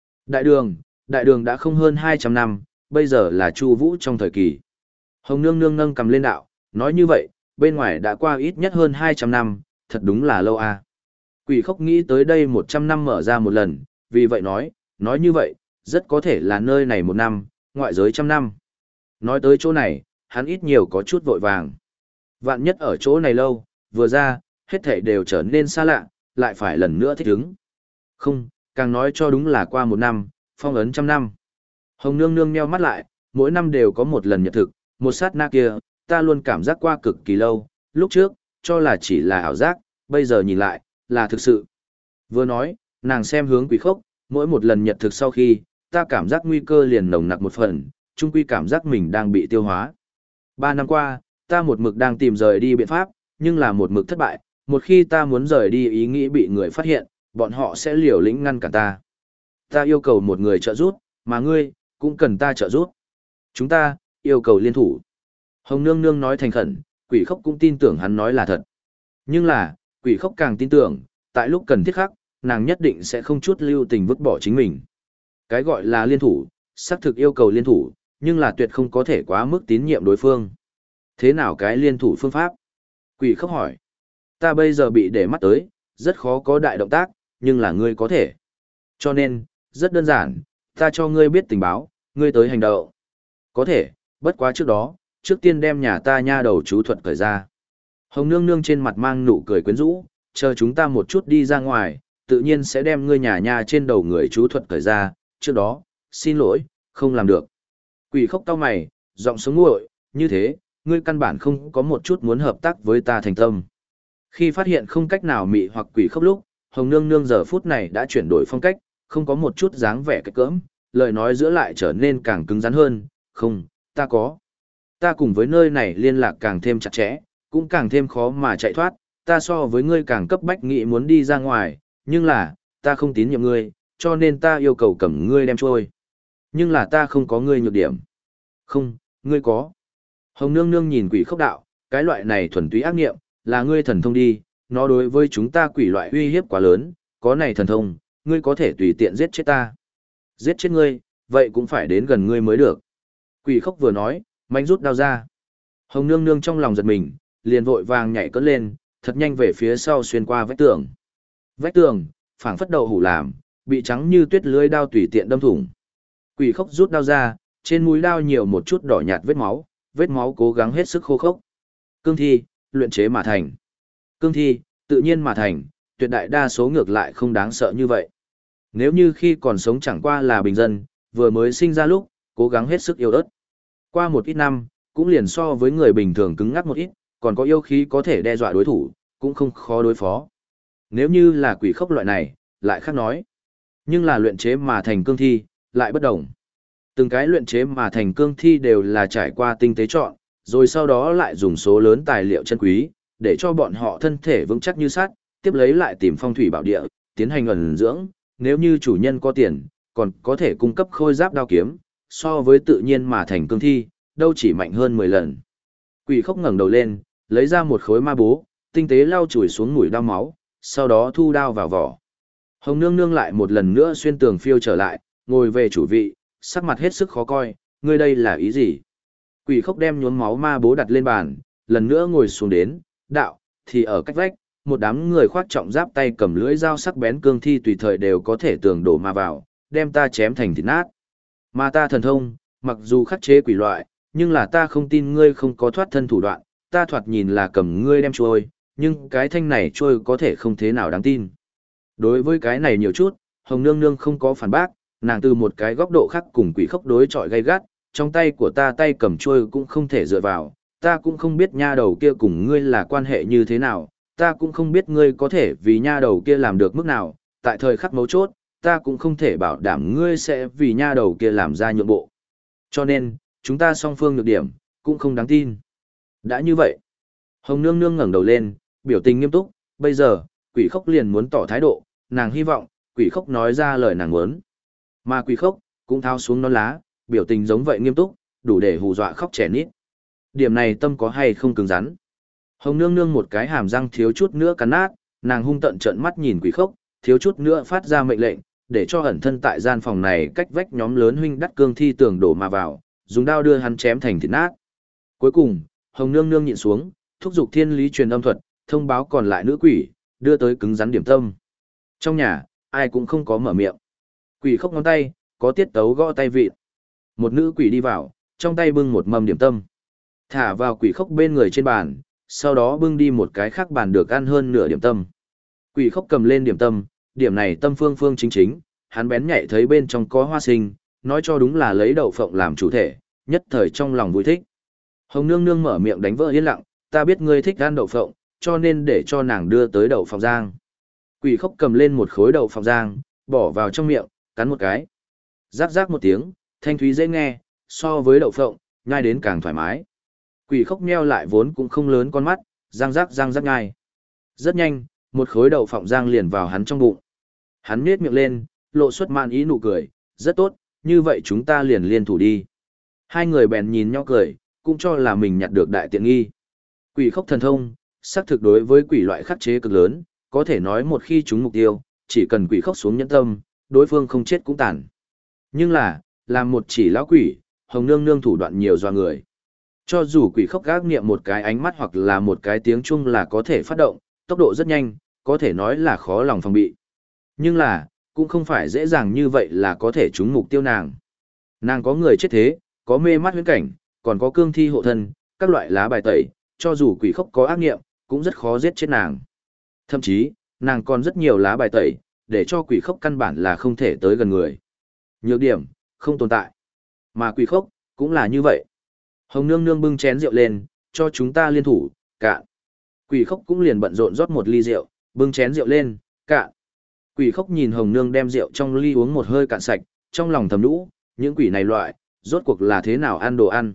Đại đường đã không hơn 200 năm, bây giờ là Chu Vũ trong thời kỳ. Hồng Nương Nương nâng cầm lên đạo, nói như vậy, bên ngoài đã qua ít nhất hơn 200 năm, thật đúng là lâu à. Quỷ khốc nghĩ tới đây 100 năm mở ra một lần, vì vậy nói như vậy, rất có thể là nơi này 1 năm, ngoại giới 100 năm. Nói tới chỗ này, hắn ít nhiều có chút vội vàng. Vạn nhất ở chỗ này lâu, vừa ra, hết thảy đều trở nên xa lạ, lại phải lần nữa thích ứng. Không, càng nói cho đúng là qua 1 năm, phong ấn 100 năm. Hồng Nương Nương nheo mắt lại, mỗi năm đều có một lần nhật thực, một sát na kia, ta luôn cảm giác qua cực kỳ lâu, lúc trước, cho là chỉ là ảo giác, bây giờ nhìn lại, là thực sự. Vừa nói, nàng xem hướng quỷ khốc, mỗi một lần nhật thực sau khi, ta cảm giác nguy cơ liền nồng nặc một phần, chung quy cảm giác mình đang bị tiêu hóa. 3 năm qua, ta một mực đang tìm rời đi biện pháp, nhưng là một mực thất bại, một khi ta muốn rời đi ý nghĩ bị người phát hiện, bọn họ sẽ liều lĩnh ngăn cản ta. Ta yêu cầu một người trợ giúp, mà ngươi, cũng cần ta trợ giúp. Chúng ta, yêu cầu liên thủ. Hồng Nương Nương nói thành khẩn, quỷ khốc cũng tin tưởng hắn nói là thật. Nhưng là, quỷ khốc càng tin tưởng, tại lúc cần thiết khắc, nàng nhất định sẽ không chút lưu tình vứt bỏ chính mình. Cái gọi là liên thủ, xác thực yêu cầu liên thủ, nhưng là tuyệt không có thể quá mức tín nhiệm đối phương. Thế nào cái liên thủ phương pháp? Quỷ khốc hỏi. Ta bây giờ bị để mắt tới, rất khó có đại động tác, nhưng là ngươi có thể. Cho nên, rất đơn giản, ta cho ngươi biết tình báo, ngươi tới hành động. Có thể, bất quá trước đó, trước tiên đem nhà ta nha đầu chú thuật cởi ra. Hồng Nương Nương trên mặt mang nụ cười quyến rũ, chờ chúng ta một chút đi ra ngoài, tự nhiên sẽ đem ngươi nhà nha trên đầu người chú thuật cởi ra, trước đó, xin lỗi, không làm được. Quỷ khốc cau mày, giọng sống nguội, như thế, ngươi căn bản không có một chút muốn hợp tác với ta thành tâm. Khi phát hiện không cách nào mị hoặc quỷ khốc lúc, Hồng Nương Nương giờ phút này đã chuyển đổi phong cách, không có một chút dáng vẻ cái cỡm, lời nói giữa lại trở nên càng cứng rắn hơn, không, ta có. Ta cùng với nơi này liên lạc càng thêm chặt chẽ, cũng càng thêm khó mà chạy thoát, ta so với ngươi càng cấp bách nghĩ muốn đi ra ngoài, nhưng là, ta không tín nhiệm ngươi, cho nên ta yêu cầu cầm ngươi đem trôi. Nhưng là ta không có ngươi nhược điểm. Không, ngươi có. Hồng Nương Nương nhìn quỷ khốc đạo, cái loại này thuần túy ác nghiệm, là ngươi thần thông đi, nó đối với chúng ta quỷ loại uy hiếp quá lớn, có này thần thông, ngươi có thể tùy tiện giết chết ta. Giết chết ngươi, vậy cũng phải đến gần ngươi mới được. Quỷ khốc vừa nói, mạnh rút đao ra. Hồng Nương Nương trong lòng giật mình, liền vội vàng nhảy cất lên, thật nhanh về phía sau xuyên qua vách tường. Vách tường, phảng phất đậu hủ làm, bị trắng như tuyết lưới đao tùy tiện đâm thủng. Quỷ khốc rút đao ra, trên mũi đao nhiều một chút đỏ nhạt vết máu cố gắng hết sức khô khốc. Cương thi, luyện chế mà thành. Cương thi, tự nhiên mà thành, tuyệt đại đa số ngược lại không đáng sợ như vậy. Nếu như khi còn sống chẳng qua là bình dân, vừa mới sinh ra lúc, cố gắng hết sức yêu ớt. Qua một ít năm, cũng liền so với người bình thường cứng ngắc một ít, còn có yêu khí có thể đe dọa đối thủ, cũng không khó đối phó. Nếu như là quỷ khốc loại này, lại khác nói. Nhưng là luyện chế mà thành cương thi, lại bất đồng. Từng cái luyện chế mà thành cương thi đều là trải qua tinh tế chọn, rồi sau đó lại dùng số lớn tài liệu chân quý, để cho bọn họ thân thể vững chắc như sắt, tiếp lấy lại tìm phong thủy bảo địa, tiến hành ẩn dưỡng, nếu như chủ nhân có tiền, còn có thể cung cấp khôi giáp đao kiếm, so với tự nhiên mà thành cương thi, đâu chỉ mạnh hơn 10 lần. Quỷ khốc ngẩng đầu lên, lấy ra một khối ma bố, tinh tế lau chùi xuống mũi đao máu, sau đó thu đao vào vỏ. Hồng Nương Nương lại một lần nữa xuyên tường phiêu trở lại, ngồi về chủ vị, sắc mặt hết sức khó coi, ngươi đây là ý gì? Quỷ khốc đem nhuốm máu ma bố đặt lên bàn, lần nữa ngồi xuống đến, đạo, thì ở cách vách, một đám người khoác trọng giáp tay cầm lưỡi dao sắc bén cương thi tùy thời đều có thể tường đổ ma vào, đem ta chém thành thịt nát. Mà ta thần thông, mặc dù khắc chế quỷ loại, nhưng là ta không tin ngươi không có thoát thân thủ đoạn, ta thoạt nhìn là cầm ngươi đem trôi, nhưng cái thanh này trôi có thể không thế nào đáng tin. Đối với cái này nhiều chút, Hồng Nương Nương không có phản bác, nàng từ một cái góc độ khác cùng quỷ khốc đối chọi gay gắt, trong tay của ta tay cầm trôi cũng không thể dựa vào, ta cũng không biết nha đầu kia cùng ngươi là quan hệ như thế nào, ta cũng không biết ngươi có thể vì nha đầu kia làm được mức nào, tại thời khắc mấu chốt, ta cũng không thể bảo đảm ngươi sẽ vì nha đầu kia làm ra nhượng bộ. Cho nên, chúng ta song phương nhược điểm, cũng không đáng tin. Đã như vậy, Hồng Nương Nương ngẩng đầu lên, biểu tình nghiêm túc, bây giờ, Quỷ Khốc liền muốn tỏ thái độ, nàng hy vọng, Quỷ Khốc nói ra lời nàng muốn. Mà Quỷ Khốc cũng tháo xuống nón lá, biểu tình giống vậy nghiêm túc, đủ để hù dọa khóc trẻ nít. Điểm này tâm có hay không cứng rắn. Hồng Nương Nương một cái hàm răng thiếu chút nữa cắn nát, nàng hung tận trợn mắt nhìn Quỷ Khốc, thiếu chút nữa phát ra mệnh lệnh, để cho ẩn thân tại gian phòng này cách vách nhóm lớn huynh đắt cương thi tường đổ mà vào, dùng đao đưa hắn chém thành thịt nát. Cuối cùng, Hồng Nương Nương nhịn xuống, thúc giục thiên lý truyền âm thuật, thông báo còn lại nữ quỷ, đưa tới cứng rắn điểm tâm. Trong nhà, ai cũng không có mở miệng. Quỷ Khốc ngón tay, có tiết tấu gõ tay vịt. Một nữ quỷ đi vào, trong tay bưng một mâm điểm tâm. Thả vào Quỷ Khốc bên người trên bàn, sau đó bưng đi một cái khác bàn được ăn hơn nửa điểm tâm. Quỷ Khốc cầm lên điểm tâm, điểm này tâm phương phương chính chính, hắn bén nhạy thấy bên trong có hoa sinh, nói cho đúng là lấy đậu phộng làm chủ thể, nhất thời trong lòng vui thích. Hồng Nương Nương mở miệng đánh vỡ yên lặng, ta biết ngươi thích ăn đậu phộng, cho nên để cho nàng đưa tới đậu phộng rang. Quỷ Khốc cầm lên một khối đậu phộng rang, bỏ vào trong miệng, cắn một cái. Rắc rắc một tiếng, thanh thúy dễ nghe, so với đậu phộng, nhai đến càng thoải mái. Quỷ Khốc nheo lại vốn cũng không lớn con mắt, răng rắc nhai. Rất nhanh, một khối đậu phộng rang liền vào hắn trong bụng. Hắn nhếch miệng lên, lộ xuất mạn ý nụ cười, rất tốt, như vậy chúng ta liền liên thủ đi. Hai người bèn nhìn nhau cười, cũng cho là mình nhặt được đại tiện nghi. Quỷ Khốc thần thông, xác thực đối với quỷ loại khắc chế cực lớn, có thể nói một khi trúng mục tiêu, chỉ cần Quỷ Khốc xuống nhẫn tâm, đối phương không chết cũng tàn. Nhưng là, làm một chỉ lão quỷ, Hồng Nương Nương thủ đoạn nhiều doa người. Cho dù Quỷ Khốc gác niệm một cái ánh mắt hoặc là một cái tiếng chuông là có thể phát động, tốc độ rất nhanh, có thể nói là khó lòng phòng bị. Nhưng là, cũng không phải dễ dàng như vậy là có thể trúng mục tiêu nàng. Nàng có người chết thế, có mê mắt huyễn cảnh, còn có cương thi hộ thân, các loại lá bài tẩy, cho dù Quỷ Khốc có ác nghiệm, cũng rất khó giết chết nàng. Thậm chí, nàng còn rất nhiều lá bài tẩy, để cho Quỷ Khốc căn bản là không thể tới gần người. Nhược điểm, không tồn tại. Mà Quỷ Khốc, cũng là như vậy. Hồng Nương Nương bưng chén rượu lên, cho chúng ta liên thủ, cạn. Quỷ Khốc cũng liền bận rộn rót một ly rượu, bưng chén rượu lên, cạn. Quỷ Khốc nhìn Hồng Nương đem rượu trong ly uống một hơi cạn sạch, trong lòng thầm nhủ, những quỷ này loại, rốt cuộc là thế nào ăn đồ ăn.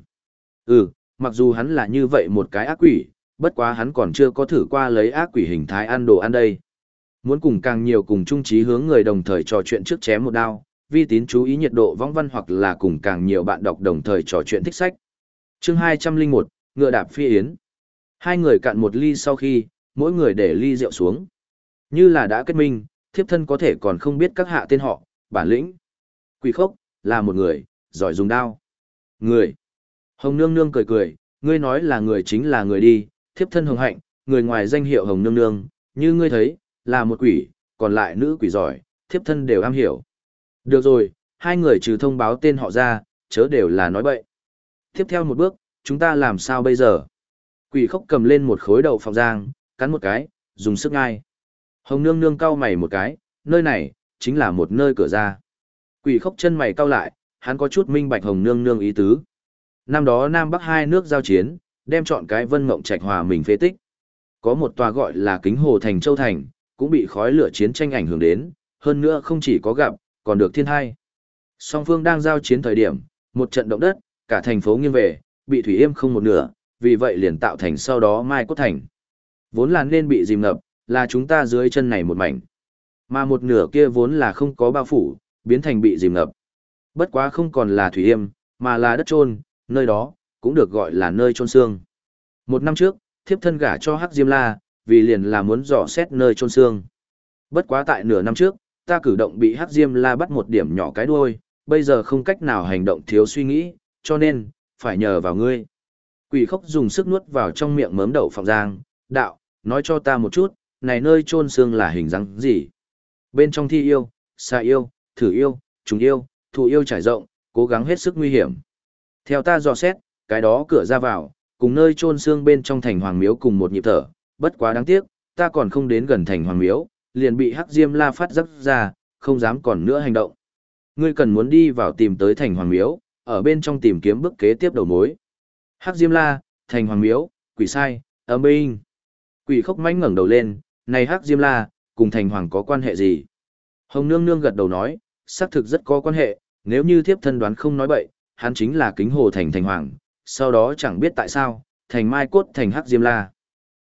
Mặc dù hắn là như vậy một cái ác quỷ, bất quá hắn còn chưa có thử qua lấy ác quỷ hình thái ăn đồ ăn đây. Muốn cùng càng nhiều cùng chung chí hướng người đồng thời trò chuyện trước chém một đao, vi tín chú ý nhiệt độ võng văn hoặc là cùng càng nhiều bạn đọc đồng thời trò chuyện thích sách. Chương 201, Ngựa đạp phi yến. Hai người cạn một ly sau khi, mỗi người để ly rượu xuống. Như là đã kết minh, thiếp thân có thể còn không biết các hạ tên họ, bản lĩnh. Quỷ Khốc, là một người, giỏi dùng đao. Người. Hồng Nương Nương cười cười, ngươi nói là người chính là người đi, thiếp thân hồng hạnh, người ngoài danh hiệu Hồng Nương Nương, như ngươi thấy, là một quỷ, còn lại nữ quỷ giỏi, thiếp thân đều am hiểu. Được rồi, hai người trừ thông báo tên họ ra, chớ đều là nói bậy. Tiếp theo một bước, chúng ta làm sao bây giờ? Quỷ Khốc cầm lên một khối đậu phộng rang, cắn một cái, dùng sức ngai. Hồng Nương Nương cau mày một cái, nơi này, chính là một nơi cửa ra. Quỷ Khốc chân mày cau lại, hắn có chút minh bạch Hồng Nương Nương ý tứ. Năm đó Nam Bắc hai nước giao chiến, đem chọn cái Vân Mộng Trạch hòa mình phế tích. Có một tòa gọi là Kính Hồ Thành Châu Thành, cũng bị khói lửa chiến tranh ảnh hưởng đến, hơn nữa không chỉ có gặp, còn được thiên hai. Song phương đang giao chiến thời điểm, một trận động đất, cả thành phố nghiêng về, bị thủy yêm không một nửa, vì vậy liền tạo thành sau đó Mai Cốt Thành. Vốn là nên bị dìm ngập, là chúng ta dưới chân này một mảnh. Mà một nửa kia vốn là không có bao phủ, biến thành bị dìm ngập. Bất quá không còn là thủy yêm, mà là đất chôn, nơi đó, cũng được gọi là nơi chôn xương. Một năm trước, thiếp thân gả cho Hắc Diêm La, vì liền là muốn dò xét nơi chôn xương. Bất quá tại nửa năm trước, ta cử động bị Hắc Diêm La bắt một điểm nhỏ cái đuôi, bây giờ không cách nào hành động thiếu suy nghĩ, cho nên, phải nhờ vào ngươi. Quỷ Khốc dùng sức nuốt vào trong miệng mớm đậu phộng rang, đạo, nói cho ta một chút, này nơi chôn xương là hình dáng gì? Bên trong thi yêu, xà yêu, thử yêu, trùng yêu, thụ yêu trải rộng, cố gắng hết sức nguy hiểm. Theo ta dò xét, cái đó cửa ra vào, cùng nơi chôn xương bên trong thành hoàng miếu cùng một nhịp thở, bất quá đáng tiếc, ta còn không đến gần thành hoàng miếu, liền bị Hắc Diêm La phát giác ra, không dám còn nữa hành động. Ngươi cần muốn đi vào tìm tới thành hoàng miếu, ở bên trong tìm kiếm bước kế tiếp đầu mối. Hắc Diêm La, thành hoàng miếu, quỷ sai, âm binh. Quỷ Khốc mãnh ngẩng đầu lên, này Hắc Diêm La, cùng thành hoàng có quan hệ gì? Hồng Nương Nương gật đầu nói, xác thực rất có quan hệ, nếu như thiếp thân đoán không nói bậy, hắn chính là Kính Hồ thành thành hoàng, sau đó chẳng biết tại sao, thành Mai Cốt thành Hắc Diêm La.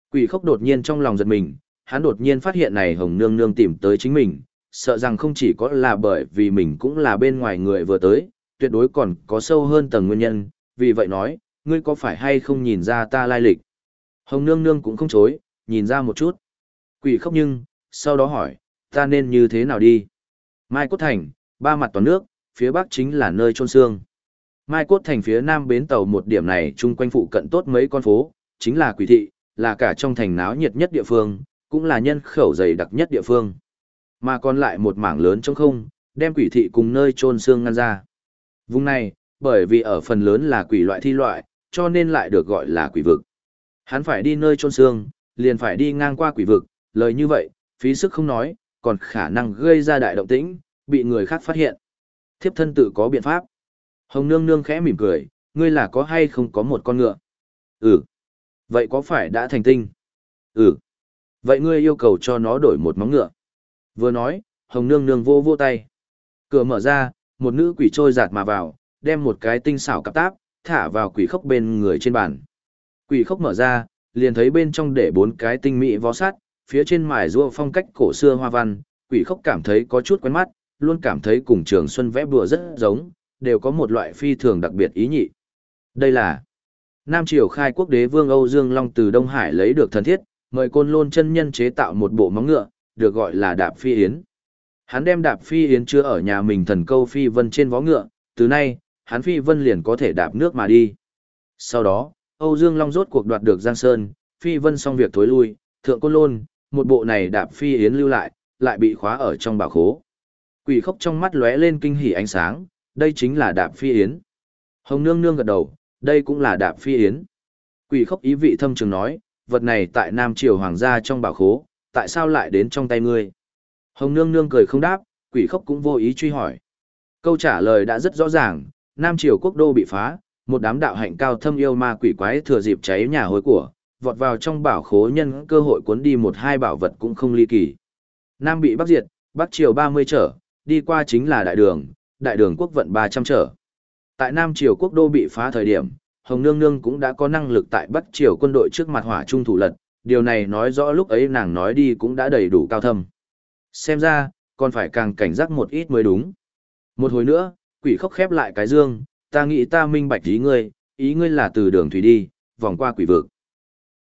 Quỷ khốc đột nhiên trong lòng giật mình, hắn đột nhiên phát hiện này Hồng Nương Nương tìm tới chính mình, sợ rằng không chỉ có là bởi vì mình cũng là bên ngoài người vừa tới, tuyệt đối còn có sâu hơn tầng nguyên nhân, vì vậy nói, ngươi có phải hay không nhìn ra ta lai lịch? Hồng Nương Nương cũng không chối, nhìn ra một chút. Quỷ khốc nhưng, sau đó hỏi, ta nên như thế nào đi? Mai Cốt Thành, ba mặt toàn nước, phía bắc chính là nơi chôn xương. Mai Cốt Thành phía nam bến tàu một điểm này chung quanh phụ cận tốt mấy con phố, chính là Quỷ thị, là cả trong thành náo nhiệt nhất địa phương, cũng là nhân khẩu dày đặc nhất địa phương. Mà còn lại một mảng lớn trống không, đem Quỷ thị cùng nơi chôn xương ngăn ra. Vùng này, bởi vì ở phần lớn là quỷ loại thi loại, cho nên lại được gọi là quỷ vực. Hắn phải đi nơi chôn xương, liền phải đi ngang qua quỷ vực, lời như vậy, phí sức không nói, còn khả năng gây ra đại động tĩnh, bị người khác phát hiện. Thiếp thân tự có biện pháp. Hồng Nương Nương khẽ mỉm cười, ngươi là có hay không có một con ngựa? Ừ. Vậy có phải đã thành tinh? Ừ. Vậy ngươi yêu cầu cho nó đổi một móng ngựa. Vừa nói, Hồng Nương Nương vô vô tay. Cửa mở ra, một nữ quỷ trôi giạt mà vào, đem một cái tinh xảo cặp táp, thả vào quỷ khốc bên người trên bàn. Quỷ khốc mở ra, liền thấy bên trong để 4 cái tinh mỹ vó sắt, phía trên mài rua phong cách cổ xưa hoa văn, quỷ khốc cảm thấy có chút quen mắt, luôn cảm thấy cùng Trường Xuân vẽ bùa rất giống, đều có một loại phi thường đặc biệt ý nhị. Đây là Nam Triều khai quốc đế vương Âu Dương Long từ Đông Hải lấy được thần thiết, mời Côn Lôn chân nhân chế tạo một bộ móng ngựa, được gọi là Đạp Phi Yến. Hắn đem Đạp Phi Yến chứa ở nhà mình thần câu Phi Vân trên vó ngựa, từ nay, hắn Phi Vân liền có thể đạp nước mà đi. Sau đó, Âu Dương Long rốt cuộc đoạt được Giang Sơn, Phi Vân xong việc thối lui, thượng Côn Lôn, một bộ này Đạp Phi Yến lưu lại bị khóa ở trong bảo khố. Quỷ khốc trong mắt lóe lên kinh hỉ ánh sáng, đây chính là Đạp Phi Yến. Hồng Nương Nương gật đầu, đây cũng là Đạp Phi Yến. Quỷ khốc ý vị thâm trường nói, vật này tại Nam Triều Hoàng gia trong bảo khố, tại sao lại đến trong tay ngươi? Hồng Nương Nương cười không đáp, quỷ khốc cũng vô ý truy hỏi. Câu trả lời đã rất rõ ràng, Nam Triều quốc đô bị phá, một đám đạo hạnh cao thâm yêu ma quỷ quái thừa dịp cháy nhà hối của, vọt vào trong bảo khố nhân cơ hội cuốn đi một hai bảo vật cũng không ly kỳ. Nam bị Bắc diệt, Bắc Triều 30 trở, đi qua chính là đại đường quốc vận 300 trở. Tại Nam Triều quốc đô bị phá thời điểm, Hồng Nương Nương cũng đã có năng lực tại Bắc Triều quân đội trước mặt hỏa trung thủ lật, điều này nói rõ lúc ấy nàng nói đi cũng đã đầy đủ cao thâm. Xem ra, còn phải càng cảnh giác một ít mới đúng. Một hồi nữa, quỷ khốc khép lại cái dương, ta nghĩ ta minh bạch ý ngươi là từ đường thủy đi, vòng qua quỷ vực.